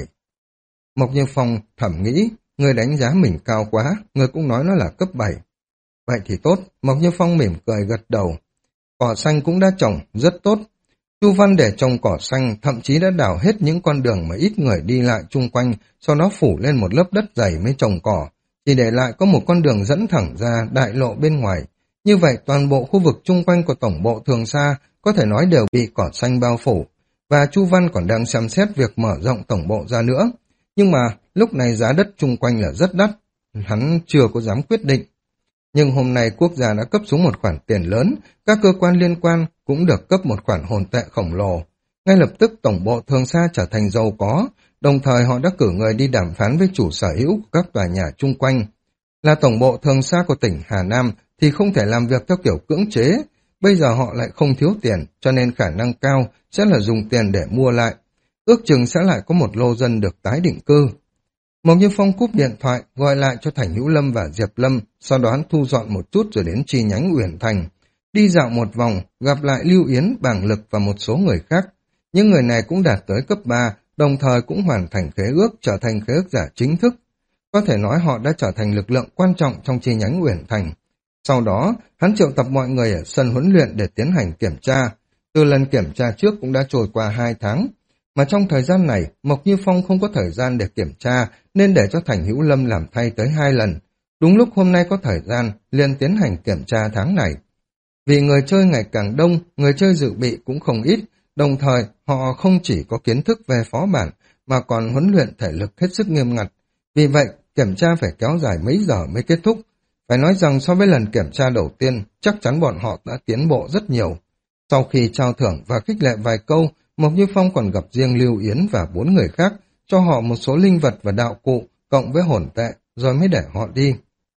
Mộc Như Phong thầm nghĩ, người đánh giá mình cao quá, người cũng nói nó là cấp bảy. Vậy thì tốt, Mộc Như Phong mỉm cười gật đầu. Cỏ xanh cũng đã trồng, rất tốt. Chu Văn để trồng cỏ xanh, thậm chí đã đào hết những con đường mà ít người đi lại chung quanh, sau đó phủ lên một lớp đất dày mới trồng cỏ, chỉ để lại có một con đường dẫn thẳng ra đại lộ bên ngoài. Như vậy toàn bộ khu vực chung quanh của tổng bộ Thường Sa có thể nói đều bị cỏ xanh bao phủ, và Chu Văn còn đang xem xét việc mở rộng tổng bộ ra nữa. Nhưng mà lúc này giá đất chung quanh là rất đắt, hắn chưa có dám quyết định. Nhưng hôm nay quốc gia đã cấp xuống một khoản tiền lớn, các cơ quan liên quan cũng được cấp một khoản hồn tệ khổng lồ. Ngay lập tức tổng bộ Thường Sa trở thành giàu có, đồng thời họ đã cử người đi đàm phán với chủ sở hữu của các tòa nhà chung quanh. Là tổng bộ Thường Sa của tỉnh Hà Nam thì không thể làm việc theo kiểu cưỡng chế, bây giờ họ lại không thiếu tiền, cho nên khả năng cao sẽ là dùng tiền để mua lại. Ước chừng sẽ lại có một lô dân được tái định cư. Mộc Như Phong cúp điện thoại, gọi lại cho Thành Hữu Lâm và Diệp Lâm, sau đó hắn thu dọn một chút rồi đến chi nhánh Uyển Thành. Đi dạo một vòng, gặp lại Lưu Yến, Bàng Lực và một số người khác. Những người này cũng đạt tới cấp ba, đồng thời cũng hoàn thành khế ước, trở thành khế ước giả chính thức. Có thể nói họ đã trở thành lực lượng quan trọng trong chi nhánh Uyển Thành. Sau đó, hắn triệu tập mọi người ở sân huấn luyện để tiến hành kiểm tra. Từ lần kiểm tra trước cũng đã trôi qua hai tháng. Mà trong thời gian này, Mộc Như Phong không có thời gian để kiểm tra, nên để cho Thành Hữu Lâm làm thay tới hai lần. Đúng lúc hôm nay có thời gian, liền tiến hành kiểm tra tháng này. Vì người chơi ngày càng đông, người chơi dự bị cũng không ít, đồng thời họ không chỉ có kiến thức về phó bản, mà còn huấn luyện thể lực hết sức nghiêm ngặt. Vì vậy, kiểm tra phải kéo dài mấy giờ mới kết thúc. Phải nói rằng so với lần kiểm tra đầu tiên, chắc chắn bọn họ đã tiến bộ rất nhiều. Sau khi trao thưởng và khích lệ vài câu, Mộc Như Phong còn gặp riêng Lưu Yến và bốn người khác, cho họ một số linh vật và đạo cụ, cộng với hồn tệ, rồi mới để họ đi.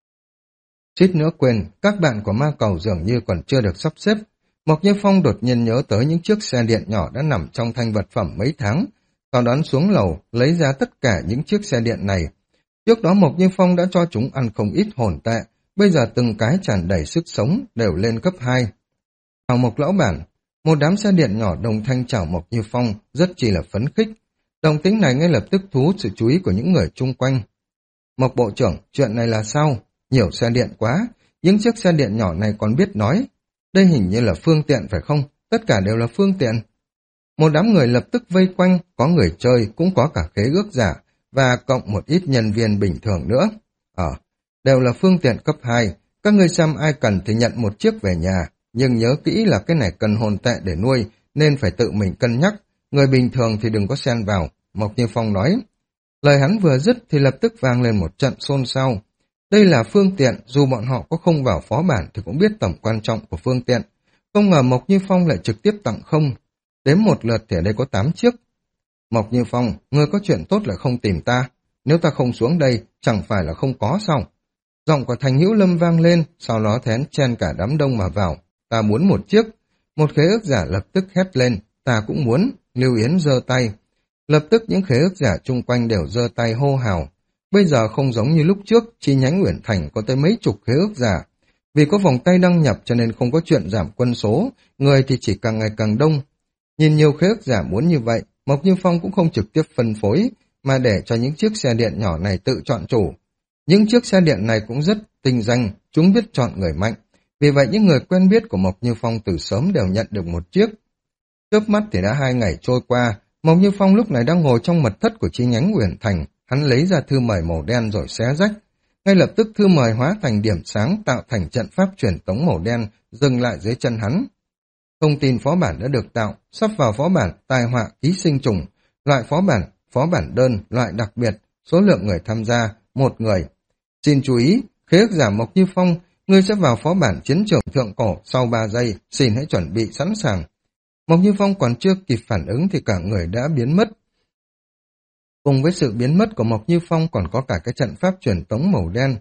Suýt nữa quên, các bạn của ma cầu dường như còn chưa được sắp xếp. Mộc Như Phong đột nhiên nhớ tới những chiếc xe điện nhỏ đã nằm trong thanh vật phẩm mấy tháng, sau đó xuống lầu, lấy ra tất cả những chiếc xe điện này. Trước đó Mộc Như Phong đã cho chúng ăn không ít hồn tệ, bây giờ từng cái tràn đầy sức sống, đều lên cấp hai. Chào Mộc lão bản, một đám xe điện nhỏ đồng thanh chào Mộc Như Phong, rất chỉ là phấn khích. Động tĩnh này ngay lập tức thu hút sự chú ý của những người chung quanh. Mộc bộ trưởng, chuyện này là sao? Nhiều xe điện quá, những chiếc xe điện nhỏ này còn biết nói. Đây hình như là phương tiện phải không? Tất cả đều là phương tiện. Một đám người lập tức vây quanh, có người chơi, cũng có cả khế ước giả, và cộng một ít nhân viên bình thường nữa. Ờ, đều là phương tiện cấp hai, các ngươi xem ai cần thì nhận một chiếc về nhà, nhưng nhớ kỹ là cái này cần hồn tệ để nuôi, nên phải tự mình cân nhắc, người bình thường thì đừng có xen vào, Mộc Như Phong nói. Lời hắn vừa dứt thì lập tức vang lên một trận xôn xao. Đây là phương tiện, dù bọn họ có không vào phó bản thì cũng biết tầm quan trọng của phương tiện. Không ngờ Mộc Như Phong lại trực tiếp tặng không. Đếm một lượt thì ở đây có tám chiếc. Mộc Như Phong, ngươi có chuyện tốt là không tìm ta. Nếu ta không xuống đây, chẳng phải là không có sao? Giọng của Thành Hữu Lâm vang lên, sau đó thén chen cả đám đông mà vào. Ta muốn một chiếc. Một khế ước giả lập tức hét lên. Ta cũng muốn. Lưu Yến giơ tay. Lập tức những khế ước giả chung quanh đều giơ tay hô hào. Bây giờ không giống như lúc trước, chi nhánh Uyển Thành có tới mấy chục khế ước giả. Vì có vòng tay đăng nhập cho nên không có chuyện giảm quân số, người thì chỉ càng ngày càng đông. Nhìn nhiều khế ước giả muốn như vậy, Mộc Như Phong cũng không trực tiếp phân phối, mà để cho những chiếc xe điện nhỏ này tự chọn chủ. Những chiếc xe điện này cũng rất tinh danh, chúng biết chọn người mạnh. Vì vậy những người quen biết của Mộc Như Phong từ sớm đều nhận được một chiếc. Chớp mắt thì đã hai ngày trôi qua, Mộc Như Phong lúc này đang ngồi trong mật thất của chi nhánh Uyển Thành, hắn lấy ra thư mời màu đen rồi xé rách. Ngay lập tức thư mời hóa thành điểm sáng tạo thành trận pháp truyền tống màu đen, dừng lại dưới chân hắn. Thông tin phó bản đã được tạo, sắp vào phó bản tai họa ký sinh trùng, loại phó bản, phó bản đơn, loại đặc biệt, số lượng người tham gia, một người. Xin chú ý, khế ước giả Mộc Như Phong, ngươi sẽ vào phó bản chiến trường thượng cổ sau ba giây, xin hãy chuẩn bị sẵn sàng. Mộc Như Phong còn chưa kịp phản ứng thì cả người đã biến mất. Cùng với sự biến mất của Mộc Như Phong còn có cả cái trận pháp truyền tống màu đen.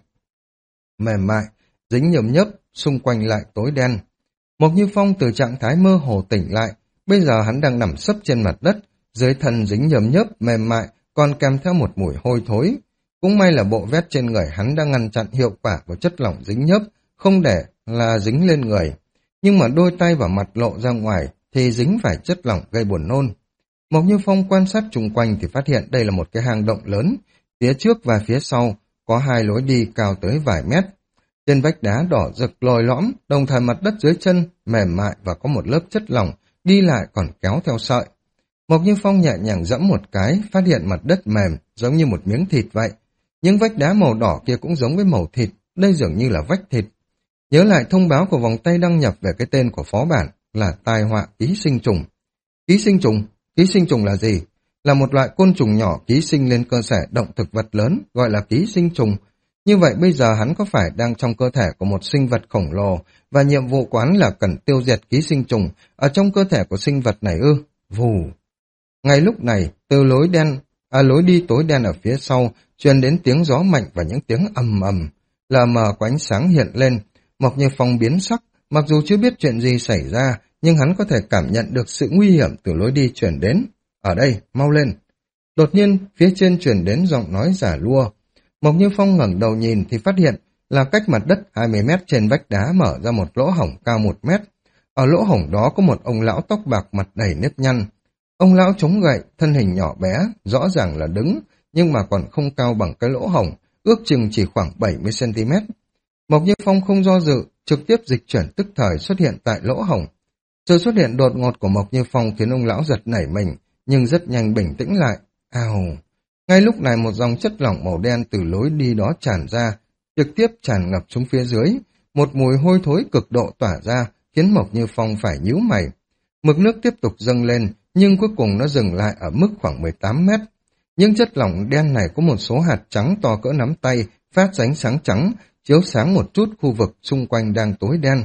Mềm mại, dính nhầm nhấp, xung quanh lại tối đen. Mộc Như Phong từ trạng thái mơ hồ tỉnh lại, bây giờ hắn đang nằm sấp trên mặt đất, dưới thân dính nhầm nhấp, mềm mại, còn kèm theo một mùi hôi thối. Cũng may là bộ vest trên người hắn đã ngăn chặn hiệu quả của chất lỏng dính nhấp, không để là dính lên người. Nhưng mà đôi tay và mặt lộ ra ngoài thì dính phải chất lỏng gây buồn nôn. Mộc Như Phong quan sát chung quanh thì phát hiện đây là một cái hang động lớn, phía trước và phía sau có hai lối đi cao tới vài mét. Trên vách đá đỏ rực lồi lõm, đồng thời mặt đất dưới chân mềm mại và có một lớp chất lỏng, đi lại còn kéo theo sợi. Mộc Như Phong nhẹ nhàng giẫm một cái, phát hiện mặt đất mềm, giống như một miếng thịt vậy. Những vách đá màu đỏ kia cũng giống với màu thịt, đây dường như là vách thịt. Nhớ lại thông báo của vòng tay đăng nhập về cái tên của phó bản là tai họa ký sinh trùng. Ký sinh trùng? Ký sinh trùng là gì? Là một loại côn trùng nhỏ ký sinh lên cơ thể động thực vật lớn, gọi là ký sinh trùng. Như vậy bây giờ hắn có phải đang trong cơ thể của một sinh vật khổng lồ và nhiệm vụ của hắn là cần tiêu diệt ký sinh trùng ở trong cơ thể của sinh vật này ư? Vù! Ngay lúc này, từ lối đen, à lối đi tối đen ở phía sau truyền đến tiếng gió mạnh và những tiếng ầm ầm. Lờ mờ có ánh sáng hiện lên, Mộc Như Phong biến sắc, mặc dù chưa biết chuyện gì xảy ra, nhưng hắn có thể cảm nhận được sự nguy hiểm từ lối đi truyền đến. Ở đây, mau lên! Đột nhiên, phía trên truyền đến giọng nói giả lua. Mộc Như Phong ngẩng đầu nhìn thì phát hiện là cách mặt đất hai mươi mét trên vách đá mở ra một lỗ hổng cao một mét. Ở lỗ hổng đó có một ông lão tóc bạc mặt đầy nếp nhăn. Ông lão chống gậy, thân hình nhỏ bé, rõ ràng là đứng, nhưng mà còn không cao bằng cái lỗ hổng, ước chừng chỉ khoảng bảy mươi xăng ti mét. Mộc Như Phong không do dự, trực tiếp dịch chuyển tức thời xuất hiện tại lỗ hổng. Sự xuất hiện đột ngột của Mộc Như Phong khiến ông lão giật nảy mình, nhưng rất nhanh bình tĩnh lại. Ào! Ngay lúc này một dòng chất lỏng màu đen từ lối đi đó tràn ra, trực tiếp tràn ngập xuống phía dưới. Một mùi hôi thối cực độ tỏa ra, khiến Mộc Như Phong phải nhíu mày. Mực nước tiếp tục dâng lên, nhưng cuối cùng nó dừng lại ở mức khoảng mười tám mét. Những chất lỏng đen này có một số hạt trắng to cỡ nắm tay, phát ra ánh sáng trắng, chiếu sáng một chút khu vực xung quanh đang tối đen.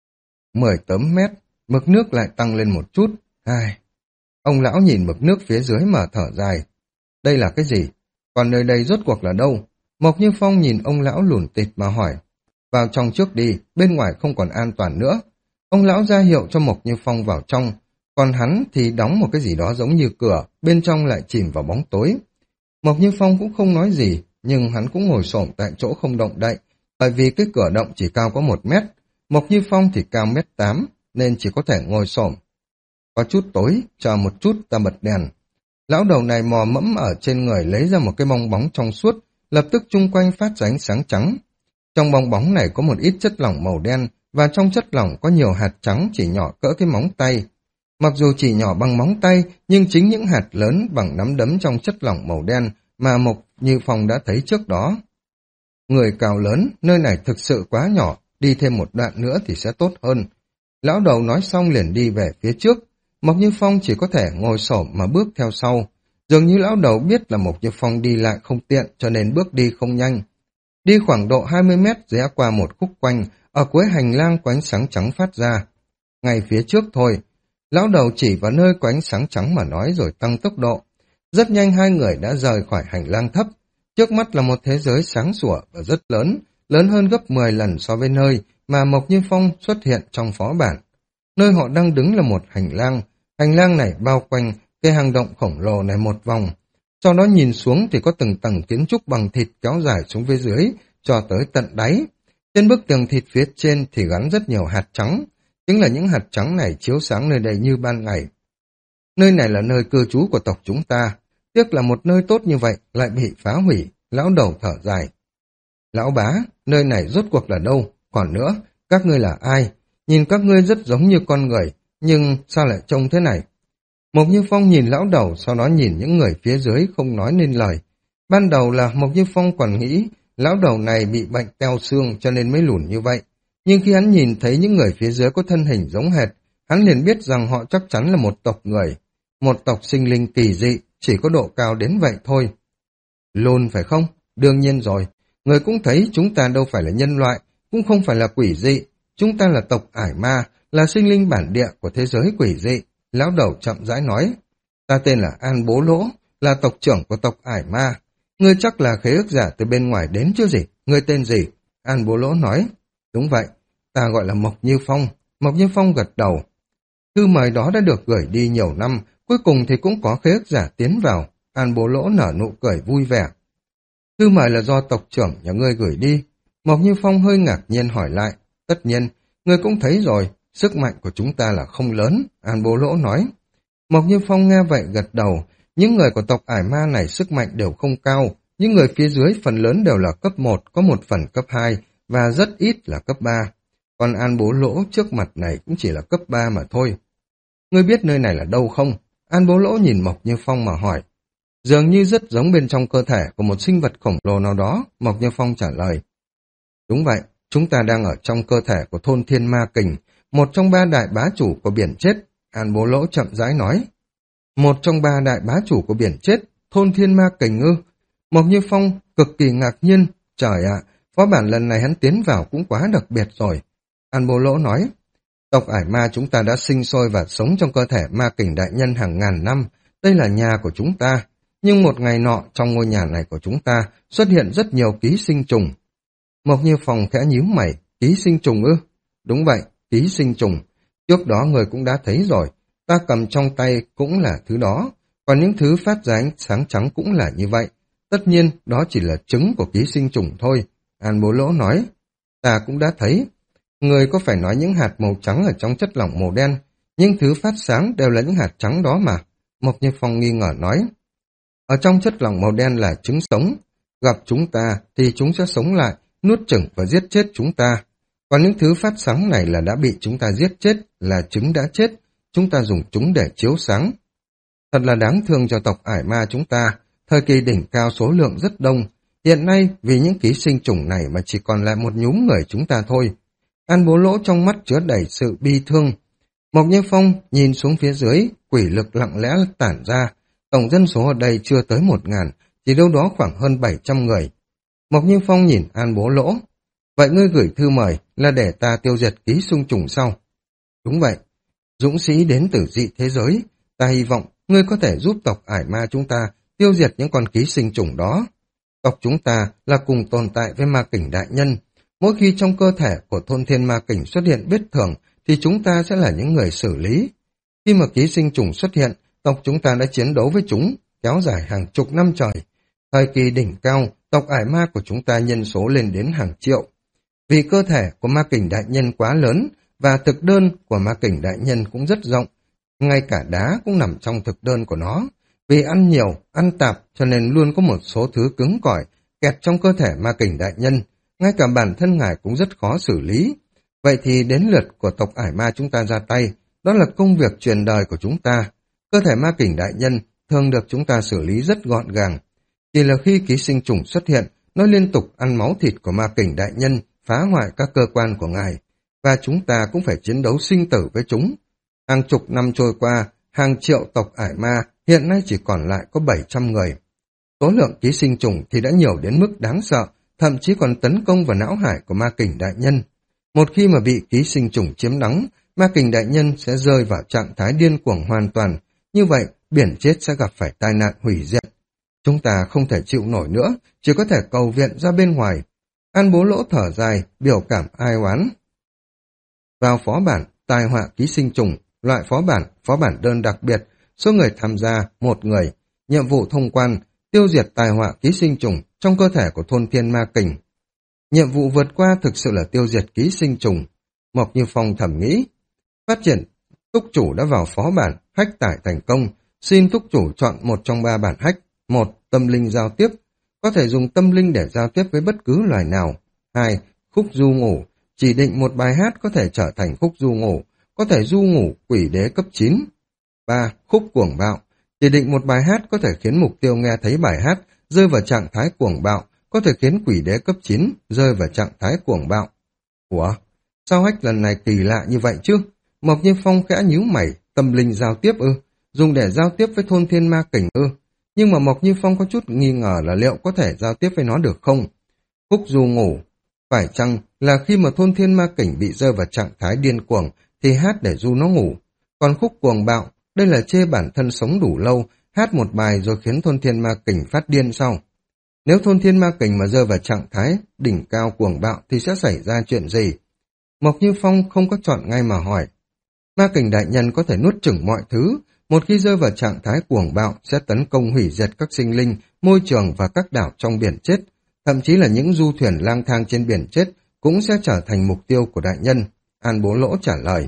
Mười tấm mét, mực nước lại tăng lên một chút. Ai... Ông lão nhìn mực nước phía dưới mà thở dài. Đây là cái gì? Còn nơi đây rốt cuộc là đâu? Mộc Như Phong nhìn ông lão lủn tịt mà hỏi. Vào trong trước đi, bên ngoài không còn an toàn nữa. Ông lão ra hiệu cho Mộc Như Phong vào trong, còn hắn thì đóng một cái gì đó giống như cửa, bên trong lại chìm vào bóng tối. Mộc Như Phong cũng không nói gì, nhưng hắn cũng ngồi xổm tại chỗ không động đậy, bởi vì cái cửa động chỉ cao có một mét. Mộc Như Phong thì cao mét tám, nên chỉ có thể ngồi xổm. Có chút tối, chờ một chút ta bật đèn. Lão đầu này mò mẫm ở trên người lấy ra một cái bong bóng trong suốt, lập tức chung quanh phát ra ánh sáng trắng. Trong bong bóng này có một ít chất lỏng màu đen, và trong chất lỏng có nhiều hạt trắng chỉ nhỏ cỡ cái móng tay. Mặc dù chỉ nhỏ bằng móng tay, nhưng chính những hạt lớn bằng nắm đấm trong chất lỏng màu đen mà Mộc Như Phong đã thấy trước đó. Người cao lớn, nơi này thực sự quá nhỏ, đi thêm một đoạn nữa thì sẽ tốt hơn. Lão đầu nói xong liền đi về phía trước. Mộc Như Phong chỉ có thể ngồi xổm mà bước theo sau. Dường như lão đầu biết là Mộc Như Phong đi lại không tiện cho nên bước đi không nhanh. Đi khoảng độ hai mươi mét rẽ qua một khúc quanh, ở cuối hành lang có ánh sáng trắng phát ra. Ngay phía trước thôi, lão đầu chỉ vào nơi có ánh sáng trắng mà nói rồi tăng tốc độ. Rất nhanh hai người đã rời khỏi hành lang thấp. Trước mắt là một thế giới sáng sủa và rất lớn, lớn hơn gấp mười lần so với nơi mà Mộc Như Phong xuất hiện trong phó bản. Nơi họ đang đứng là một hành lang. Hành lang này bao quanh cái hang động khổng lồ này một vòng. Sau đó nhìn xuống thì có từng tầng kiến trúc bằng thịt kéo dài xuống phía dưới, cho tới tận đáy. Trên bức tường thịt phía trên thì gắn rất nhiều hạt trắng, chính là những hạt trắng này chiếu sáng nơi đây như ban ngày. Nơi này là nơi cư trú của tộc chúng ta, tiếc là một nơi tốt như vậy lại bị phá hủy, lão đầu thở dài. Lão bá, nơi này rốt cuộc là đâu? Còn nữa, các ngươi là ai? Nhìn các ngươi rất giống như con người, nhưng sao lại trông thế này? Mộc Như Phong nhìn lão đầu, sau đó nhìn những người phía dưới không nói nên lời. Ban đầu là Mộc Như Phong còn nghĩ lão đầu này bị bệnh teo xương cho nên mới lùn như vậy. Nhưng khi hắn nhìn thấy những người phía dưới có thân hình giống hệt, hắn liền biết rằng họ chắc chắn là một tộc người. Một tộc sinh linh kỳ dị, chỉ có độ cao đến vậy thôi. Lùn phải không? Đương nhiên rồi. Người cũng thấy chúng ta đâu phải là nhân loại, cũng không phải là quỷ dị. Chúng ta là tộc ải ma, là sinh linh bản địa của thế giới quỷ dị. Lão đầu chậm rãi nói. Ta tên là An Bố Lỗ, là tộc trưởng của tộc ải ma. Ngươi chắc là khế ước giả từ bên ngoài đến chứ gì? Ngươi tên gì? An Bố Lỗ nói. Đúng vậy, ta gọi là Mộc Như Phong. Mộc Như Phong gật đầu. Thư mời đó đã được gửi đi nhiều năm, cuối cùng thì cũng có khế ước giả tiến vào. An Bố Lỗ nở nụ cười vui vẻ. Thư mời là do tộc trưởng nhà ngươi gửi đi. Mộc Như Phong hơi ngạc nhiên hỏi lại. Tất nhiên, ngươi cũng thấy rồi, sức mạnh của chúng ta là không lớn, An Bố Lỗ nói. Mộc Như Phong nghe vậy gật đầu. Những người của tộc ải ma này sức mạnh đều không cao, những người phía dưới phần lớn đều là cấp một, có một phần cấp hai và rất ít là cấp ba. Còn An Bố Lỗ trước mặt này cũng chỉ là cấp ba mà thôi. Ngươi biết nơi này là đâu không? An Bố Lỗ nhìn Mộc Như Phong mà hỏi. Dường như rất giống bên trong cơ thể của một sinh vật khổng lồ nào đó, Mộc Như Phong trả lời. Đúng vậy, chúng ta đang ở trong cơ thể của thôn Thiên Ma Kình, một trong ba đại bá chủ của biển chết, An Bố Lỗ chậm rãi nói. Một trong ba đại bá chủ của biển chết, thôn Thiên Ma Kình ư? Mộc Như Phong cực kỳ ngạc nhiên, trời ạ, phó bản lần này hắn tiến vào cũng quá đặc biệt rồi. An Bố Lỗ nói, tộc ải ma chúng ta đã sinh sôi và sống trong cơ thể Ma Kình đại nhân hàng ngàn năm, đây là nhà của chúng ta. Nhưng một ngày nọ, trong ngôi nhà này của chúng ta xuất hiện rất nhiều ký sinh trùng. Mộc Như Phong khẽ nhíu mày, ký sinh trùng ư? Đúng vậy, ký sinh trùng. Trước đó người cũng đã thấy rồi, ta cầm trong tay cũng là thứ đó, còn những thứ phát ra ánh sáng trắng cũng là như vậy. Tất nhiên, đó chỉ là trứng của ký sinh trùng thôi. An Bố Lỗ nói, ta cũng đã thấy. Người có phải nói những hạt màu trắng ở trong chất lỏng màu đen, những thứ phát sáng đều là những hạt trắng đó mà. Mộc Như Phong nghi ngờ nói, ở trong chất lỏng màu đen là trứng sống, gặp chúng ta thì chúng sẽ sống lại, nuốt chửng và giết chết chúng ta. Còn những thứ phát sáng này là đã bị chúng ta giết chết, là trứng đã chết, chúng ta dùng chúng để chiếu sáng. Thật là đáng thương cho tộc ải ma chúng ta, thời kỳ đỉnh cao số lượng rất đông, hiện nay vì những ký sinh trùng này mà chỉ còn lại một nhúm người chúng ta thôi. An Bố Lỗ trong mắt chứa đầy sự bi thương. Mộc Như Phong nhìn xuống phía dưới, quỷ lực lặng lẽ tản ra, tổng dân số ở đây chưa tới một ngàn, chỉ đâu đó khoảng hơn bảy trăm người. Mộc Như Phong nhìn An Bố Lỗ, vậy ngươi gửi thư mời là để ta tiêu diệt ký sinh trùng sau? Đúng vậy, dũng sĩ đến từ dị thế giới, ta hy vọng ngươi có thể giúp tộc ải ma chúng ta tiêu diệt những con ký sinh trùng đó. Tộc chúng ta là cùng tồn tại với Ma Kình đại nhân, mỗi khi trong cơ thể của thôn Thiên Ma Kình xuất hiện bất thường thì chúng ta sẽ là những người xử lý. Khi mà ký sinh trùng xuất hiện, tộc chúng ta đã chiến đấu với chúng, kéo dài hàng chục năm trời. Thời kỳ đỉnh cao, tộc ải ma của chúng ta nhân số lên đến hàng triệu. Vì cơ thể của Ma Kình đại nhân quá lớn và thực đơn của Ma Kình đại nhân cũng rất rộng, ngay cả đá cũng nằm trong thực đơn của nó. Vì ăn nhiều, ăn tạp cho nên luôn có một số thứ cứng cỏi kẹt trong cơ thể Ma Kình đại nhân, ngay cả bản thân ngài cũng rất khó xử lý. Vậy thì đến lượt của tộc ải ma chúng ta ra tay, đó là công việc truyền đời của chúng ta. Cơ thể Ma Kình đại nhân thường được chúng ta xử lý rất gọn gàng. Chỉ là khi ký sinh trùng xuất hiện, nó liên tục ăn máu thịt của Ma Kình đại nhân, phá hoại các cơ quan của ngài, và chúng ta cũng phải chiến đấu sinh tử với chúng. Hàng chục năm trôi qua, hàng triệu tộc ải ma hiện nay chỉ còn lại có bảy trăm người. Số lượng ký sinh trùng thì đã nhiều đến mức đáng sợ, thậm chí còn tấn công vào não hải của Ma Kình đại nhân. Một khi mà bị ký sinh trùng chiếm đóng, Ma Kình đại nhân sẽ rơi vào trạng thái điên cuồng hoàn toàn. Như vậy, biển chết sẽ gặp phải tai nạn hủy diệt. Chúng ta không thể chịu nổi nữa, chỉ có thể cầu viện ra bên ngoài. An Bố Lỗ thở dài, biểu cảm ai oán. Vào phó bản, tai họa ký sinh trùng, loại phó bản, phó bản đơn đặc biệt, số người tham gia, một người. Nhiệm vụ thông quan, tiêu diệt tai họa ký sinh trùng trong cơ thể của thôn Thiên Ma Kình. Nhiệm vụ vượt qua thực sự là tiêu diệt ký sinh trùng. Mộc Như Phong thầm nghĩ. Phát triển, túc chủ đã vào phó bản, hách tải thành công. Xin túc chủ chọn một trong ba bản hách. Một, tâm linh giao tiếp. Có thể dùng tâm linh để giao tiếp với bất cứ loài nào. Hai, khúc du ngủ. Chỉ định một bài hát có thể trở thành khúc du ngủ. Có thể du ngủ quỷ đế cấp chín. Ba, khúc cuồng bạo. Chỉ định một bài hát có thể khiến mục tiêu nghe thấy bài hát rơi vào trạng thái cuồng bạo, có thể khiến quỷ đế cấp chín rơi vào trạng thái cuồng bạo. Ủa? Sao hách lần này kỳ lạ như vậy chứ? Mộc Như Phong khẽ nhíu mày, tâm linh giao tiếp ư? Dùng để giao tiếp với thôn thiên ma kình ư? Nhưng mà Mộc Như Phong có chút nghi ngờ là liệu có thể giao tiếp với nó được không? Khúc du ngủ. Phải chăng là khi mà thôn thiên ma kình bị rơi vào trạng thái điên cuồng thì hát để du nó ngủ? Còn khúc cuồng bạo, đây là chê bản thân sống đủ lâu, hát một bài rồi khiến thôn thiên ma kình phát điên sau. Nếu thôn thiên ma kình mà rơi vào trạng thái đỉnh cao cuồng bạo thì sẽ xảy ra chuyện gì? Mộc Như Phong không có chọn ngay mà hỏi. Ma kình đại nhân có thể nuốt chửng mọi thứ, một khi rơi vào trạng thái cuồng bạo sẽ tấn công hủy diệt các sinh linh, môi trường và các đảo trong biển chết. Thậm chí là những du thuyền lang thang trên biển chết cũng sẽ trở thành mục tiêu của đại nhân. An Bố Lỗ trả lời.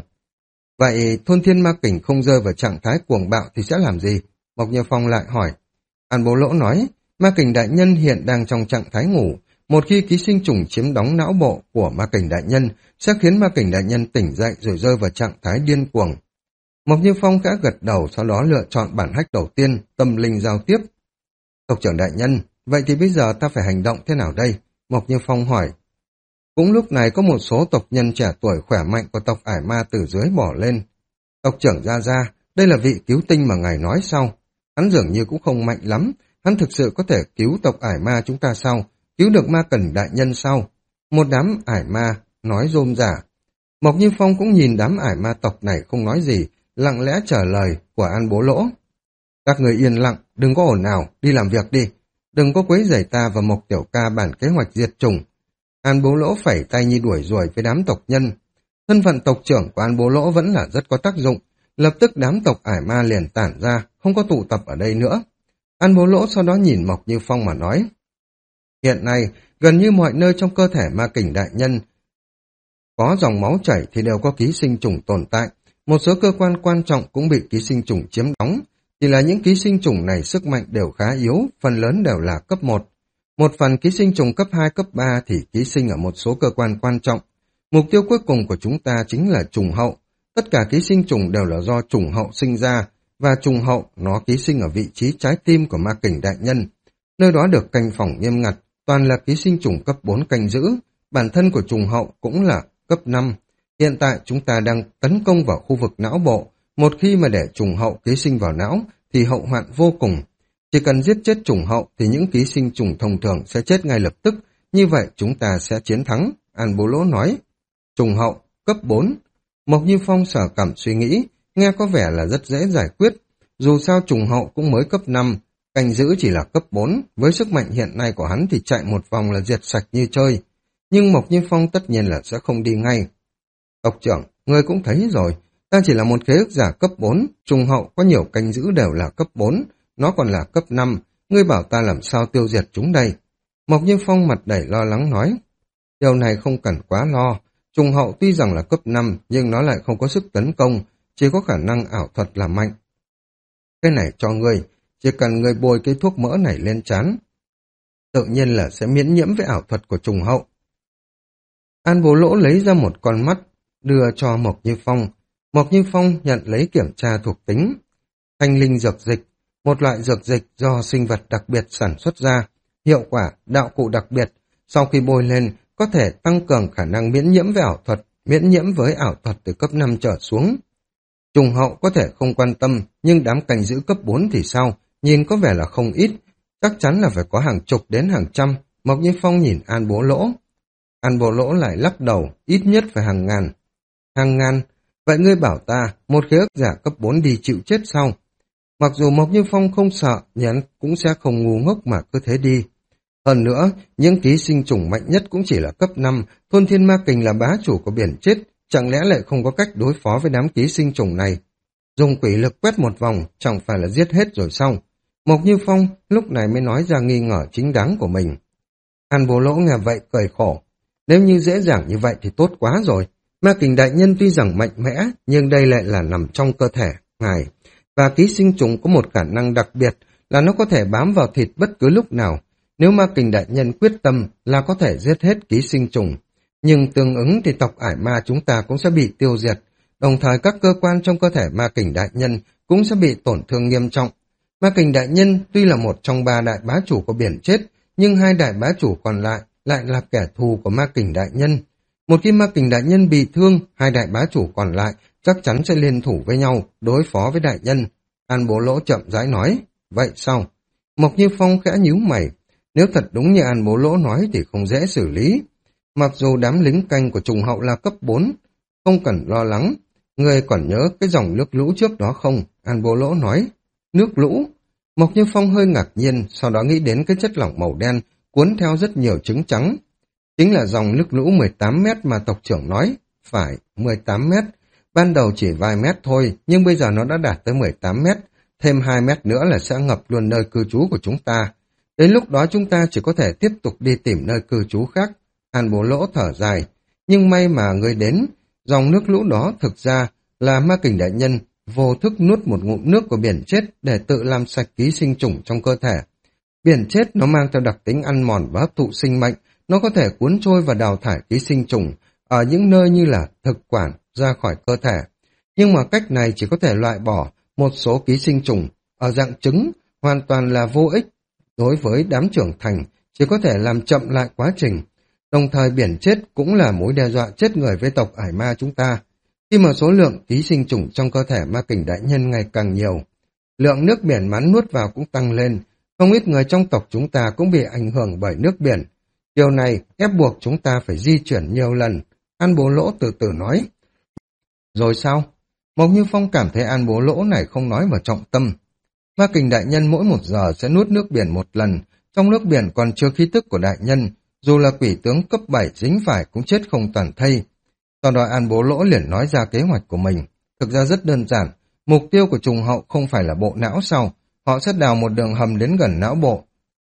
Vậy thôn thiên ma kình không rơi vào trạng thái cuồng bạo thì sẽ làm gì? Mộc Như Phong lại hỏi. An Bố Lỗ nói, ma kình đại nhân hiện đang trong trạng thái ngủ. Một khi ký sinh trùng chiếm đóng não bộ của ma kình đại nhân, sẽ khiến ma kình đại nhân tỉnh dậy rồi rơi vào trạng thái điên cuồng. Mộc Như Phong khẽ gật đầu, sau đó lựa chọn bản hách đầu tiên, tâm linh giao tiếp. Tộc trưởng đại nhân, vậy thì bây giờ ta phải hành động thế nào đây? Mộc Như Phong hỏi. Cũng lúc này có một số tộc nhân trẻ tuổi khỏe mạnh của tộc Ải Ma từ dưới bỏ lên. Tộc trưởng Gia Gia, đây là vị cứu tinh mà ngài nói sau. Hắn dường như cũng không mạnh lắm, hắn thực sự có thể cứu tộc Ải Ma chúng ta sau, cứu được ma kình đại nhân sau. Một đám Ải Ma nói rôm rả. Mộc Như Phong cũng nhìn đám Ải Ma tộc này không nói gì, lặng lẽ trả lời của An Bố Lỗ. Các người yên lặng, đừng có ồn ào, đi làm việc đi. Đừng có quấy rầy ta và Mộc Tiểu Ca bản kế hoạch diệt chủng. An Bố Lỗ phẩy tay như đuổi ruồi với đám tộc nhân. Thân phận tộc trưởng của An Bố Lỗ vẫn là rất có tác dụng. Lập tức đám tộc Ải Ma liền tản ra, không có tụ tập ở đây nữa. An Bố Lỗ sau đó nhìn Mộc Như Phong mà nói. Hiện nay, gần như mọi nơi trong cơ thể ma kình đại nhân có dòng máu chảy thì đều có ký sinh trùng tồn tại. Một số cơ quan quan trọng cũng bị ký sinh trùng chiếm đóng. Chỉ là những ký sinh trùng này sức mạnh đều khá yếu, phần lớn đều là cấp một. Một phần ký sinh trùng cấp hai, cấp ba thì ký sinh ở một số cơ quan quan trọng. Mục tiêu cuối cùng của chúng ta chính là trùng hậu. Tất cả ký sinh trùng đều là do trùng hậu sinh ra, và trùng hậu nó ký sinh ở vị trí trái tim của ma kình đại nhân. Nơi đó được canh phòng nghiêm ngặt, toàn là ký sinh trùng cấp bốn canh giữ. Bản thân của trùng hậu cũng là cấp năm. Hiện tại chúng ta đang tấn công vào khu vực não bộ. Một khi mà để trùng hậu ký sinh vào não thì hậu hoạn vô cùng. Chỉ cần giết chết trùng hậu thì những ký sinh trùng thông thường sẽ chết ngay lập tức. Như vậy chúng ta sẽ chiến thắng. An Bố Lỗ nói. Trùng hậu, cấp bốn. Mộc Như Phong sở cảm suy nghĩ, nghe có vẻ là rất dễ giải quyết. Dù sao trùng hậu cũng mới cấp năm, canh giữ chỉ là cấp bốn. Với sức mạnh hiện nay của hắn thì chạy một vòng là diệt sạch như chơi. Nhưng Mộc Như Phong tất nhiên là sẽ không đi ngay. Tộc trưởng, ngươi cũng thấy rồi, ta chỉ là một khế ước giả cấp bốn, trùng hậu có nhiều canh giữ đều là cấp bốn, nó còn là cấp năm, ngươi bảo ta làm sao tiêu diệt chúng đây? Mộc Như Phong mặt đầy lo lắng nói, điều này không cần quá lo, trùng hậu tuy rằng là cấp năm nhưng nó lại không có sức tấn công, chỉ có khả năng ảo thuật là mạnh. Cái này cho ngươi, chỉ cần ngươi bôi cái thuốc mỡ này lên trán, tự nhiên là sẽ miễn nhiễm với ảo thuật của trùng hậu. An Bố Lỗ lấy ra một con mắt, đưa cho Mộc Như Phong. Mộc Như Phong nhận lấy kiểm tra thuộc tính. Thanh linh dược dịch, một loại dược dịch do sinh vật đặc biệt sản xuất ra. Hiệu quả, đạo cụ đặc biệt, sau khi bôi lên có thể tăng cường khả năng miễn nhiễm với ảo thuật, miễn nhiễm với ảo thuật từ cấp năm trở xuống. Trùng hậu có thể không quan tâm, nhưng đám canh giữ cấp bốn thì sao? Nhìn có vẻ là không ít, chắc chắn là phải có hàng chục đến hàng trăm. Mộc Như Phong nhìn An Bố Lỗ. An Bố Lỗ lại lắc đầu, ít nhất phải hàng ngàn. Hàng ngàn? Vậy ngươi bảo ta, một khế ước giả cấp bốn đi chịu chết sao? Mặc dù Mộc Như Phong không sợ, nhưng hắn cũng sẽ không ngu ngốc mà cứ thế đi. Hơn nữa, những ký sinh trùng mạnh nhất cũng chỉ là cấp năm, thôn thiên ma kình là bá chủ của biển chết, chẳng lẽ lại không có cách đối phó với đám ký sinh trùng này? Dùng quỷ lực quét một vòng, chẳng phải là giết hết rồi xong. Mộc Như Phong lúc này mới nói ra nghi ngờ chính đáng của mình. An Bố Lỗ nghe vậy cười khổ. Nếu như dễ dàng như vậy thì tốt quá rồi. Ma kình đại nhân tuy rằng mạnh mẽ, nhưng đây lại là nằm trong cơ thể ngài. Và ký sinh trùng có một khả năng đặc biệt là nó có thể bám vào thịt bất cứ lúc nào. Nếu ma kình đại nhân quyết tâm là có thể giết hết ký sinh trùng. Nhưng tương ứng thì tộc ải ma chúng ta cũng sẽ bị tiêu diệt. Đồng thời các cơ quan trong cơ thể ma kình đại nhân cũng sẽ bị tổn thương nghiêm trọng. Ma kình đại nhân tuy là một trong ba đại bá chủ của biển chết, nhưng hai đại bá chủ còn lại lại là kẻ thù của ma kình đại nhân. Một khi ma kình đại nhân bị thương, hai đại bá chủ còn lại chắc chắn sẽ liên thủ với nhau đối phó với đại nhân. An Bố Lỗ chậm rãi nói, vậy sao? Mộc Như Phong khẽ nhíu mày, nếu thật đúng như An Bố Lỗ nói thì không dễ xử lý. Mặc dù đám lính canh của trùng hậu là cấp bốn, không cần lo lắng. Người còn nhớ cái dòng nước lũ trước đó không? An Bố Lỗ nói, nước lũ? Mộc Như Phong hơi ngạc nhiên, sau đó nghĩ đến cái chất lỏng màu đen cuốn theo rất nhiều trứng trắng. Chính là dòng nước lũ mười tám mét mà tộc trưởng nói. Phải, mười tám mét. Ban đầu chỉ vài mét thôi, nhưng bây giờ nó đã đạt tới mười tám mét. Thêm hai mét nữa là sẽ ngập luôn nơi cư trú của chúng ta. Đến lúc đó chúng ta chỉ có thể tiếp tục đi tìm nơi cư trú khác. An Bố Lỗ thở dài. Nhưng may mà người đến, dòng nước lũ đó thực ra là ma kình đại nhân vô thức nuốt một ngụm nước của biển chết để tự làm sạch ký sinh trùng trong cơ thể. Biển chết nó mang theo đặc tính ăn mòn và hấp thụ sinh mệnh, nó có thể cuốn trôi và đào thải ký sinh trùng ở những nơi như là thực quản ra khỏi cơ thể. Nhưng mà cách này chỉ có thể loại bỏ một số ký sinh trùng ở dạng trứng, hoàn toàn là vô ích. Đối với đám trưởng thành, chỉ có thể làm chậm lại quá trình. Đồng thời biển chết cũng là mối đe dọa chết người với tộc ải ma chúng ta. Khi mà số lượng ký sinh trùng trong cơ thể ma kình đại nhân ngày càng nhiều, lượng nước biển mắn nuốt vào cũng tăng lên, không ít người trong tộc chúng ta cũng bị ảnh hưởng bởi nước biển. Điều này ép buộc chúng ta phải di chuyển nhiều lần, An Bố Lỗ từ từ nói. Rồi sao? Mộc Như Phong cảm thấy An Bố Lỗ này không nói vào trọng tâm. Ma kình đại nhân mỗi một giờ sẽ nuốt nước biển một lần, trong nước biển còn chưa khí tức của đại nhân, dù là quỷ tướng cấp bảy dính phải cũng chết không toàn thây. Sau đó An Bố Lỗ liền nói ra kế hoạch của mình. Thực ra rất đơn giản, mục tiêu của trùng hậu không phải là bộ não sao, họ sẽ đào một đường hầm đến gần não bộ.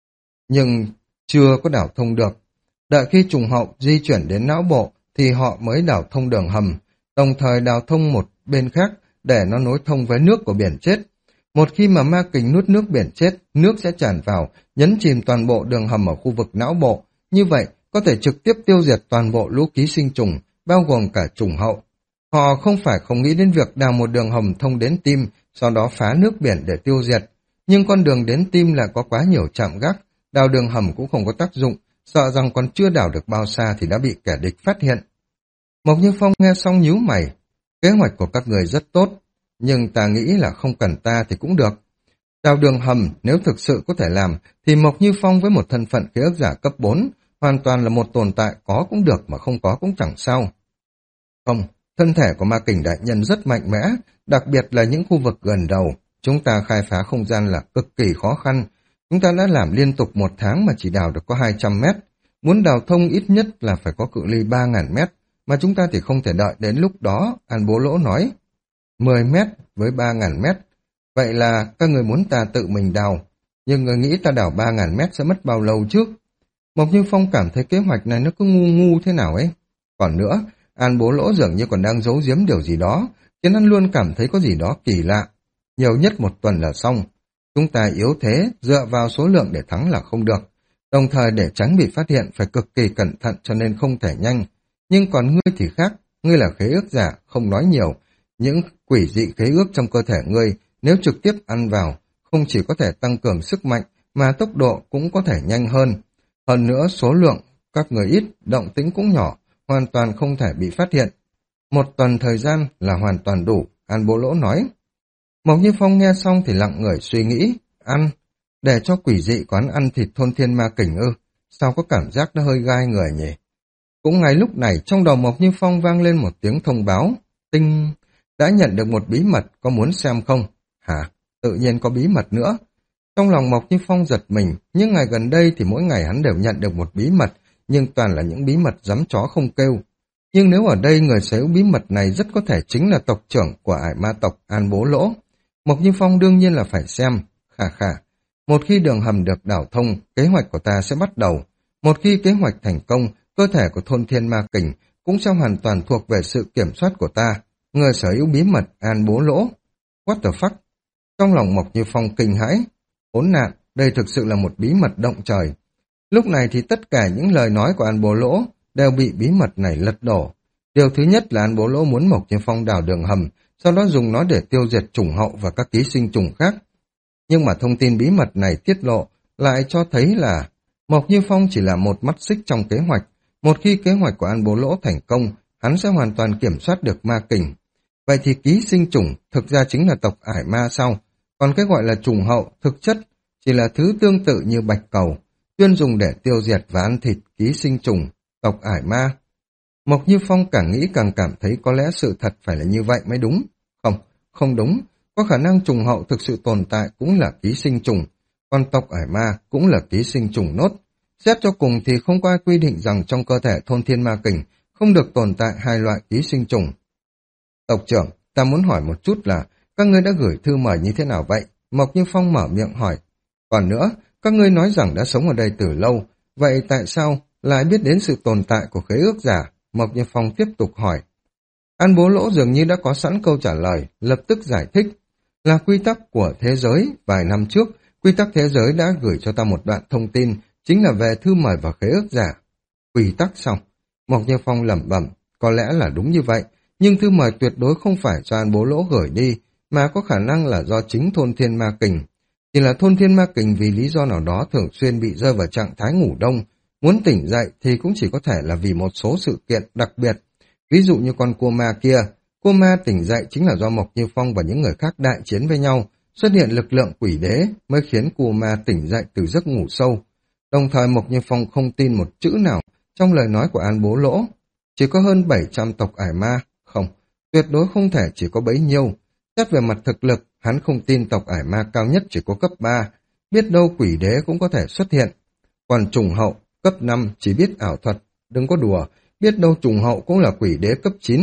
Nhưng chưa có đào thông được. Đợi khi trùng hậu di chuyển đến não bộ thì họ mới đào thông đường hầm, đồng thời đào thông một bên khác để nó nối thông với nước của biển chết. Một khi mà ma kình nuốt nước biển chết, nước sẽ tràn vào, nhấn chìm toàn bộ đường hầm ở khu vực não bộ. Như vậy, có thể trực tiếp tiêu diệt toàn bộ lũ ký sinh trùng, bao gồm cả trùng hậu. Họ không phải không nghĩ đến việc đào một đường hầm thông đến tim, sau đó phá nước biển để tiêu diệt. Nhưng con đường đến tim lại có quá nhiều trạm gác, đào đường hầm cũng không có tác dụng, sợ rằng còn chưa đào được bao xa thì đã bị kẻ địch phát hiện. Mộc Như Phong nghe xong nhíu mày, kế hoạch của các người rất tốt, nhưng ta nghĩ là không cần ta thì cũng được. Đào đường hầm nếu thực sự có thể làm thì Mộc Như Phong với một thân phận khế ước giả cấp bốn hoàn toàn là một tồn tại có cũng được mà không có cũng chẳng sao. Không, thân thể của ma kình đại nhân rất mạnh mẽ, đặc biệt là những khu vực gần đầu. Chúng ta khai phá không gian là cực kỳ khó khăn. Chúng ta đã làm liên tục một tháng mà chỉ đào được có hai trăm mét. Muốn đào thông ít nhất là phải có cự ly ba nghìn mét, mà chúng ta thì không thể đợi đến lúc đó, An Bố Lỗ nói. mười mét với ba nghìn mét. Vậy là các người muốn ta tự mình đào, nhưng người nghĩ ta đào ba nghìn mét sẽ mất bao lâu chứ? Mộc Như Phong cảm thấy kế hoạch này nó cứ ngu ngu thế nào ấy. Còn nữa, An Bố Lỗ dường như còn đang giấu giếm điều gì đó, khiến hắn luôn cảm thấy có gì đó kỳ lạ. Nhiều nhất một tuần là xong. Chúng ta yếu thế, dựa vào số lượng để thắng là không được. Đồng thời để tránh bị phát hiện phải cực kỳ cẩn thận cho nên không thể nhanh. Nhưng còn ngươi thì khác, ngươi là khế ước giả, không nói nhiều. Những quỷ dị khế ước trong cơ thể ngươi, nếu trực tiếp ăn vào, không chỉ có thể tăng cường sức mạnh, mà tốc độ cũng có thể nhanh hơn. Hơn nữa số lượng, các người ít, động tĩnh cũng nhỏ, hoàn toàn không thể bị phát hiện. Một tuần thời gian là hoàn toàn đủ, An Bố Lỗ nói. Mộc Như Phong nghe xong thì lặng người suy nghĩ, ăn, để cho quỷ dị quán ăn thịt thôn thiên ma kình ư, sao có cảm giác nó hơi gai người nhỉ? Cũng ngay lúc này trong đầu Mộc Như Phong vang lên một tiếng thông báo, tinh, đã nhận được một bí mật, có muốn xem không? Hả? Tự nhiên có bí mật nữa. Trong lòng Mộc Như Phong giật mình, nhưng ngày gần đây thì mỗi ngày hắn đều nhận được một bí mật, nhưng toàn là những bí mật giấm chó không kêu. Nhưng nếu ở đây người sở hữu bí mật này rất có thể chính là tộc trưởng của ải ma tộc An Bố Lỗ. Mộc Như Phong đương nhiên là phải xem. Khà khà, một khi đường hầm được đào thông, kế hoạch của ta sẽ bắt đầu. Một khi kế hoạch thành công, cơ thể của thôn thiên ma kình cũng sẽ hoàn toàn thuộc về sự kiểm soát của ta. Người sở hữu bí mật An Bố Lỗ. What the fuck? Trong lòng Mộc Như Phong kinh hãi. Khốn nạn, đây thực sự là một bí mật động trời. Lúc này thì tất cả những lời nói của An Bố Lỗ đều bị bí mật này lật đổ. Điều thứ nhất là An Bố Lỗ muốn Mộc Như Phong đào đường hầm, sau đó dùng nó để tiêu diệt trùng hậu và các ký sinh trùng khác. Nhưng mà thông tin bí mật này tiết lộ lại cho thấy là Mộc Như Phong chỉ là một mắt xích trong kế hoạch. Một khi kế hoạch của An Bố Lỗ thành công, hắn sẽ hoàn toàn kiểm soát được ma kình. Vậy thì ký sinh trùng thực ra chính là tộc ải ma sao? Còn cái gọi là trùng hậu thực chất chỉ là thứ tương tự như bạch cầu, chuyên dùng để tiêu diệt và ăn thịt ký sinh trùng, tộc ải ma. Mộc Như Phong càng nghĩ càng cảm thấy có lẽ sự thật phải là như vậy mới đúng. Không, không đúng. Có khả năng trùng hậu thực sự tồn tại cũng là ký sinh trùng, còn tộc ải ma cũng là ký sinh trùng nốt. Xét cho cùng thì không có ai quy định rằng trong cơ thể thôn thiên ma kình không được tồn tại hai loại ký sinh trùng. Tộc trưởng, ta muốn hỏi một chút là các ngươi đã gửi thư mời như thế nào vậy? Mộc Như Phong mở miệng hỏi. Còn nữa, các ngươi nói rằng đã sống ở đây từ lâu, vậy tại sao lại biết đến sự tồn tại của khế ước giả? Mộc Như Phong tiếp tục hỏi. An Bố Lỗ dường như đã có sẵn câu trả lời, lập tức giải thích. Là quy tắc của thế giới, vài năm trước, quy tắc thế giới đã gửi cho ta một đoạn thông tin, chính là về thư mời và khế ước giả. Quy tắc sao? Mộc Như Phong lẩm bẩm, có lẽ là đúng như vậy, nhưng thư mời tuyệt đối không phải do An Bố Lỗ gửi đi, mà có khả năng là do chính thôn thiên ma kình. Chỉ là thôn thiên ma kình vì lý do nào đó thường xuyên bị rơi vào trạng thái ngủ đông, muốn tỉnh dậy thì cũng chỉ có thể là vì một số sự kiện đặc biệt. Ví dụ như con cua ma kia, cua ma tỉnh dậy chính là do Mộc Như Phong và những người khác đại chiến với nhau, xuất hiện lực lượng quỷ đế mới khiến cua ma tỉnh dậy từ giấc ngủ sâu. Đồng thời Mộc Như Phong không tin một chữ nào trong lời nói của An Bố Lỗ. Chỉ có hơn bảy trăm tộc ải ma, không, tuyệt đối không thể chỉ có bấy nhiêu. Xét về mặt thực lực, hắn không tin tộc ải ma cao nhất chỉ có cấp ba, biết đâu quỷ đế cũng có thể xuất hiện. Còn trùng hậu, cấp năm chỉ biết ảo thuật, đừng có đùa, biết đâu trùng hậu cũng là quỷ đế cấp chín.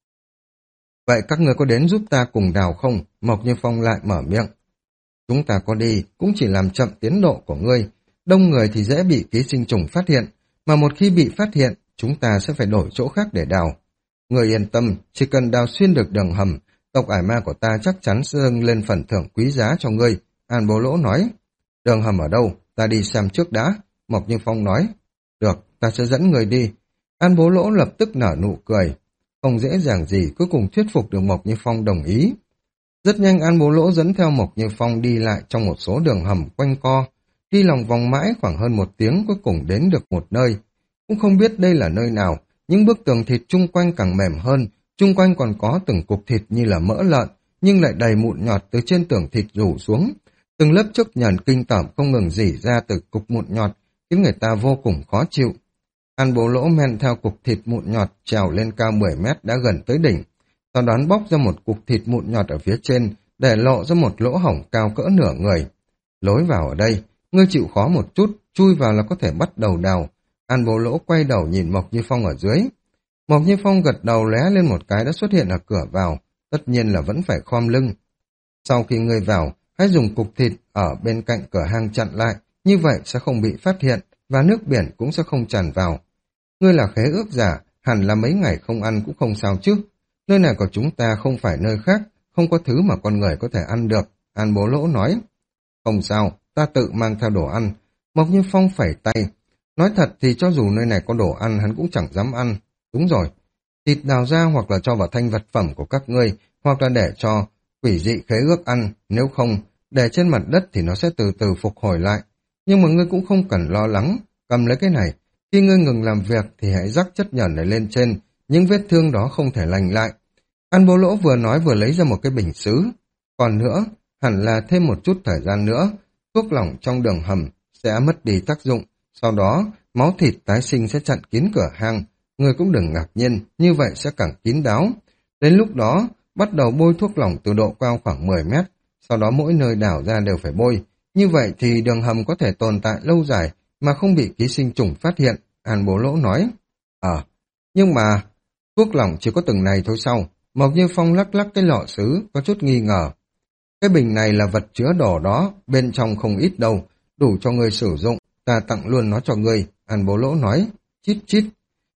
Vậy các người có đến giúp ta cùng đào không? Mộc Như Phong lại mở miệng. Chúng ta có đi, cũng chỉ làm chậm tiến độ của ngươi. Đông người thì dễ bị ký sinh trùng phát hiện, mà một khi bị phát hiện, chúng ta sẽ phải đổi chỗ khác để đào. Người yên tâm, chỉ cần đào xuyên được đường hầm, tộc ải ma của ta chắc chắn sẽ dâng lên phần thưởng quý giá cho ngươi. An Bố Lỗ nói. Đường hầm ở đâu? Ta đi xem trước đã. Mộc Như Phong nói. Được, ta sẽ dẫn người đi. An Bố Lỗ lập tức nở nụ cười. Không dễ dàng gì cuối cùng thuyết phục được Mộc Như Phong đồng ý. Rất nhanh An Bố Lỗ dẫn theo Mộc Như Phong đi lại trong một số đường hầm quanh co. Đi lòng vòng mãi khoảng hơn một tiếng cuối cùng đến được một nơi. Cũng không biết đây là nơi nào, những bức tường thịt chung quanh càng mềm hơn, chung quanh còn có từng cục thịt như là mỡ lợn, nhưng lại đầy mụn nhọt từ trên tường thịt rủ xuống. Từng lớp chất nhờn kinh tởm không ngừng rỉ ra từ cục mụn nhọt, khiến người ta vô cùng khó chịu. An Bố Lỗ men theo cục thịt mụn nhọt trèo lên cao mười mét đã gần tới đỉnh. Sau đó bóc ra một cục thịt mụn nhọt ở phía trên, để lộ ra một lỗ hổng cao cỡ nửa người. Lối vào ở đây, ngươi chịu khó một chút, chui vào là có thể bắt đầu đào. An Bố Lỗ quay đầu nhìn Mộc Như Phong ở dưới. Mộc Như Phong gật đầu lóe lên một cái đã xuất hiện ở cửa vào, tất nhiên là vẫn phải khom lưng. Sau khi ngươi vào, hãy dùng cục thịt ở bên cạnh cửa hang chặn lại, như vậy sẽ không bị phát hiện, và nước biển cũng sẽ không tràn vào. Ngươi là khế ước giả, hẳn là mấy ngày không ăn cũng không sao chứ. Nơi này của chúng ta không phải nơi khác, không có thứ mà con người có thể ăn được, An Bố Lỗ nói. Không sao, ta tự mang theo đồ ăn. Mộc Như Phong phẩy tay. Nói thật thì cho dù nơi này có đồ ăn hắn cũng chẳng dám ăn. Đúng rồi, thịt đào ra hoặc là cho vào thanh vật phẩm của các ngươi, hoặc là để cho quỷ dị khế ước ăn, nếu không, để trên mặt đất thì nó sẽ từ từ phục hồi lại. Nhưng mà ngươi cũng không cần lo lắng, cầm lấy cái này, khi ngươi ngừng làm việc thì hãy rắc chất nhờn này lên trên, những vết thương đó không thể lành lại. An Bố Lỗ vừa nói vừa lấy ra một cái bình sứ. Còn nữa, hẳn là thêm một chút thời gian nữa, thuốc lỏng trong đường hầm sẽ mất đi tác dụng, sau đó máu thịt tái sinh sẽ chặn kín cửa hang. Người cũng đừng ngạc nhiên, như vậy sẽ càng kín đáo. Đến lúc đó, bắt đầu bôi thuốc lỏng từ độ cao khoảng mười mét, sau đó mỗi nơi đảo ra đều phải bôi. Như vậy thì đường hầm có thể tồn tại lâu dài mà không bị ký sinh trùng phát hiện, An Bố Lỗ nói. Ờ, à, nhưng mà thuốc lỏng chỉ có từng này thôi sao? Mộc Như Phong lắc lắc cái lọ sứ, có chút nghi ngờ. Cái bình này là vật chứa đồ đó, bên trong không ít đâu, đủ cho ngươi sử dụng, ta tặng luôn nó cho ngươi, An Bố Lỗ nói. Chít chít,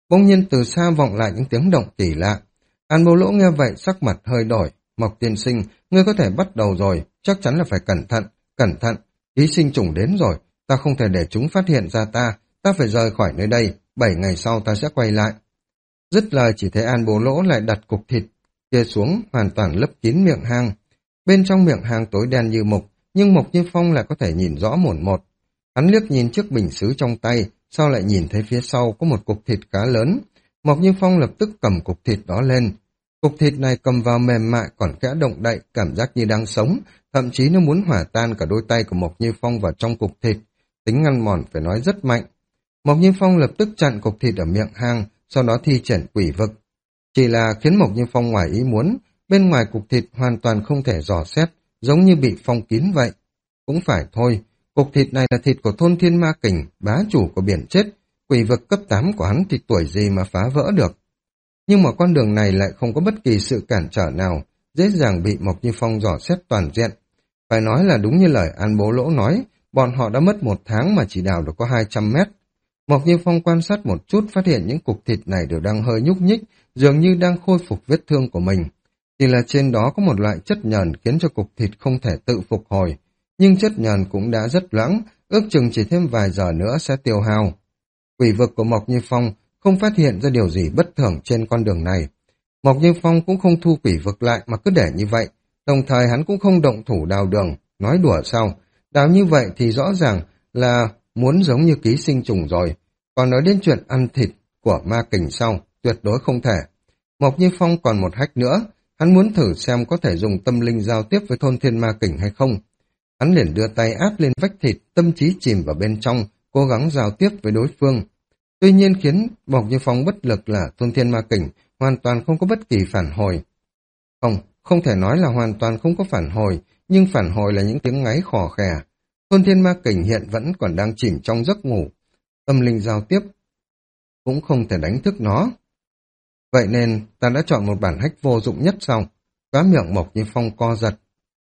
Bỗng nhiên từ xa vọng lại những tiếng động kỳ lạ. An Bố Lỗ nghe vậy sắc mặt hơi đổi. Mộc tiên sinh, ngươi có thể bắt đầu rồi, chắc chắn là phải cẩn thận, cẩn thận. Ký sinh trùng đến rồi, ta không thể để chúng phát hiện ra ta, ta phải rời khỏi nơi đây, bảy ngày sau ta sẽ quay lại. Dứt lời chỉ thấy An Bố Lỗ lại đặt cục thịt kia xuống, hoàn toàn lấp kín miệng hang. Bên trong miệng hang tối đen như mực, nhưng Mộc Như Phong lại có thể nhìn rõ mồn một. Hắn liếc nhìn chiếc bình sứ trong tay, sau lại nhìn thấy phía sau có một cục thịt khá lớn. Mộc Như Phong lập tức cầm cục thịt đó lên. Cục thịt này cầm vào mềm mại còn khẽ động đậy, cảm giác như đang sống, thậm chí nó muốn hỏa tan cả đôi tay của Mộc Như Phong vào trong cục thịt. Tính ngăn mòn phải nói rất mạnh. Mộc Như Phong lập tức chặn cục thịt ở miệng hang, sau đó thi triển quỷ vực. Chỉ là khiến Mộc Như Phong ngoài ý muốn, bên ngoài cục thịt hoàn toàn không thể dò xét, giống như bị phong kín vậy. Cũng phải thôi, cục thịt này là thịt của thôn Thiên Ma Kình, bá chủ của biển chết, quỷ vực cấp tám của hắn thì tuổi gì mà phá vỡ được. Nhưng mà con đường này lại không có bất kỳ sự cản trở nào, dễ dàng bị Mộc Như Phong dò xét toàn diện. Phải nói là đúng như lời An Bố Lỗ nói, bọn họ đã mất một tháng mà chỉ đào được có hai trăm mét. Mộc Như Phong quan sát một chút phát hiện những cục thịt này đều đang hơi nhúc nhích, dường như đang khôi phục vết thương của mình. Chỉ là trên đó có một loại chất nhờn khiến cho cục thịt không thể tự phục hồi, nhưng chất nhờn cũng đã rất loãng, ước chừng chỉ thêm vài giờ nữa sẽ tiêu hao. Quỷ vực của Mộc Như Phong không phát hiện ra điều gì bất thường trên con đường này. Mộc Như Phong cũng không thu quỷ vực lại mà cứ để như vậy, đồng thời hắn cũng không động thủ đào đường, nói đùa sao, đào như vậy thì rõ ràng là muốn giống như ký sinh trùng rồi, còn nói đến chuyện ăn thịt của ma kình sau, tuyệt đối không thể. Mộc Như Phong còn một hack nữa, hắn muốn thử xem có thể dùng tâm linh giao tiếp với thôn Thiên Ma Kình hay không. Hắn liền đưa tay áp lên vách thịt, tâm trí chìm vào bên trong, cố gắng giao tiếp với đối phương. Tuy nhiên khiến Mộc Như Phong bất lực là thôn Thiên Ma Kình hoàn toàn không có bất kỳ phản hồi. Không, không thể nói là hoàn toàn không có phản hồi, nhưng phản hồi là những tiếng ngáy khò khè. Thôn Thiên Ma Kình hiện vẫn còn đang chìm trong giấc ngủ. Tâm linh giao tiếp cũng không thể đánh thức nó. Vậy nên ta đã chọn một bản hack vô dụng nhất sau. Khóe miệng Mộc Như Phong co giật.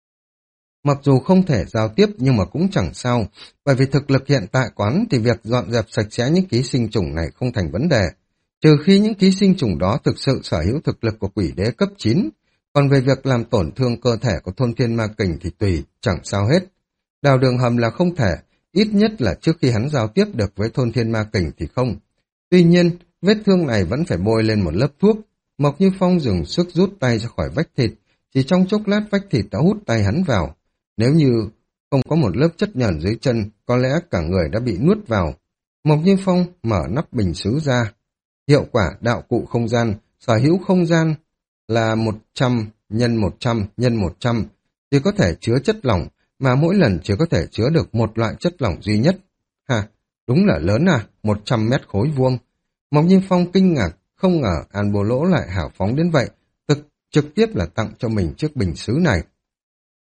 Mặc dù không thể giao tiếp nhưng mà cũng chẳng sao, bởi vì thực lực hiện tại quán thì việc dọn dẹp sạch sẽ những ký sinh trùng này không thành vấn đề. Trừ khi những ký sinh trùng đó thực sự sở hữu thực lực của quỷ đế cấp chín, còn về việc làm tổn thương cơ thể của thôn Thiên Ma Kình thì tùy, chẳng sao hết. Đào đường hầm là không thể, ít nhất là trước khi hắn giao tiếp được với thôn Thiên Ma Kình thì không. Tuy nhiên, vết thương này vẫn phải bôi lên một lớp thuốc. Mộc Như Phong dùng sức rút tay ra khỏi vách thịt, chỉ trong chốc lát vách thịt đã hút tay hắn vào. Nếu như không có một lớp chất nhờn dưới chân, có lẽ cả người đã bị nuốt vào. Mộc Như Phong mở nắp bình sứ ra. Hiệu quả đạo cụ không gian, sở hữu không gian là một trăm nhân một trăm nhân một trăm, chỉ có thể chứa chất lỏng, mà mỗi lần chỉ có thể chứa được một loại chất lỏng duy nhất. Ha, đúng là lớn à, một trăm mét khối vuông. Mộc Như Phong kinh ngạc, không ngờ An Bố Lỗ lại hào phóng đến vậy, thực trực tiếp là tặng cho mình chiếc bình sứ này.